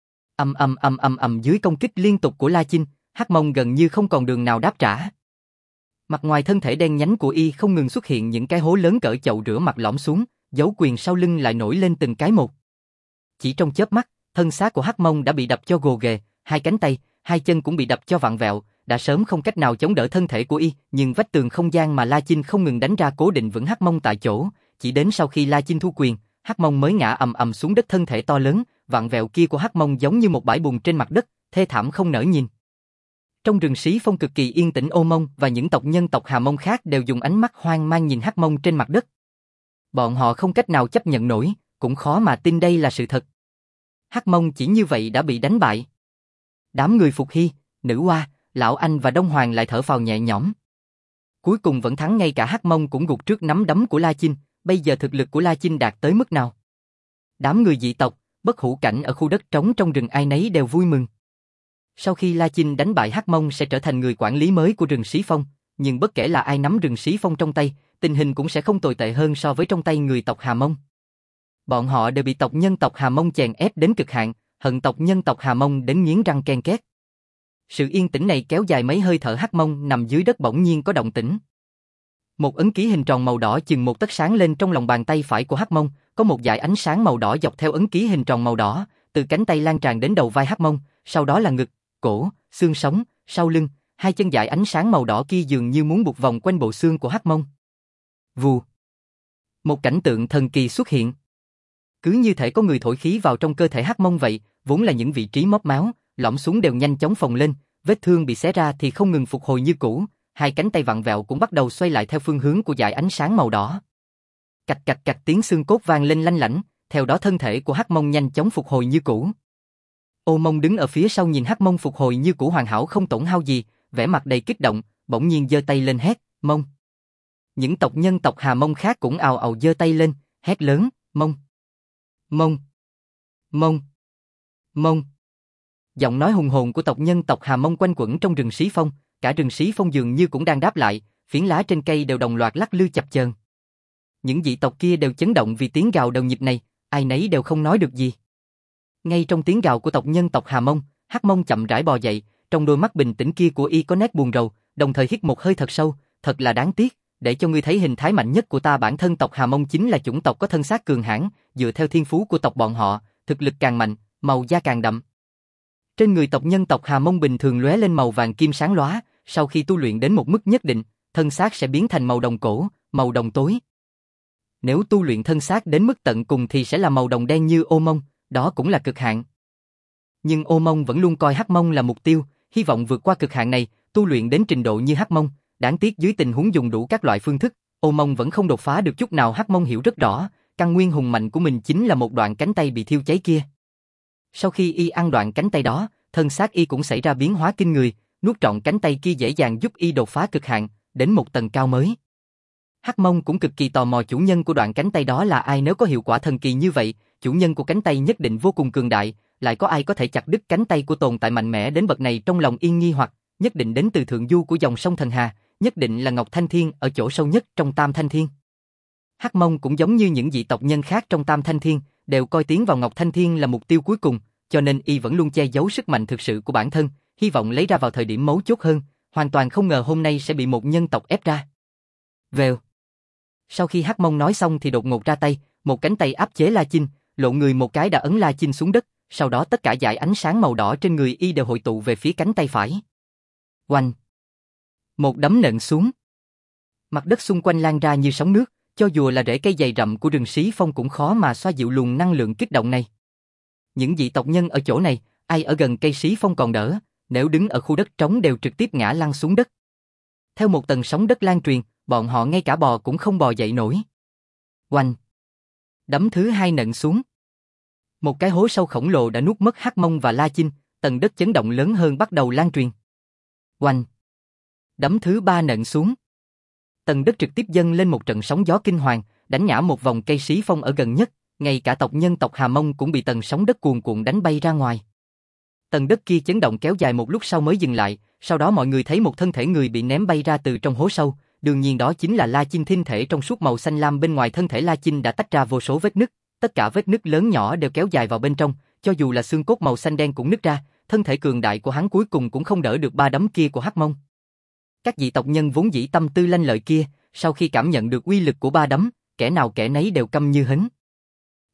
Dưới công kích liên tục của La Chinh, Hắc Mông gần như không còn đường nào đáp trả. Mặt ngoài thân thể đen nhánh của y không ngừng xuất hiện những cái hố lớn cỡ chậu rửa mặt lõm xuống, dấu quyền sau lưng lại nổi lên từng cái một. Chỉ trong chớp mắt, thân xác của Hắc Mông đã bị đập cho gồ ghề, hai cánh tay, hai chân cũng bị đập cho vặn vẹo, đã sớm không cách nào chống đỡ thân thể của y, nhưng vách tường không gian mà La Chinh không ngừng đánh ra cố định vững Hắc Mông tại chỗ, chỉ đến sau khi La Chinh thu quyền, Hắc Mông mới ngã ầm ầm xuống đất, thân thể to lớn, vặn vẹo kia của Hắc Mông giống như một bãi bùn trên mặt đất, thê thảm không nỡ nhìn. Trong rừng Xí Phong cực kỳ yên tĩnh, Ô Mông và những tộc nhân tộc Hà Mông khác đều dùng ánh mắt hoang mang nhìn Hắc Mông trên mặt đất. Bọn họ không cách nào chấp nhận nổi, cũng khó mà tin đây là sự thật. Hắc Mông chỉ như vậy đã bị đánh bại. Đám người Phục Hy, Nữ Hoa, Lão Anh và Đông Hoàng lại thở phào nhẹ nhõm. Cuối cùng vẫn thắng, ngay cả Hắc Mông cũng gục trước nắm đấm của La Chinh, bây giờ thực lực của La Chinh đạt tới mức nào? Đám người dị tộc, bất hủ cảnh ở khu đất trống trong rừng ai nấy đều vui mừng. Sau khi La Chinh đánh bại Hắc Mông sẽ trở thành người quản lý mới của rừng Xí Phong, nhưng bất kể là ai nắm rừng Xí Phong trong tay, tình hình cũng sẽ không tồi tệ hơn so với trong tay người tộc Hà Mông. Bọn họ đều bị tộc nhân tộc Hà Mông chèn ép đến cực hạn, hận tộc nhân tộc Hà Mông đến nghiến răng ken két. Sự yên tĩnh này kéo dài mấy hơi thở, Hắc Mông nằm dưới đất bỗng nhiên có động tĩnh. Một ấn ký hình tròn màu đỏ chừng một tấc sáng lên trong lòng bàn tay phải của Hắc Mông, có một dải ánh sáng màu đỏ dọc theo ấn ký hình tròn màu đỏ, từ cánh tay lan tràn đến đầu vai Hắc Mông, sau đó là ngực, cổ, xương sống, sau lưng, hai chân dải ánh sáng màu đỏ kia dường như muốn buộc vòng quanh bộ xương của Hắc Mông. Vù. Một cảnh tượng thần kỳ xuất hiện. Cứ như thể có người thổi khí vào trong cơ thể Hắc Mông vậy, vốn là những vị trí móp máu, lõm xuống đều nhanh chóng phồng lên, vết thương bị xé ra thì không ngừng phục hồi như cũ, hai cánh tay vặn vẹo cũng bắt đầu xoay lại theo phương hướng của dải ánh sáng màu đỏ. Cạch cạch cạch, tiếng xương cốt vang lên lanh lảnh, theo đó thân thể của Hắc Mông nhanh chóng phục hồi như cũ. Ô Mông đứng ở phía sau nhìn Hắc Mông phục hồi như cũ hoàn hảo không tổn hao gì, vẻ mặt đầy kích động, bỗng nhiên giơ tay lên hét, "Mông!" Những tộc nhân tộc Hà Mông khác cũng ào ào giơ tay lên, hét lớn, "Mông! Mông! Mông! Mông!" Giọng nói hùng hồn của tộc nhân tộc Hà Mông quanh quẩn trong rừng Xí Phong, cả rừng Xí Phong dường như cũng đang đáp lại, phiến lá trên cây đều đồng loạt lắc lư chập chờn. Những dị tộc kia đều chấn động vì tiếng gào đầu nhịp này, ai nấy đều không nói được gì. Ngay trong tiếng gào của tộc nhân tộc Hà Mông, Hắc Mông chậm rãi bò dậy, trong đôi mắt bình tĩnh kia của y có nét buồn rầu, đồng thời hít một hơi thật sâu, "Thật là đáng tiếc, để cho ngươi thấy hình thái mạnh nhất của ta." Bản thân tộc Hà Mông chính là chủng tộc có thân xác cường hãn, dựa theo thiên phú của tộc bọn họ, thực lực càng mạnh, màu da càng đậm. Trên người tộc nhân tộc Hà Mông bình thường lóe lên màu vàng kim sáng lóa, sau khi tu luyện đến một mức nhất định, thân xác sẽ biến thành màu đồng cổ, màu đồng tối. Nếu tu luyện thân xác đến mức tận cùng thì sẽ là màu đồng đen như Ô Mông, đó cũng là cực hạn. Nhưng Ô Mông vẫn luôn coi Hắc Mông là mục tiêu, hy vọng vượt qua cực hạn này, tu luyện đến trình độ như Hắc Mông. Đáng tiếc dưới tình huống dùng đủ các loại phương thức, Ô Mông vẫn không đột phá được chút nào. Hắc Mông hiểu rất rõ, căn nguyên hùng mạnh của mình chính là một đoạn cánh tay bị thiêu cháy kia. Sau khi y ăn đoạn cánh tay đó, thân xác y cũng xảy ra biến hóa kinh người, nuốt trọn cánh tay kia dễ dàng giúp y đột phá cực hạn, đến một tầng cao mới. Hắc Mông cũng cực kỳ tò mò chủ nhân của đoạn cánh tay đó là ai, nếu có hiệu quả thần kỳ như vậy, chủ nhân của cánh tay nhất định vô cùng cường đại, lại có ai có thể chặt đứt cánh tay của tồn tại mạnh mẽ đến bậc này. Trong lòng yên nghi hoặc, nhất định đến từ thượng du của dòng sông Thần Hà, nhất định là Ngọc Thanh Thiên ở chỗ sâu nhất trong Tam Thanh Thiên. Hắc Mông cũng giống như những vị tộc nhân khác trong Tam Thanh Thiên, đều coi tiến vào Ngọc Thanh Thiên là mục tiêu cuối cùng, cho nên y vẫn luôn che giấu sức mạnh thực sự của bản thân, hy vọng lấy ra vào thời điểm mấu chốt hơn, hoàn toàn không ngờ hôm nay sẽ bị một nhân tộc ép ra. Vèo. Sau khi Hắc Mông nói xong thì đột ngột ra tay, một cánh tay áp chế La Chinh, lộn người một cái đã ấn La Chinh xuống đất, sau đó tất cả dải ánh sáng màu đỏ trên người y đều hội tụ về phía cánh tay phải. Oanh! Một đấm nện xuống. Mặt đất xung quanh lan ra như sóng nước, cho dù là rễ cây dày rậm của rừng Xí Phong cũng khó mà xoa dịu luồng năng lượng kích động này. Những vị tộc nhân ở chỗ này, ai ở gần cây Xí Phong còn đỡ, nếu đứng ở khu đất trống đều trực tiếp ngã lăn xuống đất. Theo một tầng sóng đất lan truyền, bọn họ ngay cả bò cũng không bò dậy nổi. Oanh! Đấm thứ hai nện xuống. Một cái hố sâu khổng lồ đã nuốt mất Hắc Mông và La Chinh, tầng đất chấn động lớn hơn bắt đầu lan truyền. Oanh! Đấm thứ ba nện xuống. Tầng đất trực tiếp dâng lên một trận sóng gió kinh hoàng, đánh ngã một vòng cây Xí Phong ở gần nhất, ngay cả tộc nhân tộc Hà Mông cũng bị tầng sóng đất cuồn cuộn đánh bay ra ngoài. Tầng đất kia chấn động kéo dài một lúc sau mới dừng lại, sau đó mọi người thấy một thân thể người bị ném bay ra từ trong hố sâu, đương nhiên đó chính là La Chinh. Thi thể trong suốt màu xanh lam bên ngoài thân thể La Chinh đã tách ra vô số vết nứt, tất cả vết nứt lớn nhỏ đều kéo dài vào bên trong, cho dù là xương cốt màu xanh đen cũng nứt ra, thân thể cường đại của hắn cuối cùng cũng không đỡ được ba đấm kia của Hắc Mông. Các vị tộc nhân vốn dĩ tâm tư lanh lợi kia, sau khi cảm nhận được uy lực của ba đấm, kẻ nào kẻ nấy đều câm như hến.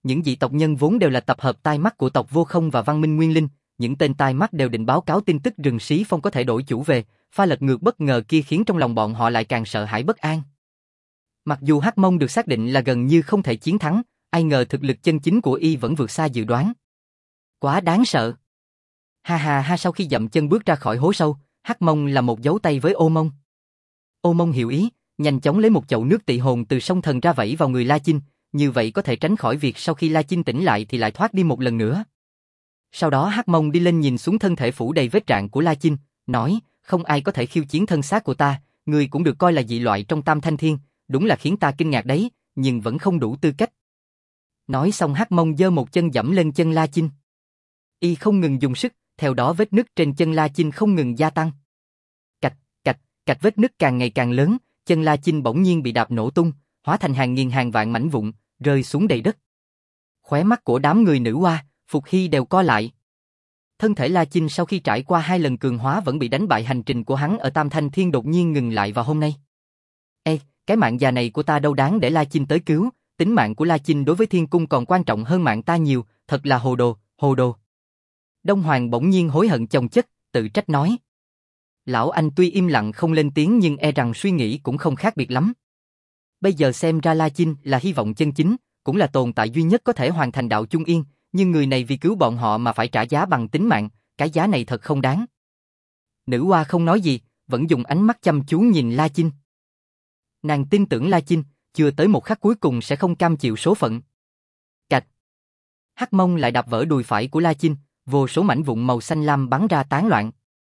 Những dị tộc nhân vốn đều là tập hợp tai mắt của tộc Vô Không và Văn Minh Nguyên Linh, những tên tai mắt đều định báo cáo tin tức rừng Xí Phong có thể đổi chủ về, pha lật ngược bất ngờ kia khiến trong lòng bọn họ lại càng sợ hãi bất an. Mặc dù Hắc Mông được xác định là gần như không thể chiến thắng, ai ngờ thực lực chân chính của y vẫn vượt xa dự đoán. Quá đáng sợ. Ha ha ha, sau khi dậm chân bước ra khỏi hố sâu, Hắc Mông là một dấu tay với Ô Mông. Ô Mông hiểu ý, nhanh chóng lấy một chậu nước tị hồn từ sông thần ra vẩy vào người La Chinh, như vậy có thể tránh khỏi việc sau khi La Chinh tỉnh lại thì lại thoát đi một lần nữa. Sau đó Hắc Mông đi lên nhìn xuống thân thể phủ đầy vết rạn của La Chinh, nói, không ai có thể khiêu chiến thân xác của ta, người cũng được coi là dị loại trong Tam Thanh Thiên, đúng là khiến ta kinh ngạc đấy, nhưng vẫn không đủ tư cách. Nói xong Hắc Mông giơ một chân dẫm lên chân La Chinh. Y không ngừng dùng sức, theo đó vết nứt trên chân La Chinh không ngừng gia tăng. Cạch, cạch, cạch, vết nứt càng ngày càng lớn, chân La Chinh bỗng nhiên bị đạp nổ tung, hóa thành hàng nghìn hàng vạn mảnh vụn, rơi xuống đầy đất. Khóe mắt của đám người nữ hoa, Phục Hy đều co lại. Thân thể La Chinh sau khi trải qua 2 lần cường hóa vẫn bị đánh bại, hành trình của hắn ở Tam Thanh Thiên đột nhiên ngừng lại vào hôm nay. Ê, cái mạng già này của ta đâu đáng để La Chinh tới cứu, tính mạng của La Chinh đối với Thiên Cung còn quan trọng hơn mạng ta nhiều, thật là hồ đồ, hồ đồ. Đông Hoàng bỗng nhiên hối hận chồng chất, tự trách nói. Lão anh tuy im lặng không lên tiếng nhưng e rằng suy nghĩ cũng không khác biệt lắm. Bây giờ xem ra La Chinh là hy vọng chân chính, cũng là tồn tại duy nhất có thể hoàn thành đạo Chung Yên, nhưng người này vì cứu bọn họ mà phải trả giá bằng tính mạng, cái giá này thật không đáng. Nữ hoa không nói gì, vẫn dùng ánh mắt chăm chú nhìn La Chinh. Nàng tin tưởng La Chinh, chưa tới một khắc cuối cùng sẽ không cam chịu số phận. Cạch. Hắc Mông lại đạp vỡ đùi phải của La Chinh, vô số mảnh vụn màu xanh lam bắn ra tán loạn.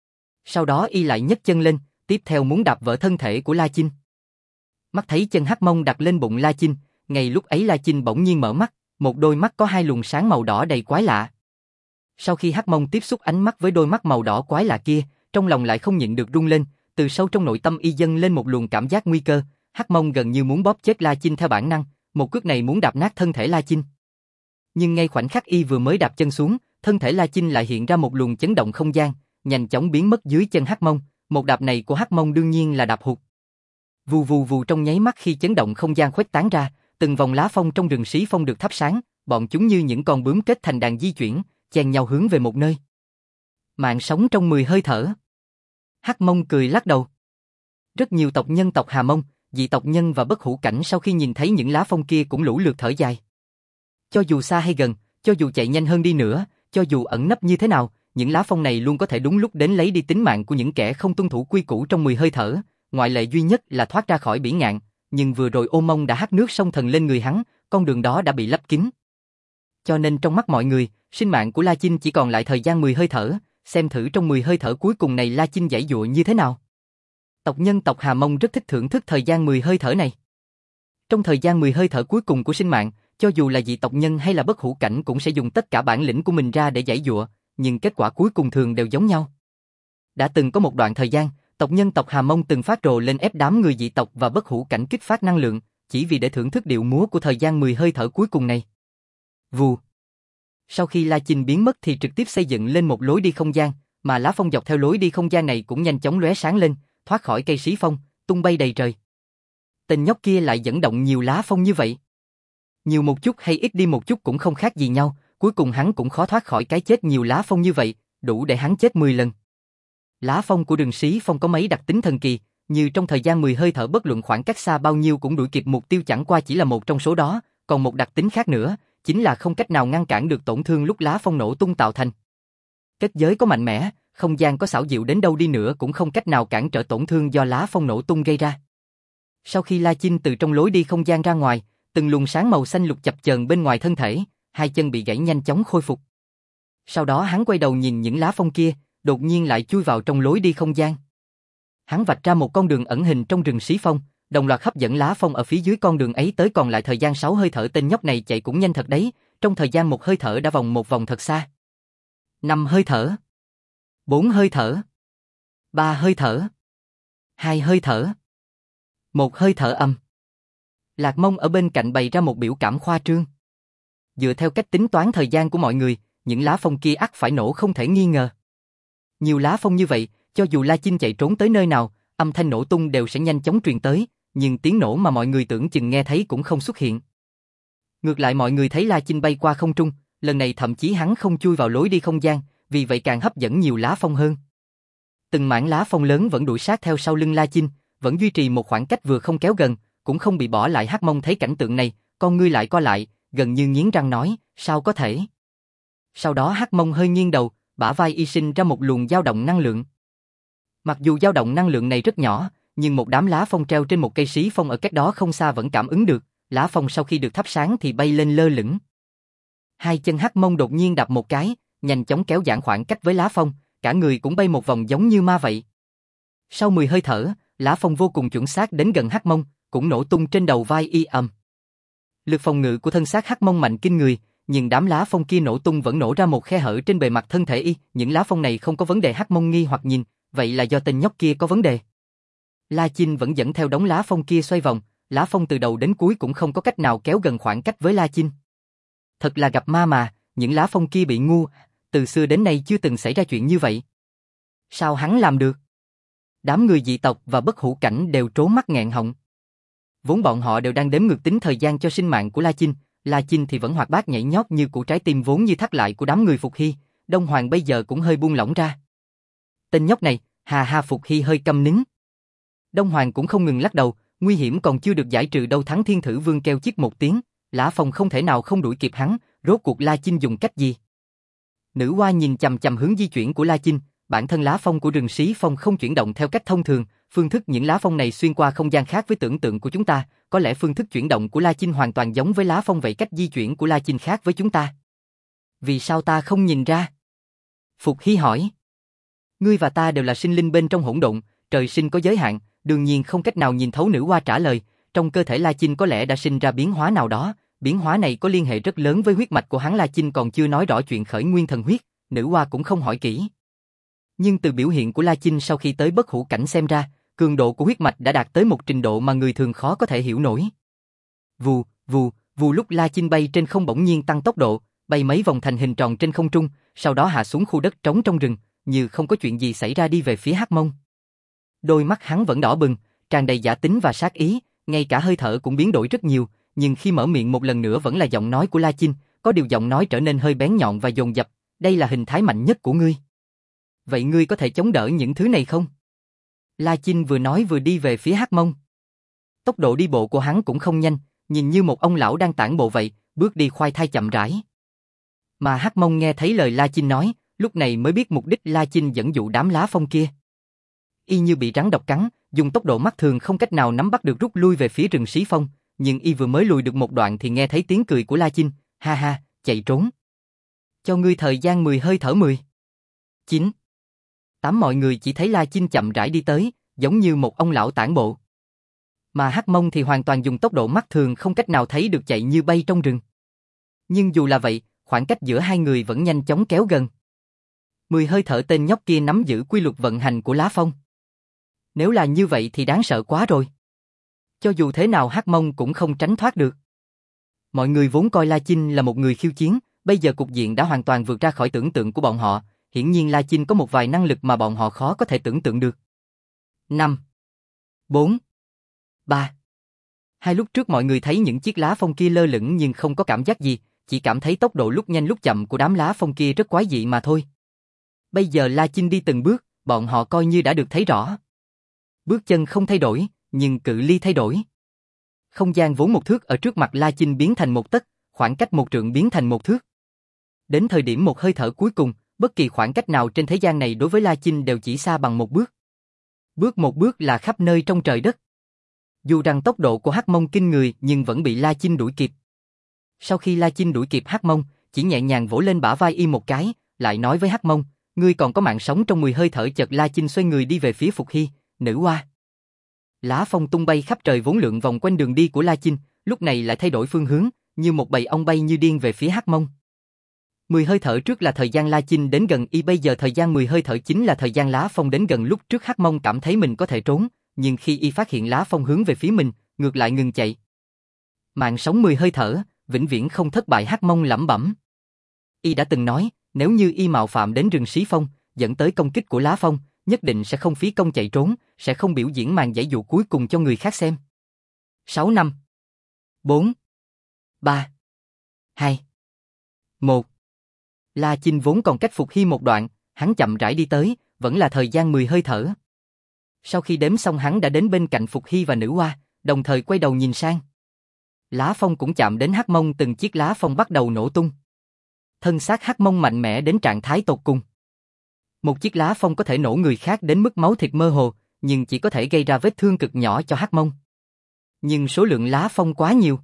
Sau đó y lại nhấc chân lên, tiếp theo muốn đạp vỡ thân thể của La Chinh. Mắt thấy chân Hắc Mông đặt lên bụng La Chinh, ngay lúc ấy La Chinh bỗng nhiên mở mắt, một đôi mắt có 2 luồng sáng màu đỏ đầy quái lạ. Sau khi Hắc Mông tiếp xúc ánh mắt với đôi mắt màu đỏ quái lạ kia, trong lòng lại không nhịn được rung lên, từ sâu trong nội tâm y dâng lên một luồng cảm giác nguy cơ, Hắc Mông gần như muốn bóp chết La Chinh theo bản năng, một cước này muốn đạp nát thân thể La Chinh. Nhưng ngay khoảnh khắc y vừa mới đạp chân xuống, thân thể La Chinh lại hiện ra một luồng chấn động không gian, nhanh chóng biến mất dưới chân Hắc Mông, một đạp này của Hắc Mông đương nhiên là đạp hụt. Vù vù vù, trong nháy mắt khi chấn động không gian khuếch tán ra, từng vòng lá phong trong rừng Xí Phong được thắp sáng, bọn chúng như những con bướm kết thành đàn di chuyển, chen nhau hướng về một nơi. Mạng sống trong 10 hơi thở. Hắc Mông cười lắc đầu. Rất nhiều tộc nhân tộc Hà Mông, dị tộc nhân và bất hủ cảnh sau khi nhìn thấy những lá phong kia cũng lũ lượt thở dài. Cho dù xa hay gần, cho dù chạy nhanh hơn đi nữa, cho dù ẩn nấp như thế nào, những lá phong này luôn có thể đúng lúc đến lấy đi tính mạng của những kẻ không tuân thủ quy củ trong 10 hơi thở, ngoại lệ duy nhất là thoát ra khỏi bỉ ngạn, nhưng vừa rồi Ô Mông đã hắt nước sông thần lên người hắn, con đường đó đã bị lấp kín. Cho nên trong mắt mọi người, sinh mạng của La Chinh chỉ còn lại thời gian 10 hơi thở, xem thử trong 10 hơi thở cuối cùng này La Chinh giãy giụa như thế nào. Tộc nhân tộc Hà Mông rất thích thưởng thức thời gian 10 hơi thở này. Trong thời gian 10 hơi thở cuối cùng của sinh mạng, cho dù là dị tộc nhân hay là bất hủ cảnh cũng sẽ dùng tất cả bản lĩnh của mình ra để giãy giụa, nhưng kết quả cuối cùng thường đều giống nhau. Đã từng có một đoạn thời gian, tộc nhân tộc Hà Mông từng phát rồ lên ép đám người dị tộc và bất hủ cảnh kích phát năng lượng, chỉ vì để thưởng thức điệu múa của thời gian 10 hơi thở cuối cùng này. Vù. Sau khi La Chinh biến mất thì trực tiếp xây dựng lên một lối đi không gian, mà lá phong dọc theo lối đi không gian này cũng nhanh chóng lóe sáng lên, thoát khỏi cây Xí Phong, tung bay đầy trời. Tên nhóc kia lại dẫn động nhiều lá phong như vậy. Nhiều một chút hay ít đi một chút cũng không khác gì nhau, cuối cùng hắn cũng khó thoát khỏi cái chết nhiều lá phong như vậy, đủ để hắn chết 10 lần. Lá phong của rừng Xí Phong có mấy đặc tính thần kỳ, như trong thời gian 10 hơi thở bất luận khoảng cách xa bao nhiêu cũng đuổi kịp mục tiêu, chẳng qua chỉ là một trong số đó, còn một đặc tính khác nữa, chính là không cách nào ngăn cản được tổn thương lúc lá phong nổ tung tạo thành. Kết giới có mạnh mẽ, không gian có xảo diệu đến đâu đi nữa cũng không cách nào cản trở tổn thương do lá phong nổ tung gây ra. Sau khi La Chinh từ trong lối đi không gian ra ngoài, từng luồng sáng màu xanh lục chập chờn bên ngoài thân thể, 2 chân bị gãy nhanh chóng khôi phục. Sau đó hắn quay đầu nhìn những lá phong kia, đột nhiên lại chui vào trong lối đi không gian. Hắn vạch ra một con đường ẩn hình trong rừng Xí Phong, đồng loạt hấp dẫn lá phong ở phía dưới con đường ấy tới, còn lại thời gian 6 hơi thở. Tên nhóc này chạy cũng nhanh thật đấy, trong thời gian 1 hơi thở đã vòng một vòng thật xa. 5 hơi thở, 4 hơi thở, 3 hơi thở, 2 hơi thở, 1 hơi thở âm. Lạc Mông ở bên cạnh bày ra một biểu cảm khoa trương. Dựa theo cách tính toán thời gian của mọi người, những lá phong kia ắt phải nổ không thể nghi ngờ. Nhiều lá phong như vậy, cho dù La Chinh chạy trốn tới nơi nào, âm thanh nổ tung đều sẽ nhanh chóng truyền tới, nhưng tiếng nổ mà mọi người tưởng chừng nghe thấy cũng không xuất hiện. Ngược lại mọi người thấy La Chinh bay qua không trung, lần này thậm chí hắn không chui vào lối đi không gian, vì vậy càng hấp dẫn nhiều lá phong hơn. Từng mảng lá phong lớn vẫn đuổi sát theo sau lưng La Chinh, vẫn duy trì một khoảng cách vừa không kéo gần, cũng không bị bỏ lại. Hắc Mông thấy cảnh tượng này, con ngươi lại co lại, gần như nghiến răng nói, sao có thể? Sau đó Hắc Mông hơi nghiêng đầu, bả vai y sinh ra một luồng dao động năng lượng. Mặc dù dao động năng lượng này rất nhỏ, nhưng một đám lá phong treo trên một cây xí phong ở cách đó không xa vẫn cảm ứng được, lá phong sau khi được thắp sáng thì bay lên lơ lửng. Hai chân Hắc Mông đột nhiên đạp một cái, nhanh chóng kéo giãn khoảng cách với lá phong, cả người cũng bay một vòng giống như ma vậy. Sau 10 hơi thở, lá phong vô cùng chuẩn xác đến gần Hắc Mông, cũng nổ tung trên đầu vai y ầm. Lực phòng ngự của thân xác Hắc Mông mạnh kinh người, nhưng đám lá phong kia nổ tung vẫn nổ ra một khe hở trên bề mặt thân thể y, những lá phong này không có vấn đề. Hắc Mông nghi hoặc nhìn, vậy là do tên nhóc kia có vấn đề. La Chinh vẫn dẫn theo đống lá phong kia xoay vòng, lá phong từ đầu đến cuối cũng không có cách nào kéo gần khoảng cách với La Chinh. Thật là gặp ma mà, những lá phong kia bị ngu, từ xưa đến nay chưa từng xảy ra chuyện như vậy. Sao hắn làm được? Đám người dị tộc và bất hủ cảnh đều trố mắt nghẹn họng. Vốn bọn họ đều đang đếm ngược tính thời gian cho sinh mạng của La Chinh thì vẫn hoạt bát nhảy nhót như củ trái tim vốn như thắt lại của đám người Phục Hy, Đông Hoàng bây giờ cũng hơi buông lỏng ra. Tên nhóc này, ha Phục Hy hơi câm nín. Đông Hoàng cũng không ngừng lắc đầu, nguy hiểm còn chưa được giải trừ đâu. Thắng Thiên Thử Vương kêu chích một tiếng, Lã Phong không thể nào không đuổi kịp hắn, rốt cuộc La Chinh dùng cách gì? Nữ Hoa nhìn chằm chằm hướng di chuyển của La Chinh, bản thân lá phong của rừng Xí Phong không chuyển động theo cách thông thường, phương thức những lá phong này xuyên qua không gian khác với tưởng tượng của chúng ta, có lẽ phương thức chuyển động của La Chinh hoàn toàn giống với lá phong vậy, cách di chuyển của La Chinh khác với chúng ta. Vì sao ta không nhìn ra? Phục Hy hỏi. Ngươi và ta đều là sinh linh bên trong hỗn độn, trời sinh có giới hạn, đương nhiên không cách nào nhìn thấu. Nữ Hoa trả lời, trong cơ thể La Chinh có lẽ đã sinh ra biến hóa nào đó, biến hóa này có liên hệ rất lớn với huyết mạch của hắn. La Chinh còn chưa nói rõ chuyện khởi nguyên thần huyết, Nữ Hoa cũng không hỏi kỹ. Nhưng từ biểu hiện của La Chinh sau khi tới bất hủ cảnh xem ra, cường độ của huyết mạch đã đạt tới một trình độ mà người thường khó có thể hiểu nổi. Vù, vù, vù, lúc La Chinh bay trên không bỗng nhiên tăng tốc độ, bay mấy vòng thành hình tròn trên không trung, sau đó hạ xuống khu đất trống trong rừng, như không có chuyện gì xảy ra đi về phía Hắc Mông. Đôi mắt hắn vẫn đỏ bừng, tràn đầy dã tính và sát ý, ngay cả hơi thở cũng biến đổi rất nhiều, nhưng khi mở miệng một lần nữa vẫn là giọng nói của La Chinh, có điều giọng nói trở nên hơi bén nhọn và dồn dập, đây là hình thái mạnh nhất của ngươi. Vậy ngươi có thể chống đỡ những thứ này không? La Chinh vừa nói vừa đi về phía Hắc Mông. Tốc độ đi bộ của hắn cũng không nhanh, nhìn như một ông lão đang tản bộ vậy, bước đi khoai thai chậm rãi. Mà Hắc Mông nghe thấy lời La Chinh nói, lúc này mới biết mục đích La Chinh dẫn dụ đám lá phong kia. Y như bị rắn độc cắn, dùng tốc độ mắt thường không cách nào nắm bắt được rút lui về phía rừng Xí Phong, nhưng y vừa mới lùi được một đoạn thì nghe thấy tiếng cười của La Chinh, ha, chạy trốn. Cho ngươi thời gian 10 hơi thở 10. 9. 8 mọi người chỉ thấy La Chinh chậm rãi đi tới, giống như một ông lão tản bộ. Mà Hắc Mông thì hoàn toàn dùng tốc độ mắt thường không cách nào thấy được chạy như bay trong rừng. Nhưng dù là vậy, khoảng cách giữa hai người vẫn nhanh chóng kéo gần. 10 hơi thở tên nhóc kia nắm giữ quy luật vận hành của lá phong. Nếu là như vậy thì đáng sợ quá rồi. Cho dù thế nào Hắc Mông cũng không tránh thoát được. Mọi người vốn coi La Chinh là một người khiêu chiến, bây giờ cục diện đã hoàn toàn vượt ra khỏi tưởng tượng của bọn họ, hiển nhiên La Chinh có một vài năng lực mà bọn họ khó có thể tưởng tượng được. 5. 4. 3. Hai lúc trước mọi người thấy những chiếc lá phong kia lơ lửng nhưng không có cảm giác gì, chỉ cảm thấy tốc độ lúc nhanh lúc chậm của đám lá phong kia rất quái dị mà thôi. Bây giờ La Chinh đi từng bước, bọn họ coi như đã được thấy rõ. Bước chân không thay đổi, nhưng cự ly thay đổi. Không gian vốn một thước ở trước mặt La Chinh biến thành một tấc, khoảng cách một trượng biến thành một thước. Đến thời điểm một hơi thở cuối cùng, bất kỳ khoảng cách nào trên thế gian này đối với La Chinh đều chỉ xa bằng một bước. Bước một bước là khắp nơi trong trời đất. Dù rằng tốc độ của Hắc Mông kinh người nhưng vẫn bị La Chinh đuổi kịp. Sau khi La Chinh đuổi kịp Hắc Mông, chỉ nhẹ nhàng vỗ lên bả vai y một cái, lại nói với Hắc Mông, ngươi còn có mạng sống trong 10 hơi thở. Chợt La Chinh xoay người đi về phía Phục Hy, Nữ Hoa. Lá phong tung bay khắp trời vốn lượn vòng quanh đường đi của La Chinh, lúc này lại thay đổi phương hướng, như một bầy ong bay như điên về phía Hắc Mông. 10 hơi thở trước là thời gian La Chinh đến gần y, bây giờ thời gian 10 hơi thở chính là thời gian lá phong đến gần. Lúc trước Hắc Mông cảm thấy mình có thể trốn, nhưng khi y phát hiện lá phong hướng về phía mình, ngược lại ngừng chạy. Mạng sống 10 hơi thở, vĩnh viễn không thất bại. Hắc Mông lẩm bẩm. Y đã từng nói, nếu như y mạo phạm đến rừng Xí Phong, dẫn tới công kích của lá phong, nhất định sẽ không phí công chạy trốn, sẽ không biểu diễn màn giãy dụ cuối cùng cho người khác xem. 6 năm. 4. 3. 2, 1. La Chinh vốn còn cách Phục Hy một đoạn, hắn chậm rãi đi tới, vẫn là thời gian 10 hơi thở. Sau khi đếm xong hắn đã đến bên cạnh Phục Hy và nữ hoa, đồng thời quay đầu nhìn sang. Lá phong cũng chạm đến Hắc Mông, từng chiếc lá phong bắt đầu nổ tung. Thân xác Hắc Mông mạnh mẽ đến trạng thái tột cùng. Một chiếc lá phong có thể nổ người khác đến mức máu thịt mơ hồ, nhưng chỉ có thể gây ra vết thương cực nhỏ cho Hắc Mông. Nhưng số lượng lá phong quá nhiều.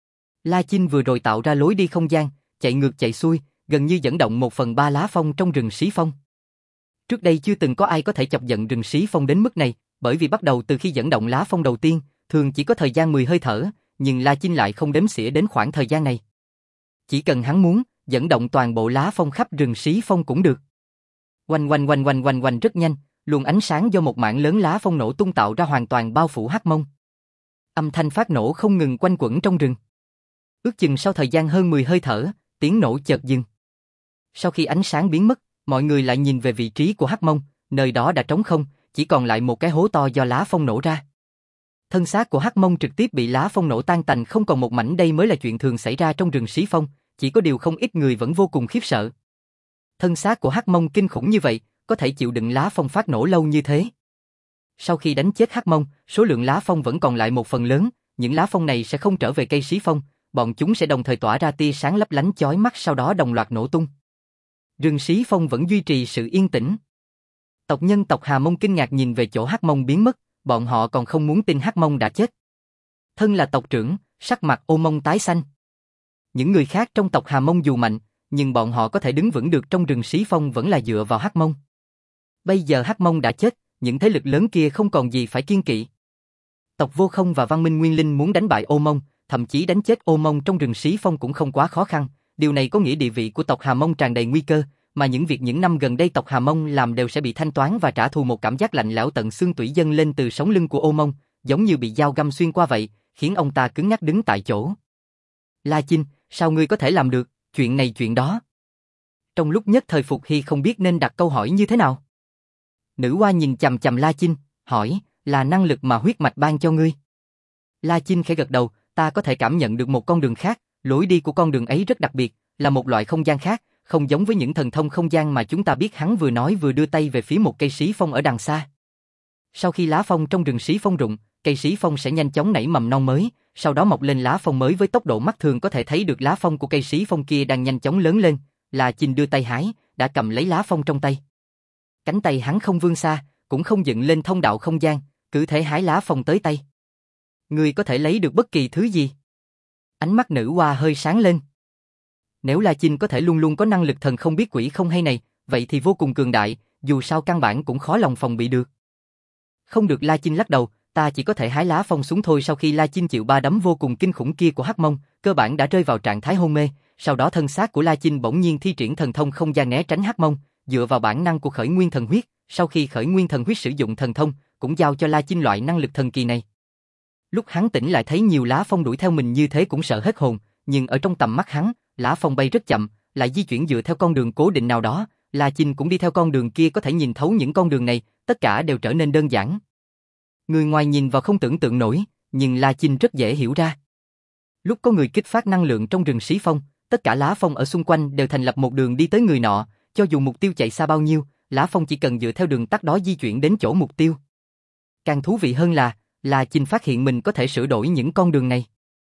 La Chinh vừa rồi tạo ra lối đi không gian, chạy ngược chạy xuôi, gần như dẫn động 1/3 lá phong trong rừng xí phong. Trước đây chưa từng có ai có thể chọc giận rừng xí phong đến mức này, bởi vì bắt đầu từ khi dẫn động lá phong đầu tiên, thường chỉ có thời gian 10 hơi thở, nhưng La Chinh lại không đếm xỉa đến khoảng thời gian này. Chỉ cần hắn muốn, dẫn động toàn bộ lá phong khắp rừng xí phong cũng được. Oanh oanh oanh oanh oanh oanh rất nhanh, luồng ánh sáng do một mảng lớn lá phong nổ tung tạo ra hoàn toàn bao phủ Hắc Mông. Âm thanh phát nổ không ngừng quanh quẩn trong rừng. Ước chừng sau thời gian hơn 10 hơi thở, tiếng nổ chợt dừng. Sau khi ánh sáng biến mất, mọi người lại nhìn về vị trí của Hắc Mông, nơi đó đã trống không, chỉ còn lại một cái hố to do lá phong nổ ra. Thân xác của Hắc Mông trực tiếp bị lá phong nổ tan tành không còn một mảnh, đây mới là chuyện thường xảy ra trong rừng xí phong, chỉ có điều không ít người vẫn vô cùng khiếp sợ. Thân xác của Hắc Mông kinh khủng như vậy, có thể chịu đựng lá phong phát nổ lâu như thế. Sau khi đánh chết Hắc Mông, số lượng lá phong vẫn còn lại một phần lớn, những lá phong này sẽ không trở về cây xí phong, bọn chúng sẽ đồng thời tỏa ra tia sáng lấp lánh chói mắt, sau đó đồng loạt nổ tung. Rừng xí phong vẫn duy trì sự yên tĩnh. Tộc nhân tộc Hà Mông kinh ngạc nhìn về chỗ Hắc Mông biến mất, bọn họ còn không muốn tin Hắc Mông đã chết. Thân là tộc trưởng, sắc mặt Ô Mông tái xanh. Những người khác trong tộc Hà Mông dù mạnh, nhưng bọn họ có thể đứng vững được trong rừng xí phong vẫn là dựa vào Hắc Mông. Bây giờ Hắc Mông đã chết, những thế lực lớn kia không còn gì phải kiêng kỵ. Tộc Vô Không và Văn Minh Nguyên Linh muốn đánh bại Ô Mông, thậm chí đánh chết Ô Mông trong rừng xí phong cũng không quá khó khăn. Điều này có nghĩa địa vị của tộc Hà Mông tràn đầy nguy cơ, mà những việc những năm gần đây tộc Hà Mông làm đều sẽ bị thanh toán và trả thù. Một cảm giác lạnh lẽo tận xương tủy dâng lên từ sống lưng của Ô Mông, giống như bị dao găm xuyên qua vậy, khiến ông ta cứng ngắc đứng tại chỗ. La Chinh, sao ngươi có thể làm được, chuyện này chuyện đó? Trong lúc nhất thời Phục Hy không biết nên đặt câu hỏi như thế nào. Nữ hoa nhìn chằm chằm La Chinh, hỏi, là năng lực mà huyết mạch ban cho ngươi? La Chinh khẽ gật đầu, ta có thể cảm nhận được một con đường khác, lối đi của con đường ấy rất đặc biệt, là một loại không gian khác, không giống với những thần thông không gian mà chúng ta biết. Hắn vừa nói vừa đưa tay về phía một cây xí phong ở đằng xa. Sau khi lá phong trong rừng xí phong rụng, cây xí phong sẽ nhanh chóng nảy mầm non mới, sau đó mọc lên lá phong mới với tốc độ mắt thường có thể thấy được. Lá phong của cây xí phong kia đang nhanh chóng lớn lên, La Chinh đưa tay hái, đã cầm lấy lá phong trong tay. Cánh tay hắn không vươn xa, cũng không dựng lên thông đạo không gian, cứ thể hái lá phong tới tay. Ngươi có thể lấy được bất kỳ thứ gì? Ánh mắt nữ hoa hơi sáng lên. Nếu La Chinh có thể luôn luôn có năng lực thần không biết quỷ không hay này, vậy thì vô cùng cường đại, dù sao căn bản cũng khó lòng phòng bị được. Không được, La Chinh lắc đầu, ta chỉ có thể hái lá phong xuống thôi. Sau khi La Chinh chịu ba đấm vô cùng kinh khủng kia của Hắc Mông, cơ bản đã rơi vào trạng thái hôn mê, sau đó thân xác của La Chinh bỗng nhiên thi triển thần thông không gian né tránh Hắc Mông, dựa vào bản năng của khởi nguyên thần huyết, sau khi khởi nguyên thần huyết sử dụng thần thông, cũng giao cho La Chinh loại năng lực thần kỳ này. Lúc hắn tỉnh lại thấy nhiều lá phong đuổi theo mình như thế cũng sợ hết hồn, nhưng ở trong tầm mắt hắn, lá phong bay rất chậm, lại di chuyển dựa theo con đường cố định nào đó, La Chinh cũng đi theo con đường kia, có thể nhìn thấu những con đường này, tất cả đều trở nên đơn giản. Người ngoài nhìn vào không tưởng tượng nổi, nhưng La Chinh rất dễ hiểu ra. Lúc có người kích phát năng lượng trong rừng xí phong, tất cả lá phong ở xung quanh đều thành lập một đường đi tới người nọ, cho dù mục tiêu chạy xa bao nhiêu, lá phong chỉ cần dựa theo đường tắt đó di chuyển đến chỗ mục tiêu. Càng thú vị hơn là, La Chinh phát hiện mình có thể sửa đổi những con đường này.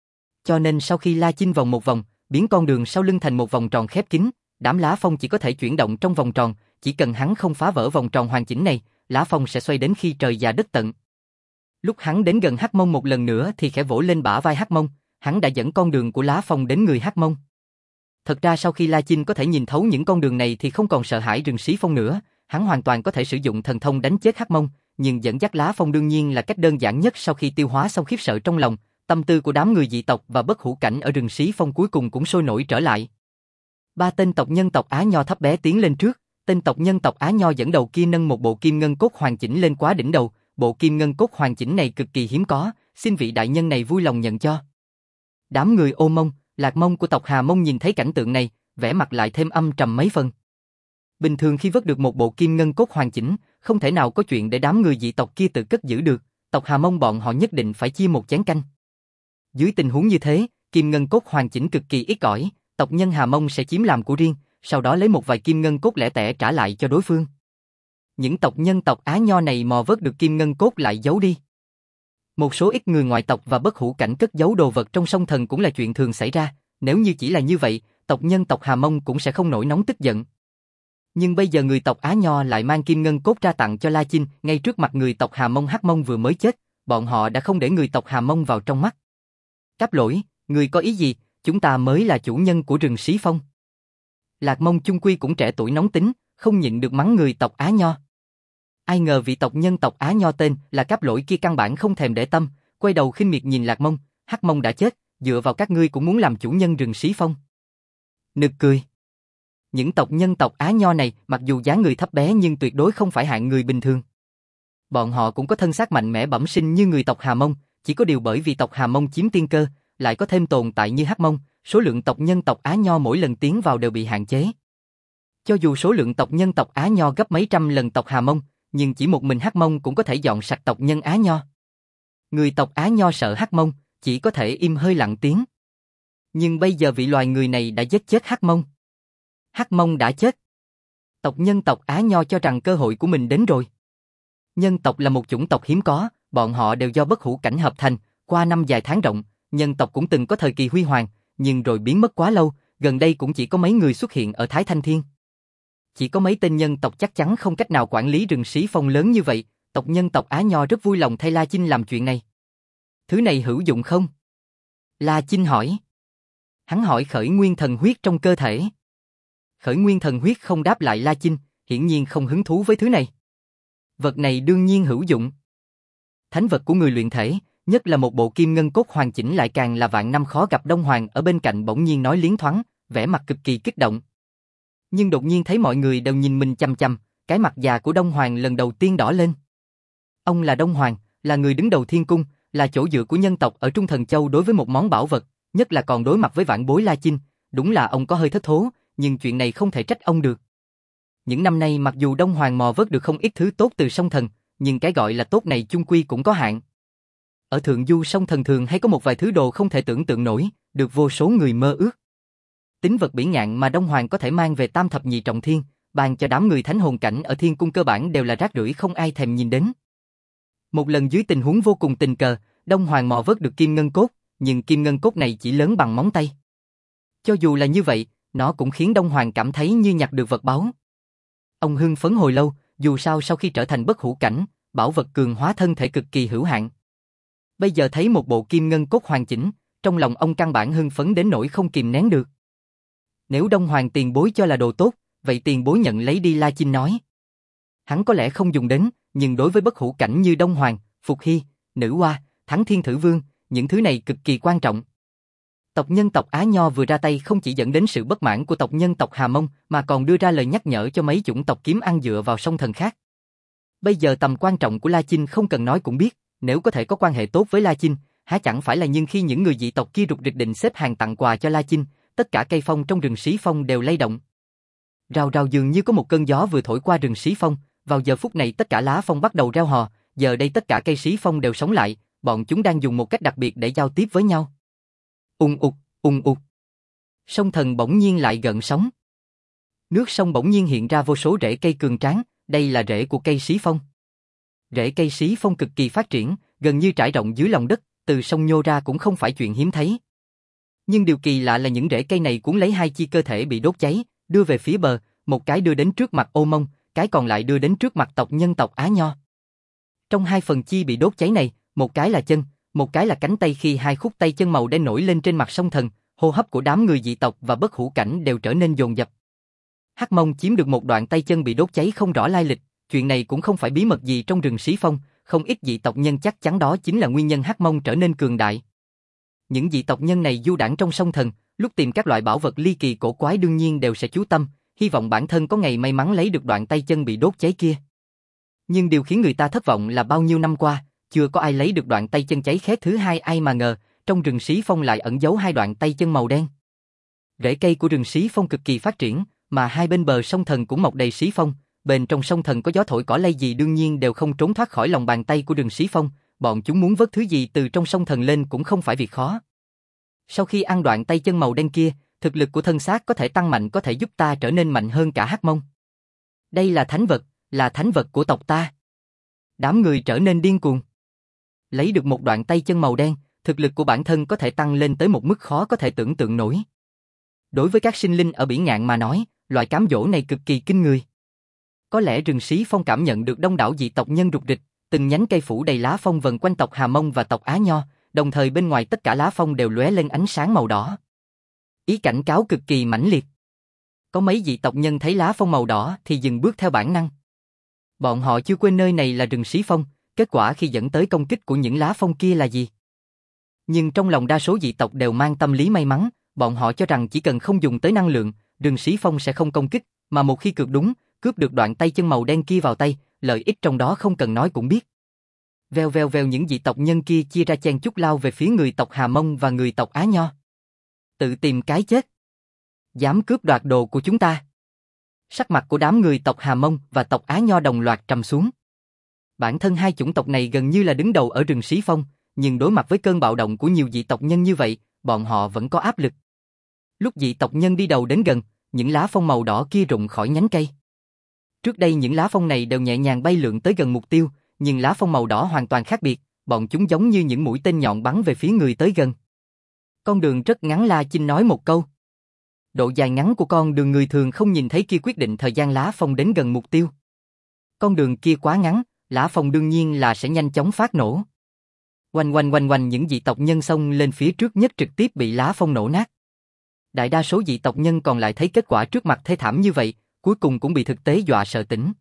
Cho nên sau khi La Chinh vòng một vòng, biến con đường sau lưng thành một vòng tròn khép kín, đám lá phong chỉ có thể chuyển động trong vòng tròn, chỉ cần hắn không phá vỡ vòng tròn hoàn chỉnh này, lá phong sẽ xoay đến khi trời già đất tận. Lúc hắn đến gần Hắc Mông một lần nữa thì khẽ vỗ lên bả vai Hắc Mông, hắn đã dẫn con đường của lá phong đến người Hắc Mông. Thật ra sau khi La Chinh có thể nhìn thấu những con đường này thì không còn sợ hãi rừng xí phong nữa, hắn hoàn toàn có thể sử dụng thần thông đánh chết Hắc Mông, nhưng dẫn dắt lá phong đương nhiên là cách đơn giản nhất. Sau khi tiêu hóa xong khiếp sợ trong lòng, tâm tư của đám người dị tộc và bất hủ cảnh ở rừng xí phong cuối cùng cũng sôi nổi trở lại. Ba tên tộc nhân tộc Á Nho thấp bé tiến lên trước, tên tộc nhân tộc Á Nho dẫn đầu kia nâng một bộ kim ngân cốt hoàn chỉnh lên quá đỉnh đầu, bộ kim ngân cốt hoàn chỉnh này cực kỳ hiếm có, xin vị đại nhân này vui lòng nhận cho. Đám người Ô Mông, Lạc Mông của tộc Hà Mông nhìn thấy cảnh tượng này, vẻ mặt lại thêm âm trầm mấy phần. Bình thường khi vớt được một bộ kim ngân cốt hoàn chỉnh, không thể nào có chuyện để đám người dị tộc kia tự cất giữ được, tộc Hà Mông bọn họ nhất định phải chia một chén canh. Dưới tình huống như thế, kim ngân cốt hoàn chỉnh cực kỳ ít ỏi, tộc nhân Hà Mông sẽ chiếm làm của riêng, sau đó lấy một vài kim ngân cốt lẻ tẻ trả lại cho đối phương. Những tộc nhân tộc Á Nho này mò vớt được kim ngân cốt lại giấu đi. Một số ít người ngoại tộc và bất hủ cảnh cất giấu đồ vật trong sông thần cũng là chuyện thường xảy ra, nếu như chỉ là như vậy, tộc nhân tộc Hà Mông cũng sẽ không nổi nóng tức giận. Nhưng bây giờ người tộc Á Nho lại mang kim ngân cốt ra tặng cho La Chinh, ngay trước mặt người tộc Hà Mông. Hắc Mông vừa mới chết, bọn họ đã không để người tộc Hà Mông vào trong mắt. Cáp lỗi, người có ý gì, chúng ta mới là chủ nhân của rừng Sĩ Phong. Lạc Mông chung quy cũng trẻ tuổi nóng tính, không nhịn được mắng người tộc Á Nho. Ai ngờ vị tộc nhân tộc Á Nho tên là Cáp lỗi kia căn bản không thèm để tâm, quay đầu khinh miệt nhìn Lạc Mông, Hắc Mông đã chết, dựa vào các ngươi cũng muốn làm chủ nhân rừng Sĩ Phong. Nực cười. Những tộc nhân tộc Á Nho này mặc dù dáng người thấp bé nhưng tuyệt đối không phải hạng người bình thường. Bọn họ cũng có thân xác mạnh mẽ bẩm sinh như người tộc Hà Mông, chỉ có điều bởi vì tộc Hà Mông chiếm tiên cơ, lại có thêm tồn tại như Hắc Mông, số lượng tộc nhân tộc Á Nho mỗi lần tiến vào đều bị hạn chế. Cho dù số lượng tộc nhân tộc Á Nho gấp mấy trăm lần tộc Hà Mông, nhưng chỉ một mình Hắc Mông cũng có thể dọn sạch tộc nhân Á Nho. Người tộc Á Nho sợ Hắc Mông, chỉ có thể im hơi lặng tiếng. Nhưng bây giờ vị loài người này đã giết chết Hắc Mông. Hắc Mông đã chết. Tộc nhân tộc Á Nho cho rằng cơ hội của mình đến rồi. Nhân tộc là một chủng tộc hiếm có, bọn họ đều do bất hủ cảnh hợp thành, qua năm dài tháng rộng, nhân tộc cũng từng có thời kỳ huy hoàng, nhưng rồi biến mất quá lâu, gần đây cũng chỉ có mấy người xuất hiện ở Thái Thanh Thiên. Chỉ có mấy tên nhân tộc chắc chắn không cách nào quản lý rừng Sĩ Phong lớn như vậy, tộc nhân tộc Á Nho rất vui lòng thay La Chinh làm chuyện này. Thứ này hữu dụng không? La Chinh hỏi. Hắn hỏi khởi nguyên thần huyết trong cơ thể. Khởi nguyên thần huyết không đáp lại La Chinh, hiển nhiên không hứng thú với thứ này. Vật này đương nhiên hữu dụng. Thánh vật của người luyện thể, nhất là một bộ kim ngân cốt hoàn chỉnh lại càng là vạn năm khó gặp. Đông Hoàng ở bên cạnh bỗng nhiên nói liến thoáng, vẻ mặt cực kỳ kích động. Nhưng đột nhiên thấy mọi người đều nhìn mình chằm chằm, cái mặt già của Đông Hoàng lần đầu tiên đỏ lên. Ông là Đông Hoàng, là người đứng đầu thiên cung, là chỗ dựa của nhân tộc ở Trung Thần Châu đối với một món bảo vật, nhất là còn đối mặt với vạn bối La Chinh, đúng là ông có hơi thất thố, nhưng chuyện này không thể trách ông được. Những năm nay mặc dù Đông Hoàng mò vớt được không ít thứ tốt từ sông thần, nhưng cái gọi là tốt này chung quy cũng có hạn. Ở thượng du sông thần thường hay có một vài thứ đồ không thể tưởng tượng nổi, được vô số người mơ ước. Tính vật bỉ ngạn mà Đông Hoàng có thể mang về tam thập nhị trọng thiên, ban cho đám người thánh hồn cảnh ở thiên cung cơ bản đều là rác rưởi không ai thèm nhìn đến. Một lần dưới tình huống vô cùng tình cờ, Đông Hoàng mò vớt được kim ngân cốt, nhưng kim ngân cốt này chỉ lớn bằng móng tay. Cho dù là như vậy, nó cũng khiến Đông Hoàng cảm thấy như nhặt được vật báu. Ông hưng phấn hồi lâu, dù sao sau khi trở thành bất hủ cảnh, bảo vật cường hóa thân thể cực kỳ hữu hạn. Bây giờ thấy một bộ kim ngân cốt hoàn chỉnh, trong lòng ông căn bản hưng phấn đến nỗi không kìm nén được. Nếu Đông Hoàng tiền bối cho là đồ tốt, vậy tiền bối nhận lấy đi. La Chinh nói. Hắn có lẽ không dùng đến, nhưng đối với bất hủ cảnh như Đông Hoàng, Phục Hy, Nữ Hoa, Thắng Thiên Thử Vương, những thứ này cực kỳ quan trọng. Tộc nhân tộc Á Nho vừa ra tay không chỉ dẫn đến sự bất mãn của tộc nhân tộc Hà Mông, mà còn đưa ra lời nhắc nhở cho mấy chủng tộc kiếm ăn dựa vào sông thần khác. Bây giờ tầm quan trọng của La Chinh không cần nói cũng biết, nếu có thể có quan hệ tốt với La Chinh, há chẳng phải là nhưng khi những người dị tộc kia rục rịch định xếp hàng tặng quà cho La Chinh, tất cả cây phong trong rừng Sĩ Phong đều lay động. Rào rào dường như có một cơn gió vừa thổi qua rừng Sĩ Phong, vào giờ phút này tất cả lá phong bắt đầu reo hò, giờ đây tất cả cây Sĩ Phong đều sống lại, bọn chúng đang dùng một cách đặc biệt để giao tiếp với nhau. Ùng ục, ùng ục. Sông thần bỗng nhiên lại gợn sóng. Nước sông bỗng nhiên hiện ra vô số rễ cây cường tráng, đây là rễ của cây Sĩ Phong. Rễ cây Sĩ Phong cực kỳ phát triển, gần như trải rộng dưới lòng đất, từ sông nhô ra cũng không phải chuyện hiếm thấy. Nhưng điều kỳ lạ là những rễ cây này cuốn lấy hai chi cơ thể bị đốt cháy, đưa về phía bờ, một cái đưa đến trước mặt Ô Mông, cái còn lại đưa đến trước mặt tộc nhân tộc Á Nho. Trong hai phần chi bị đốt cháy này, một cái là chân, một cái là cánh tay. Khi hai khúc tay chân màu đen nổi lên trên mặt sông thần, hô hấp của đám người dị tộc và bất hủ cảnh đều trở nên dồn dập. Hắc Mông chiếm được một đoạn tay chân bị đốt cháy không rõ lai lịch, chuyện này cũng không phải bí mật gì trong rừng Sĩ Phong, không ít dị tộc nhân chắc chắn đó chính là nguyên nhân Hắc Mông trở nên cường đại. Những dị tộc nhân này du đãng trong sông thần, lúc tìm các loại bảo vật ly kỳ cổ quái đương nhiên đều sẽ chú tâm, hy vọng bản thân có ngày may mắn lấy được đoạn tay chân bị đốt cháy kia. Nhưng điều khiến người ta thất vọng là bao nhiêu năm qua, chưa có ai lấy được đoạn tay chân cháy khét thứ hai. Ai mà ngờ, trong rừng Sĩ Phong lại ẩn giấu hai đoạn tay chân màu đen. Rễ cây của rừng Sĩ Phong cực kỳ phát triển, mà hai bên bờ sông thần cũng mọc đầy Sĩ Phong, bên trong sông thần có gió thổi cỏ lay gì đương nhiên đều không trốn thoát khỏi lòng bàn tay của rừng Sĩ Phong, bọn chúng muốn vớt thứ gì từ trong sông thần lên cũng không phải việc khó. Sau khi ăn đoạn tay chân màu đen kia, thực lực của thân xác có thể tăng mạnh, có thể giúp ta trở nên mạnh hơn cả Hắc Mông. Đây là thánh vật của tộc ta. Đám người trở nên điên cuồng. Lấy được một đoạn tay chân màu đen, thực lực của bản thân có thể tăng lên tới một mức khó có thể tưởng tượng nổi. Đối với các sinh linh ở biển ngạn mà nói, loại cám dỗ này cực kỳ kinh người. Có lẽ rừng Xí Phong cảm nhận được đông đảo dị tộc nhân rục rịch, từng nhánh cây phủ đầy lá phong vần quanh tộc Hà Mông và tộc Á Nho, đồng thời bên ngoài tất cả lá phong đều lóe lên ánh sáng màu đỏ. Ý cảnh cáo cực kỳ mãnh liệt. Có mấy dị tộc nhân thấy lá phong màu đỏ thì dừng bước theo bản năng. Bọn họ chưa quên nơi này là rừng Xí Phong, kết quả khi dẫn tới công kích của những lá phong kia là gì? Nhưng trong lòng đa số dị tộc đều mang tâm lý may mắn, bọn họ cho rằng chỉ cần không dùng tới năng lượng, rừng Xí Phong sẽ không công kích, mà một khi cược đúng, cướp được đoạn tay chân màu đen kia vào tay, lợi ích trong đó không cần nói cũng biết. Vèo vèo vèo, những dị tộc nhân kia chia ra chen chúc lao về phía người tộc Hà Mông và người tộc Á Nho. Tự tìm cái chết. Dám cướp đoạt đồ của chúng ta. Sắc mặt của đám người tộc Hà Mông và tộc Á Nho đồng loạt trầm xuống. Bản thân hai chủng tộc này gần như là đứng đầu ở rừng Xí Phong, nhưng đối mặt với cơn bạo động của nhiều dị tộc nhân như vậy, bọn họ vẫn có áp lực. Lúc dị tộc nhân đi đầu đến gần, những lá phong màu đỏ kia rụng khỏi nhánh cây. Trước đây những lá phong này đều nhẹ nhàng bay lượn tới gần mục tiêu, nhưng lá phong màu đỏ hoàn toàn khác biệt, bọn chúng giống như những mũi tên nhọn bắn về phía người tới gần. Con đường rất ngắn, La Chinh nói một câu. Độ dài ngắn của con đường người thường không nhìn thấy kia quyết định thời gian lá phong đến gần mục tiêu. Con đường kia quá ngắn, lá phong đương nhiên là sẽ nhanh chóng phát nổ. Oanh oanh oanh oanh, những dị tộc nhân xông lên phía trước nhất trực tiếp bị lá phong nổ nát. Đại đa số dị tộc nhân còn lại thấy kết quả trước mặt thê thảm như vậy, cuối cùng cũng bị thực tế dọa sợ tỉnh.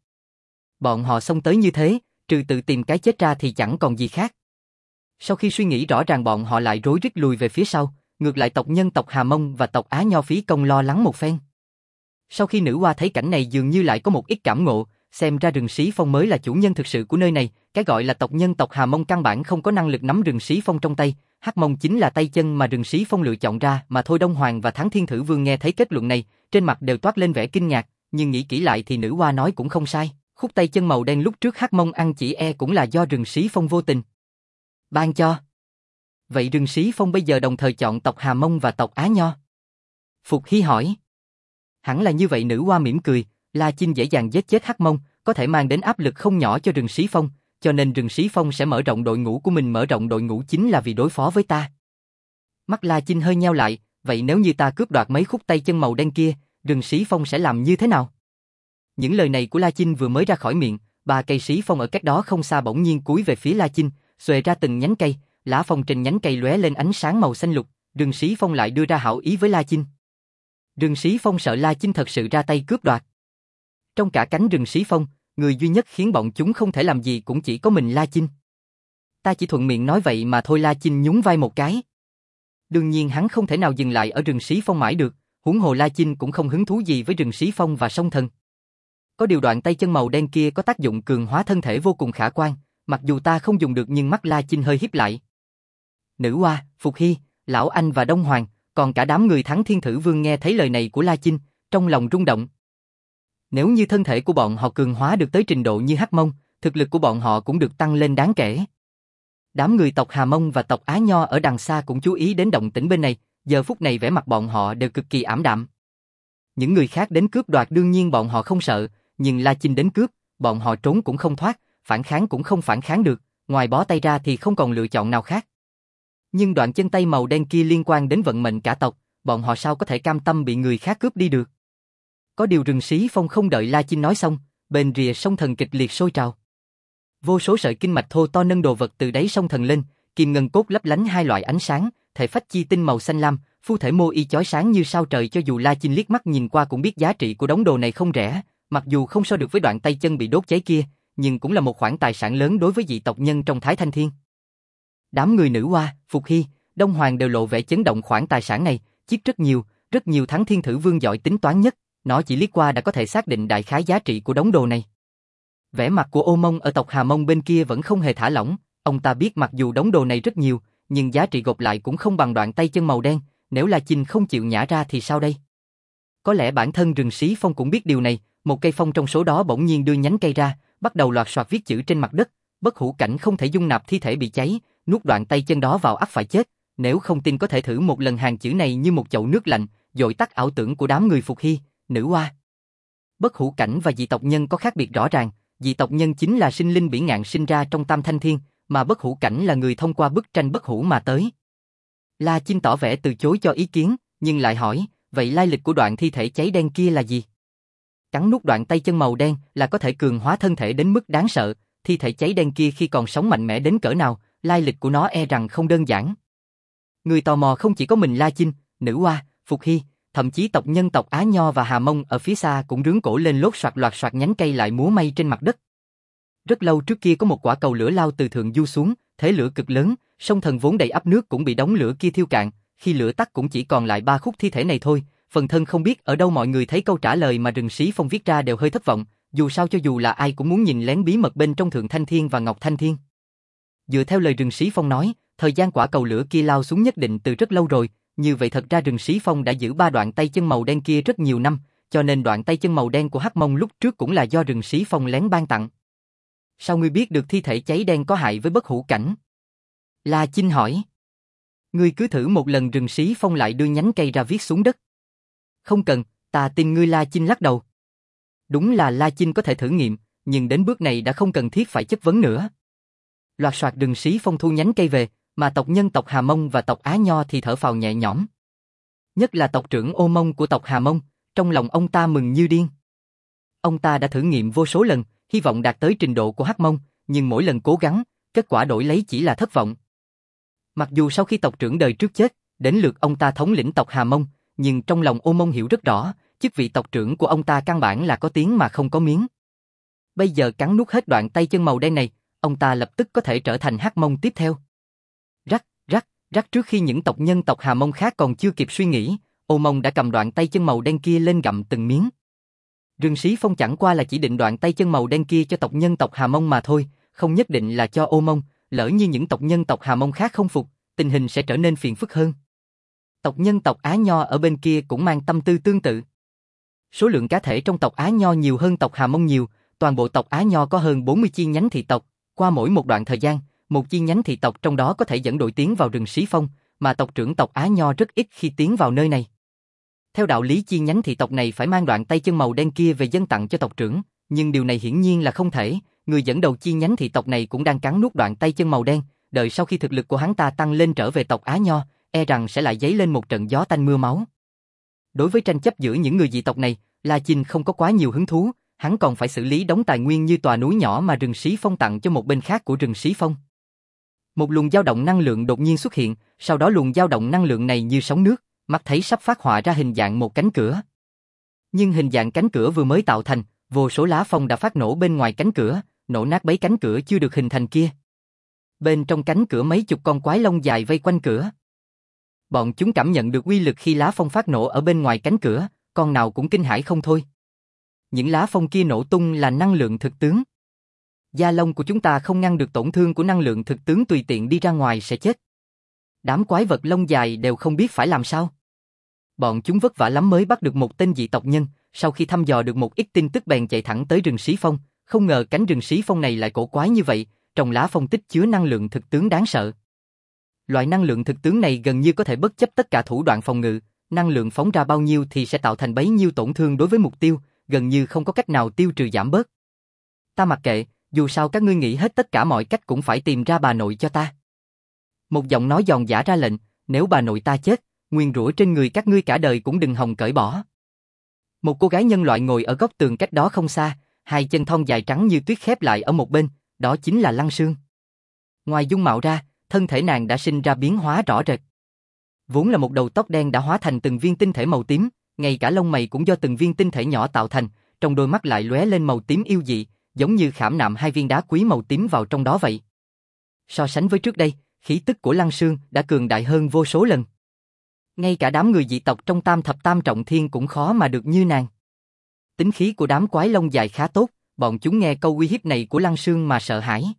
Bọn họ xông tới như thế, trừ tự tìm cái chết ra thì chẳng còn gì khác. Sau khi suy nghĩ rõ ràng, bọn họ lại rối rít lùi về phía sau, ngược lại tộc nhân tộc Hà Mông và tộc Á Nho phí công lo lắng một phen. Sau khi nữ hoa thấy cảnh này dường như lại có một ít cảm ngộ, xem ra rừng Xí Phong mới là chủ nhân thực sự của nơi này, cái gọi là tộc nhân tộc Hà Mông căn bản không có năng lực nắm rừng Xí Phong trong tay, Hắc Mông chính là tay chân mà rừng Xí Phong lựa chọn ra mà thôi. Đông Hoàng và Thắng Thiên Thử Vương nghe thấy kết luận này, trên mặt đều toát lên vẻ kinh ngạc, nhưng nghĩ kỹ lại thì nữ hoa nói cũng không sai, khúc tay chân màu đen lúc trước Hắc Mông ăn chỉ cũng là do rừng Xí Phong vô tình ban cho. Vậy rừng Xí Phong bây giờ đồng thời chọn tộc Hà Mông và tộc Á Nho? Phục Hy hỏi. Hẳn là như vậy, nữ hoa mỉm cười, La Chinh dễ dàng giết chết Hắc Mông, có thể mang đến áp lực không nhỏ cho rừng Xí Phong, cho nên rừng Xí Phong sẽ mở rộng đội ngũ của mình. Mở rộng đội ngũ chính là vì đối phó với ta. Mắt La Chinh hơi nheo lại, vậy nếu như ta cướp đoạt mấy khúc tay chân màu đen kia, rừng Xí Phong sẽ làm như thế nào? Những lời này của La Chinh vừa mới ra khỏi miệng, 3 cây Xí Phong ở cách đó không xa bỗng nhiên cúi về phía La Chinh, xòe ra từng nhánh cây, lá phong trên nhánh cây lóe lên ánh sáng màu xanh lục. Rừng Xí Phong lại đưa ra hảo ý với La Chinh. Rừng Xí Phong sợ La Chinh thật sự ra tay cướp đoạt. Trong cả cánh rừng Xí Phong, người duy nhất khiến bọn chúng không thể làm gì cũng chỉ có mình La Chinh. Ta chỉ thuận miệng nói vậy mà thôi. La Chinh nhún vai một cái. Đương nhiên hắn không thể nào dừng lại ở rừng Xí Phong mãi được, huống hồ La Chinh cũng không hứng thú gì với rừng Xí Phong và sông thần. Có điều đoạn tay chân màu đen kia có tác dụng cường hóa thân thể vô cùng khả quan, mặc dù ta không dùng được nhưng mắt La Chinh hơi híp lại. Nữ hoa, Phục Hy, Lão Anh và Đông Hoàng, còn cả đám người Thắng Thiên Thử Vương nghe thấy lời này của La Chinh, trong lòng rung động. Nếu như thân thể của bọn họ cường hóa được tới trình độ như Hắc Mông, thực lực của bọn họ cũng được tăng lên đáng kể. Đám người tộc Hà Mông và tộc Á Nho ở đằng xa cũng chú ý đến động tĩnh bên này, giờ phút này vẻ mặt bọn họ đều cực kỳ ảm đạm. Những người khác đến cướp đoạt đương nhiên bọn họ không sợ, nhưng La Chinh đến cướp, bọn họ trốn cũng không thoát, phản kháng cũng không phản kháng được, ngoài bó tay ra thì không còn lựa chọn nào khác. Nhưng đoạn chân tay màu đen kia liên quan đến vận mệnh cả tộc, bọn họ sao có thể cam tâm bị người khác cướp đi được. Có điều rừng Xí Phong không đợi La Chinh nói xong, bên rìa sông thần kịch liệt sôi trào. Vô số sợi kinh mạch thô to nâng đồ vật từ đáy sông thần lên, kim ngân cốt lấp lánh hai loại ánh sáng, thể phách chi tinh màu xanh lam, phu thể mô y chói sáng như sao trời. Cho dù La Chinh liếc mắt nhìn qua cũng biết giá trị của đống đồ này không rẻ, mặc dù không so được với đoạn tay chân bị đốt cháy kia, nhưng cũng là một khoản tài sản lớn đối với dị tộc nhân trong Thái Thanh Thiên. Đám người nữ hoa, Phục Hy, Đông Hoàng đều lộ vẻ chấn động khoản tài sản này, chiết rất nhiều Thắng Thiên Thử Vương giỏi tính toán nhất, nó chỉ liếc qua đã có thể xác định đại khái giá trị của đống đồ này. Vẻ mặt của Ô Mông ở tộc Hà Mông bên kia vẫn không hề thả lỏng, ông ta biết mặc dù đống đồ này rất nhiều, nhưng giá trị gộp lại cũng không bằng đoạn tay chân màu đen, nếu La Chinh không chịu nhả ra thì sao đây? Có lẽ bản thân rừng Xí Phong cũng biết điều này, một cây phong trong số đó bỗng nhiên đưa nhánh cây ra, bắt đầu loạt soạt viết chữ trên mặt đất, bất hủ cảnh không thể dung nạp thi thể bị cháy, nuốt đoạn tay chân đó vào ắt phải chết, nếu không tin có thể thử một lần, hàng chữ này như một chậu nước lạnh, dội tắt ảo tưởng của đám người Phục Hy, nữ oa. Bất hủ cảnh và dị tộc nhân có khác biệt rõ ràng, dị tộc nhân chính là sinh linh bỉ ngạn sinh ra trong Tam Thanh Thiên, mà bất hủ cảnh là người thông qua bức tranh bất hủ mà tới. La Chinh tỏ vẻ từ chối cho ý kiến, nhưng lại hỏi, vậy lai lịch của đoạn thi thể cháy đen kia là gì? Cắn nuốt đoạn tay chân màu đen là có thể cường hóa thân thể đến mức đáng sợ, thi thể cháy đen kia khi còn sống mạnh mẽ đến cỡ nào, lai lịch của nó e rằng không đơn giản. Người tò mò không chỉ có mình La Chinh, nữ oa, Phục Hy, thậm chí tộc nhân tộc Á Nho và Hà Mông ở phía xa cũng rướn cổ lên lốt soạt loạt soạt nhánh cây lại múa may trên mặt đất. Rất lâu trước kia có một quả cầu lửa lao từ thượng du xuống, thế lửa cực lớn, sông Thần vốn đầy ắp nước cũng bị đống lửa kia thiêu cạn, khi lửa tắt cũng chỉ còn lại 3 khúc thi thể này thôi. Phần thân không biết ở đâu mọi người thấy câu trả lời mà Rừng Sĩ Phong viết ra đều hơi thất vọng, dù sao cho dù là ai cũng muốn nhìn lén bí mật bên trong Thượng Thanh Thiên và Ngọc Thanh Thiên. Dựa theo lời Rừng Sĩ Phong nói, thời gian quả cầu lửa kia lao xuống nhất định từ rất lâu rồi, như vậy thật ra Rừng Sĩ Phong đã giữ 3 đoạn tay chân màu đen kia rất nhiều năm, cho nên đoạn tay chân màu đen của Hắc Mông lúc trước cũng là do Rừng Sĩ Phong lén ban tặng. Sao ngươi biết được thi thể cháy đen có hại với bất hủ cảnh? La Chinh hỏi. Ngươi cứ thử một lần. Rừng Sĩ Phong lại đưa nhánh cây ra viết xuống đất. Không cần, ta tin ngươi. La Chinh lắc đầu. Đúng là La Chinh có thể thử nghiệm, nhưng đến bước này đã không cần thiết phải chất vấn nữa. Loạt soạt Rừng Sĩ Phong thu nhánh cây về, mà tộc nhân tộc Hà Mông và tộc Á Nho thì thở phào nhẹ nhõm. Nhất là tộc trưởng Ô Mông của tộc Hà Mông, trong lòng ông ta mừng như điên. Ông ta đã thử nghiệm vô số lần, hy vọng đạt tới trình độ của Hắc Mông, nhưng mỗi lần cố gắng, kết quả đổi lấy chỉ là thất vọng. Mặc dù sau khi tộc trưởng đời trước chết, đến lượt ông ta thống lĩnh tộc Hà Mông, nhưng trong lòng Ô Mông hiểu rất rõ, chức vị tộc trưởng của ông ta căn bản là có tiếng mà không có miếng. Bây giờ cắn nuốt hết đoạn tay chân màu đen này, ông ta lập tức có thể trở thành Hắc Mông tiếp theo. Rắc, rắc, rắc. Trước khi những tộc nhân tộc Hà Mông khác còn chưa kịp suy nghĩ, Ô Mông đã cầm đoạn tay chân màu đen kia lên gặm từng miếng. Rừng Sĩ Phong chẳng qua là chỉ định đoạn tay chân màu đen kia cho tộc nhân tộc Hà Mông mà thôi, không nhất định là cho Ô Mông, lỡ như những tộc nhân tộc Hà Mông khác không phục, tình hình sẽ trở nên phiền phức hơn. Tộc nhân tộc Á Nho ở bên kia cũng mang tâm tư tương tự. Số lượng cá thể trong tộc Á Nho nhiều hơn tộc Hà Mông nhiều, toàn bộ tộc Á Nho có hơn 40 chi nhánh thị tộc, qua mỗi một đoạn thời gian, một chi nhánh thị tộc trong đó có thể dẫn đội tiến vào Rừng Sĩ Phong, mà tộc trưởng tộc Á Nho rất ít khi tiến vào nơi này. Theo đạo lý chi nhánh thị tộc này phải mang đoạn tay chân màu đen kia về dâng tặng cho tộc trưởng, nhưng điều này hiển nhiên là không thể, người dẫn đầu chi nhánh thị tộc này cũng đang cắn nuốt đoạn tay chân màu đen, đợi sau khi thực lực của hắn ta tăng lên trở về tộc Á Nho, e rằng sẽ lại dấy lên một trận gió tanh mưa máu. Đối với tranh chấp giữa những người dị tộc này, La Chinh không có quá nhiều hứng thú, hắn còn phải xử lý đống tài nguyên như tòa núi nhỏ mà Rừng Sĩ Phong tặng cho một bên khác của Rừng Sĩ Phong. Một luồng dao động năng lượng đột nhiên xuất hiện, sau đó luồng dao động năng lượng này như sóng nước, mắt thấy sắp phát họa ra hình dạng một cánh cửa. Nhưng hình dạng cánh cửa vừa mới tạo thành, vô số lá phong đã phát nổ bên ngoài cánh cửa, nổ nát bấy cánh cửa chưa được hình thành kia. Bên trong cánh cửa mấy chục con quái lông dài vây quanh cửa. Bọn chúng cảm nhận được uy lực khi lá phong phát nổ ở bên ngoài cánh cửa, con nào cũng kinh hãi không thôi. Những lá phong kia nổ tung là năng lượng thực tướng. Da lông của chúng ta không ngăn được tổn thương của năng lượng thực tướng, tùy tiện đi ra ngoài sẽ chết. Đám quái vật lông dài đều không biết phải làm sao. Bọn chúng vất vả lắm mới bắt được một tên dị tộc nhân, sau khi thăm dò được một ít tin tức bèn chạy thẳng tới Rừng Sĩ Phong, không ngờ cánh Rừng Sĩ Phong này lại cổ quái như vậy, trong lá phong tích chứa năng lượng thực tướng đáng sợ. Loại năng lượng thực tướng này gần như có thể bất chấp tất cả thủ đoạn phòng ngự, năng lượng phóng ra bao nhiêu thì sẽ tạo thành bấy nhiêu tổn thương đối với mục tiêu, gần như không có cách nào tiêu trừ giảm bớt. Ta mặc kệ, dù sao các ngươi nghĩ hết tất cả mọi cách cũng phải tìm ra bà nội cho ta. Một giọng nói giòn giã ra lệnh, nếu bà nội ta chết, nguyền rủa trên người các ngươi cả đời cũng đừng hòng cởi bỏ. Một cô gái nhân loại ngồi ở góc tường cách đó không xa, hai chân thon dài trắng như tuyết khép lại ở một bên, đó chính là Lăng Sương. Ngoài dung mạo ra, thân thể nàng đã sinh ra biến hóa rõ rệt. Vốn là một đầu tóc đen đã hóa thành từng viên tinh thể màu tím, ngay cả lông mày cũng do từng viên tinh thể nhỏ tạo thành, trong đôi mắt lại lóe lên màu tím yêu dị, giống như khảm nạm hai viên đá quý màu tím vào trong đó vậy. So sánh với trước đây, khí tức của Lăng Sương đã cường đại hơn vô số lần. Ngay cả đám người dị tộc trong Tam Thập Tam Trọng Thiên cũng khó mà được như nàng. Tính khí của đám quái lông dài khá tốt, bọn chúng nghe câu uy hiếp này của Lăng Sương mà sợ hãi.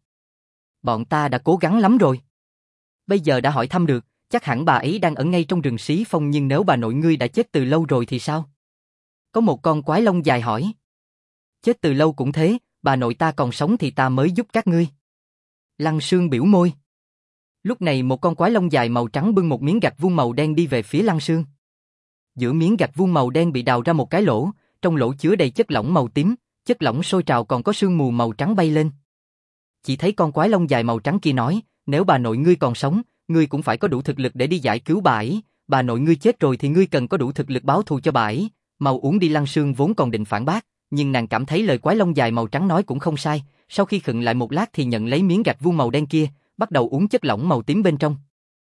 Bọn ta đã cố gắng lắm rồi. Bây giờ đã hỏi thăm được, chắc hẳn bà ấy đang ở ngay trong Rừng Sĩ Phong, nhưng nếu bà nội ngươi đã chết từ lâu rồi thì sao? Có một con quái lông dài hỏi. Chết từ lâu cũng thế, bà nội ta còn sống thì ta mới giúp các ngươi. Lăng Sương biểu môi. Lúc này một con quái lông dài màu trắng bưng một miếng gạch vuông màu đen đi về phía Lăng Sương. Giữa miếng gạch vuông màu đen bị đào ra một cái lỗ, trong lỗ chứa đầy chất lỏng màu tím, chất lỏng sôi trào còn có sương mù màu trắng bay lên. Chỉ thấy con quái lông dài màu trắng kia nói, nếu bà nội ngươi còn sống, ngươi cũng phải có đủ thực lực để đi giải cứu bà ấy, bà nội ngươi chết rồi thì ngươi cần có đủ thực lực báo thù cho bà ấy, mau uống đi. Lăng Sương vốn còn định phản bác, nhưng nàng cảm thấy lời quái lông dài màu trắng nói cũng không sai, sau khi khựng lại một lát thì nhận lấy miếng gạch vuông màu đen kia, bắt đầu uống chất lỏng màu tím bên trong.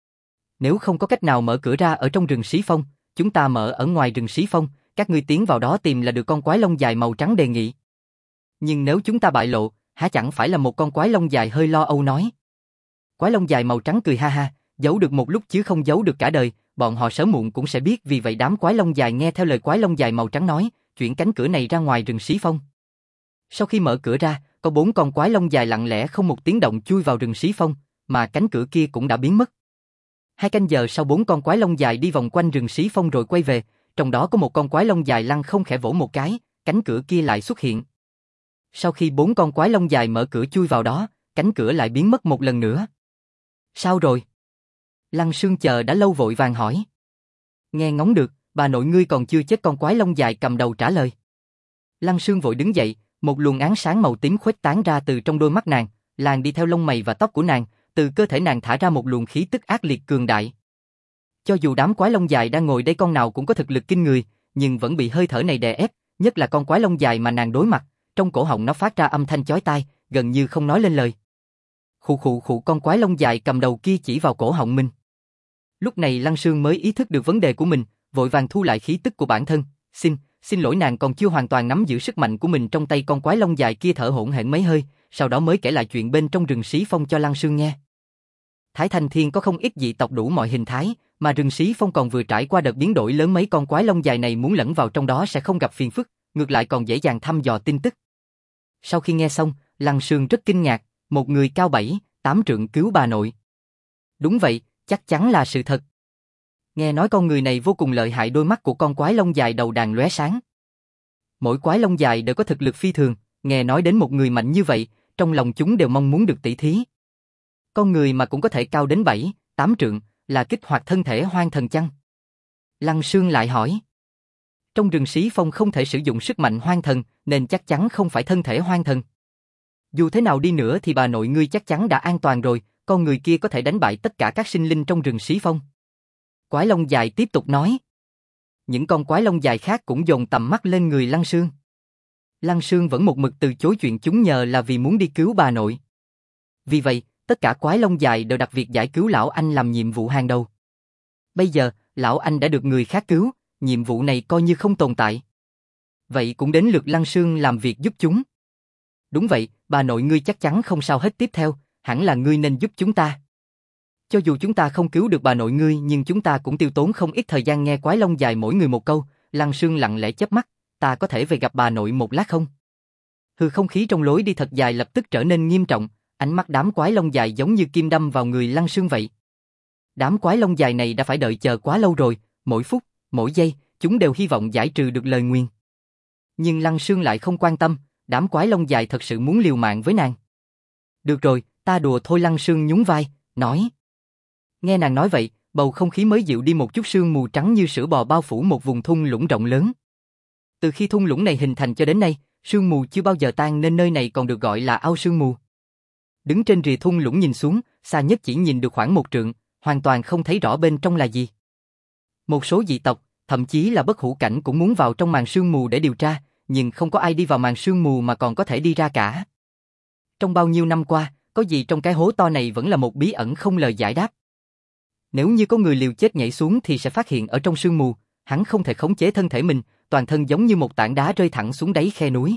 Nếu không có cách nào mở cửa ra ở trong rừng Xí Phong, chúng ta mở ở ngoài rừng Xí Phong, các ngươi tiến vào đó tìm là được. Con quái lông dài màu trắng đề nghị. Nhưng nếu chúng ta bại lộ, há chẳng phải là một con quái lông dài hơi lo âu nói. Quái lông dài màu trắng cười ha ha, giấu được một lúc chứ không giấu được cả đời, bọn họ sớm muộn cũng sẽ biết. Vì vậy đám quái lông dài nghe theo lời quái lông dài màu trắng nói, chuyển cánh cửa này ra ngoài rừng Xí Phong. Sau khi mở cửa ra, có 4 con quái lông dài lặng lẽ không một tiếng động chui vào rừng Xí Phong, mà cánh cửa kia cũng đã biến mất. 2 canh giờ sau 4 con quái lông dài đi vòng quanh rừng Xí Phong rồi quay về, trong đó có một con quái lông dài lăng không khẽ vỗ một cái, cánh cửa kia lại xuất hiện. Sau khi 4 con quái lông dài mở cửa chui vào đó, cánh cửa lại biến mất một lần nữa. Sao rồi? Lăng Sương chờ đã lâu vội vàng hỏi. Nghe ngóng được, bà nội ngươi còn chưa chết. Con quái lông dài cầm đầu trả lời. Lăng Sương vội đứng dậy, một luồng ánh sáng màu tím khuếch tán ra từ trong đôi mắt nàng, làn đi theo lông mày và tóc của nàng, từ cơ thể nàng thả ra một luồng khí tức ác liệt cường đại. Cho dù đám quái lông dài đang ngồi đây con nào cũng có thực lực kinh người, nhưng vẫn bị hơi thở này đè ép, nhất là con quái lông dài mà nàng đối mặt, trong cổ họng nó phát ra âm thanh chói tai, gần như không nói lên lời. Khụ khụ khụ. Con quái lông dài cầm đầu kia chỉ vào cổ họng mình. Lúc này Lăng Sương mới ý thức được vấn đề của mình, vội vàng thu lại khí tức của bản thân. Xin lỗi. Nàng còn chưa hoàn toàn nắm giữ sức mạnh của mình trong tay. Con quái lông dài kia thở hổn hển mấy hơi, sau đó mới kể lại chuyện bên trong rừng Xí Phong cho Lăng Sương nghe. Thái Thanh Thiên có không ít dị tộc đủ mọi hình thái, mà rừng Xí Phong còn vừa trải qua đợt biến đổi lớn, mấy con quái lông dài này muốn lẫn vào trong đó sẽ không gặp phiền phức, ngược lại còn dễ dàng thăm dò tin tức. Sau khi nghe xong, Lăng Sương rất kinh ngạc, một người cao 7-8 trượng cứu bà nội. Đúng vậy, chắc chắn là sự thật. Nghe nói con người này vô cùng lợi hại. Đôi mắt của con quái lông dài đầu đàn lóe sáng. Mỗi quái lông dài đều có thực lực phi thường, nghe nói đến một người mạnh như vậy, trong lòng chúng đều mong muốn được tỷ thí. Con người mà cũng có thể cao đến 7-8 trượng, là kích hoạt thân thể hoang thần chăng? Lăng Sương lại hỏi. Trong rừng Xí Phong không thể sử dụng sức mạnh hoang thần, nên chắc chắn không phải thân thể hoang thần. Dù thế nào đi nữa thì bà nội ngươi chắc chắn đã an toàn rồi, con người kia có thể đánh bại tất cả các sinh linh trong rừng Xí Phong. Quái lông dài tiếp tục nói. Những con quái lông dài khác cũng dồn tầm mắt lên người Lăng Sương. Lăng Sương vẫn một mực từ chối chuyện chúng nhờ là vì muốn đi cứu bà nội. Vì vậy, tất cả quái lông dài đều đặt việc giải cứu lão anh làm nhiệm vụ hàng đầu. Bây giờ, lão anh đã được người khác cứu, nhiệm vụ này coi như không tồn tại. Vậy cũng đến lượt Lăng Sương làm việc giúp chúng. Đúng vậy, bà nội ngươi chắc chắn không sao hết. Tiếp theo, hẳn là ngươi nên giúp chúng ta. Cho dù chúng ta không cứu được bà nội ngươi, nhưng chúng ta cũng tiêu tốn không ít thời gian. Nghe quái lông dài mỗi người một câu, Lăng Sương lặng lẽ chớp mắt. Ta có thể về gặp bà nội một lát không? Không khí trong lối đi thật dài lập tức trở nên nghiêm trọng, ánh mắt đám quái lông dài giống như kim đâm vào người Lăng Sương vậy. Đám quái lông dài này đã phải đợi chờ quá lâu rồi, mỗi phút, mỗi giây, chúng đều hy vọng giải trừ được lời nguyền. Nhưng Lăng Sương lại không quan tâm, đám quái lông dài thật sự muốn liều mạng với nàng. Được rồi, ta đùa thôi. Lăng Sương nhún vai, nói. Nghe nàng nói vậy, bầu không khí mới dịu đi một chút. Sương mù trắng như sữa bò bao phủ một vùng thung lũng rộng lớn. Từ khi thung lũng này hình thành cho đến nay, sương mù chưa bao giờ tan nên nơi này còn được gọi là ao sương mù. Đứng trên rìa thung lũng nhìn xuống, xa nhất chỉ nhìn được khoảng 1 trượng, hoàn toàn không thấy rõ bên trong là gì. Một số dị tộc, thậm chí là bất hủ cảnh cũng muốn vào trong màn sương mù để điều tra, nhưng không có ai đi vào màn sương mù mà còn có thể đi ra cả. Trong bao nhiêu năm qua, có gì trong cái hố to này vẫn là một bí ẩn không lời giải đáp. Nếu như có người liều chết nhảy xuống thì sẽ phát hiện ở trong sương mù, hắn không thể khống chế thân thể mình, toàn thân giống như một tảng đá rơi thẳng xuống đáy khe núi.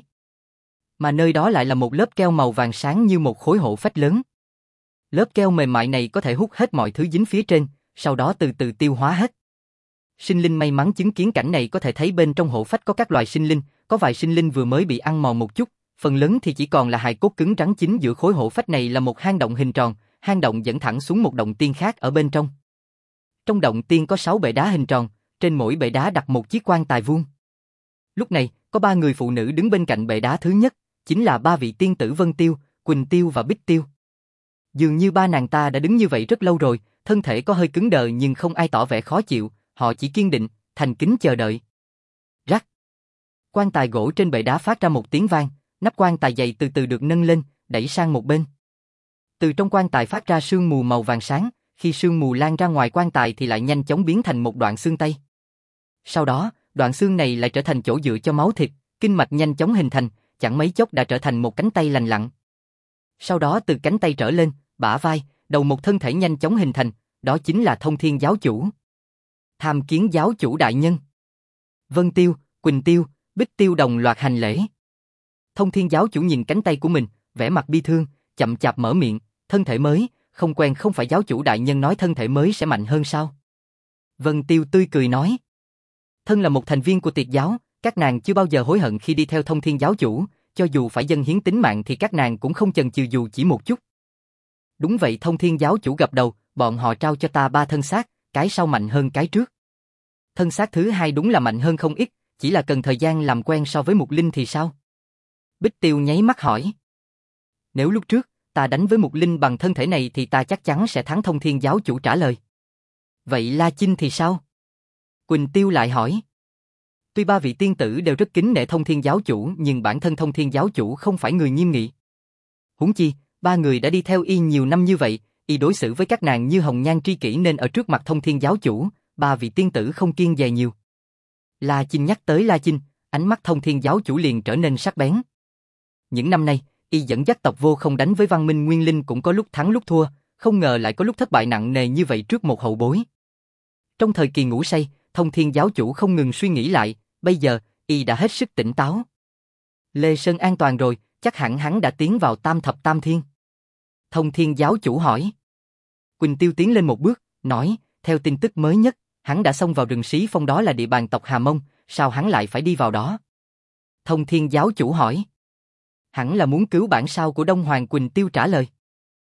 Mà nơi đó lại là một lớp keo màu vàng sáng như một khối hổ phách lớn. Lớp keo mềm mại này có thể hút hết mọi thứ dính phía trên, sau đó từ từ tiêu hóa hết. Sinh linh may mắn chứng kiến cảnh này có thể thấy bên trong hổ phách có các loài sinh linh, có vài sinh linh vừa mới bị ăn mòn một chút, phần lớn thì chỉ còn là hài cốt cứng rắn. Chính giữa khối hổ phách này là một hang động hình tròn, hang động dẫn thẳng xuống một động tiên khác ở bên trong. Trong động tiên có 6 bệ đá hình tròn, trên mỗi bệ đá đặt một chiếc quan tài vuông. Lúc này, có 3 người phụ nữ đứng bên cạnh bệ đá thứ nhất, chính là 3 vị tiên tử Vân Tiêu, Quỳnh Tiêu và Bích Tiêu. Dường như 3 nàng ta đã đứng như vậy rất lâu rồi, thân thể có hơi cứng đờ nhưng không ai tỏ vẻ khó chịu, họ chỉ kiên định, thành kính chờ đợi. Rắc. Quan tài gỗ trên bệ đá phát ra một tiếng vang, nắp quan tài dày từ từ được nâng lên, đẩy sang một bên. Từ trong quan tài phát ra sương mù màu vàng sáng, khi sương mù lan ra ngoài quan tài thì lại nhanh chóng biến thành một đoạn xương tay. Sau đó, đoạn xương này lại trở thành chỗ dựa cho máu thịt, kinh mạch nhanh chóng hình thành, chẳng mấy chốc đã trở thành một cánh tay lành lặn. Sau đó từ cánh tay trở lên, bả vai, đầu một thân thể nhanh chóng hình thành, đó chính là Thông Thiên giáo chủ. Tham kiến giáo chủ đại nhân. Vân Tiêu, Quỳnh Tiêu, Bích Tiêu đồng loạt hành lễ. Thông Thiên giáo chủ nhìn cánh tay của mình, vẻ mặt bi thương, chậm chạp mở miệng, thân thể mới, không quen không phải giáo chủ đại nhân nói thân thể mới sẽ mạnh hơn sao? Vân Tiêu tươi cười nói. Thân là một thành viên của tiệt giáo, các nàng chưa bao giờ hối hận khi đi theo Thông Thiên giáo chủ, cho dù phải dâng hiến tính mạng thì các nàng cũng không chần chừ dù chỉ một chút. Đúng vậy, Thông Thiên giáo chủ gật đầu, bọn họ trao cho ta 3 thân xác, cái sau mạnh hơn cái trước. Thân xác thứ 2 đúng là mạnh hơn không ít, chỉ là cần thời gian làm quen so với Mục Linh thì sao? Bích Tiêu nháy mắt hỏi. Nếu lúc trước, ta đánh với Mục Linh bằng thân thể này thì ta chắc chắn sẽ thắng, Thông Thiên giáo chủ trả lời. Vậy La Chinh thì sao? Quỳnh Tiêu lại hỏi. Tuy 3 vị tiên tử đều rất kính nể Thông Thiên giáo chủ, nhưng bản thân Thông Thiên giáo chủ không phải người nghiêm nghị. Huống chi, 3 người đã đi theo y nhiều năm như vậy, y đối xử với các nàng như hồng nhan tri kỷ nên ở trước mặt Thông Thiên giáo chủ, 3 vị tiên tử không kiêng dè nhiều. La Chinh nhắc tới La Chinh, ánh mắt Thông Thiên giáo chủ liền trở nên sắc bén. Những năm nay, y dẫn dắt tộc Vô Không đánh với Văn Minh Nguyên Linh cũng có lúc thắng lúc thua, không ngờ lại có lúc thất bại nặng nề như vậy trước một hậu bối. Trong thời kỳ ngủ say, Thông Thiên giáo chủ không ngừng suy nghĩ lại, bây giờ, y đã hết sức tỉnh táo. Lê Sơn an toàn rồi, chắc hẳn hắn đã tiến vào Tam Thập Tam Thiên. Thông Thiên giáo chủ hỏi. Quỳnh Tiêu tiến lên một bước, nói, theo tin tức mới nhất, hắn đã xông vào rừng Xí Phong, đó là địa bàn tộc Hà Mông, sao hắn lại phải đi vào đó? Thông Thiên giáo chủ hỏi. Hẳn là muốn cứu bản sao của Đông Hoàng, Quỳnh Tiêu trả lời.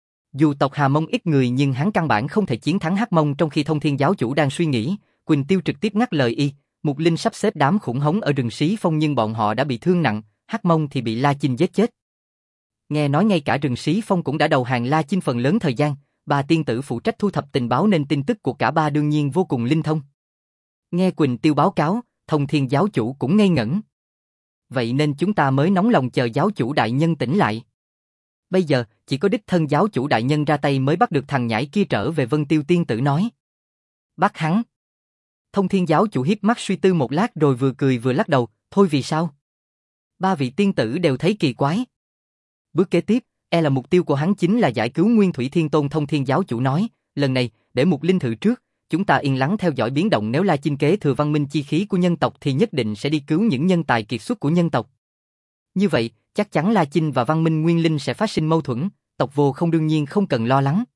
Dù tộc Hà Mông ít người nhưng hắn căn bản không thể chiến thắng Hắc Mông. Trong khi Thông Thiên giáo chủ đang suy nghĩ, Quỳnh Tiêu trực tiếp ngắt lời y, Mục Linh sắp xếp đám khủng hống ở rừng Xí Phong nhưng bọn họ đã bị thương nặng, Hắc Mông thì bị La Chinh giết chết. Nghe nói ngay cả rừng Xí Phong cũng đã đầu hàng La Chinh phần lớn thời gian, 3 tiên tử phụ trách thu thập tình báo nên tin tức của cả 3 đương nhiên vô cùng linh thông. Nghe Quỳnh Tiêu báo cáo, Thông Thiên giáo chủ cũng ngây ngẩn. Vậy nên chúng ta mới nóng lòng chờ giáo chủ đại nhân tỉnh lại. Bây giờ, chỉ có đích thân giáo chủ đại nhân ra tay mới bắt được thằng nhãi kia trở về, Vân Tiêu tiên tử nói. Bắt hắn. Thông Thiên giáo chủ hiếp mắt suy tư một lát rồi vừa cười vừa lắc đầu, thôi vì sao? 3 vị tiên tử đều thấy kỳ quái. Bước kế tiếp, là mục tiêu của hắn chính là giải cứu Nguyên Thủy Thiên Tôn. Thông Thiên giáo chủ nói, lần này, để Mục Linh thử trước, chúng ta yên lắng theo dõi biến động, nếu La Chinh kế thừa văn minh chi khí của nhân tộc thì nhất định sẽ đi cứu những nhân tài kiệt xuất của nhân tộc. Như vậy, chắc chắn La Chinh và văn minh Nguyên Linh sẽ phát sinh mâu thuẫn, tộc Vô Không đương nhiên không cần lo lắng.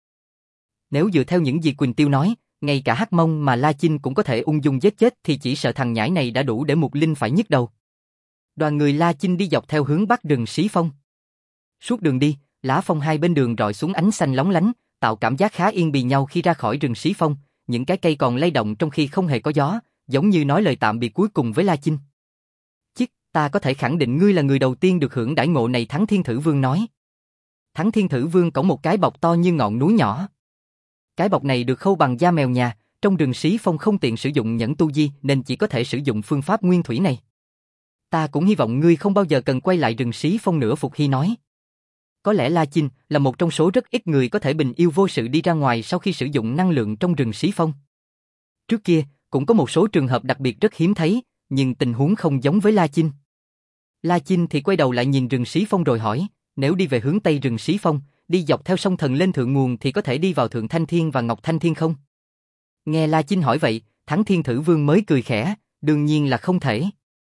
Nếu dựa theo những gì Quỳnh Tiêu nói, ngay cả Hắc Mông mà La Chinh cũng có thể ung dung giết chết thì chỉ sợ thằng nhãi này đã đủ để Mục Linh phải nhức đầu. Đoàn người La Chinh đi dọc theo hướng bắc rừng Xí Phong. Suốt đường đi, lá phong hai bên đường rọi xuống ánh xanh lóng lánh, tạo cảm giác khá yên bì nhau. Khi ra khỏi rừng Xí Phong, những cái cây còn lay động trong khi không hề có gió, giống như nói lời tạm biệt cuối cùng với La Chinh. Chiếc, ta có thể khẳng định ngươi là người đầu tiên được hưởng đãi ngộ này, Thắng Thiên Thử Vương nói. Thắng Thiên Thử Vương cõng một cái bọc to như ngọn núi nhỏ. Cái bọc này được khâu bằng da mèo nhà, trong rừng Xí Phong không tiện sử dụng nhẫn tu di nên chỉ có thể sử dụng phương pháp nguyên thủy này. Ta cũng hy vọng ngươi không bao giờ cần quay lại rừng Xí Phong nữa, Phục Hy nói. Có lẽ La Chinh là một trong số rất ít người có thể bình yêu vô sự đi ra ngoài sau khi sử dụng năng lượng trong rừng Xí Phong. Trước kia, cũng có một số trường hợp đặc biệt rất hiếm thấy, nhưng tình huống không giống với La Chinh. La Chinh thì quay đầu lại nhìn rừng Xí Phong rồi hỏi, nếu đi về hướng Tây rừng Xí Phong, đi dọc theo sông Thần lên thượng nguồn thì có thể đi vào Thượng Thanh Thiên và Ngọc Thanh Thiên không? Nghe La Chinh hỏi vậy, Thắng Thiên Thử Vương mới cười khẽ, đương nhiên là không thể.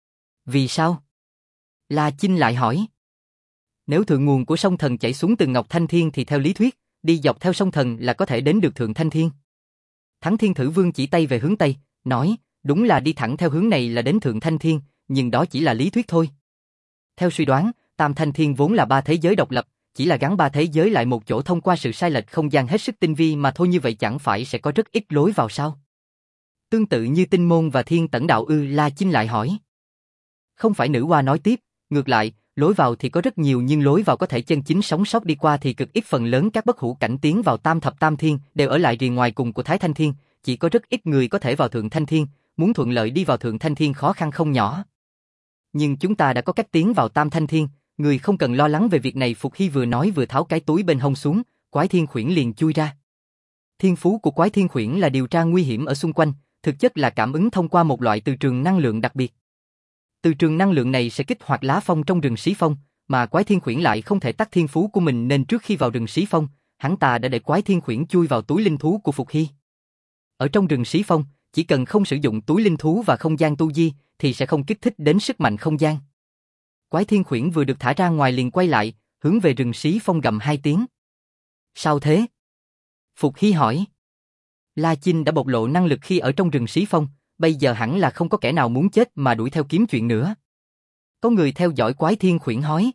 Vì sao? La Chinh lại hỏi. Nếu thượng nguồn của sông Thần chảy xuống từ Ngọc Thanh Thiên thì theo lý thuyết, đi dọc theo sông Thần là có thể đến được Thượng Thanh Thiên. Thắng Thiên Thử Vương chỉ tay về hướng Tây, nói, đúng là đi thẳng theo hướng này là đến Thượng Thanh Thiên, nhưng đó chỉ là lý thuyết thôi. Theo suy đoán, Tam Thanh Thiên vốn là 3 thế giới độc lập, chỉ là gắn 3 thế giới lại một chỗ thông qua sự sai lệch không gian hết sức tinh vi mà thôi, như vậy chẳng phải sẽ có rất ít lối vào sao? Tương tự như Tinh Môn và Thiên Tẩn Đạo ư? La Chinh lại hỏi. Không phải, nữ hoa nói tiếp, ngược lại, lối vào thì có rất nhiều nhưng lối vào có thể chân chính sống sót đi qua thì cực ít, phần lớn các bất hủ cảnh tiến vào Tam Thập Tam Thiên đều ở lại rìa ngoài cùng của Thái Thanh Thiên, chỉ có rất ít người có thể vào Thượng Thanh Thiên, muốn thuận lợi đi vào Thượng Thanh Thiên khó khăn không nhỏ. Nhưng chúng ta đã có cách tiến vào Tam Thanh Thiên, người không cần lo lắng về việc này. Phục Hy vừa nói vừa tháo cái túi bên hông xuống, Quái Thiên Khuyển liền chui ra. Thiên phú của Quái Thiên Khuyển là điều tra nguy hiểm ở xung quanh, thực chất là cảm ứng thông qua một loại từ trường năng lượng đặc biệt. Từ trường năng lượng này sẽ kích hoạt lá phong trong rừng Xí Phong, mà Quái Thiên Khuyển lại không thể tắt thiên phú của mình nên trước khi vào rừng Xí Phong, hắn ta đã để Quái Thiên Khuyển chui vào túi linh thú của Phục Hy. Ở trong rừng Xí Phong, chỉ cần không sử dụng túi linh thú và không gian tu di thì sẽ không kích thích đến sức mạnh không gian. Quái Thiên Khuyển vừa được thả ra ngoài liền quay lại, hướng về rừng Xí Phong gầm 2 tiếng. Sao thế? Phục Hy hỏi. La Chinh đã bộc lộ năng lực khi ở trong rừng Xí Phong, bây giờ hẳn là không có kẻ nào muốn chết mà đuổi theo kiếm chuyện nữa. Có người theo dõi Quái Thiên Khuyển hói.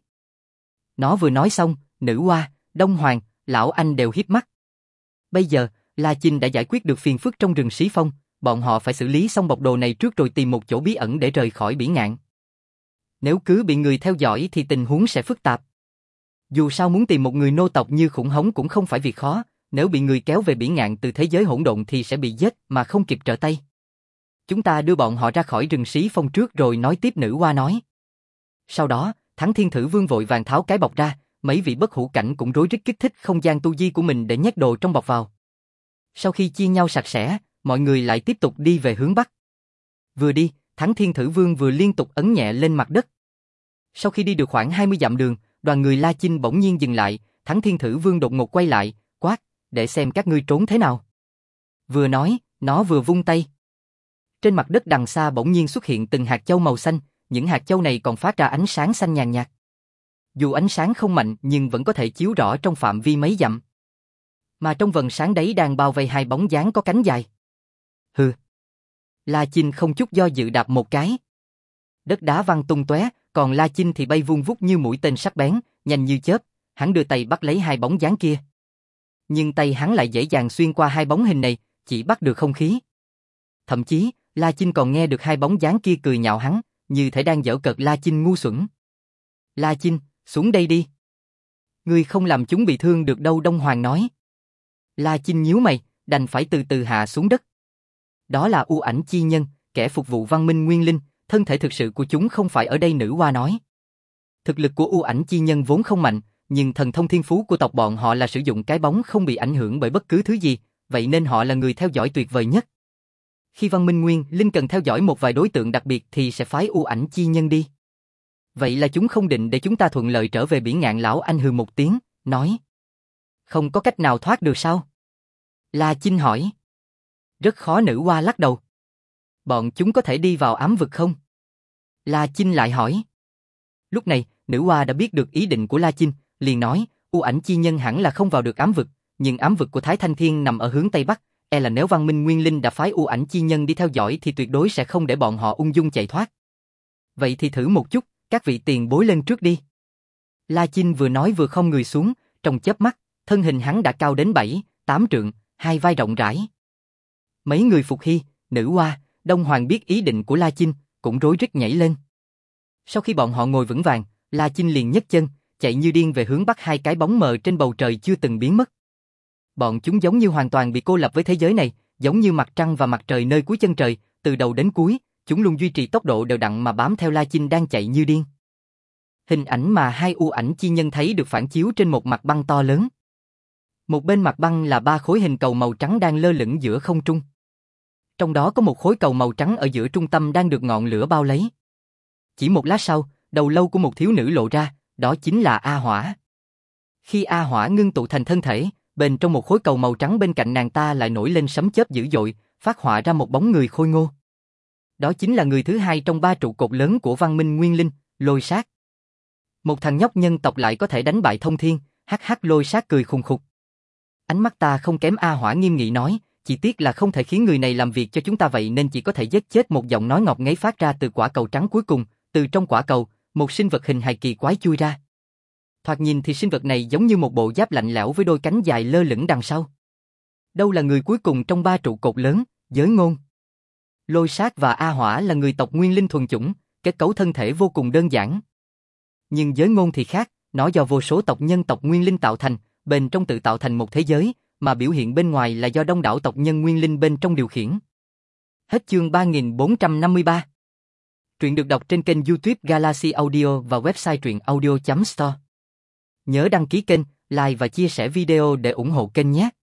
Nó vừa nói xong, Nữ Hoa, Đông Hoàng, Lão Anh đều híp mắt. Bây giờ, La Chinh đã giải quyết được phiền phức trong rừng Xí Phong, bọn họ phải xử lý xong bọc đồ này trước rồi tìm một chỗ bí ẩn để rời khỏi Bỉ Ngạn. Nếu cứ bị người theo dõi thì tình huống sẽ phức tạp. Dù sao muốn tìm một người nô tộc như Khủng Hống cũng không phải việc khó, nếu bị người kéo về Bỉ Ngạn từ thế giới hỗn độn thì sẽ bị giết mà không kịp trở tay. Chúng ta đưa bọn họ ra khỏi rừng Xí Phong trước rồi nói tiếp. Nữ Hoa nói. Sau đó, Thắng Thiên Thử Vương vội vàng tháo cái bọc ra, mấy vị bất hủ cảnh cũng rối rít kích thích không gian tu di của mình để nhét đồ trong bọc vào. Sau khi chia nhau sạch sẽ, mọi người lại tiếp tục đi về hướng Bắc. Vừa đi, Thắng Thiên Thử Vương vừa liên tục ấn nhẹ lên mặt đất. Sau khi đi được khoảng 20 dặm đường, đoàn người La Chinh bỗng nhiên dừng lại, Thắng Thiên Thử Vương đột ngột quay lại, quát, để xem các ngươi trốn thế nào. Vừa nói, nó vừa vung tay. Trên mặt đất đằng xa bỗng nhiên xuất hiện từng hạt châu màu xanh, những hạt châu này còn phát ra ánh sáng xanh nhàn nhạt. Dù ánh sáng không mạnh nhưng vẫn có thể chiếu rõ trong phạm vi mấy dặm. Mà trong vầng sáng đấy đang bao vây 2 bóng dáng có cánh dài. Hừ. La Chinh không chút do dự đạp một cái. Đất đá văng tung tóe, còn La Chinh thì bay vun vút như mũi tên sắc bén, nhanh như chớp, hắn đưa tay bắt lấy 2 bóng dáng kia. Nhưng tay hắn lại dễ dàng xuyên qua 2 bóng hình này, chỉ bắt được không khí. Thậm chí, La Chinh còn nghe được 2 bóng dáng kia cười nhạo hắn, như thể đang giễu cợt La Chinh ngu xuẩn. La Chinh, xuống đây đi. Ngươi không làm chúng bị thương được đâu, Đông Hoàng nói. La Chinh nhíu mày, đành phải từ từ hạ xuống đất. Đó là U Ảnh Chi Nhân, kẻ phục vụ văn minh nguyên linh, thân thể thực sự của chúng không phải ở đây. Nữ Hoa nói. Thực lực của U Ảnh Chi Nhân vốn không mạnh, nhưng thần thông thiên phú của tộc bọn họ là sử dụng cái bóng không bị ảnh hưởng bởi bất cứ thứ gì, vậy nên họ là người theo dõi tuyệt vời nhất. Khi văn minh nguyên linh cần theo dõi một vài đối tượng đặc biệt thì sẽ phái U Ảnh Chi Nhân đi. Vậy là chúng không định để chúng ta thuận lợi trở về Bỉ Ngạn. Lão Anh hừ một tiếng, nói. Không có cách nào thoát được sao? La Chinh hỏi. Rất khó. Nữ Hoa lắc đầu. Bọn chúng có thể đi vào ám vực không? La Chinh lại hỏi. Lúc này, Nữ Hoa đã biết được ý định của La Chinh, liền nói, U Ảnh Chi Nhân hẳn là không vào được ám vực, nhưng ám vực của Thái Thanh Thiên nằm ở hướng Tây Bắc, là nếu văn minh nguyên linh đã phái U Ảnh Chi Nhân đi theo dõi thì tuyệt đối sẽ không để bọn họ ung dung chạy thoát. Vậy thì thử một chút, các vị tiền bối lên trước đi. La Chinh vừa nói vừa khom người xuống, trong chớp mắt, thân hình hắn đã cao đến 7-8 trượng, 2 vai rộng rãi. Mấy người Phục Hy, Nữ Hoa, Đông Hoàng biết ý định của La Chinh, cũng rối rít nhảy lên. Sau khi bọn họ ngồi vững vàng, La Chinh liền nhấc chân, chạy như điên về hướng Bắc. 2 cái bóng mờ trên bầu trời chưa từng biến mất. Bọn chúng giống như hoàn toàn bị cô lập với thế giới này, giống như mặt trăng và mặt trời nơi cuối chân trời, từ đầu đến cuối, chúng luôn duy trì tốc độ đều đặn mà bám theo La Chinh đang chạy như điên. Hình ảnh mà 2 U Ảnh Chi Nhân thấy được phản chiếu trên một mặt băng to lớn. Một bên mặt băng là 3 khối hình cầu màu trắng đang lơ lửng giữa không trung. Trong đó có một khối cầu màu trắng ở giữa trung tâm đang được ngọn lửa bao lấy. Chỉ một lát sau, đầu lâu của một thiếu nữ lộ ra, đó chính là A Hỏa. Khi A Hỏa ngưng tụ thành thân thể, bên trong một khối cầu màu trắng bên cạnh nàng ta lại nổi lên sấm chớp dữ dội, phát họa ra một bóng người khôi ngô. Đó chính là người thứ 2 trong 3 trụ cột lớn của văn minh nguyên linh, Lôi Sát. Một thằng nhóc nhân tộc lại có thể đánh bại thông thiên, hắc hắc. Lôi Sát cười khùng khục. Ánh mắt ta không kém. A Hỏa nghiêm nghị nói, chỉ tiếc là không thể khiến người này làm việc cho chúng ta, vậy nên chỉ có thể giết chết. Một giọng nói ngọt ngấy phát ra từ quả cầu trắng cuối cùng, từ trong quả cầu, một sinh vật hình hài kỳ quái chui ra. Thoạt nhìn thì sinh vật này giống như một bộ giáp lạnh lẽo với đôi cánh dài lơ lửng đằng sau. Đâu là người cuối cùng trong 3 trụ cột lớn, Giới Ngôn. Lôi Sát và A Hỏa là người tộc nguyên linh thuần chủng, kết cấu thân thể vô cùng đơn giản. Nhưng Giới Ngôn thì khác, nó do vô số tộc nhân tộc nguyên linh tạo thành, bên trong tự tạo thành một thế giới, mà biểu hiện bên ngoài là do đông đảo tộc nhân nguyên linh bên trong điều khiển. Hết chương 3453. Truyện được đọc trên kênh YouTube Galaxy Audio và website truyệnaudio.store. Nhớ đăng ký kênh, like và chia sẻ video để ủng hộ kênh nhé.